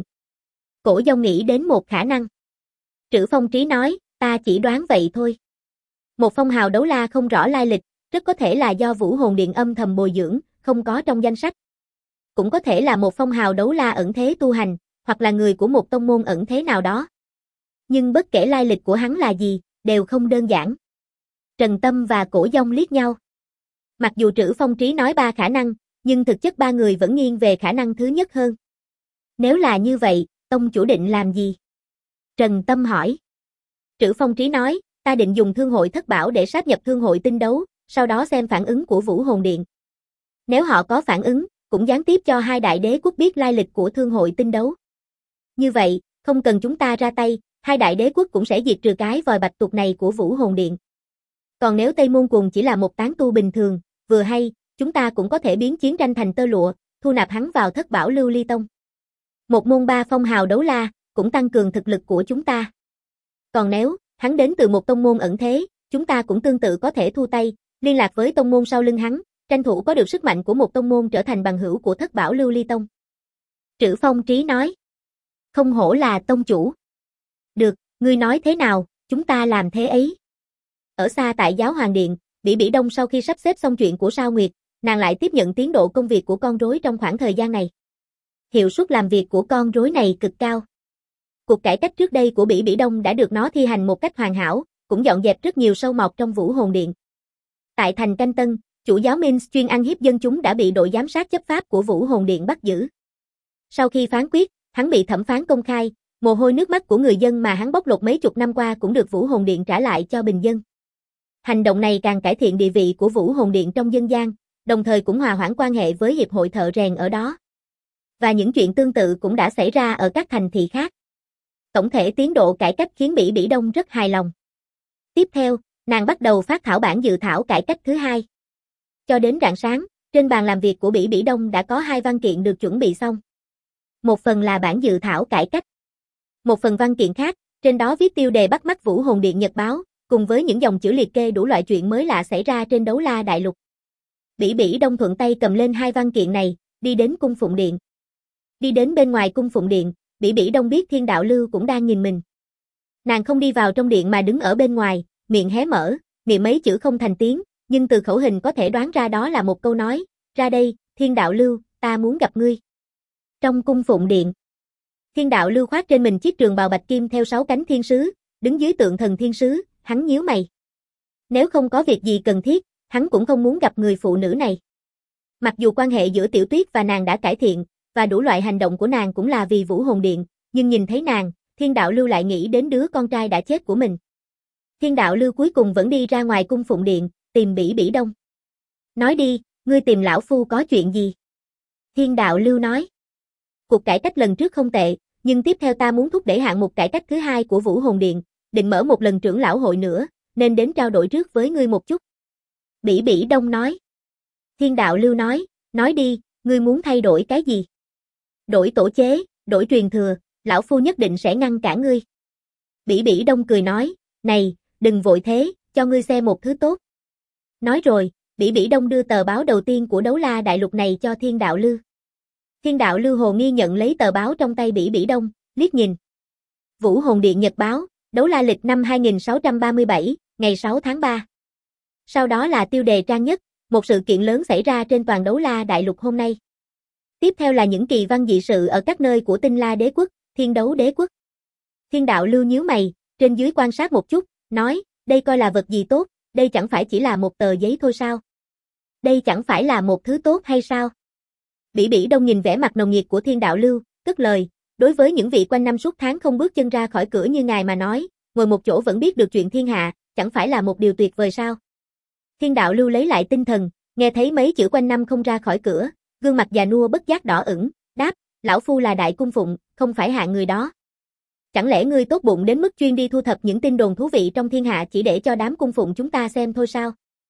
Cổ Dông nghĩ đến một khả năng. Trữ Phong Trí nói, ta chỉ đoán vậy thôi. Một phong hào đấu la không rõ lai lịch, rất có thể là do Vũ Hồn Điện âm thầm bồi dưỡng, không có trong danh sách. Cũng có thể là một phong hào đấu la ẩn thế tu hành, hoặc là người của một tông môn ẩn thế nào đó. Nhưng bất kể lai lịch của hắn là gì, đều không đơn giản. Trần Tâm và Cổ Dông liếc nhau. Mặc dù Trữ Phong Trí nói ba khả năng, nhưng thực chất ba người vẫn nghiêng về khả năng thứ nhất hơn. Nếu là như vậy, tông chủ định làm gì? Trần Tâm hỏi. Trữ Phong Trí nói, ta định dùng thương hội Thất Bảo để sáp nhập thương hội tinh đấu, sau đó xem phản ứng của Vũ Hồn Điện. Nếu họ có phản ứng, cũng gián tiếp cho hai đại đế quốc biết lai lịch của thương hội tinh đấu. Như vậy, không cần chúng ta ra tay, hai đại đế quốc cũng sẽ diệt trừ cái vòi bạch tuộc này của Vũ Hồn Điện. Còn nếu Tây Môn Cuồng chỉ là một tán tu bình thường, vừa hay, chúng ta cũng có thể biến chiến tranh thành tơ lụa, thu nạp hắn vào Thất Bảo Lưu Ly Tông. Một môn ba phong hào đấu la, cũng tăng cường thực lực của chúng ta. Còn nếu, hắn đến từ một tông môn ẩn thế, chúng ta cũng tương tự có thể thu tay, liên lạc với tông môn sau lưng hắn, tranh thủ có được sức mạnh của một tông môn trở thành bằng hữu của Thất Bảo Lưu Ly Tông. Trữ Phong Trí nói. Không hổ là tông chủ. Được, ngươi nói thế nào, chúng ta làm thế ấy. Ở xa tại Giáo Hoàng Điện, Bỉ Bỉ Đông sau khi sắp xếp xong chuyện của Sao Nguyệt, nàng lại tiếp nhận tiến độ công việc của con rối trong khoảng thời gian này. Hiệu suất làm việc của con rối này cực cao. Cuộc cải cách trước đây của Bỉ Bỉ Đông đã được nó thi hành một cách hoàn hảo, cũng dọn dẹp rất nhiều sâu mọt trong Vũ Hồn Điện. Tại thành Canh Tân, chủ giáo Minh chuyên ăn hiếp dân chúng đã bị đội giám sát chấp pháp của Vũ Hồn Điện bắt giữ. Sau khi phán quyết, hắn bị thẩm phán công khai, mồ hôi nước mắt của người dân mà hắn bóc lột mấy chục năm qua cũng được Vũ Hồn Điện trả lại cho bình dân. Hành động này càng cải thiện địa vị của Vũ Hồn Điện trong dân gian, đồng thời cũng hòa hoãn quan hệ với hiệp hội thợ rèn ở đó. Và những chuyện tương tự cũng đã xảy ra ở các thành thị khác. Tổng thể tiến độ cải cách khiến Bỉ Bỉ Đông rất hài lòng. Tiếp theo, nàng bắt đầu phát thảo bản dự thảo cải cách thứ hai. Cho đến rạng sáng, trên bàn làm việc của Bỉ Bỉ Đông đã có 2 văn kiện được chuẩn bị xong. Một phần là bản dự thảo cải cách. Một phần văn kiện khác, trên đó viết tiêu đề bắt mắt Vũ Hồn Điện nhật báo, cùng với những dòng chữ liệt kê đủ loại chuyện mới lạ xảy ra trên Đấu La Đại Lục. Bỉ Bỉ Đông thuận tay cầm lên 2 văn kiện này, đi đến cung Phụng Điện. Đi đến bên ngoài cung Phụng Điện, Bỉ Bỉ Đông biết Thiên Đạo Lưu cũng đang nhìn mình. Nàng không đi vào trong điện mà đứng ở bên ngoài, miệng hé mở, niệm mấy chữ không thành tiếng, nhưng từ khẩu hình có thể đoán ra đó là một câu nói, ra đây, Thiên Đạo Lưu, ta muốn gặp ngươi. Trong cung Phụng Điện, Thiên đạo lưu khoác trên mình chiếc trường bào bạch kim theo 6 cánh thiên sứ, đứng dưới tượng thần thiên sứ, hắn nhíu mày. Nếu không có việc gì cần thiết, hắn cũng không muốn gặp người phụ nữ này. Mặc dù quan hệ giữa Tiểu Tuyết và nàng đã cải thiện, và đủ loại hành động của nàng cũng là vì Vũ Hồn Điện, nhưng nhìn thấy nàng, Thiên đạo lưu lại nghĩ đến đứa con trai đã chết của mình. Thiên đạo lưu cuối cùng vẫn đi ra ngoài cung phụng điện, tìm Bỉ Bỉ Đông. Nói đi, ngươi tìm lão phu có chuyện gì? Thiên đạo lưu nói. Cuộc cải cách lần trước không tệ, nhưng tiếp theo ta muốn thúc đẩy hạng mục cải cách thứ hai của Vũ Hồn Điện, định mở một lần trưởng lão hội nữa, nên đến trao đổi trước với ngươi một chút. Bỉ Bỉ Đông nói. Thiên đạo lưu nói đi, ngươi muốn thay đổi cái gì? Đổi tổ chế, đổi truyền thừa, lão phu nhất định sẽ ngăn cản ngươi. Bỉ Bỉ Đông cười nói, này, đừng vội thế, cho ngươi xem một thứ tốt. Nói rồi, Bỉ Bỉ Đông đưa tờ báo đầu tiên của Đấu La Đại Lục này cho Thiên đạo lưu. Thiên đạo lưu hồ nghi nhận lấy tờ báo trong tay Bỉ Bỉ Đông, liếc nhìn. Vũ Hồn Điện Nhật báo, Đấu La lịch năm 2637, ngày 6 tháng 3. Sau đó là tiêu đề trang nhất, một sự kiện lớn xảy ra trên toàn Đấu La Đại Lục hôm nay. Tiếp theo là những kỳ văn dị sự ở các nơi của Tinh La Đế Quốc, Thiên Đấu Đế Quốc. Thiên đạo lưu nhíu mày, trên dưới quan sát một chút, nói, đây coi là vật gì tốt, đây chẳng phải chỉ là một tờ giấy thôi sao? Đây chẳng phải là một thứ tốt hay sao? Bỉ Bỉ Đông nhìn vẻ mặt nồng nhiệt của Thiên đạo lưu, cất lời, đối với những vị quanh năm suốt tháng không bước chân ra khỏi cửa như ngài mà nói, ngồi một chỗ vẫn biết được chuyện thiên hạ, chẳng phải là một điều tuyệt vời sao? Thiên đạo lưu lấy lại tinh thần, nghe thấy mấy chữ quanh năm không ra khỏi cửa, gương mặt già nua bất giác đỏ ửng, đáp, lão phu là đại cung phụng, không phải hạng người đó. Chẳng lẽ ngươi tốt bụng đến mức chuyên đi thu thập những tin đồn thú vị trong thiên hạ chỉ để cho đám cung phụng chúng ta xem thôi sao?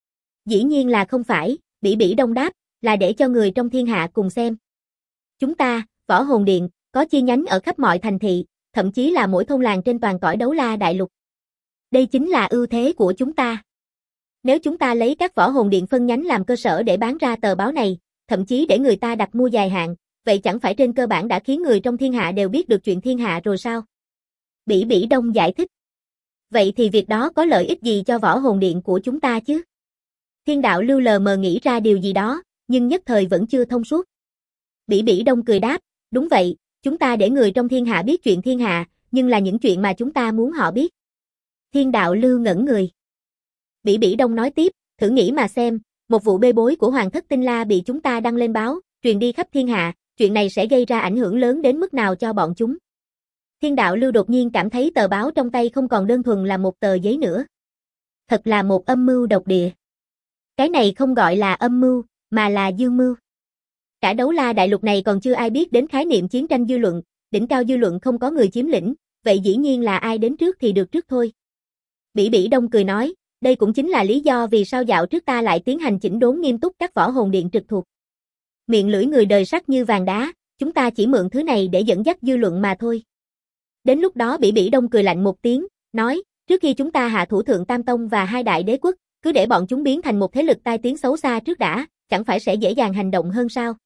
Dĩ nhiên là không phải, Bỉ Bỉ Đông đáp, là để cho người trong thiên hạ cùng xem. Chúng ta, Võ Hồn Điện, có chi nhánh ở khắp mọi thành thị, thậm chí là mỗi thôn làng trên toàn cõi Đấu La Đại Lục. Đây chính là ưu thế của chúng ta. Nếu chúng ta lấy các Võ Hồn Điện phân nhánh làm cơ sở để bán ra tờ báo này, thậm chí để người ta đặt mua dài hạn, vậy chẳng phải trên cơ bản đã khiến người trong thiên hạ đều biết được chuyện thiên hạ rồi sao? Bỉ Bỉ Đông giải thích. Vậy thì việc đó có lợi ích gì cho Võ Hồn Điện của chúng ta chứ? Thiên đạo lưu lờ mờ nghĩ ra điều gì đó, nhưng nhất thời vẫn chưa thông suốt. Bỉ Bỉ Đông cười đáp, đúng vậy, chúng ta để người trong thiên hạ biết chuyện thiên hạ, nhưng là những chuyện mà chúng ta muốn họ biết. Thiên đạo lưu ngẩn người. Bỉ Bỉ Đông nói tiếp, thử nghĩ mà xem, một vụ bê bối của Hoàng thất Tinh La bị chúng ta đăng lên báo, truyền đi khắp thiên hạ, chuyện này sẽ gây ra ảnh hưởng lớn đến mức nào cho bọn chúng. Thiên đạo lưu đột nhiên cảm thấy tờ báo trong tay không còn đơn thuần là một tờ giấy nữa. Thật là một âm mưu độc địa. Cái này không gọi là âm mưu, mà là dương mưu. Cả Đấu La Đại Lục này còn chưa ai biết đến khái niệm chiến tranh dư luận, đỉnh cao dư luận không có người chiếm lĩnh, vậy dĩ nhiên là ai đến trước thì được trước thôi. Bỉ Bỉ Đông cười nói, đây cũng chính là lý do vì sao dạo trước ta lại tiến hành chỉnh đốn nghiêm túc các Võ Hồn Điện trực thuộc. Miệng lưỡi người đời sắc như vàng đá, chúng ta chỉ mượn thứ này để dẫn dắt dư luận mà thôi. Đến lúc đó Bỉ Bỉ Đông cười lạnh một tiếng, nói, trước khi chúng ta hạ thủ Thượng Tam Tông và hai đại đế quốc, cứ để bọn chúng biến thành một thế lực tai tiếng xấu xa trước đã, chẳng phải sẽ dễ dàng hành động hơn sao?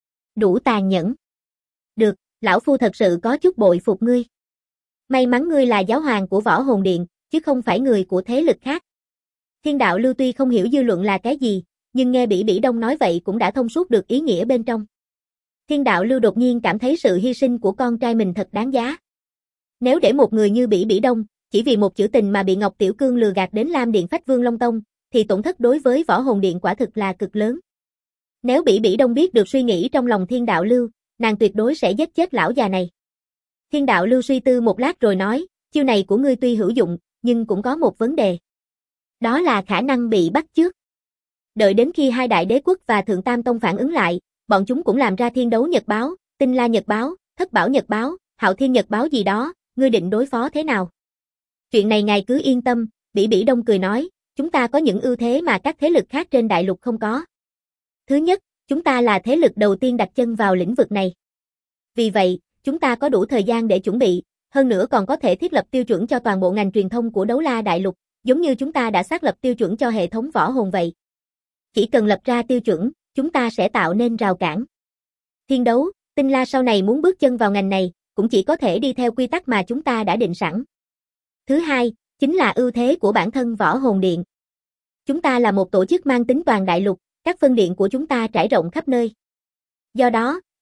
Đủ tàn nhẫn. Được, lão phu thật sự có chút bội phục ngươi. May mắn ngươi là giáo hoàng của Võ Hồn Điện, chứ không phải người của thế lực khác. Thiên đạo lưu tuy không hiểu dư luận là cái gì, nhưng nghe Bỉ Bỉ Đông nói vậy cũng đã thông suốt được ý nghĩa bên trong. Thiên đạo lưu đột nhiên cảm thấy sự hy sinh của con trai mình thật đáng giá. Nếu để một người như Bỉ Bỉ Đông, chỉ vì một chữ tình mà bị Ngọc Tiểu Cương lừa gạt đến Lam Điện Phách Vương Long Tông, thì tổn thất đối với Võ Hồn Điện quả thực là cực lớn. Nếu Bỉ Bỉ Đông biết được suy nghĩ trong lòng Thiên đạo lưu, nàng tuyệt đối sẽ giết chết lão già này. Thiên đạo lưu suy tư một lát rồi nói, chiêu này của ngươi tuy hữu dụng, nhưng cũng có một vấn đề. Đó là khả năng bị bắt chước. Đợi đến khi hai đại đế quốc và Thượng Tam Tông phản ứng lại, bọn chúng cũng làm ra Thiên Đấu Nhật báo, Tinh La Nhật báo, Thất Bảo Nhật báo, Hạo Thiên Nhật báo gì đó, ngươi định đối phó thế nào? Chuyện này ngài cứ yên tâm, Bỉ Bỉ Đông cười nói, chúng ta có những ưu thế mà các thế lực khác trên đại lục không có. Thứ nhất, chúng ta là thế lực đầu tiên đặt chân vào lĩnh vực này. Vì vậy, chúng ta có đủ thời gian để chuẩn bị, hơn nữa còn có thể thiết lập tiêu chuẩn cho toàn bộ ngành truyền thông của Đấu La Đại Lục, giống như chúng ta đã xác lập tiêu chuẩn cho hệ thống võ hồn vậy. Chỉ cần lập ra tiêu chuẩn, chúng ta sẽ tạo nên rào cản. Thiên Đấu, Tinh La sau này muốn bước chân vào ngành này, cũng chỉ có thể đi theo quy tắc mà chúng ta đã định sẵn. Thứ hai, chính là ưu thế của bản thân Võ Hồn Điện. Chúng ta là một tổ chức mang tính toàn đại lục, các phân điện của chúng ta trải rộng khắp nơi. Do đó,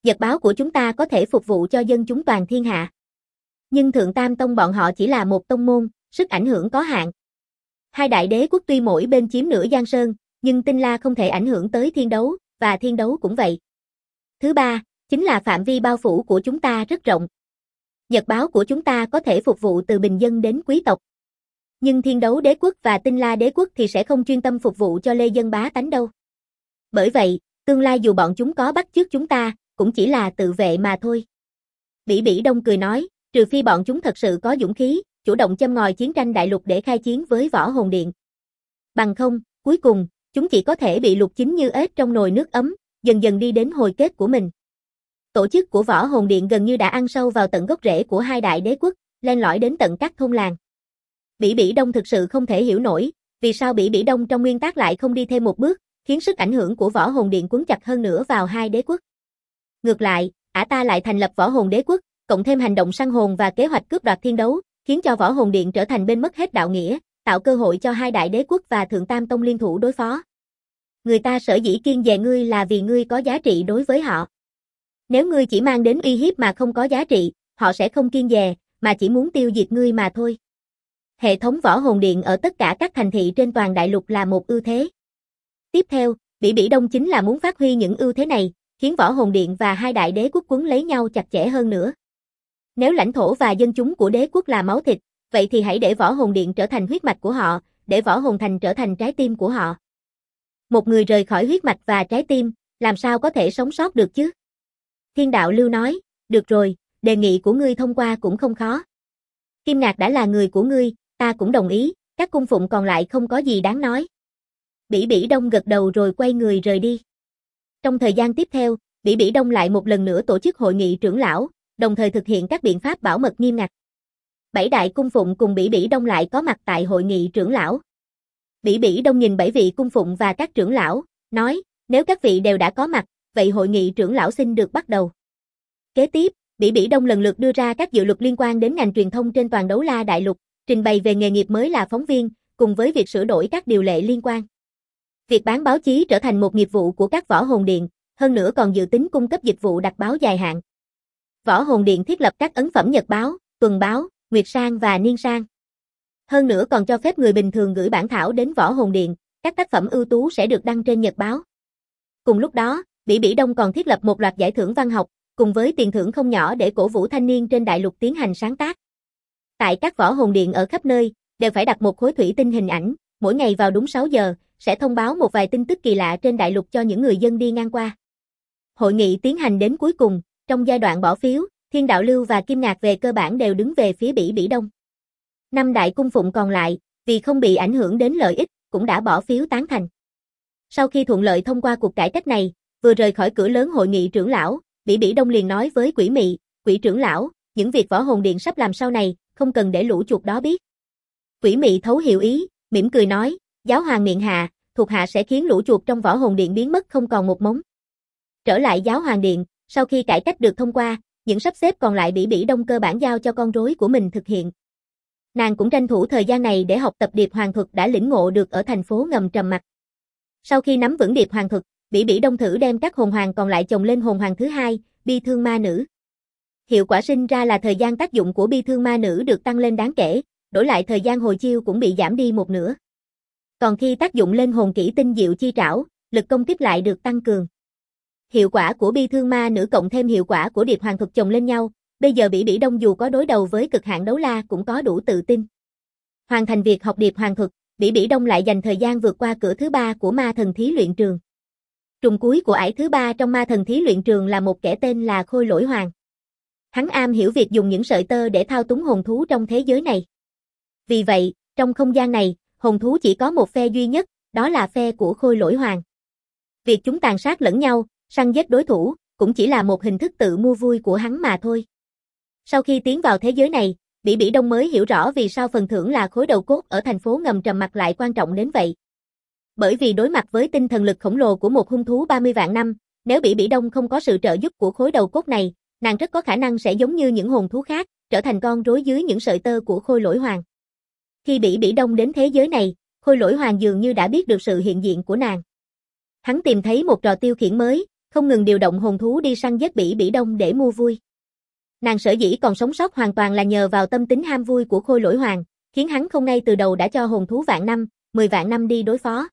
Nhật báo của chúng ta có thể phục vụ cho dân chúng toàn thiên hạ. Nhưng Thượng Tam Tông bọn họ chỉ là một tông môn, sức ảnh hưởng có hạn. Hai đại đế quốc tuy mỗi bên chiếm nửa Giang Sơn, nhưng Tinh La không thể ảnh hưởng tới Thiên Đấu, và Thiên Đấu cũng vậy. Thứ ba, chính là phạm vi bao phủ của chúng ta rất rộng. Nhật báo của chúng ta có thể phục vụ từ bình dân đến quý tộc. Nhưng Thiên Đấu đế quốc và Tinh La đế quốc thì sẽ không chuyên tâm phục vụ cho lê dân bá tánh đâu. Bởi vậy, tương lai dù bọn chúng có bắt chước chúng ta, cũng chỉ là tự vệ mà thôi. Bỉ Bỉ Đông cười nói, trừ phi bọn chúng thật sự có dũng khí, chủ động châm ngòi chiến tranh đại lục để khai chiến với Võ Hồn Điện. Bằng không, cuối cùng, chúng chỉ có thể bị luộc chín như ếch trong nồi nước ấm, dần dần đi đến hồi kết của mình. Tổ chức của Võ Hồn Điện gần như đã ăn sâu vào tận gốc rễ của hai đại đế quốc, len lỏi đến tận các thôn làng. Bỉ Bỉ Đông thực sự không thể hiểu nổi, vì sao Bỉ Bỉ Đông trong nguyên tắc lại không đi thêm một bước, khiến sức ảnh hưởng của Võ Hồn Điện cuốn chặt hơn nữa vào hai đế quốc. Ngược lại, ả ta lại thành lập Võ Hồn Đế quốc, cộng thêm hành động săn hồn và kế hoạch cướp đoạt Thiên Đấu, khiến cho Võ Hồn Điện trở thành bên mất hết đạo nghĩa, tạo cơ hội cho hai đại đế quốc và Thượng Tam Tông liên thủ đối phó. Người ta sở dĩ kiêng dè ngươi là vì ngươi có giá trị đối với họ. Nếu ngươi chỉ mang đến uy hiếp mà không có giá trị, họ sẽ không kiêng dè, mà chỉ muốn tiêu diệt ngươi mà thôi. Hệ thống Võ Hồn Điện ở tất cả các thành thị trên toàn đại lục là một ưu thế. Tiếp theo, Bỉ Bỉ Đông chính là muốn phát huy những ưu thế này, khiến Võ Hồn Điện và hai đại đế quốc quấn lấy nhau chặt chẽ hơn nữa. Nếu lãnh thổ và dân chúng của đế quốc là máu thịt, vậy thì hãy để Võ Hồn Điện trở thành huyết mạch của họ, để Võ Hồn Thành trở thành trái tim của họ. Một người rời khỏi huyết mạch và trái tim, làm sao có thể sống sót được chứ? Thiên Đạo Lưu nói, được rồi, đề nghị của ngươi thông qua cũng không khó. Kim Ngạc đã là người của ngươi, ta cũng đồng ý, các cung phụng còn lại không có gì đáng nói. Bỉ Bỉ Đông gật đầu rồi quay người rời đi. Trong thời gian tiếp theo, Bỉ Bỉ Đông lại một lần nữa tổ chức hội nghị trưởng lão, đồng thời thực hiện các biện pháp bảo mật nghiêm ngặt. 7 đại cung phụng cùng Bỉ Bỉ Đông lại có mặt tại hội nghị trưởng lão. Bỉ Bỉ Đông nhìn 7 vị cung phụng và các trưởng lão, nói, nếu các vị đều đã có mặt, vậy hội nghị trưởng lão xin được bắt đầu. Kế tiếp, Bỉ Bỉ Đông lần lượt đưa ra các dự luật liên quan đến ngành truyền thông trên toàn Đấu La đại lục, trình bày về nghề nghiệp mới là phóng viên, cùng với việc sửa đổi các điều lệ liên quan. Việc bán báo chí trở thành một nghiệp vụ của các Võ Hồn Điện, hơn nữa còn dự tính cung cấp dịch vụ đặt báo dài hạn. Võ Hồn Điện thiết lập các ấn phẩm nhật báo, tuần báo, nguyệt sang và niên sang. Hơn nữa còn cho phép người bình thường gửi bản thảo đến Võ Hồn Điện, các tác phẩm ưu tú sẽ được đăng trên nhật báo. Cùng lúc đó, Bỉ Bỉ Đông còn thiết lập một loạt giải thưởng văn học, cùng với tiền thưởng không nhỏ để cổ vũ thanh niên trên đại lục tiến hành sáng tác. Tại các Võ Hồn Điện ở khắp nơi, đều phải đặt một khối thủy tinh hình ảnh, mỗi ngày vào đúng 6 giờ, sẽ thông báo một vài tin tức kỳ lạ trên đại lục cho những người dân đi ngang qua. Hội nghị tiến hành đến cuối cùng, trong giai đoạn bỏ phiếu, Thiên Đạo Lưu và Kim Ngạc về cơ bản đều đứng về phía Bỉ Bỉ Đông. 5 đại cung phụng còn lại, vì không bị ảnh hưởng đến lợi ích, cũng đã bỏ phiếu tán thành. Sau khi thuận lợi thông qua cuộc cải cách này, vừa rời khỏi cửa lớn hội nghị trưởng lão, Bỉ Bỉ Đông liền nói với Quỷ Mị, Quỷ trưởng lão, những việc Võ Hồn Điện sắp làm sau này, không cần để lũ chuột đó biết. Quỷ Mị thấu hiểu ý, mỉm cười nói, giáo hoàng miệng hạ, thuộc hạ sẽ khiến lũ chuột trong Võ Hồn Điện biến mất không còn một mống. Trở lại giáo hoàng điện, sau khi cải cách được thông qua, những sắp xếp còn lại Bỉ Bỉ Đông cơ bản giao cho con rối của mình thực hiện. Nàng cũng tranh thủ thời gian này để học tập điệp hoàng thuật đã lĩnh ngộ được ở thành phố ngầm Trầm Mặc. Sau khi nắm vững điệp hoàng thuật, Bỉ Bỉ Đông thử đem các hồn hoàng còn lại chồng lên hồn hoàng thứ hai, bi thương ma nữ. Hiệu quả sinh ra là thời gian tác dụng của bi thương ma nữ được tăng lên đáng kể, đổi lại thời gian hồi chiêu cũng bị giảm đi một nửa. Còn khi tác dụng lên hồn kỹ tinh diệu chi trảo, lực công kích lại được tăng cường. Hiệu quả của bi thương ma nữ cộng thêm hiệu quả của điệp hoàng thuật chồng lên nhau, bây giờ Bỉ Bỉ Đông dù có đối đầu với cực hạn đấu la cũng có đủ tự tin. Hoàn thành việc học điệp hoàng thuật, Bỉ Bỉ Đông lại dành thời gian vượt qua cửa thứ 3 của ma thần thí luyện trường. Trùng cuối của ải thứ 3 trong ma thần thí luyện trường là một kẻ tên là Khôi Lỗi Hoàng. Hắn am hiểu việc dùng những sợi tơ để thao túng hồn thú trong thế giới này. Vì vậy, trong không gian này, hồn thú chỉ có một phe duy nhất, đó là phe của Khôi Lỗi Hoàng. Việc chúng tàn sát lẫn nhau, săn giết đối thủ, cũng chỉ là một hình thức tự mua vui của hắn mà thôi. Sau khi tiến vào thế giới này, Bỉ Bỉ Đông mới hiểu rõ vì sao phần thưởng là khối đầu cốt ở thành phố ngầm Trầm Mặc lại quan trọng đến vậy. Bởi vì đối mặt với tinh thần lực khổng lồ của một hung thú 30 vạn năm, nếu Bỉ Bỉ Đông không có sự trợ giúp của khối đầu cốt này, nàng rất có khả năng sẽ giống như những hồn thú khác, trở thành con rối dưới những sợi tơ của Khôi Lỗi Hoàng. Khi Bỉ Bỉ Đông đến thế giới này, Khôi Lỗi Hoàng dường như đã biết được sự hiện diện của nàng. Hắn tìm thấy một trò tiêu khiển mới, không ngừng điều động hồn thú đi săn giết Bỉ Bỉ Đông để mua vui. Nàng sở dĩ còn sống sót hoàn toàn là nhờ vào tâm tính ham vui của Khôi Lỗi Hoàng, khiến hắn không ngay từ đầu đã cho hồn thú vạn năm, 10 vạn năm đi đối phó.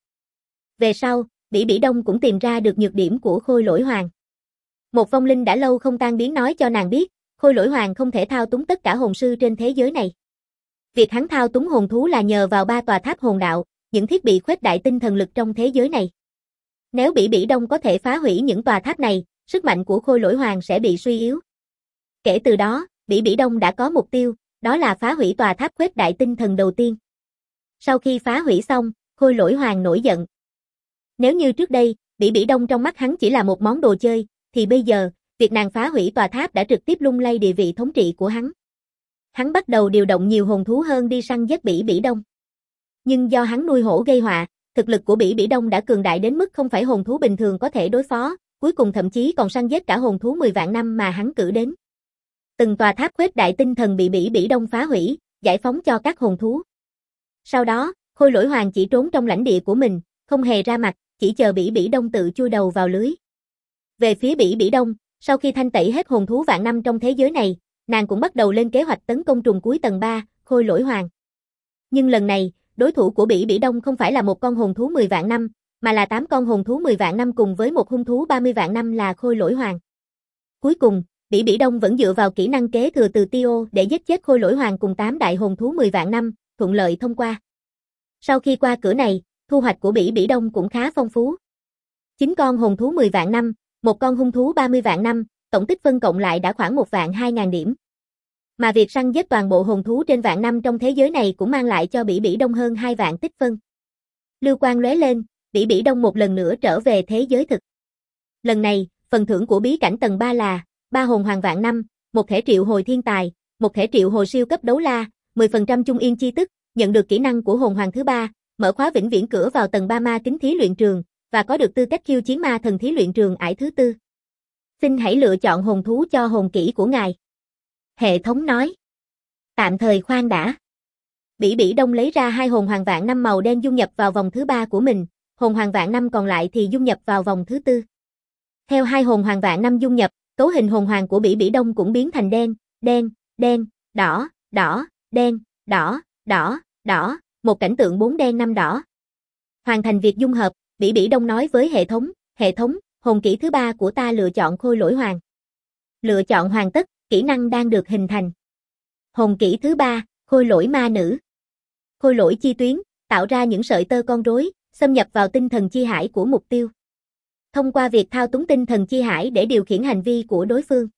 Về sau, Bỉ Bỉ Đông cũng tìm ra được nhược điểm của Khôi Lỗi Hoàng. Một vong linh đã lâu không tan biến nói cho nàng biết, Khôi Lỗi Hoàng không thể thao túng tất cả hồn sư trên thế giới này. Việc hắn thao túng hồn thú là nhờ vào 3 tòa tháp hồn đạo, những thiết bị khuếch đại tinh thần lực trong thế giới này. Nếu Bỉ Bỉ Đông có thể phá hủy những tòa tháp này, sức mạnh của Khôi Lỗi Hoàng sẽ bị suy yếu. Kể từ đó, Bỉ Bỉ Đông đã có mục tiêu, đó là phá hủy tòa tháp khuếch đại tinh thần đầu tiên. Sau khi phá hủy xong, Khôi Lỗi Hoàng nổi giận. Nếu như trước đây, Bỉ Bỉ Đông trong mắt hắn chỉ là một món đồ chơi, thì bây giờ, việc nàng phá hủy tòa tháp đã trực tiếp lung lay địa vị thống trị của hắn. Hắn bắt đầu điều động nhiều hồn thú hơn đi săn giết Bỉ Bỉ Đông. Nhưng do hắn nuôi hổ gây họa, thực lực của Bỉ Bỉ Đông đã cường đại đến mức không phải hồn thú bình thường có thể đối phó, cuối cùng thậm chí còn săn giết cả hồn thú 10 vạn năm mà hắn cử đến. Từng tòa tháp khuếch đại tinh thần bị Bỉ Bỉ Đông phá hủy, giải phóng cho các hồn thú. Sau đó, Khôi Lỗi Hoàng chỉ trốn trong lãnh địa của mình, không hề ra mặt, chỉ chờ Bỉ Bỉ Đông tự chui đầu vào lưới. Về phía Bỉ Bỉ Đông, sau khi thanh tẩy hết hồn thú vạn năm trong thế giới này, nàng cũng bắt đầu lên kế hoạch tấn công trùng cuối tầng 3, Khôi Lỗi Hoàng. Nhưng lần này, đối thủ của Bỉ Bỉ Đông không phải là một con hồn thú 10 vạn năm, mà là 8 con hồn thú 10 vạn năm cùng với một hung thú 30 vạn năm là Khôi Lỗi Hoàng. Cuối cùng, Bỉ Bỉ Đông vẫn dựa vào kỹ năng kế thừa từ Tio để giết chết Khôi Lỗi Hoàng cùng 8 đại hồn thú 10 vạn năm, thuận lợi thông qua. Sau khi qua cửa này, thu hoạch của Bỉ Bỉ Đông cũng khá phong phú. 9 con hồn thú 10 vạn năm, một con hung thú 30 vạn năm, tổng tích phân cộng lại đã khoảng 1.200.000 điểm. Mà việc săn giết toàn bộ hồn thú trên vạn năm trong thế giới này cũng mang lại cho Bỉ Bỉ Đông hơn 2 vạn tích phân. Lưu quang lóe lên, Bỉ Bỉ Đông một lần nữa trở về thế giới thực. Lần này, phần thưởng của bí cảnh tầng 3 là 3 hồn hoàng vạn năm, một thể triệu hồi thiên tài, một thể triệu hồi siêu cấp đấu la, 10% trung yên chi tức, nhận được kỹ năng của hồn hoàng thứ 3, mở khóa vĩnh viễn cửa vào tầng 3 ma kính thí luyện trường, và có được tư cách khiêu chiến ma thần thí luyện trường ải thứ 4. Xin hãy lựa chọn hồn thú cho hồn kỹ của ngài. Hệ thống nói. Tạm thời khoan đã. Bỉ Bỉ Đông lấy ra 2 hồn hoàng vạn năm màu đen dung nhập vào vòng thứ 3 của mình, hồn hoàng vạn năm còn lại thì dung nhập vào vòng thứ 4. Theo 2 hồn hoàng vạn năm dung nhập, cấu hình hồn hoàng của Bỉ Bỉ Đông cũng biến thành đen, đen, đen, đỏ, đỏ, đen, đỏ, đỏ, đỏ, một cảnh tượng 4 đen 5 đỏ. Hoàn thành việc dung hợp, Bỉ Bỉ Đông nói với hệ thống, hồn kỹ thứ 3 của ta lựa chọn Khôi Lỗi Hoàng. Lựa chọn hoàn tất, kỹ năng đang được hình thành. Hồn kỹ thứ 3, Khôi Lỗi Ma Nữ. Khôi lỗi chi tuyến, tạo ra những sợi tơ con rối, xâm nhập vào tinh thần chi hải của mục tiêu. Thông qua việc thao túng tinh thần chi hải để điều khiển hành vi của đối phương.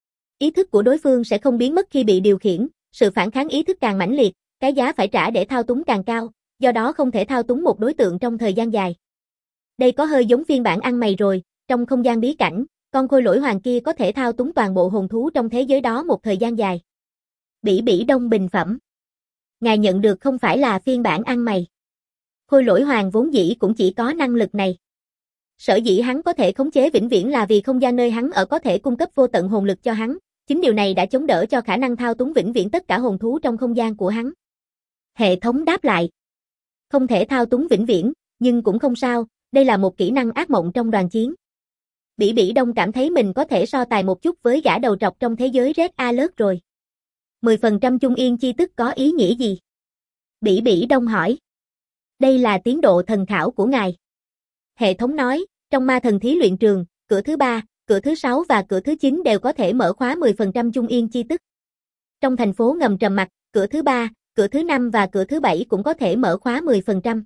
Ý thức của đối phương sẽ không biến mất khi bị điều khiển, sự phản kháng ý thức càng mãnh liệt, cái giá phải trả để thao túng càng cao, do đó không thể thao túng một đối tượng trong thời gian dài. Đây có hơi giống phiên bản ăn mày rồi, trong không gian bí cảnh, con khôi lỗi hoàng kia có thể thao túng toàn bộ hồn thú trong thế giới đó một thời gian dài. Bỉ Bỉ Đông bình phẩm. Ngài nhận được không phải là phiên bản ăn mày. Khôi lỗi hoàng vốn dĩ cũng chỉ có năng lực này. Sở dĩ hắn có thể khống chế vĩnh viễn là vì không gian nơi hắn ở có thể cung cấp vô tận hồn lực cho hắn, chính điều này đã chống đỡ cho khả năng thao túng vĩnh viễn tất cả hồn thú trong không gian của hắn. Hệ thống đáp lại. Không thể thao túng vĩnh viễn, nhưng cũng không sao, đây là một kỹ năng ác mộng trong đoàn chiến. Bỉ Bỉ Đông cảm thấy mình có thể so tài một chút với gã đầu trọc trong thế giới Red Alert rồi. 10% trung yên chi tức có ý nghĩa gì? Bỉ Bỉ Đông hỏi. Đây là tiến độ thần khảo của ngài. Hệ thống nói, trong ma thần thí luyện trường, cửa thứ 3, cửa thứ 6 và cửa thứ 9 đều có thể mở khóa 10% trung yên chi tức. Trong thành phố ngầm trầm mặc, cửa thứ 3, cửa thứ 5 và cửa thứ 7 cũng có thể mở khóa 10%.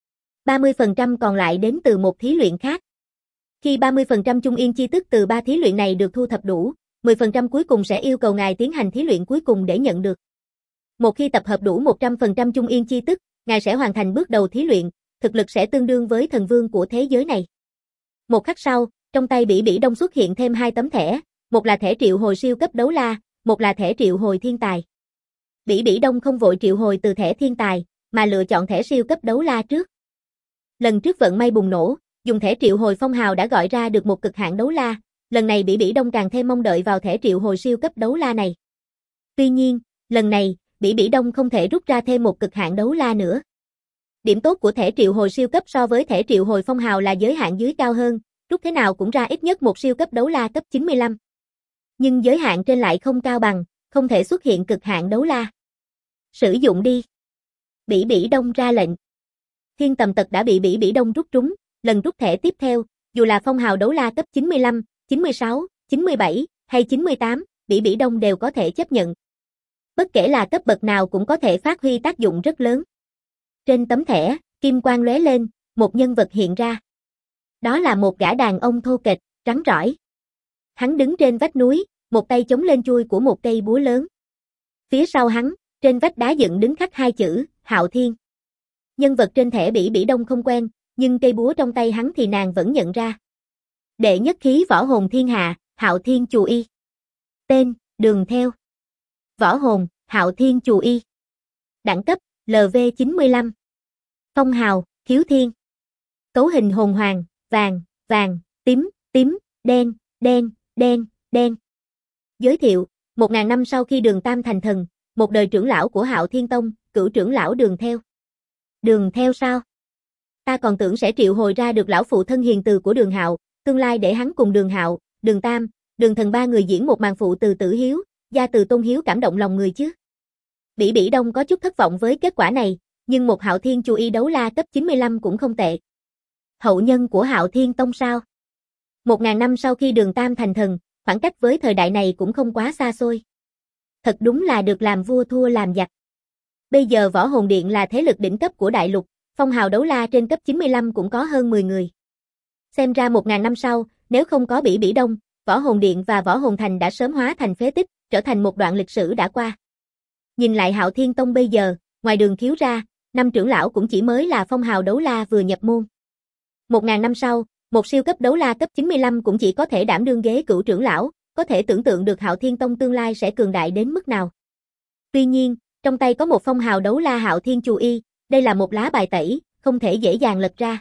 30% còn lại đến từ một thí luyện khác. Khi 30% trung yên chi tức từ 3 thí luyện này được thu thập đủ, 10% cuối cùng sẽ yêu cầu ngài tiến hành thí luyện cuối cùng để nhận được. Một khi tập hợp đủ 100% trung yên chi tức, ngài sẽ hoàn thành bước đầu thí luyện, thực lực sẽ tương đương với thần vương của thế giới này. Một khắc sau, trong tay Bỉ Bỉ Đông xuất hiện thêm 2 tấm thẻ, một là thẻ triệu hồi siêu cấp đấu la, một là thẻ triệu hồi thiên tài. Bỉ Bỉ Đông không vội triệu hồi từ thẻ thiên tài, mà lựa chọn thẻ siêu cấp đấu la trước. Lần trước vận may bùng nổ, dùng thẻ triệu hồi phong hào đã gọi ra được một cực hạn đấu la, lần này Bỉ Bỉ Đông càng thêm mong đợi vào thẻ triệu hồi siêu cấp đấu la này. Tuy nhiên, lần này, Bỉ Bỉ Đông không thể rút ra thêm một cực hạn đấu la nữa. Điểm tốt của thẻ triệu hồi siêu cấp so với thẻ triệu hồi phong hào là giới hạn dưới cao hơn, rút thế nào cũng ra ít nhất một siêu cấp đấu la cấp 95. Nhưng giới hạn trên lại không cao bằng, không thể xuất hiện cực hạn đấu la. Sử dụng đi. Bỉ Bỉ Đông ra lệnh. Thiên Tầm Tật đã bị Bỉ Bỉ Đông rút trúng, lần rút thẻ tiếp theo, dù là phong hào đấu la cấp 95, 96, 97 hay 98, Bỉ Bỉ Đông đều có thể chấp nhận. Bất kể là cấp bậc nào cũng có thể phát huy tác dụng rất lớn. Trên tấm thẻ, kim quang lóe lên, một nhân vật hiện ra. Đó là một gã đàn ông thô kệch, rắn rỏi. Hắn đứng trên vách núi, một tay chống lên chui của một cây búa lớn. Phía sau hắn, trên vách đá dựng đứng khắc hai chữ, Hạo Thiên. Nhân vật trên thẻ Bỉ Bỉ Đông không quen, nhưng cây búa trong tay hắn thì nàng vẫn nhận ra. Đệ nhất khí võ hồn thiên hạ, Hạo Thiên Chù Y. Tên, Đường Theo. Võ hồn, Hạo Thiên Chù Y. Đẳng cấp, LV95. Phong hào, Khiếu Thiên. Cấu hình hồn hoàng, vàng, vàng, tím, tím, đen, đen, đen, đen. Giới thiệu, 1000 năm sau khi Đường Tam thành thần, một đời trưởng lão của Hạo Thiên Tông, cửu trưởng lão Đường Theo. Đường Theo sao? Ta còn tưởng sẽ triệu hồi ra được lão phụ thân hiền từ của Đường Hạo, tương lai để hắn cùng Đường Hạo, Đường Tam, Đường Thần ba người diễn một màn phụ từ Tử Hiếu, gia từ Tôn Hiếu cảm động lòng người chứ. Bỉ Bỉ Đông có chút thất vọng với kết quả này, nhưng một Hạo Thiên Chù Y đấu la cấp 95 cũng không tệ. Hậu nhân của Hạo Thiên Tông sao? 1000 năm sau khi Đường Tam thành thần, khoảng cách với thời đại này cũng không quá xa xôi. Thật đúng là được làm vua thua làm giặc. Bây giờ Võ Hồn Điện là thế lực đỉnh cấp của đại lục, phong hào đấu la trên cấp 95 cũng có hơn 10 người. Xem ra 1000 năm sau, nếu không có Bỉ Bỉ Đông, Võ Hồn Điện và Võ Hồn Thành đã sớm hóa thành phế tích, trở thành một đoạn lịch sử đã qua. Nhìn lại Hạo Thiên Tông bây giờ, ngoài Đường Khiếu ra, 5 trưởng lão cũng chỉ mới là phong hào đấu la vừa nhập môn. 1000 năm sau, một siêu cấp đấu la cấp 95 cũng chỉ có thể đảm đương ghế cửu trưởng lão, có thể tưởng tượng được Hạo Thiên Tông tương lai sẽ cường đại đến mức nào. Tuy nhiên, trong tay có một phong hào đấu la Hạo Thiên Chù Y, đây là một lá bài tẩy, không thể dễ dàng lật ra.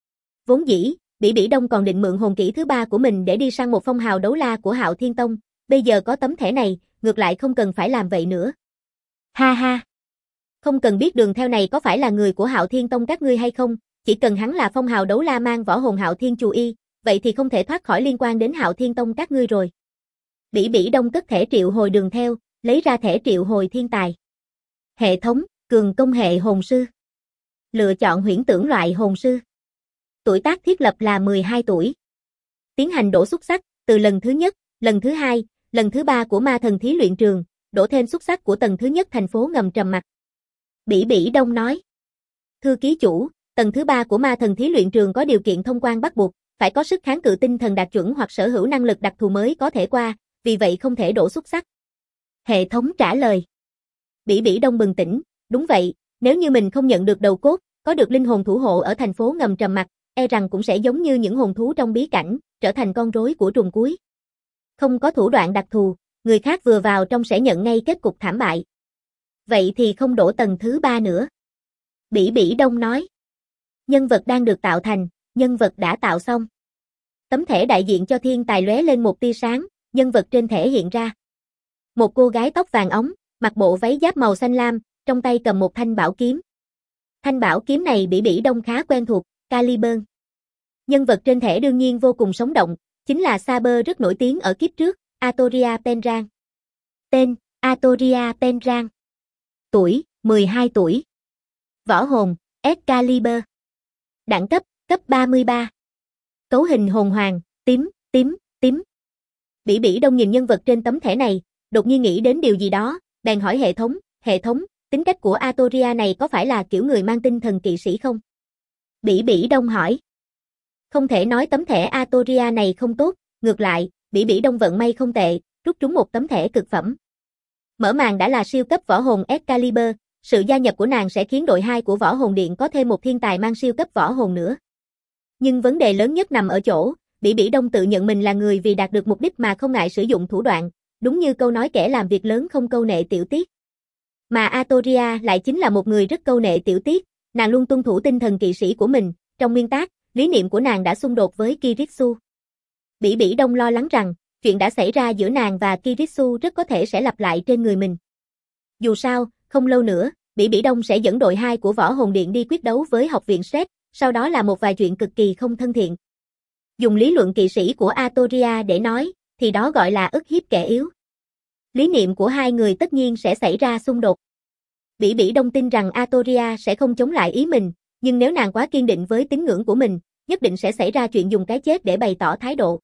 Vốn dĩ, Bỉ Bỉ Đông còn định mượn hồn kỹ thứ 3 của mình để đi săn một phong hào đấu la của Hạo Thiên Tông, bây giờ có tấm thẻ này, ngược lại không cần phải làm vậy nữa. Ha ha! Không cần biết Đường Theo này có phải là người của Hạo Thiên Tông các ngươi hay không, chỉ cần hắn là phong hào đấu la mang võ hồn Hạo Thiên Chù Y, vậy thì không thể thoát khỏi liên quan đến Hạo Thiên Tông các ngươi rồi. Bỉ Bỉ Đông cất thẻ triệu hồi Đường Theo, lấy ra thẻ triệu hồi thiên tài. Hệ thống, cường công hệ hồn sư. Lựa chọn huyễn tưởng loại hồn sư. Tuổi tác thiết lập là 12 tuổi. Tiến hành đổ xúc xắc, từ lần thứ nhất, lần thứ hai, lần thứ ba của ma thần thí luyện trường, đổ thêm xúc xắc của tầng thứ nhất thành phố ngầm trầm mặc. Bỉ Bỉ Đông nói. Thưa ký chủ, tầng thứ 3 của ma thần thí luyện trường có điều kiện thông quan bắt buộc, phải có sức kháng cự tinh thần đạt chuẩn hoặc sở hữu năng lực đặc thù mới có thể qua, vì vậy không thể đổ xúc xắc. Hệ thống trả lời. Bỉ Bỉ Đông bừng tỉnh, đúng vậy, nếu như mình không nhận được đầu cốt, có được linh hồn thủ hộ ở thành phố ngầm trầm mặc, e rằng cũng sẽ giống như những hồn thú trong bí cảnh, trở thành con rối của trùng cuối. Không có thủ đoạn đặc thù, người khác vừa vào trong sẽ nhận ngay kết cục thảm bại. Vậy thì không đổ tầng thứ 3 nữa. Bỉ Bỉ Đông nói. Nhân vật đang được tạo thành, nhân vật đã tạo xong. Tấm thẻ đại diện cho thiên tài lóe lên một tia sáng, nhân vật trên thẻ hiện ra. Một cô gái tóc vàng óng, mặc bộ váy giáp màu xanh lam, trong tay cầm một thanh bảo kiếm. Thanh bảo kiếm này Bỉ Bỉ Đông khá quen thuộc, Caliburn. Nhân vật trên thẻ đương nhiên vô cùng sống động, chính là Saber rất nổi tiếng ở kiếp trước, Artoria Pendrang. Tên, Artoria Pendrang. Tuổi, 12 tuổi. Võ hồn, Excalibur. Đẳng cấp, cấp 33. Cấu hình hồn hoàng, tím, tím, tím. Bỉ Bỉ Đông nhìn nhân vật trên tấm thẻ này, đột nhiên nghĩ đến điều gì đó, bèn hỏi hệ thống, tính cách của Artoria này có phải là kiểu người mang tinh thần kỵ sĩ không? Bỉ Bỉ Đông hỏi. Không thể nói tấm thẻ Artoria này không tốt, ngược lại, Bỉ Bỉ Đông vận may không tệ, rút trúng một tấm thẻ cực phẩm. Mở màn đã là siêu cấp võ hồn Excalibur, sự gia nhập của nàng sẽ khiến đội 2 của Võ Hồn Điện có thêm một thiên tài mang siêu cấp võ hồn nữa. Nhưng vấn đề lớn nhất nằm ở chỗ, Bỉ Bỉ Đông tự nhận mình là người vì đạt được mục đích mà không ngại sử dụng thủ đoạn, đúng như câu nói kẻ làm việc lớn không câu nệ tiểu tiết. Mà Artoria lại chính là một người rất câu nệ tiểu tiết, nàng luôn tuân thủ tinh thần kỵ sĩ của mình, trong nguyên tắc, lý niệm của nàng đã xung đột với Kiritsu. Bỉ Bỉ Đông lo lắng rằng, chuyện đã xảy ra giữa nàng và Kiritsu rất có thể sẽ lặp lại trên người mình. Dù sao, không lâu nữa, Bỉ Bỉ Đông sẽ dẫn đội 2 của Võ Hồn Điện đi quyết đấu với học viện Sret, sau đó là một vài chuyện cực kỳ không thân thiện. Dùng lý luận kỵ sĩ của Artoria để nói, thì đó gọi là ức hiếp kẻ yếu. Lý niệm của hai người tất nhiên sẽ xảy ra xung đột. Bỉ Bỉ Đông tin rằng Artoria sẽ không chống lại ý mình, nhưng nếu nàng quá kiên định với tín ngưỡng của mình, nhất định sẽ xảy ra chuyện dùng cái chết để bày tỏ thái độ.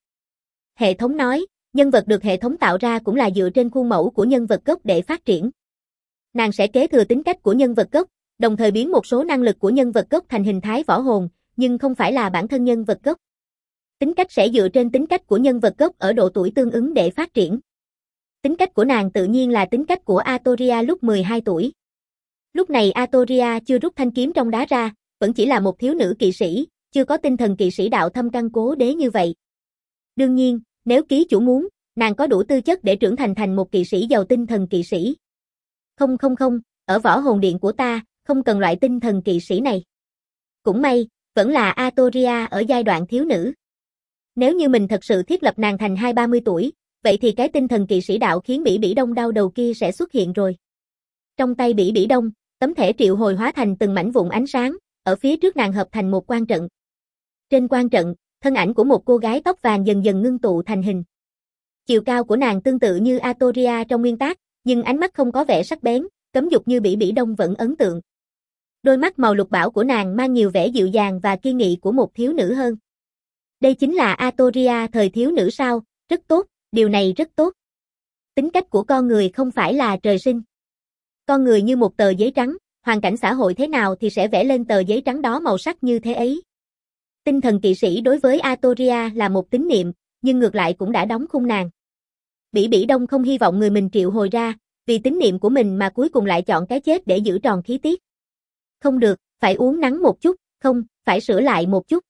Hệ thống nói, nhân vật được hệ thống tạo ra cũng là dựa trên khuôn mẫu của nhân vật gốc để phát triển. Nàng sẽ kế thừa tính cách của nhân vật gốc, đồng thời biến một số năng lực của nhân vật gốc thành hình thái võ hồn, nhưng không phải là bản thân nhân vật gốc. Tính cách sẽ dựa trên tính cách của nhân vật gốc ở độ tuổi tương ứng để phát triển. Tính cách của nàng tự nhiên là tính cách của Artoria lúc 12 tuổi. Lúc này Artoria chưa rút thanh kiếm trong đá ra, vẫn chỉ là một thiếu nữ kỵ sĩ, chưa có tinh thần kỵ sĩ đạo thâm căn cố đế như vậy. Đương nhiên, nếu ký chủ muốn, nàng có đủ tư chất để trưởng thành một kỵ sĩ giàu tinh thần kỵ sĩ. Không, ở võ hồn điện của ta, không cần loại tinh thần kỵ sĩ này. Cũng may, vẫn là Artoria ở giai đoạn thiếu nữ. Nếu như mình thật sự thiết lập nàng thành 20-30 tuổi, vậy thì cái tinh thần kỵ sĩ đạo khiến Bỉ Bỉ Đông đau đầu kia sẽ xuất hiện rồi. Trong tay Bỉ Bỉ Đông, tấm thẻ triệu hồi hóa thành từng mảnh vụn ánh sáng, ở phía trước nàng hợp thành một quan trận. Trên quan trận, thân ảnh của một cô gái tóc vàng dần dần ngưng tụ thành hình. Chiều cao của nàng tương tự như Artoria trong nguyên tác, nhưng ánh mắt không có vẻ sắc bén, cấm dục như Bỉ Bỉ Đông vẫn ấn tượng. Đôi mắt màu lục bảo của nàng mang nhiều vẻ dịu dàng và kiên nghị của một thiếu nữ hơn. Đây chính là Artoria thời thiếu nữ sao, rất tốt, điều này rất tốt. Tính cách của con người không phải là trời sinh. Con người như một tờ giấy trắng, hoàn cảnh xã hội thế nào thì sẽ vẽ lên tờ giấy trắng đó màu sắc như thế ấy. Tinh thần kỵ sĩ đối với Artoria là một tín niệm, nhưng ngược lại cũng đã đóng khung nàng. Bỉ Bỉ Đông không hy vọng người mình triệu hồi ra, vì tín niệm của mình mà cuối cùng lại chọn cái chết để giữ tròn khí tiết. Không được, phải uống nắng một chút, không, phải sửa lại một chút.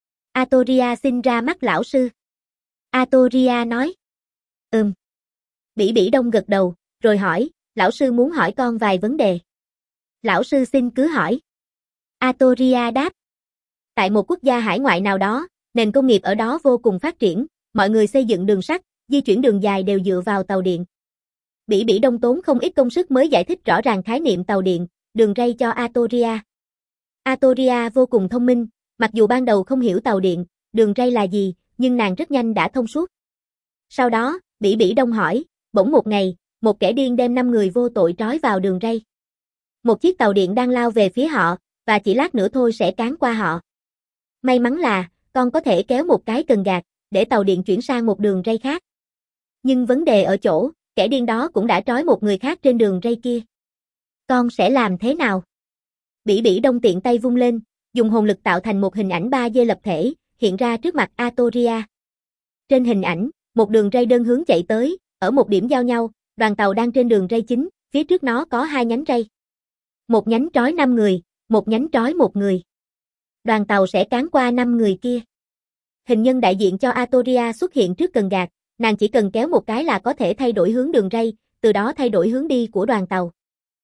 Artoria xin ra mắt lão sư. Artoria nói. Bỉ Bỉ Đông gật đầu, rồi hỏi, lão sư muốn hỏi con vài vấn đề. Lão sư xin cứ hỏi. Artoria đáp. Tại một quốc gia hải ngoại nào đó, nền công nghiệp ở đó vô cùng phát triển, mọi người xây dựng đường sắt, di chuyển đường dài đều dựa vào tàu điện. Bỉ Bỉ Đông tốn không ít công sức mới giải thích rõ ràng khái niệm tàu điện, đường ray cho Artoria. Artoria vô cùng thông minh, mặc dù ban đầu không hiểu tàu điện, đường ray là gì, nhưng nàng rất nhanh đã thông suốt. Sau đó, Bỉ Bỉ Đông hỏi, bỗng một ngày, một kẻ điên đem 5 người vô tội trói vào đường ray. Một chiếc tàu điện đang lao về phía họ, và chỉ lát nữa thôi sẽ cán qua họ. May mắn là, con có thể kéo một cái cần gạt, để tàu điện chuyển sang một đường ray khác. Nhưng vấn đề ở chỗ, kẻ điên đó cũng đã trói một người khác trên đường ray kia. Con sẽ làm thế nào? Bỉ Bỉ Đông tiện tay vung lên, dùng hồn lực tạo thành một hình ảnh 3D lập thể, hiện ra trước mặt Artoria. Trên hình ảnh, một đường ray đơn hướng chạy tới, ở một điểm giao nhau, đoàn tàu đang trên đường ray chính, phía trước nó có 2 nhánh ray. Một nhánh trói 5 người, một nhánh trói 1 người. Đoàn tàu sẽ cán qua 5 người kia. Hình nhân đại diện cho Artoria xuất hiện trước cần gạt, nàng chỉ cần kéo một cái là có thể thay đổi hướng đường ray, từ đó thay đổi hướng đi của đoàn tàu.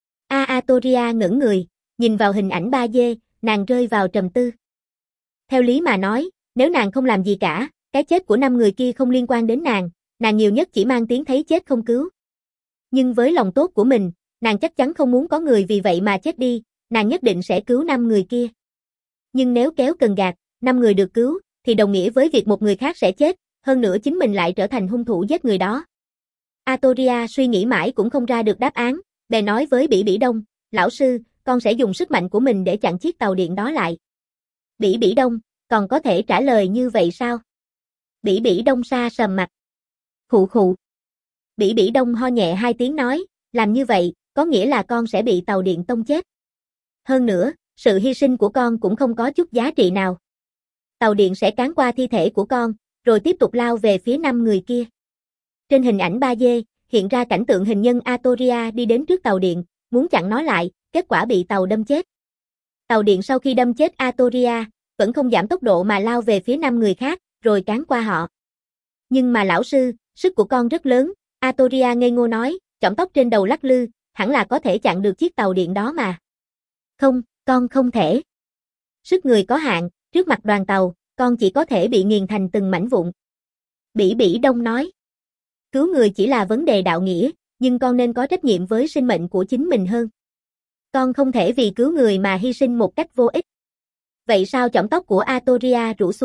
Artoria ngẩn người, nhìn vào hình ảnh 3D, nàng rơi vào trầm tư. Theo lý mà nói, nếu nàng không làm gì cả, cái chết của 5 người kia không liên quan đến nàng nhiều nhất chỉ mang tiếng thấy chết không cứu. Nhưng với lòng tốt của mình, nàng chắc chắn không muốn có người vì vậy mà chết đi, nàng nhất định sẽ cứu 5 người kia. Nhưng nếu kéo cần gạt, 5 người được cứu, thì đồng nghĩa với việc một người khác sẽ chết, hơn nữa chính mình lại trở thành hung thủ giết người đó. Artoria suy nghĩ mãi cũng không ra được đáp án, bèn nói với Bỉ Bỉ Đông, lão sư, con sẽ dùng sức mạnh của mình để chặn chiếc tàu điện đó lại. Bỉ Bỉ Đông, còn có thể trả lời như vậy sao? Bỉ Bỉ Đông sa sầm mặt. Khụ khụ. Bỉ Bỉ Đông ho nhẹ 2 tiếng nói, làm như vậy, có nghĩa là con sẽ bị tàu điện tông chết. Hơn nữa, sự hy sinh của con cũng không có chút giá trị nào. Tàu điện sẽ cán qua thi thể của con, rồi tiếp tục lao về phía 5 người kia. Trên hình ảnh 3D, hiện ra cảnh tượng hình nhân Artoria đi đến trước tàu điện, muốn chặn nó lại, kết quả bị tàu đâm chết. Tàu điện sau khi đâm chết Artoria, vẫn không giảm tốc độ mà lao về phía 5 người khác, rồi cán qua họ. Nhưng mà lão sư, sức của con rất lớn, Artoria ngây ngô nói, chỏm tóc trên đầu lắc lư, hẳn là có thể chặn được chiếc tàu điện đó mà. Không, con không thể. Sức người có hạn, trước mặt đoàn tàu, con chỉ có thể bị nghiền thành từng mảnh vụn. Bỉ Bỉ Đông nói. Cứu người chỉ là vấn đề đạo nghĩa, nhưng con nên có trách nhiệm với sinh mệnh của chính mình hơn. Con không thể vì cứu người mà hy sinh một cách vô ích. Vậy sao chỏm tóc của Artoria rủ xuống,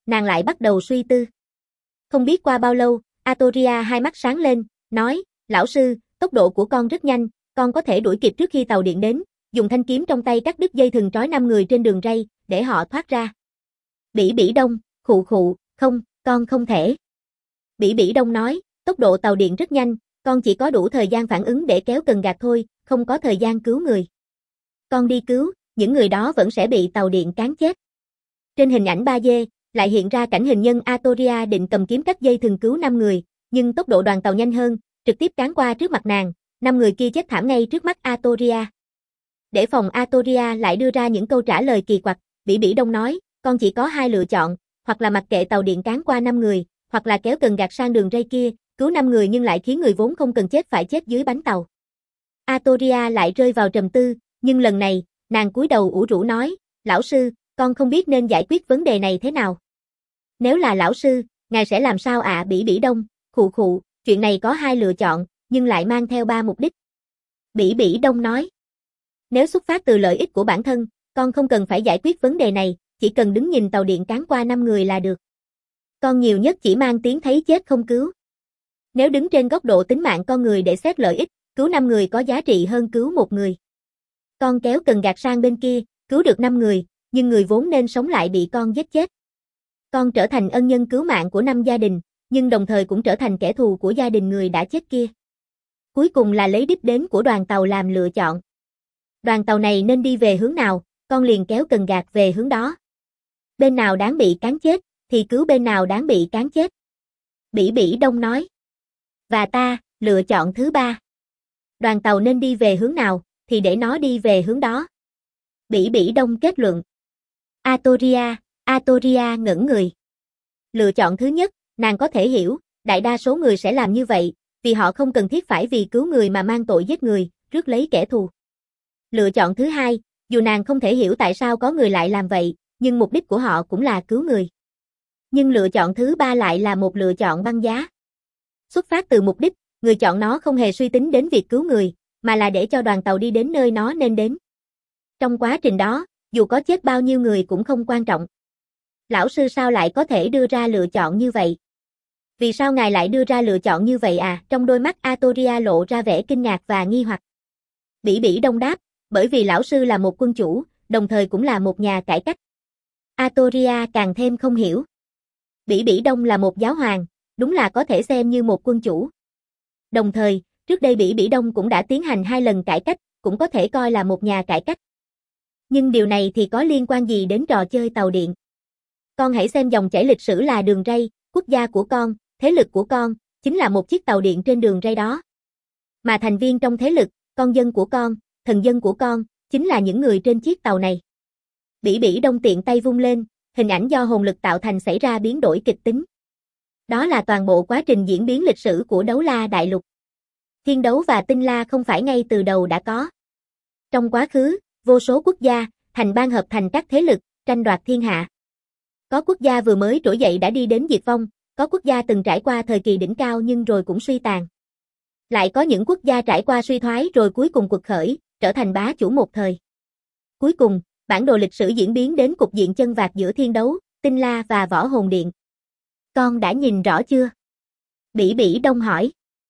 nàng lại bắt đầu suy tư. Không biết qua bao lâu, Atoria hai mắt sáng lên, nói, lão sư, tốc độ của con rất nhanh, con có thể đuổi kịp trước khi tàu điện đến, dùng thanh kiếm trong tay cắt đứt dây thừng trói 5 người trên đường ray, để họ thoát ra. Bỉ Bỉ Đông, khụ khụ, không, con không thể. Bỉ Bỉ Đông nói, tốc độ tàu điện rất nhanh, con chỉ có đủ thời gian phản ứng để kéo cần gạt thôi, không có thời gian cứu người. Con đi cứu, những người đó vẫn sẽ bị tàu điện cán chết. Trên hình ảnh 3D, lại hiện ra cảnh hình nhân Atoria định cầm kiếm cắt dây thừng cứu 5 người, nhưng tốc độ đoàn tàu nhanh hơn, trực tiếp cán qua trước mặt nàng, 5 người kia chết thảm ngay trước mắt Atoria. Để phòng Atoria lại đưa ra những câu trả lời kỳ quặc, Bỉ Bỉ Đông nói, con chỉ có 2 lựa chọn, hoặc là mặc kệ tàu điện cán qua 5 người, hoặc là kéo cần gạt sang đường ray kia, cứu 5 người nhưng lại khiến người vốn không cần chết phải chết dưới bánh tàu. Atoria lại rơi vào trầm tư, nhưng lần này, nàng cúi đầu ủ rũ nói, lão sư, con không biết nên giải quyết vấn đề này thế nào. Nếu là lão sư, ngài sẽ làm sao ạ? Bỉ Bỉ Đông, khụ khụ, chuyện này có 2 lựa chọn, nhưng lại mang theo 3 mục đích. Bỉ Bỉ Đông nói, nếu xuất phát từ lợi ích của bản thân, con không cần phải giải quyết vấn đề này, chỉ cần đứng nhìn tàu điện cán qua 5 người là được. Con nhiều nhất chỉ mang tiếng thấy chết không cứu. Nếu đứng trên góc độ tính mạng con người để xét lợi ích, cứu 5 người có giá trị hơn cứu 1 người. Con kéo cần gạt sang bên kia, cứu được 5 người, nhưng người vốn nên sống lại bị con giết chết. Con trở thành ân nhân cứu mạng của 5 gia đình, nhưng đồng thời cũng trở thành kẻ thù của gia đình người đã chết kia. Cuối cùng là lấy đích đến của đoàn tàu làm lựa chọn. Đoàn tàu này nên đi về hướng nào, con liền kéo cần gạt về hướng đó. Bên nào đáng bị cán chết, thì cứu bên nào đáng bị cán chết. Bỉ Bỉ Đông nói. Và ta, lựa chọn thứ 3. Đoàn tàu nên đi về hướng nào, thì để nó đi về hướng đó. Bỉ Bỉ Đông kết luận. Atoria ngẩn người. Lựa chọn thứ nhất, nàng có thể hiểu, đại đa số người sẽ làm như vậy, vì họ không cần thiết phải vì cứu người mà mang tội giết người, rước lấy kẻ thù. Lựa chọn thứ hai, dù nàng không thể hiểu tại sao có người lại làm vậy, nhưng mục đích của họ cũng là cứu người. Nhưng lựa chọn thứ 3 lại là một lựa chọn băng giá. Xuất phát từ mục đích, người chọn nó không hề suy tính đến việc cứu người, mà là để cho đoàn tàu đi đến nơi nó nên đến. Trong quá trình đó, dù có chết bao nhiêu người cũng không quan trọng. Lão sư sao lại có thể đưa ra lựa chọn như vậy? Vì sao ngài lại đưa ra lựa chọn như vậy à? Trong đôi mắt Atoria lộ ra vẻ kinh ngạc và nghi hoặc. Bỉ Bỉ Đông đáp, bởi vì lão sư là một quân chủ, đồng thời cũng là một nhà cải cách. Atoria càng thêm không hiểu. Bỉ Bỉ Đông là một giáo hoàng, đúng là có thể xem như một quân chủ. Đồng thời, trước đây Bỉ Bỉ Đông cũng đã tiến hành 2 lần cải cách, cũng có thể coi là một nhà cải cách. Nhưng điều này thì có liên quan gì đến trò chơi tàu điện? Con hãy xem dòng chảy lịch sử là đường ray, quốc gia của con, thế lực của con, chính là một chiếc tàu điện trên đường ray đó. Mà thành viên trong thế lực, con dân của con, thần dân của con, chính là những người trên chiếc tàu này. Bỉ Bỉ Đông tiện tay vung lên, hình ảnh do hồn lực tạo thành xảy ra biến đổi kịch tính. Đó là toàn bộ quá trình diễn biến lịch sử của Đấu La Đại Lục. Thiên đấu và tinh la không phải ngay từ đầu đã có. Trong quá khứ, vô số quốc gia, thành bang hợp thành các thế lực, tranh đoạt thiên hạ. Có quốc gia vừa mới trỗi dậy đã đi đến diệt vong, có quốc gia từng trải qua thời kỳ đỉnh cao nhưng rồi cũng suy tàn. Lại có những quốc gia trải qua suy thoái rồi cuối cùng quật khởi, trở thành bá chủ một thời. Cuối cùng, bản đồ lịch sử diễn biến đến cục diện chân vạc giữa thiên đấu, tinh la và võ hồn điện. Con đã nhìn rõ chưa? Bỉ Bỉ Đông hỏi.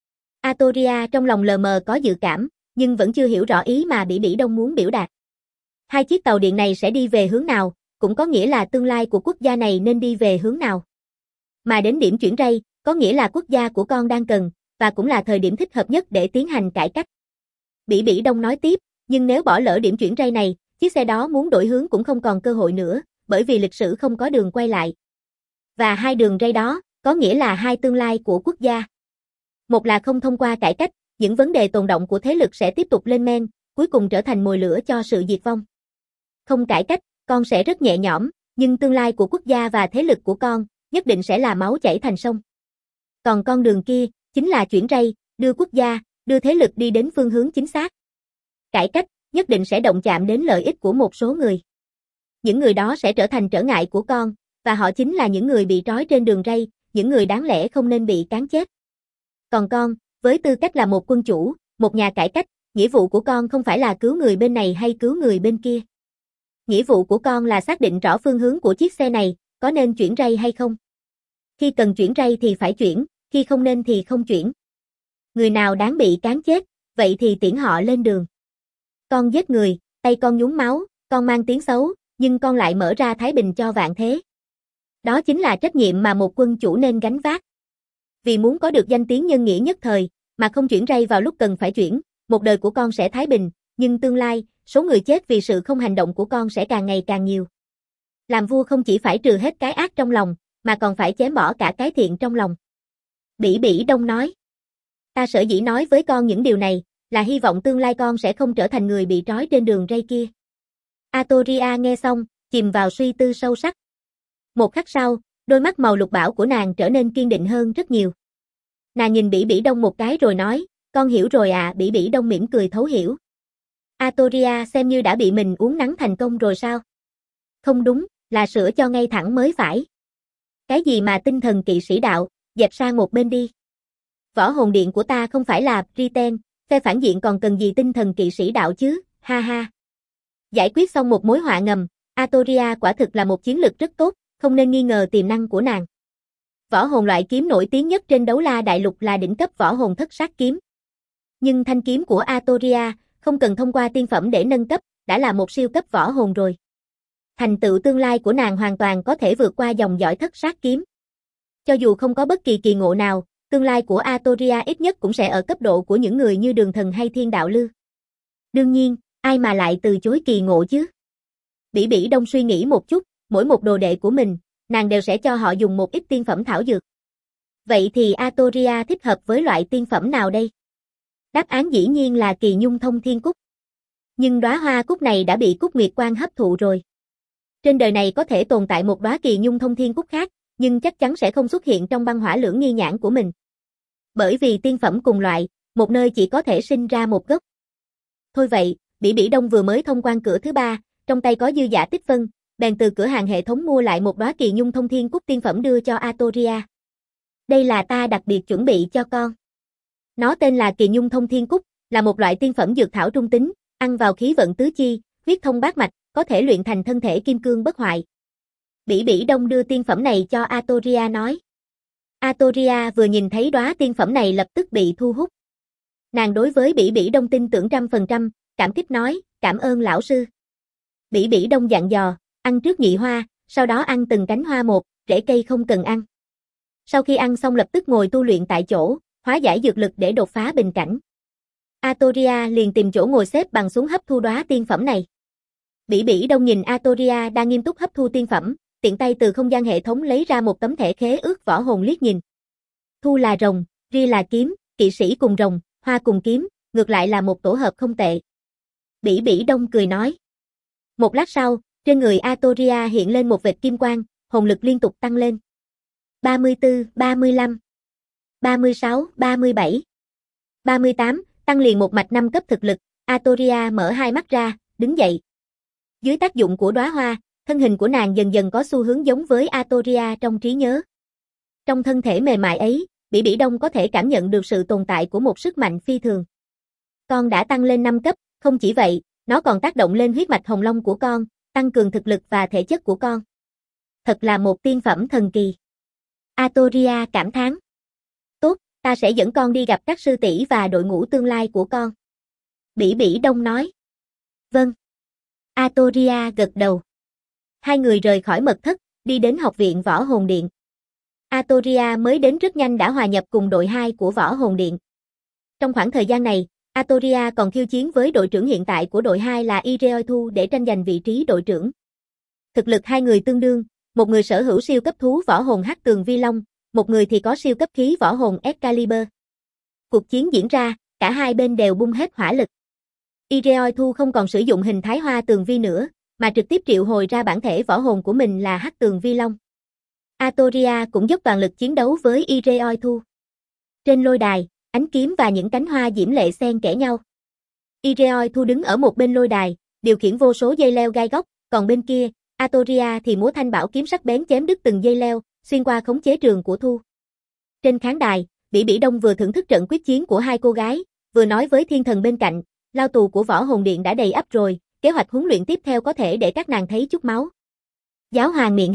Atoria trong lòng lờ mờ có dự cảm, nhưng vẫn chưa hiểu rõ ý mà Bỉ Bỉ Đông muốn biểu đạt. 2 chiếc tàu điện này sẽ đi về hướng nào, cũng có nghĩa là tương lai của quốc gia này nên đi về hướng nào. Mà đến điểm chuyển ray, có nghĩa là quốc gia của con đang cần, và cũng là thời điểm thích hợp nhất để tiến hành cải cách. Bỉ Bỉ Đông nói tiếp, nhưng nếu bỏ lỡ điểm chuyển ray này, chiếc xe đó muốn đổi hướng cũng không còn cơ hội nữa, bởi vì lịch sử không có đường quay lại. Và 2 đường ray đó, có nghĩa là 2 tương lai của quốc gia. Một là không thông qua cải cách, những vấn đề tồn đọng của thế lực sẽ tiếp tục lên men, cuối cùng trở thành mồi lửa cho sự diệt vong. Không cải cách, con sẽ rất nhẹ nhõm, nhưng tương lai của quốc gia và thế lực của con, nhất định sẽ là máu chảy thành sông. Còn con đường kia, chính là chuyển ray, đưa quốc gia, đưa thế lực đi đến phương hướng chính xác. Cải cách, nhất định sẽ động chạm đến lợi ích của một số người. Những người đó sẽ trở thành trở ngại của con, và họ chính là những người bị trói trên đường ray, những người đáng lẽ không nên bị cán chết. Còn con, với tư cách là một quân chủ, một nhà cải cách, nghĩa vụ của con không phải là cứu người bên này hay cứu người bên kia. Nghĩa vụ của con là xác định rõ phương hướng của chiếc xe này, có nên chuyển ray hay không? Khi cần chuyển ray thì phải chuyển, khi không nên thì không chuyển. Người nào đáng bị cán chết, vậy thì tiễn họ lên đường. Con giết người, tay con nhúng máu, con mang tiếng xấu, nhưng con lại mở ra thái bình cho vạn thế. Đó chính là trách nhiệm mà một quân chủ nên gánh vác. Vì muốn có được danh tiếng nhân nghĩa nhất thời, mà không chuyển ray vào lúc cần phải chuyển, một đời của con sẽ thái bình, nhưng tương lai, số người chết vì sự không hành động của con sẽ càng ngày càng nhiều. Làm vua không chỉ phải trừ hết cái ác trong lòng, mà còn phải chém bỏ cả cái thiện trong lòng. Bỉ Bỉ Đông nói. Ta sở dĩ nói với con những điều này, là hy vọng tương lai con sẽ không trở thành người bị trói trên đường ray kia. Atoria nghe xong, chìm vào suy tư sâu sắc. Một khắc sau, đôi mắt màu lục bảo của nàng trở nên kiên định hơn rất nhiều. Nàng nhìn Bỉ Bỉ Đông một cái rồi nói, con hiểu rồi à. Bỉ Bỉ Đông mỉm cười thấu hiểu. Atoria xem như đã bị mình uốn nắn thành công rồi sao? Không đúng, là sửa cho ngay thẳng mới phải. Cái gì mà tinh thần kỵ sĩ đạo, dẹp sang một bên đi. Võ hồn điện của ta không phải là Britain, phe phản diện còn cần gì tinh thần kỵ sĩ đạo chứ, ha ha. Giải quyết xong một mối họa ngầm, Atoria quả thực là một chiến lực rất tốt, không nên nghi ngờ tiềm năng của nàng. Võ hồn loại kiếm nổi tiếng nhất trên đấu la đại lục là đỉnh cấp võ hồn thất sát kiếm. Nhưng thanh kiếm của Atoria không cần thông qua tiên phẩm để nâng cấp, đã là một siêu cấp võ hồn rồi. Thành tựu tương lai của nàng hoàn toàn có thể vượt qua dòng dõi thất sát kiếm. Cho dù không có bất kỳ kỳ ngộ nào, tương lai của Atoria ít nhất cũng sẽ ở cấp độ của những người như Đường Thần hay Thiên Đạo Lư. Đương nhiên, ai mà lại từ chối kỳ ngộ chứ? Bỉ Bỉ Đông suy nghĩ một chút, mỗi một đồ đệ của mình, nàng đều sẽ cho họ dùng một ít tiên phẩm thảo dược. Vậy thì Atoria thích hợp với loại tiên phẩm nào đây? Đáp án dĩ nhiên là Kỳ Nhung Thông Thiên Cúc. Nhưng đóa hoa cúc này đã bị Cúc Nguyệt Quang hấp thụ rồi. Trên đời này có thể tồn tại một đóa Kỳ Nhung Thông Thiên Cúc khác, nhưng chắc chắn sẽ không xuất hiện trong băng hỏa lưỡng nghi nhãn của mình. Bởi vì tiên phẩm cùng loại, một nơi chỉ có thể sinh ra một gốc. Thôi vậy, Bỉ Bỉ Đông vừa mới thông quan cửa thứ 3, trong tay có dư giả tích phân, bèn từ cửa hàng hệ thống mua lại một đóa Kỳ Nhung Thông Thiên Cúc tiên phẩm đưa cho Atoria. Đây là ta đặc biệt chuẩn bị cho con. Nó tên là Kỳ Nhung Thông Thiên Cúc, là một loại tiên phẩm dược thảo trung tính, ăn vào khí vận tứ chi, huyết thông bát mạch, có thể luyện thành thân thể kim cương bất hoại. Bỉ Bỉ Đông đưa tiên phẩm này cho Atoria nói. Atoria vừa nhìn thấy đóa tiên phẩm này lập tức bị thu hút. Nàng đối với Bỉ Bỉ Đông tin tưởng 100%, cảm kích nói, cảm ơn lão sư. Bỉ Bỉ Đông dặn dò, ăn trước nhị hoa, sau đó ăn từng cánh hoa một, rễ cây không cần ăn. Sau khi ăn xong lập tức ngồi tu luyện tại chỗ, hóa giải dược lực để đột phá bình cảnh. Atoria liền tìm chỗ ngồi xếp bằng xuống hấp thu đóa tiên phẩm này. Bỉ Bỉ Đông nhìn Atoria đang nghiêm túc hấp thu tiên phẩm, tiện tay từ không gian hệ thống lấy ra một tấm thẻ khế ước võ hồn liếc nhìn. Thu là rồng, ri là kiếm, kỵ sĩ cùng rồng, hoa cùng kiếm, ngược lại là một tổ hợp không tệ. Bỉ Bỉ Đông cười nói. Một lát sau, trên người Atoria hiện lên một vệt kim quang, hồn lực liên tục tăng lên. 34, 35, 36, 37, 38, tăng liền một mạch 5 cấp thực lực, Atoria mở hai mắt ra, đứng dậy. Dưới tác dụng của đóa hoa, thân hình của nàng dần dần có xu hướng giống với Atoria trong trí nhớ. Trong thân thể mềm mại ấy, Bỉ Bỉ Đông có thể cảm nhận được sự tồn tại của một sức mạnh phi thường. Con đã tăng lên 5 cấp, không chỉ vậy, nó còn tác động lên huyết mạch hồng long của con, tăng cường thực lực và thể chất của con. Thật là một tiên phẩm thần kỳ. Atoria cảm thán. Tốt, ta sẽ dẫn con đi gặp các sư tỷ và đội ngũ tương lai của con. Bỉ Bỉ Đông nói. Vâng. Atoria gật đầu. Hai người rời khỏi mật thất, đi đến học viện Võ Hồn Điện. Atoria mới đến rất nhanh đã hòa nhập cùng đội 2 của Võ Hồn Điện. Trong khoảng thời gian này, Atoria còn khiêu chiến với đội trưởng hiện tại của đội 2 là Ireoithu để tranh giành vị trí đội trưởng. Thực lực hai người tương đương, một người sở hữu siêu cấp thú võ hồn Hắc Tường Vi Long, một người thì có siêu cấp khí võ hồn Excalibur. Cuộc chiến diễn ra, cả hai bên đều bung hết hỏa lực. Ireoithu không còn sử dụng hình thái hoa tường vi nữa, mà trực tiếp triệu hồi ra bản thể võ hồn của mình là Hắc Tường Vi Long. Atoria cũng dốc toàn lực chiến đấu với Ireoithu. Trên lôi đài, ánh kiếm và những cánh hoa diễm lệ xen kẽ nhau. Ireoithu đứng ở một bên lôi đài, điều khiển vô số dây leo gai góc, còn bên kia, Atoria thì múa thanh bảo kiếm sắc bén chém đứt từng dây leo, xuyên qua khống chế trường của Thu. Trên khán đài, Bỉ Bỉ Đông vừa thưởng thức trận quyết chiến của hai cô gái, vừa nói với thiên thần bên cạnh, lao tù của Võ Hồn Điện đã đầy ắp rồi, kế hoạch huấn luyện tiếp theo có thể để các nàng thấy chút máu. Giáo hoàng miệng hạ,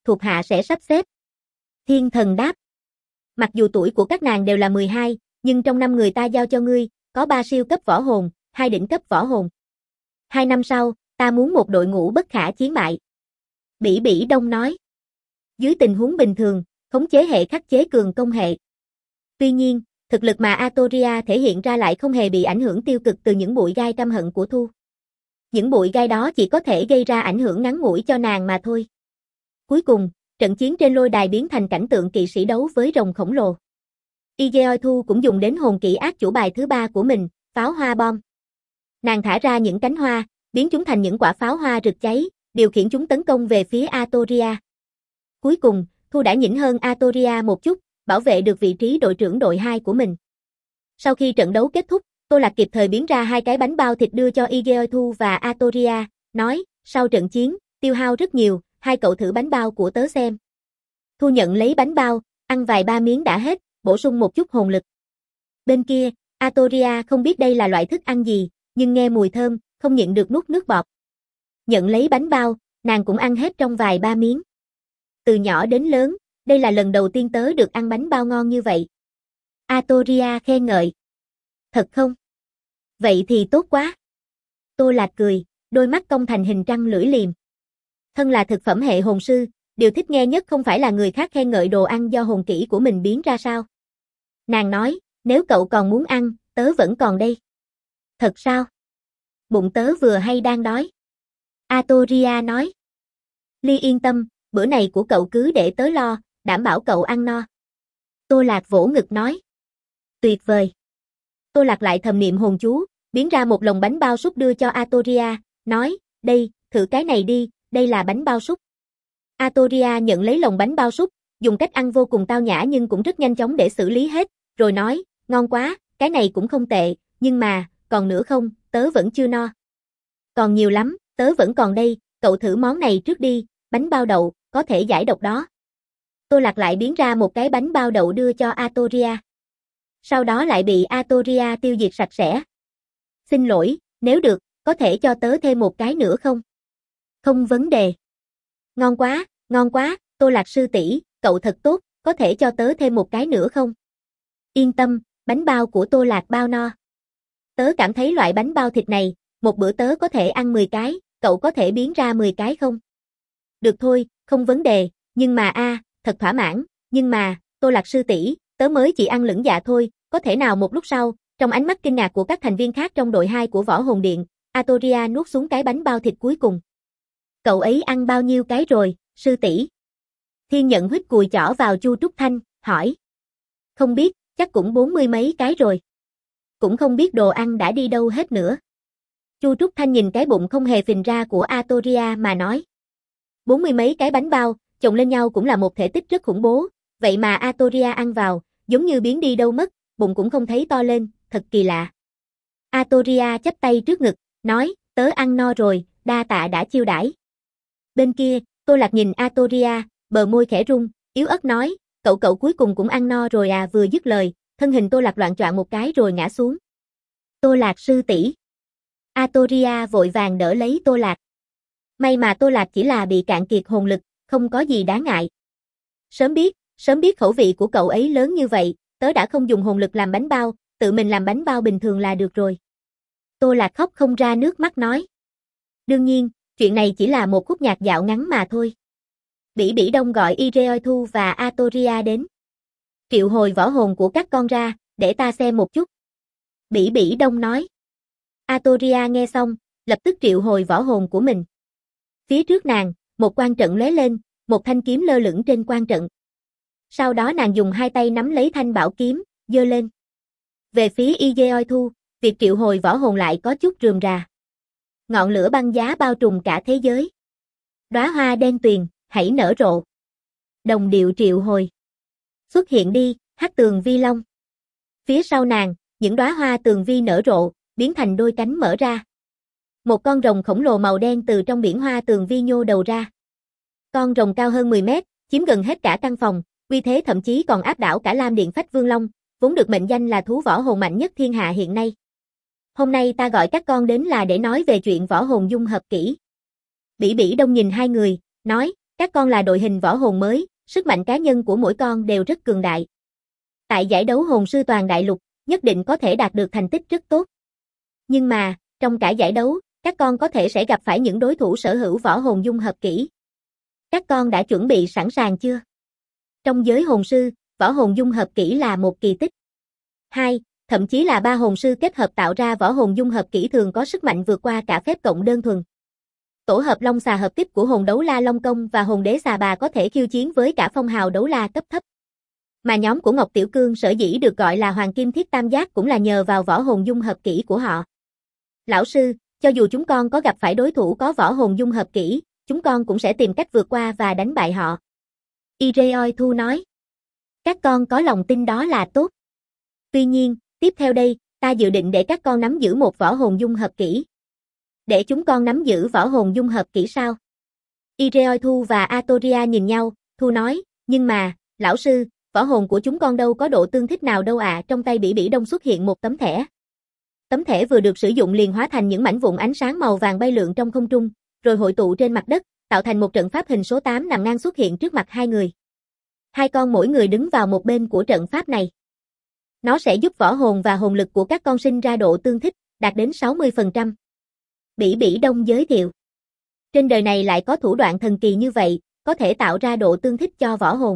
thuộc hạ sẽ sắp xếp. Thiên thần đáp. Mặc dù tuổi của các nàng đều là 12, nhưng trong 5 người ta giao cho ngươi, có 3 siêu cấp võ hồn, 2 đỉnh cấp võ hồn. 2 năm sau, ta muốn một đội ngũ bất khả chiến bại. Bỉ Bỉ Đông nói. Dưới tình huống bình thường, khống chế hệ khắc chế cường công hệ. Tuy nhiên, thực lực mà Atoria thể hiện ra lại không hề bị ảnh hưởng tiêu cực từ những bụi gai căm hận của Thu. Những bụi gai đó chỉ có thể gây ra ảnh hưởng ngắn ngủi cho nàng mà thôi. Cuối cùng, trận chiến trên lôi đài biến thành cảnh tượng kỵ sĩ đấu với rồng khổng lồ. Igeoi Thu cũng dùng đến hồn kỹ ác chủ bài thứ 3 của mình, pháo hoa bom. Nàng thả ra những cánh hoa, biến chúng thành những quả pháo hoa rực cháy, điều khiển chúng tấn công về phía Atoria. Cuối cùng, Thu đã nhỉnh hơn Atoria một chút, bảo vệ được vị trí đội trưởng đội 2 của mình. Sau khi trận đấu kết thúc, Tô Lạc kịp thời biến ra 2 cái bánh bao thịt đưa cho Igeoi Thu và Atoria, nói, sau trận chiến, tiêu hao rất nhiều, 2 cậu thử bánh bao của tớ xem. Thu nhận lấy bánh bao, ăn vài ba miếng đã hết, bổ sung một chút hồn lực. Bên kia, Atoria không biết đây là loại thức ăn gì, nhưng nghe mùi thơm, không nhịn được nuốt nước bọt. Nhận lấy bánh bao, nàng cũng ăn hết trong vài ba miếng. Từ nhỏ đến lớn, đây là lần đầu tiên tớ được ăn bánh bao ngon như vậy. Atoria khen ngợi. Thật không? Vậy thì tốt quá. Tô Lạc cười, đôi mắt cong thành hình trăng lưỡi liềm. Thân là thực phẩm hệ hồn sư, điều thích nghe nhất không phải là người khác khen ngợi đồ ăn do hồn kỹ của mình biến ra sao. Nàng nói, nếu cậu còn muốn ăn, tớ vẫn còn đây. Thật sao? Bụng tớ vừa hay đang đói. Atoria nói. Ly yên tâm, bữa này của cậu cứ để tớ lo, đảm bảo cậu ăn no. Tô Lạc vỗ ngực nói. Tuyệt vời. Tô Lạc lại thầm niệm hồn chú, biến ra một lồng bánh bao súp đưa cho Atoria, nói, đây, thử cái này đi, đây là bánh bao súp. Atoria nhận lấy lồng bánh bao súp, dùng cách ăn vô cùng tao nhã nhưng cũng rất nhanh chóng để xử lý hết, rồi nói, ngon quá, cái này cũng không tệ, nhưng mà, còn nữa không, tớ vẫn chưa no. Còn nhiều lắm, tớ vẫn còn đây, cậu thử món này trước đi, bánh bao đậu, có thể giải độc đó. Tô Lạc lại biến ra một cái bánh bao đậu đưa cho Atoria. Sau đó lại bị Atoria tiêu diệt sạch sẽ. Xin lỗi, nếu được, có thể cho tớ thêm một cái nữa không? Không vấn đề. Ngon quá, Tô Lạc sư tỷ, cậu thật tốt, có thể cho tớ thêm một cái nữa không? Yên tâm, bánh bao của Tô Lạc bao no. Tớ cảm thấy loại bánh bao thịt này, một bữa tớ có thể ăn 10 cái, cậu có thể biến ra 10 cái không? Được thôi, không vấn đề, nhưng mà thật thỏa mãn, nhưng mà, Tô Lạc sư tỷ, tớ mới chỉ ăn lửng dạ thôi, có thể nào một lúc sau, trong ánh mắt kinh ngạc của các thành viên khác trong đội 2 của Võ Hồn Điện, Atoria nuốt xuống cái bánh bao thịt cuối cùng. Cậu ấy ăn bao nhiêu cái rồi, sư tỷ? Thiên Nhận huýt cùi chỏ vào Chu Trúc Thanh, hỏi. Không biết, chắc cũng 40 mấy cái rồi. Cũng không biết đồ ăn đã đi đâu hết nữa. Chu Trúc Thanh nhìn cái bụng không hề phình ra của Atoria mà nói. 40 mấy cái bánh bao, chồng lên nhau cũng là một thể tích rất khủng bố, vậy mà Atoria ăn vào, giống như biến đi đâu mất, bụng cũng không thấy to lên, thật kỳ lạ. Atoria chắp tay trước ngực, nói, tớ ăn no rồi, đa tạ đã chiêu đãi. Bên kia, Tô Lạc nhìn Atoria, bờ môi khẽ rung, yếu ớt nói, cậu cuối cùng cũng ăn no rồi à. Vừa dứt lời, thân hình Tô Lạc loạng choạng một cái rồi ngã xuống. Tô Lạc sư tỷ. Atoria vội vàng đỡ lấy Tô Lạc. May mà Tô Lạc chỉ là bị cạn kiệt hồn lực, không có gì đáng ngại. Sớm biết khẩu vị của cậu ấy lớn như vậy, tớ đã không dùng hồn lực làm bánh bao, tự mình làm bánh bao bình thường là được rồi. Tô Lạc khóc không ra nước mắt nói. Đương nhiên, chuyện này chỉ là một khúc nhạc dạo ngắn mà thôi. Bỉ Bỉ Đông gọi Igeoi Thu và Atoria đến. Triệu hồi võ hồn của các con ra, để ta xem một chút. Bỉ Bỉ Đông nói. Atoria nghe xong, lập tức triệu hồi võ hồn của mình. Phía trước nàng, một quan trận lóe lên, một thanh kiếm lơ lửng trên quan trận. Sau đó nàng dùng 2 tay nắm lấy thanh bảo kiếm, giơ lên. Về phía Igeoi Thu, việc triệu hồi võ hồn lại có chút rườm rà. Ngọn lửa băng giá bao trùm cả thế giới. Đóa hoa đen tuyền, hãy nở rộ. Đồng điệu triệu hồi. Xuất hiện đi, hắc tường vi long. Phía sau nàng, những đóa hoa tường vi nở rộ, biến thành đôi cánh mở ra. Một con rồng khổng lồ màu đen từ trong biển hoa tường vi nhô đầu ra. Con rồng cao hơn 10 mét, chiếm gần hết cả căn phòng, uy thế thậm chí còn áp đảo cả Lam Điện Phách Vương Long, vốn được mệnh danh là thú võ hồn mạnh nhất thiên hạ hiện nay. Hôm nay ta gọi các con đến là để nói về chuyện võ hồn dung hợp kỹ. Bỉ Bỉ Đông nhìn 2 người, nói, Các con là đội hình võ hồn mới, sức mạnh cá nhân của mỗi con đều rất cường đại. Tại giải đấu hồn sư toàn đại lục, nhất định có thể đạt được thành tích rất tốt. Nhưng mà, trong cả giải đấu, các con có thể sẽ gặp phải những đối thủ sở hữu võ hồn dung hợp kỹ. Các con đã chuẩn bị sẵn sàng chưa? Trong giới hồn sư, võ hồn dung hợp kỹ là một kỳ tích. 2, thậm chí là 3 hồn sư kết hợp tạo ra võ hồn dung hợp kỹ thường có sức mạnh vượt qua cả phép cộng đơn thuần. Tổ hợp Long Xà hợp tiếp của hồn đấu la Long Công và hồn đế xà bà có thể khiêu chiến với cả phong hào đấu la cấp thấp. Mà nhóm của Ngọc Tiểu Cương sở dĩ được gọi là Hoàng Kim Thiết Tam Giác cũng là nhờ vào võ hồn dung hợp kỹ của họ. Lão sư, cho dù chúng con có gặp phải đối thủ có võ hồn dung hợp kỹ, chúng con cũng sẽ tìm cách vượt qua và đánh bại họ. Ireoi Thu nói. Các con có lòng tin đó là tốt. Tuy nhiên, tiếp theo đây, ta dự định để các con nắm giữ một võ hồn dung hợp kỹ. Để chúng con nắm giữ võ hồn dung hợp kỹ sao? Ireoi Thu và Atoria nhìn nhau, Thu nói, nhưng mà, lão sư, võ hồn của chúng con đâu có độ tương thích nào đâu ạ. Trong tay Bỉ Bỉ Đông xuất hiện một tấm thẻ. Tấm thẻ vừa được sử dụng liền hóa thành những mảnh vụn ánh sáng màu vàng bay lượn trong không trung, rồi hội tụ trên mặt đất, tạo thành một trận pháp hình số 8 nằm ngang xuất hiện trước mặt hai người. Hai con mỗi người đứng vào một bên của trận pháp này. Nó sẽ giúp võ hồn và hồn lực của các con sinh ra độ tương thích, đạt đến 60%. Bỉ Bỉ Đông giới thiệu. Trên đời này lại có thủ đoạn thần kỳ như vậy, có thể tạo ra độ tương thích cho võ hồn.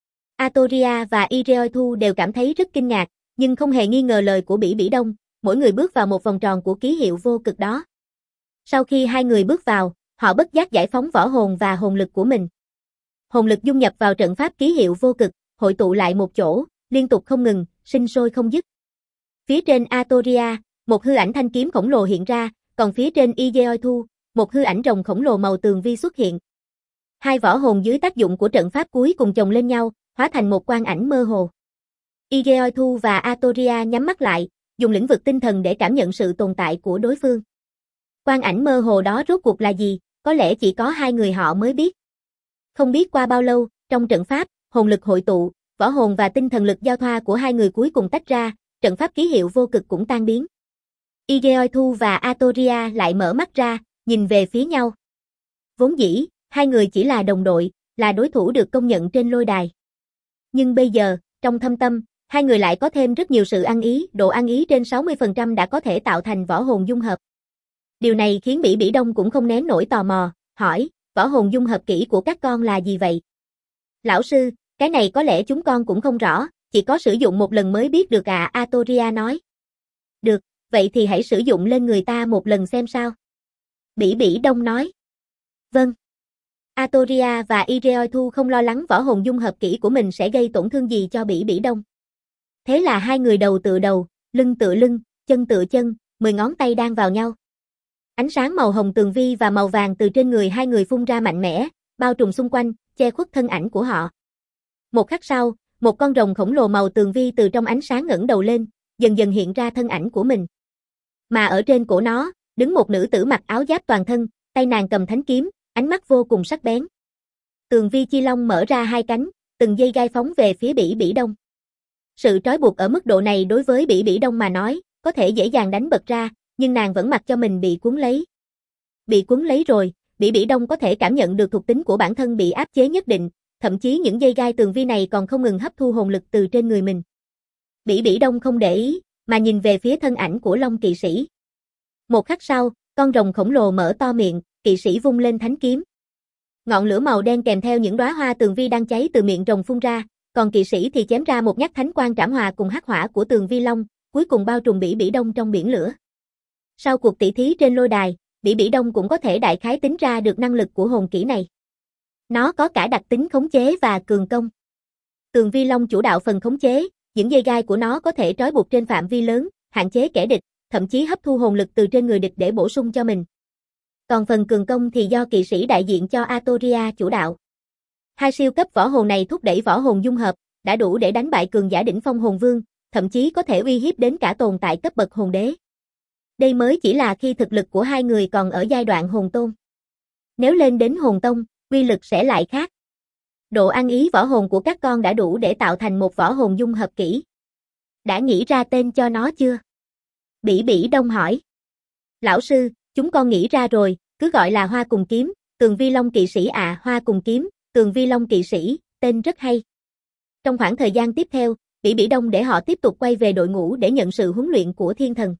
Atoria và Ireoi Thu đều cảm thấy rất kinh ngạc, nhưng không hề nghi ngờ lời của Bỉ Bỉ Đông, mỗi người bước vào một vòng tròn của ký hiệu vô cực đó. Sau khi hai người bước vào, họ bất giác giải phóng võ hồn và hồn lực của mình. Hồn lực dung nhập vào trận pháp ký hiệu vô cực, hội tụ lại một chỗ, liên tục không ngừng, sinh sôi không dứt. Phía trên Atoria, một hư ảnh thanh kiếm khổng lồ hiện ra, còn phía trên Ireoi Thu, một hư ảnh rồng khổng lồ màu tường vi xuất hiện. Hai võ hồn dưới tác dụng của trận pháp cuối cùng chồng lên nhau, hóa thành một quang ảnh mơ hồ. Ireoi Thu và Atoria nhắm mắt lại, dùng lĩnh vực tinh thần để cảm nhận sự tồn tại của đối phương. Quang ảnh mơ hồ đó rốt cuộc là gì, có lẽ chỉ có hai người họ mới biết. Không biết qua bao lâu, trong trận pháp, hồn lực hội tụ, võ hồn và tinh thần lực giao thoa của hai người cuối cùng tách ra, trận pháp ký hiệu vô cực cũng tan biến. Ireoi Thu và Atoria lại mở mắt ra, nhìn về phía nhau. Vốn dĩ, hai người chỉ là đồng đội, là đối thủ được công nhận trên lôi đài. Nhưng bây giờ, trong thâm tâm, hai người lại có thêm rất nhiều sự ăn ý, độ ăn ý trên 60% đã có thể tạo thành võ hồn dung hợp. Điều này khiến Bỉ Bỉ Đông cũng không nén nổi tò mò, hỏi, võ hồn dung hợp kỹ của các con là gì vậy? Lão sư, cái này có lẽ chúng con cũng không rõ, chỉ có sử dụng một lần mới biết được ạ, Atoria nói. Được, vậy thì hãy sử dụng lên người ta một lần xem sao. Bỉ Bỉ Đông nói. Vâng. Atoria và Ireoi Thu không lo lắng võ hồn dung hợp kỹ của mình sẽ gây tổn thương gì cho Bỉ Bỉ Đông. Thế là hai người đầu tựa đầu, lưng tựa lưng, chân tựa chân, 10 ngón tay đan vào nhau. Ánh sáng màu hồng tường vi và màu vàng từ trên người hai người phun ra mạnh mẽ, bao trùm xung quanh, che khuất thân ảnh của họ. Một khắc sau, một con rồng khổng lồ màu tường vi từ trong ánh sáng ngẩng đầu lên, dần dần hiện ra thân ảnh của mình. Mà ở trên cổ nó, đứng một nữ tử mặc áo giáp toàn thân, tay nàng cầm thánh kiếm, ánh mắt vô cùng sắc bén. Tường vi chi long mở ra hai cánh, từng dây gai phóng về phía Bỉ Bỉ Đông. Sự trói buộc ở mức độ này đối với Bỉ Bỉ Đông mà nói, có thể dễ dàng đánh bật ra, nhưng nàng vẫn mặc cho mình bị cuốn lấy. Bị cuốn lấy rồi, Bỉ Bỉ Đông có thể cảm nhận được thuộc tính của bản thân bị áp chế nhất định, thậm chí những dây gai tường vi này còn không ngừng hấp thu hồn lực từ trên người mình. Bỉ Bỉ Đông không để ý, mà nhìn về phía thân ảnh của Long kỵ sĩ. Một khắc sau, con rồng khổng lồ mở to miệng, kỵ sĩ vung lên thánh kiếm. Ngọn lửa màu đen kèm theo những đóa hoa tường vi đang cháy từ miệng rồng phun ra, còn kỵ sĩ thì chém ra một nhát thánh quang trảm hòa cùng hắc hỏa của tường vi long, cuối cùng bao trùm Bỉ Bỉ Đông trong biển lửa. Sau cuộc tỷ thí trên lôi đài, Bỉ Bỉ Đông cũng có thể đại khái tính ra được năng lực của hồn kỹ này. Nó có cả đặc tính khống chế và cường công. Tường vi long chủ đạo phần khống chế, những dây gai của nó có thể trói buộc trên phạm vi lớn, hạn chế kẻ địch, thậm chí hấp thu hồn lực từ trên người địch để bổ sung cho mình. Còn phần cường công thì do kỵ sĩ đại diện cho Atoria chủ đạo. Hai siêu cấp võ hồn này thúc đẩy võ hồn dung hợp, đã đủ để đánh bại cường giả đỉnh phong hồn vương, thậm chí có thể uy hiếp đến cả tồn tại cấp bậc hồn đế. Đây mới chỉ là khi thực lực của hai người còn ở giai đoạn hồn tôn. Nếu lên đến hồn tông, uy lực sẽ lại khác. Độ ăn ý võ hồn của các con đã đủ để tạo thành một võ hồn dung hợp kỹ. Đã nghĩ ra tên cho nó chưa? Bỉ Bỉ Đông hỏi. Lão sư, chúng con nghĩ ra rồi, cứ gọi là hoa cùng kiếm, Tường Vi Long kỵ sĩ hoa cùng kiếm, Tường Vi Long kỵ sĩ, tên rất hay. Trong khoảng thời gian tiếp theo, Bỉ Bỉ Đông để họ tiếp tục quay về đội ngũ để nhận sự huấn luyện của thiên thần.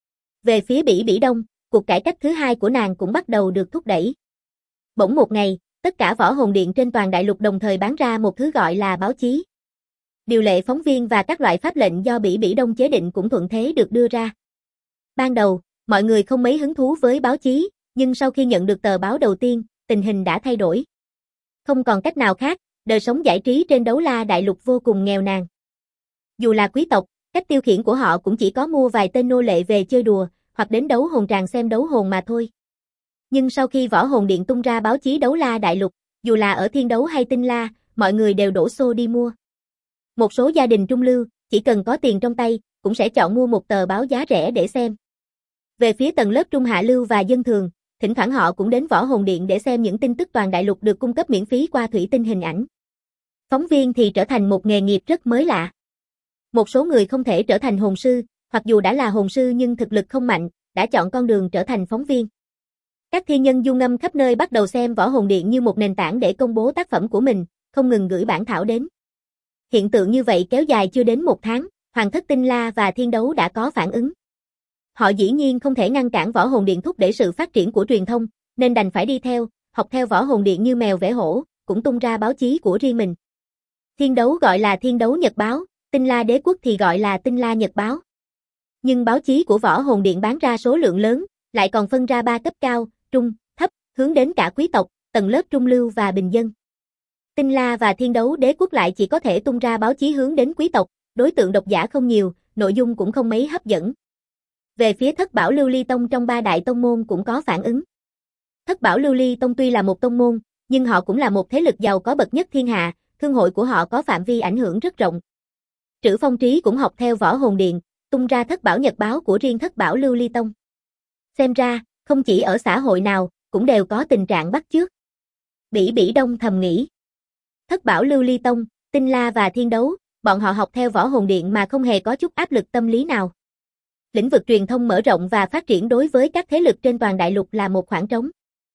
Về phía Bỉ Bỉ Đông, cuộc cải cách thứ hai của nàng cũng bắt đầu được thúc đẩy. Bỗng một ngày, tất cả võ hồn điện trên toàn đại lục đồng thời bán ra một thứ gọi là báo chí. Điều lệ phóng viên và các loại pháp lệnh do Bỉ Bỉ Đông chế định cũng thuận thế được đưa ra. Ban đầu, mọi người không mấy hứng thú với báo chí, nhưng sau khi nhận được tờ báo đầu tiên, tình hình đã thay đổi. Không còn cách nào khác, đời sống giải trí trên Đấu La Đại Lục vô cùng nghèo nàn. Dù là quý tộc, cách tiêu khiển của họ cũng chỉ có mua vài tên nô lệ về chơi đùa, hoặc đến đấu hồn tràng xem đấu hồn mà thôi. Nhưng sau khi Võ Hồn Điện tung ra báo chí Đấu La Đại Lục, dù là ở Thiên Đấu hay Tinh La, mọi người đều đổ xô đi mua. Một số gia đình trung lưu, chỉ cần có tiền trong tay, cũng sẽ chọn mua một tờ báo giá rẻ để xem. Về phía tầng lớp trung hạ lưu và dân thường, thỉnh thoảng họ cũng đến Võ Hồn Điện để xem những tin tức toàn đại lục được cung cấp miễn phí qua thủy tinh hình ảnh. Phóng viên thì trở thành một nghề nghiệp rất mới lạ. Một số người không thể trở thành hồn sư, hoặc dù đã là hồn sư nhưng thực lực không mạnh, đã chọn con đường trở thành phóng viên. Các thi nhân du ngâm khắp nơi bắt đầu xem Võ Hồn Điện như một nền tảng để công bố tác phẩm của mình, không ngừng gửi bản thảo đến. Hiện tượng như vậy kéo dài chưa đến một tháng, Hoàng thất Tinh La và Thiên Đấu đã có phản ứng. Họ dĩ nhiên không thể ngăn cản Võ Hồn Điện thúc đẩy sự phát triển của truyền thông, nên đành phải đi theo, học theo Võ Hồn Điện như mèo vẽ hổ, cũng tung ra báo chí của riêng mình. Thiên Đấu gọi là Thiên Đấu Nhật Báo, Tinh La Đế Quốc thì gọi là Tinh La Nhật Báo. Nhưng báo chí của Võ Hồn Điện bán ra số lượng lớn, lại còn phân ra 3 cấp cao, trung, thấp, hướng đến cả quý tộc, tầng lớp trung lưu và bình dân. Tinh La và Thiên Đấu Đế Quốc lại chỉ có thể tung ra báo chí hướng đến quý tộc, đối tượng độc giả không nhiều, nội dung cũng không mấy hấp dẫn. Về phía Thất Bảo Lưu Ly Tông trong 3 đại tông môn cũng có phản ứng. Thất Bảo Lưu Ly Tông tuy là một tông môn, nhưng họ cũng là một thế lực giàu có bậc nhất thiên hạ, thương hội của họ có phạm vi ảnh hưởng rất rộng. Trữ Phong Trí cũng học theo Võ Hồn Điện, tung ra Thất Bảo Nhật Báo của riêng Thất Bảo Lưu Ly Tông. Xem ra, không chỉ ở xã hội nào, cũng đều có tình trạng bắt chước. Bỉ Bỉ Đông thầm nghĩ. Thất Bảo Lưu Ly Tông, Tinh La và Thiên Đấu, bọn họ học theo Võ Hồn Điện mà không hề có chút áp lực tâm lý nào. Lĩnh vực truyền thông mở rộng và phát triển đối với các thế lực trên toàn đại lục là một khoảng trống.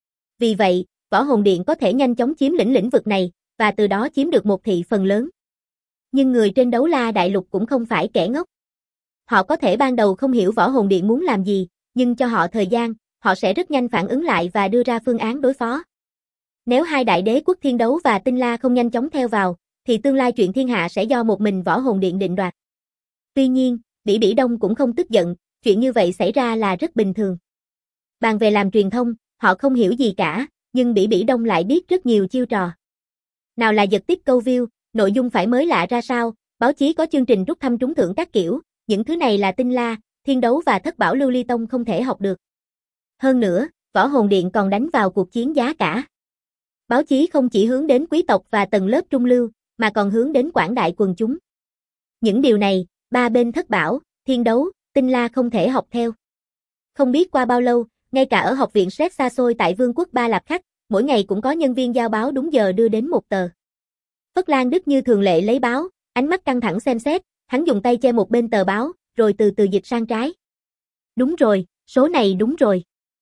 Vì vậy, Võ Hồn Điện có thể nhanh chóng chiếm lĩnh lĩnh vực này, và từ đó chiếm được một thị phần lớn. Nhưng người trên Đấu La Đại Lục cũng không phải kẻ ngốc. Họ có thể ban đầu không hiểu Võ Hồn Điện muốn làm gì, nhưng cho họ thời gian, họ sẽ rất nhanh phản ứng lại và đưa ra phương án đối phó. Nếu hai đại đế quốc Thiên Đấu và Tinh La không nhanh chóng theo vào, thì tương lai chuyện thiên hạ sẽ do một mình Võ Hồn Điện định đoạt. Tuy nhiên, Bỉ Bỉ Đông cũng không tức giận, chuyện như vậy xảy ra là rất bình thường. Bàn về làm truyền thông, họ không hiểu gì cả, nhưng Bỉ Bỉ Đông lại biết rất nhiều chiêu trò. Nào là giật tít câu view, nội dung phải mới lạ ra sao, báo chí có chương trình rút thăm trúng thưởng các kiểu, những thứ này là Tinh La, Thiên Đấu và Thất Bảo Lưu Ly Tông không thể học được. Hơn nữa, Võ Hồn Điện còn đánh vào cuộc chiến giá cả. Báo chí không chỉ hướng đến quý tộc và tầng lớp trung lưu, mà còn hướng đến quảng đại quần chúng. Những điều này, ba bên Thất Bảo, Thiên Đấu, Tinh La không thể học theo. Không biết qua bao lâu, ngay cả ở học viện Sét xa xôi tại Vương quốc Ba Lạp Khắc, mỗi ngày cũng có nhân viên giao báo đúng giờ đưa đến một tờ. Phất Lan Đức như thường lệ lấy báo, ánh mắt căng thẳng xem xét, hắn dùng tay che một bên tờ báo, rồi từ từ dịch sang trái. Đúng rồi, số này đúng rồi.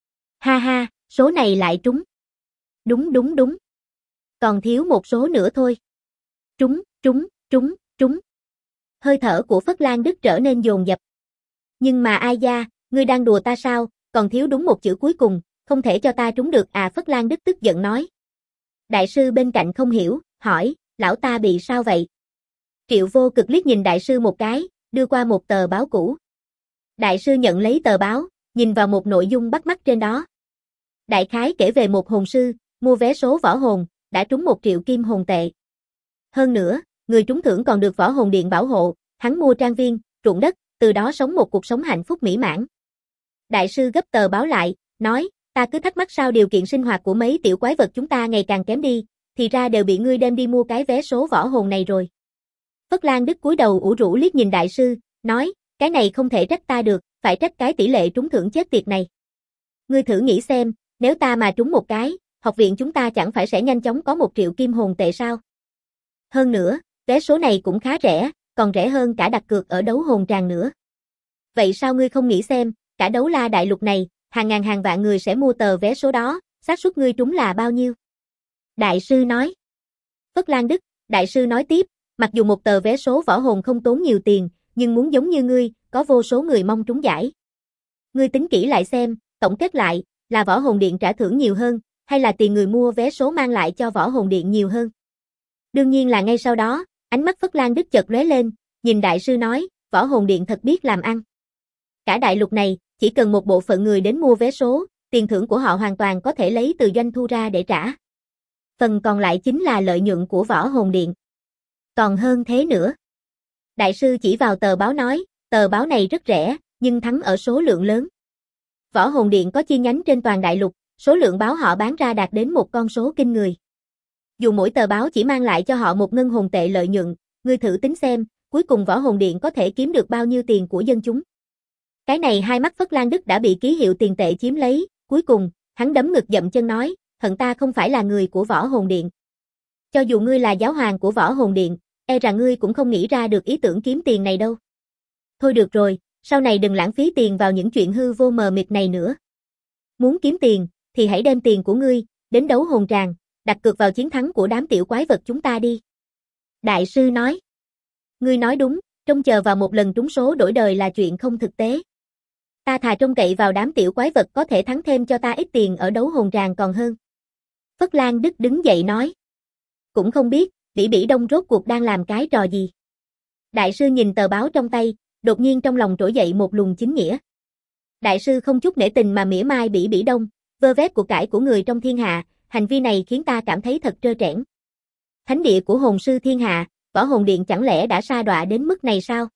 Ha ha, số này lại trúng. Đúng đúng đúng. Còn thiếu một số nữa thôi. Trúng, trúng, trúng, trúng. Hơi thở của Phất Lan Đức trở nên dồn dập. Nhưng mà ai da, ngươi đang đùa ta sao, còn thiếu đúng một chữ cuối cùng, không thể cho ta trúng được à, Phất Lan Đức tức giận nói. Đại sư bên cạnh không hiểu, hỏi, lão ta bị sao vậy? Triệu Vô Cực liếc nhìn đại sư một cái, đưa qua một tờ báo cũ. Đại sư nhận lấy tờ báo, nhìn vào một nội dung bắt mắt trên đó. Đại khái kể về một hồn sư, mua vé số võ hồn, đã trúng 1 triệu kim hồn tệ. Hơn nữa, người trúng thưởng còn được Võ Hồn Điện bảo hộ, hắn mua trang viên, ruộng đất, từ đó sống một cuộc sống hạnh phúc mỹ mãn. Đại sư gấp tờ báo lại, nói, ta cứ thắc mắc sao điều kiện sinh hoạt của mấy tiểu quái vật chúng ta ngày càng kém đi, thì ra đều bị ngươi đem đi mua cái vé số võ hồn này rồi. Phất Lan Đức cúi đầu ủ rũ liếc nhìn đại sư, nói, cái này không thể trách ta được, phải trách cái tỷ lệ trúng thưởng chết tiệt này. Ngươi thử nghĩ xem, nếu ta mà trúng một cái, học viện chúng ta chẳng phải sẽ nhanh chóng có 1 triệu kim hồn tệ sao? Hơn nữa, vé số này cũng khá rẻ, còn rẻ hơn cả đặt cược ở đấu hồn tràng nữa. Vậy sao ngươi không nghĩ xem, cả Đấu La Đại Lục này, hàng ngàn hàng vạn người sẽ mua tờ vé số đó, xác suất ngươi trúng là bao nhiêu? Đại sư nói. Phất Lan Đức, đại sư nói tiếp, mặc dù một tờ vé số võ hồn không tốn nhiều tiền, nhưng muốn giống như ngươi, có vô số người mong trúng giải. Ngươi tính kỹ lại xem, tổng kết lại, là võ hồn điện trả thưởng nhiều hơn, hay là tiền người mua vé số mang lại cho võ hồn điện nhiều hơn? Đương nhiên là ngay sau đó, ánh mắt Phất Lan Đức chợt lóe lên, nhìn đại sư nói, võ hồn điện thật biết làm ăn. Cả đại lục này, chỉ cần một bộ phận người đến mua vé số, tiền thưởng của họ hoàn toàn có thể lấy từ doanh thu ra để trả. Phần còn lại chính là lợi nhuận của võ hồn điện. Còn hơn thế nữa. Đại sư chỉ vào tờ báo nói, tờ báo này rất rẻ, nhưng thắng ở số lượng lớn. Võ hồn điện có chi nhánh trên toàn đại lục, số lượng báo họ bán ra đạt đến một con số kinh người. Dù mỗi tờ báo chỉ mang lại cho họ một ngân hồn tệ lợi nhuận, ngươi thử tính xem, cuối cùng võ hồn điện có thể kiếm được bao nhiêu tiền của dân chúng. Cái này hai mắt Phất Lan Đức đã bị ký hiệu tiền tệ chiếm lấy, cuối cùng, hắn đấm ngực dậm chân nói, hận ta không phải là người của võ hồn điện. Cho dù ngươi là giáo hoàng của võ hồn điện, e rằng ngươi cũng không nghĩ ra được ý tưởng kiếm tiền này đâu. Thôi được rồi, sau này đừng lãng phí tiền vào những chuyện hư vô mờ mịt này nữa. Muốn kiếm tiền, thì hãy đem tiền của ngươi, đến đấu hồn tràng, đặt cược vào chiến thắng của đám tiểu quái vật chúng ta đi. Đại sư nói. Ngươi nói đúng, trông chờ vào một lần trúng số đổi đời là chuyện không thực tế. Ta thà trông cậy vào đám tiểu quái vật có thể thắng thêm cho ta ít tiền ở đấu hồn tràng còn hơn. Phất Lan Đức đứng dậy nói. Cũng không biết, Bỉ Bỉ Đông rốt cuộc đang làm cái trò gì. Đại sư nhìn tờ báo trong tay, đột nhiên trong lòng trỗi dậy một luồng chính nghĩa. Đại sư không chút nể tình mà mỉa mai Bỉ Bỉ Đông, vơ vét của cải của người trong thiên hạ, hành vi này khiến ta cảm thấy thật trơ trẽn. Thánh địa của hồn sư thiên hạ, võ hồn điện chẳng lẽ đã sa đọa đến mức này sao?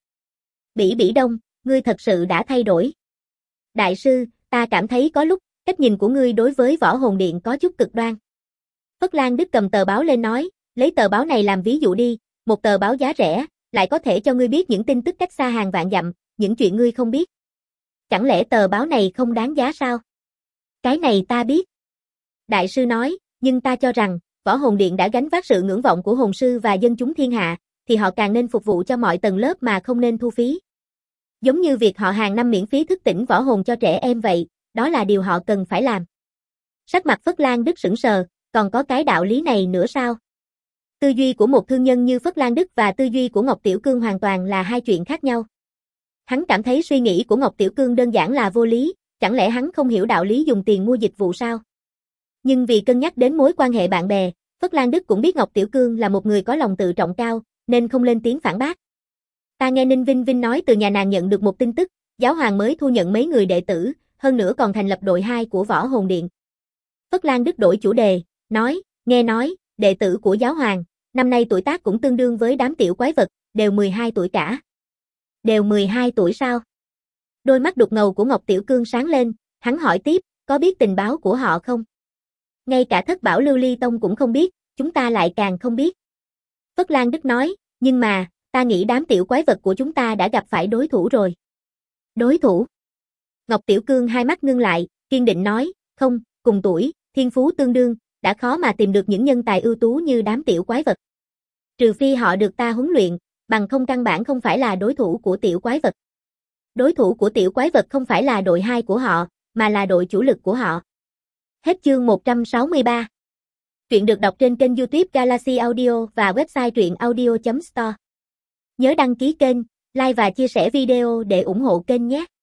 Bỉ Bỉ Đông, ngươi thật sự đã thay đổi. Đại sư, ta cảm thấy có lúc, cách nhìn của ngươi đối với võ hồn điện có chút cực đoan. Phất Lan Đức cầm tờ báo lên nói, lấy tờ báo này làm ví dụ đi, một tờ báo giá rẻ, lại có thể cho ngươi biết những tin tức cách xa hàng vạn dặm, những chuyện ngươi không biết. Chẳng lẽ tờ báo này không đáng giá sao? Cái này ta biết. Đại sư nói, nhưng ta cho rằng, võ hồn điện đã gánh vác sự ngưỡng vọng của hồn sư và dân chúng thiên hạ, thì họ càng nên phục vụ cho mọi tầng lớp mà không nên thu phí. Giống như việc họ hàng năm miễn phí thức tỉnh võ hồn cho trẻ em vậy, đó là điều họ cần phải làm. Sắc mặt Phất Lan Đức sững sờ, còn có cái đạo lý này nữa sao? Tư duy của một thương nhân như Phất Lan Đức và tư duy của Ngọc Tiểu Cương hoàn toàn là hai chuyện khác nhau. Hắn cảm thấy suy nghĩ của Ngọc Tiểu Cương đơn giản là vô lý, chẳng lẽ hắn không hiểu đạo lý dùng tiền mua dịch vụ sao? Nhưng vì cân nhắc đến mối quan hệ bạn bè, Phất Lan Đức cũng biết Ngọc Tiểu Cương là một người có lòng tự trọng cao, nên không lên tiếng phản bác. Ta nghe Ninh Vinh Vinh nói từ nhà nàng nhận được một tin tức, giáo hoàng mới thu nhận mấy người đệ tử, hơn nữa còn thành lập đội 2 của võ hồn điện. Phất Lan Đức đổi chủ đề, nói, nghe nói, đệ tử của giáo hoàng, năm nay tuổi tác cũng tương đương với đám tiểu quái vật, đều 12 tuổi cả. Đều 12 tuổi sao? Đôi mắt đục ngầu của Ngọc Tiểu Cương sáng lên, hắn hỏi tiếp, có biết tình báo của họ không? Ngay cả Thất Bảo Lưu Ly Tông cũng không biết, chúng ta lại càng không biết. Phất Lan Đức nói, nhưng mà, ta nghĩ đám tiểu quái vật của chúng ta đã gặp phải đối thủ rồi. Đối thủ? Ngọc Tiểu Cương hai mắt ngưng lại, kiên định nói, không, cùng tuổi, thiên phú tương đương, đã khó mà tìm được những nhân tài ưu tú như đám tiểu quái vật. Trừ phi họ được ta huấn luyện, bằng không căn bản không phải là đối thủ của tiểu quái vật. Đối thủ của tiểu quái vật không phải là đội 2 của họ, mà là đội chủ lực của họ. Hết chương 163. Truyện được đọc trên kênh YouTube Galaxy Audio và website truyệnaudio.store. Nhớ đăng ký kênh, like và chia sẻ video để ủng hộ kênh nhé.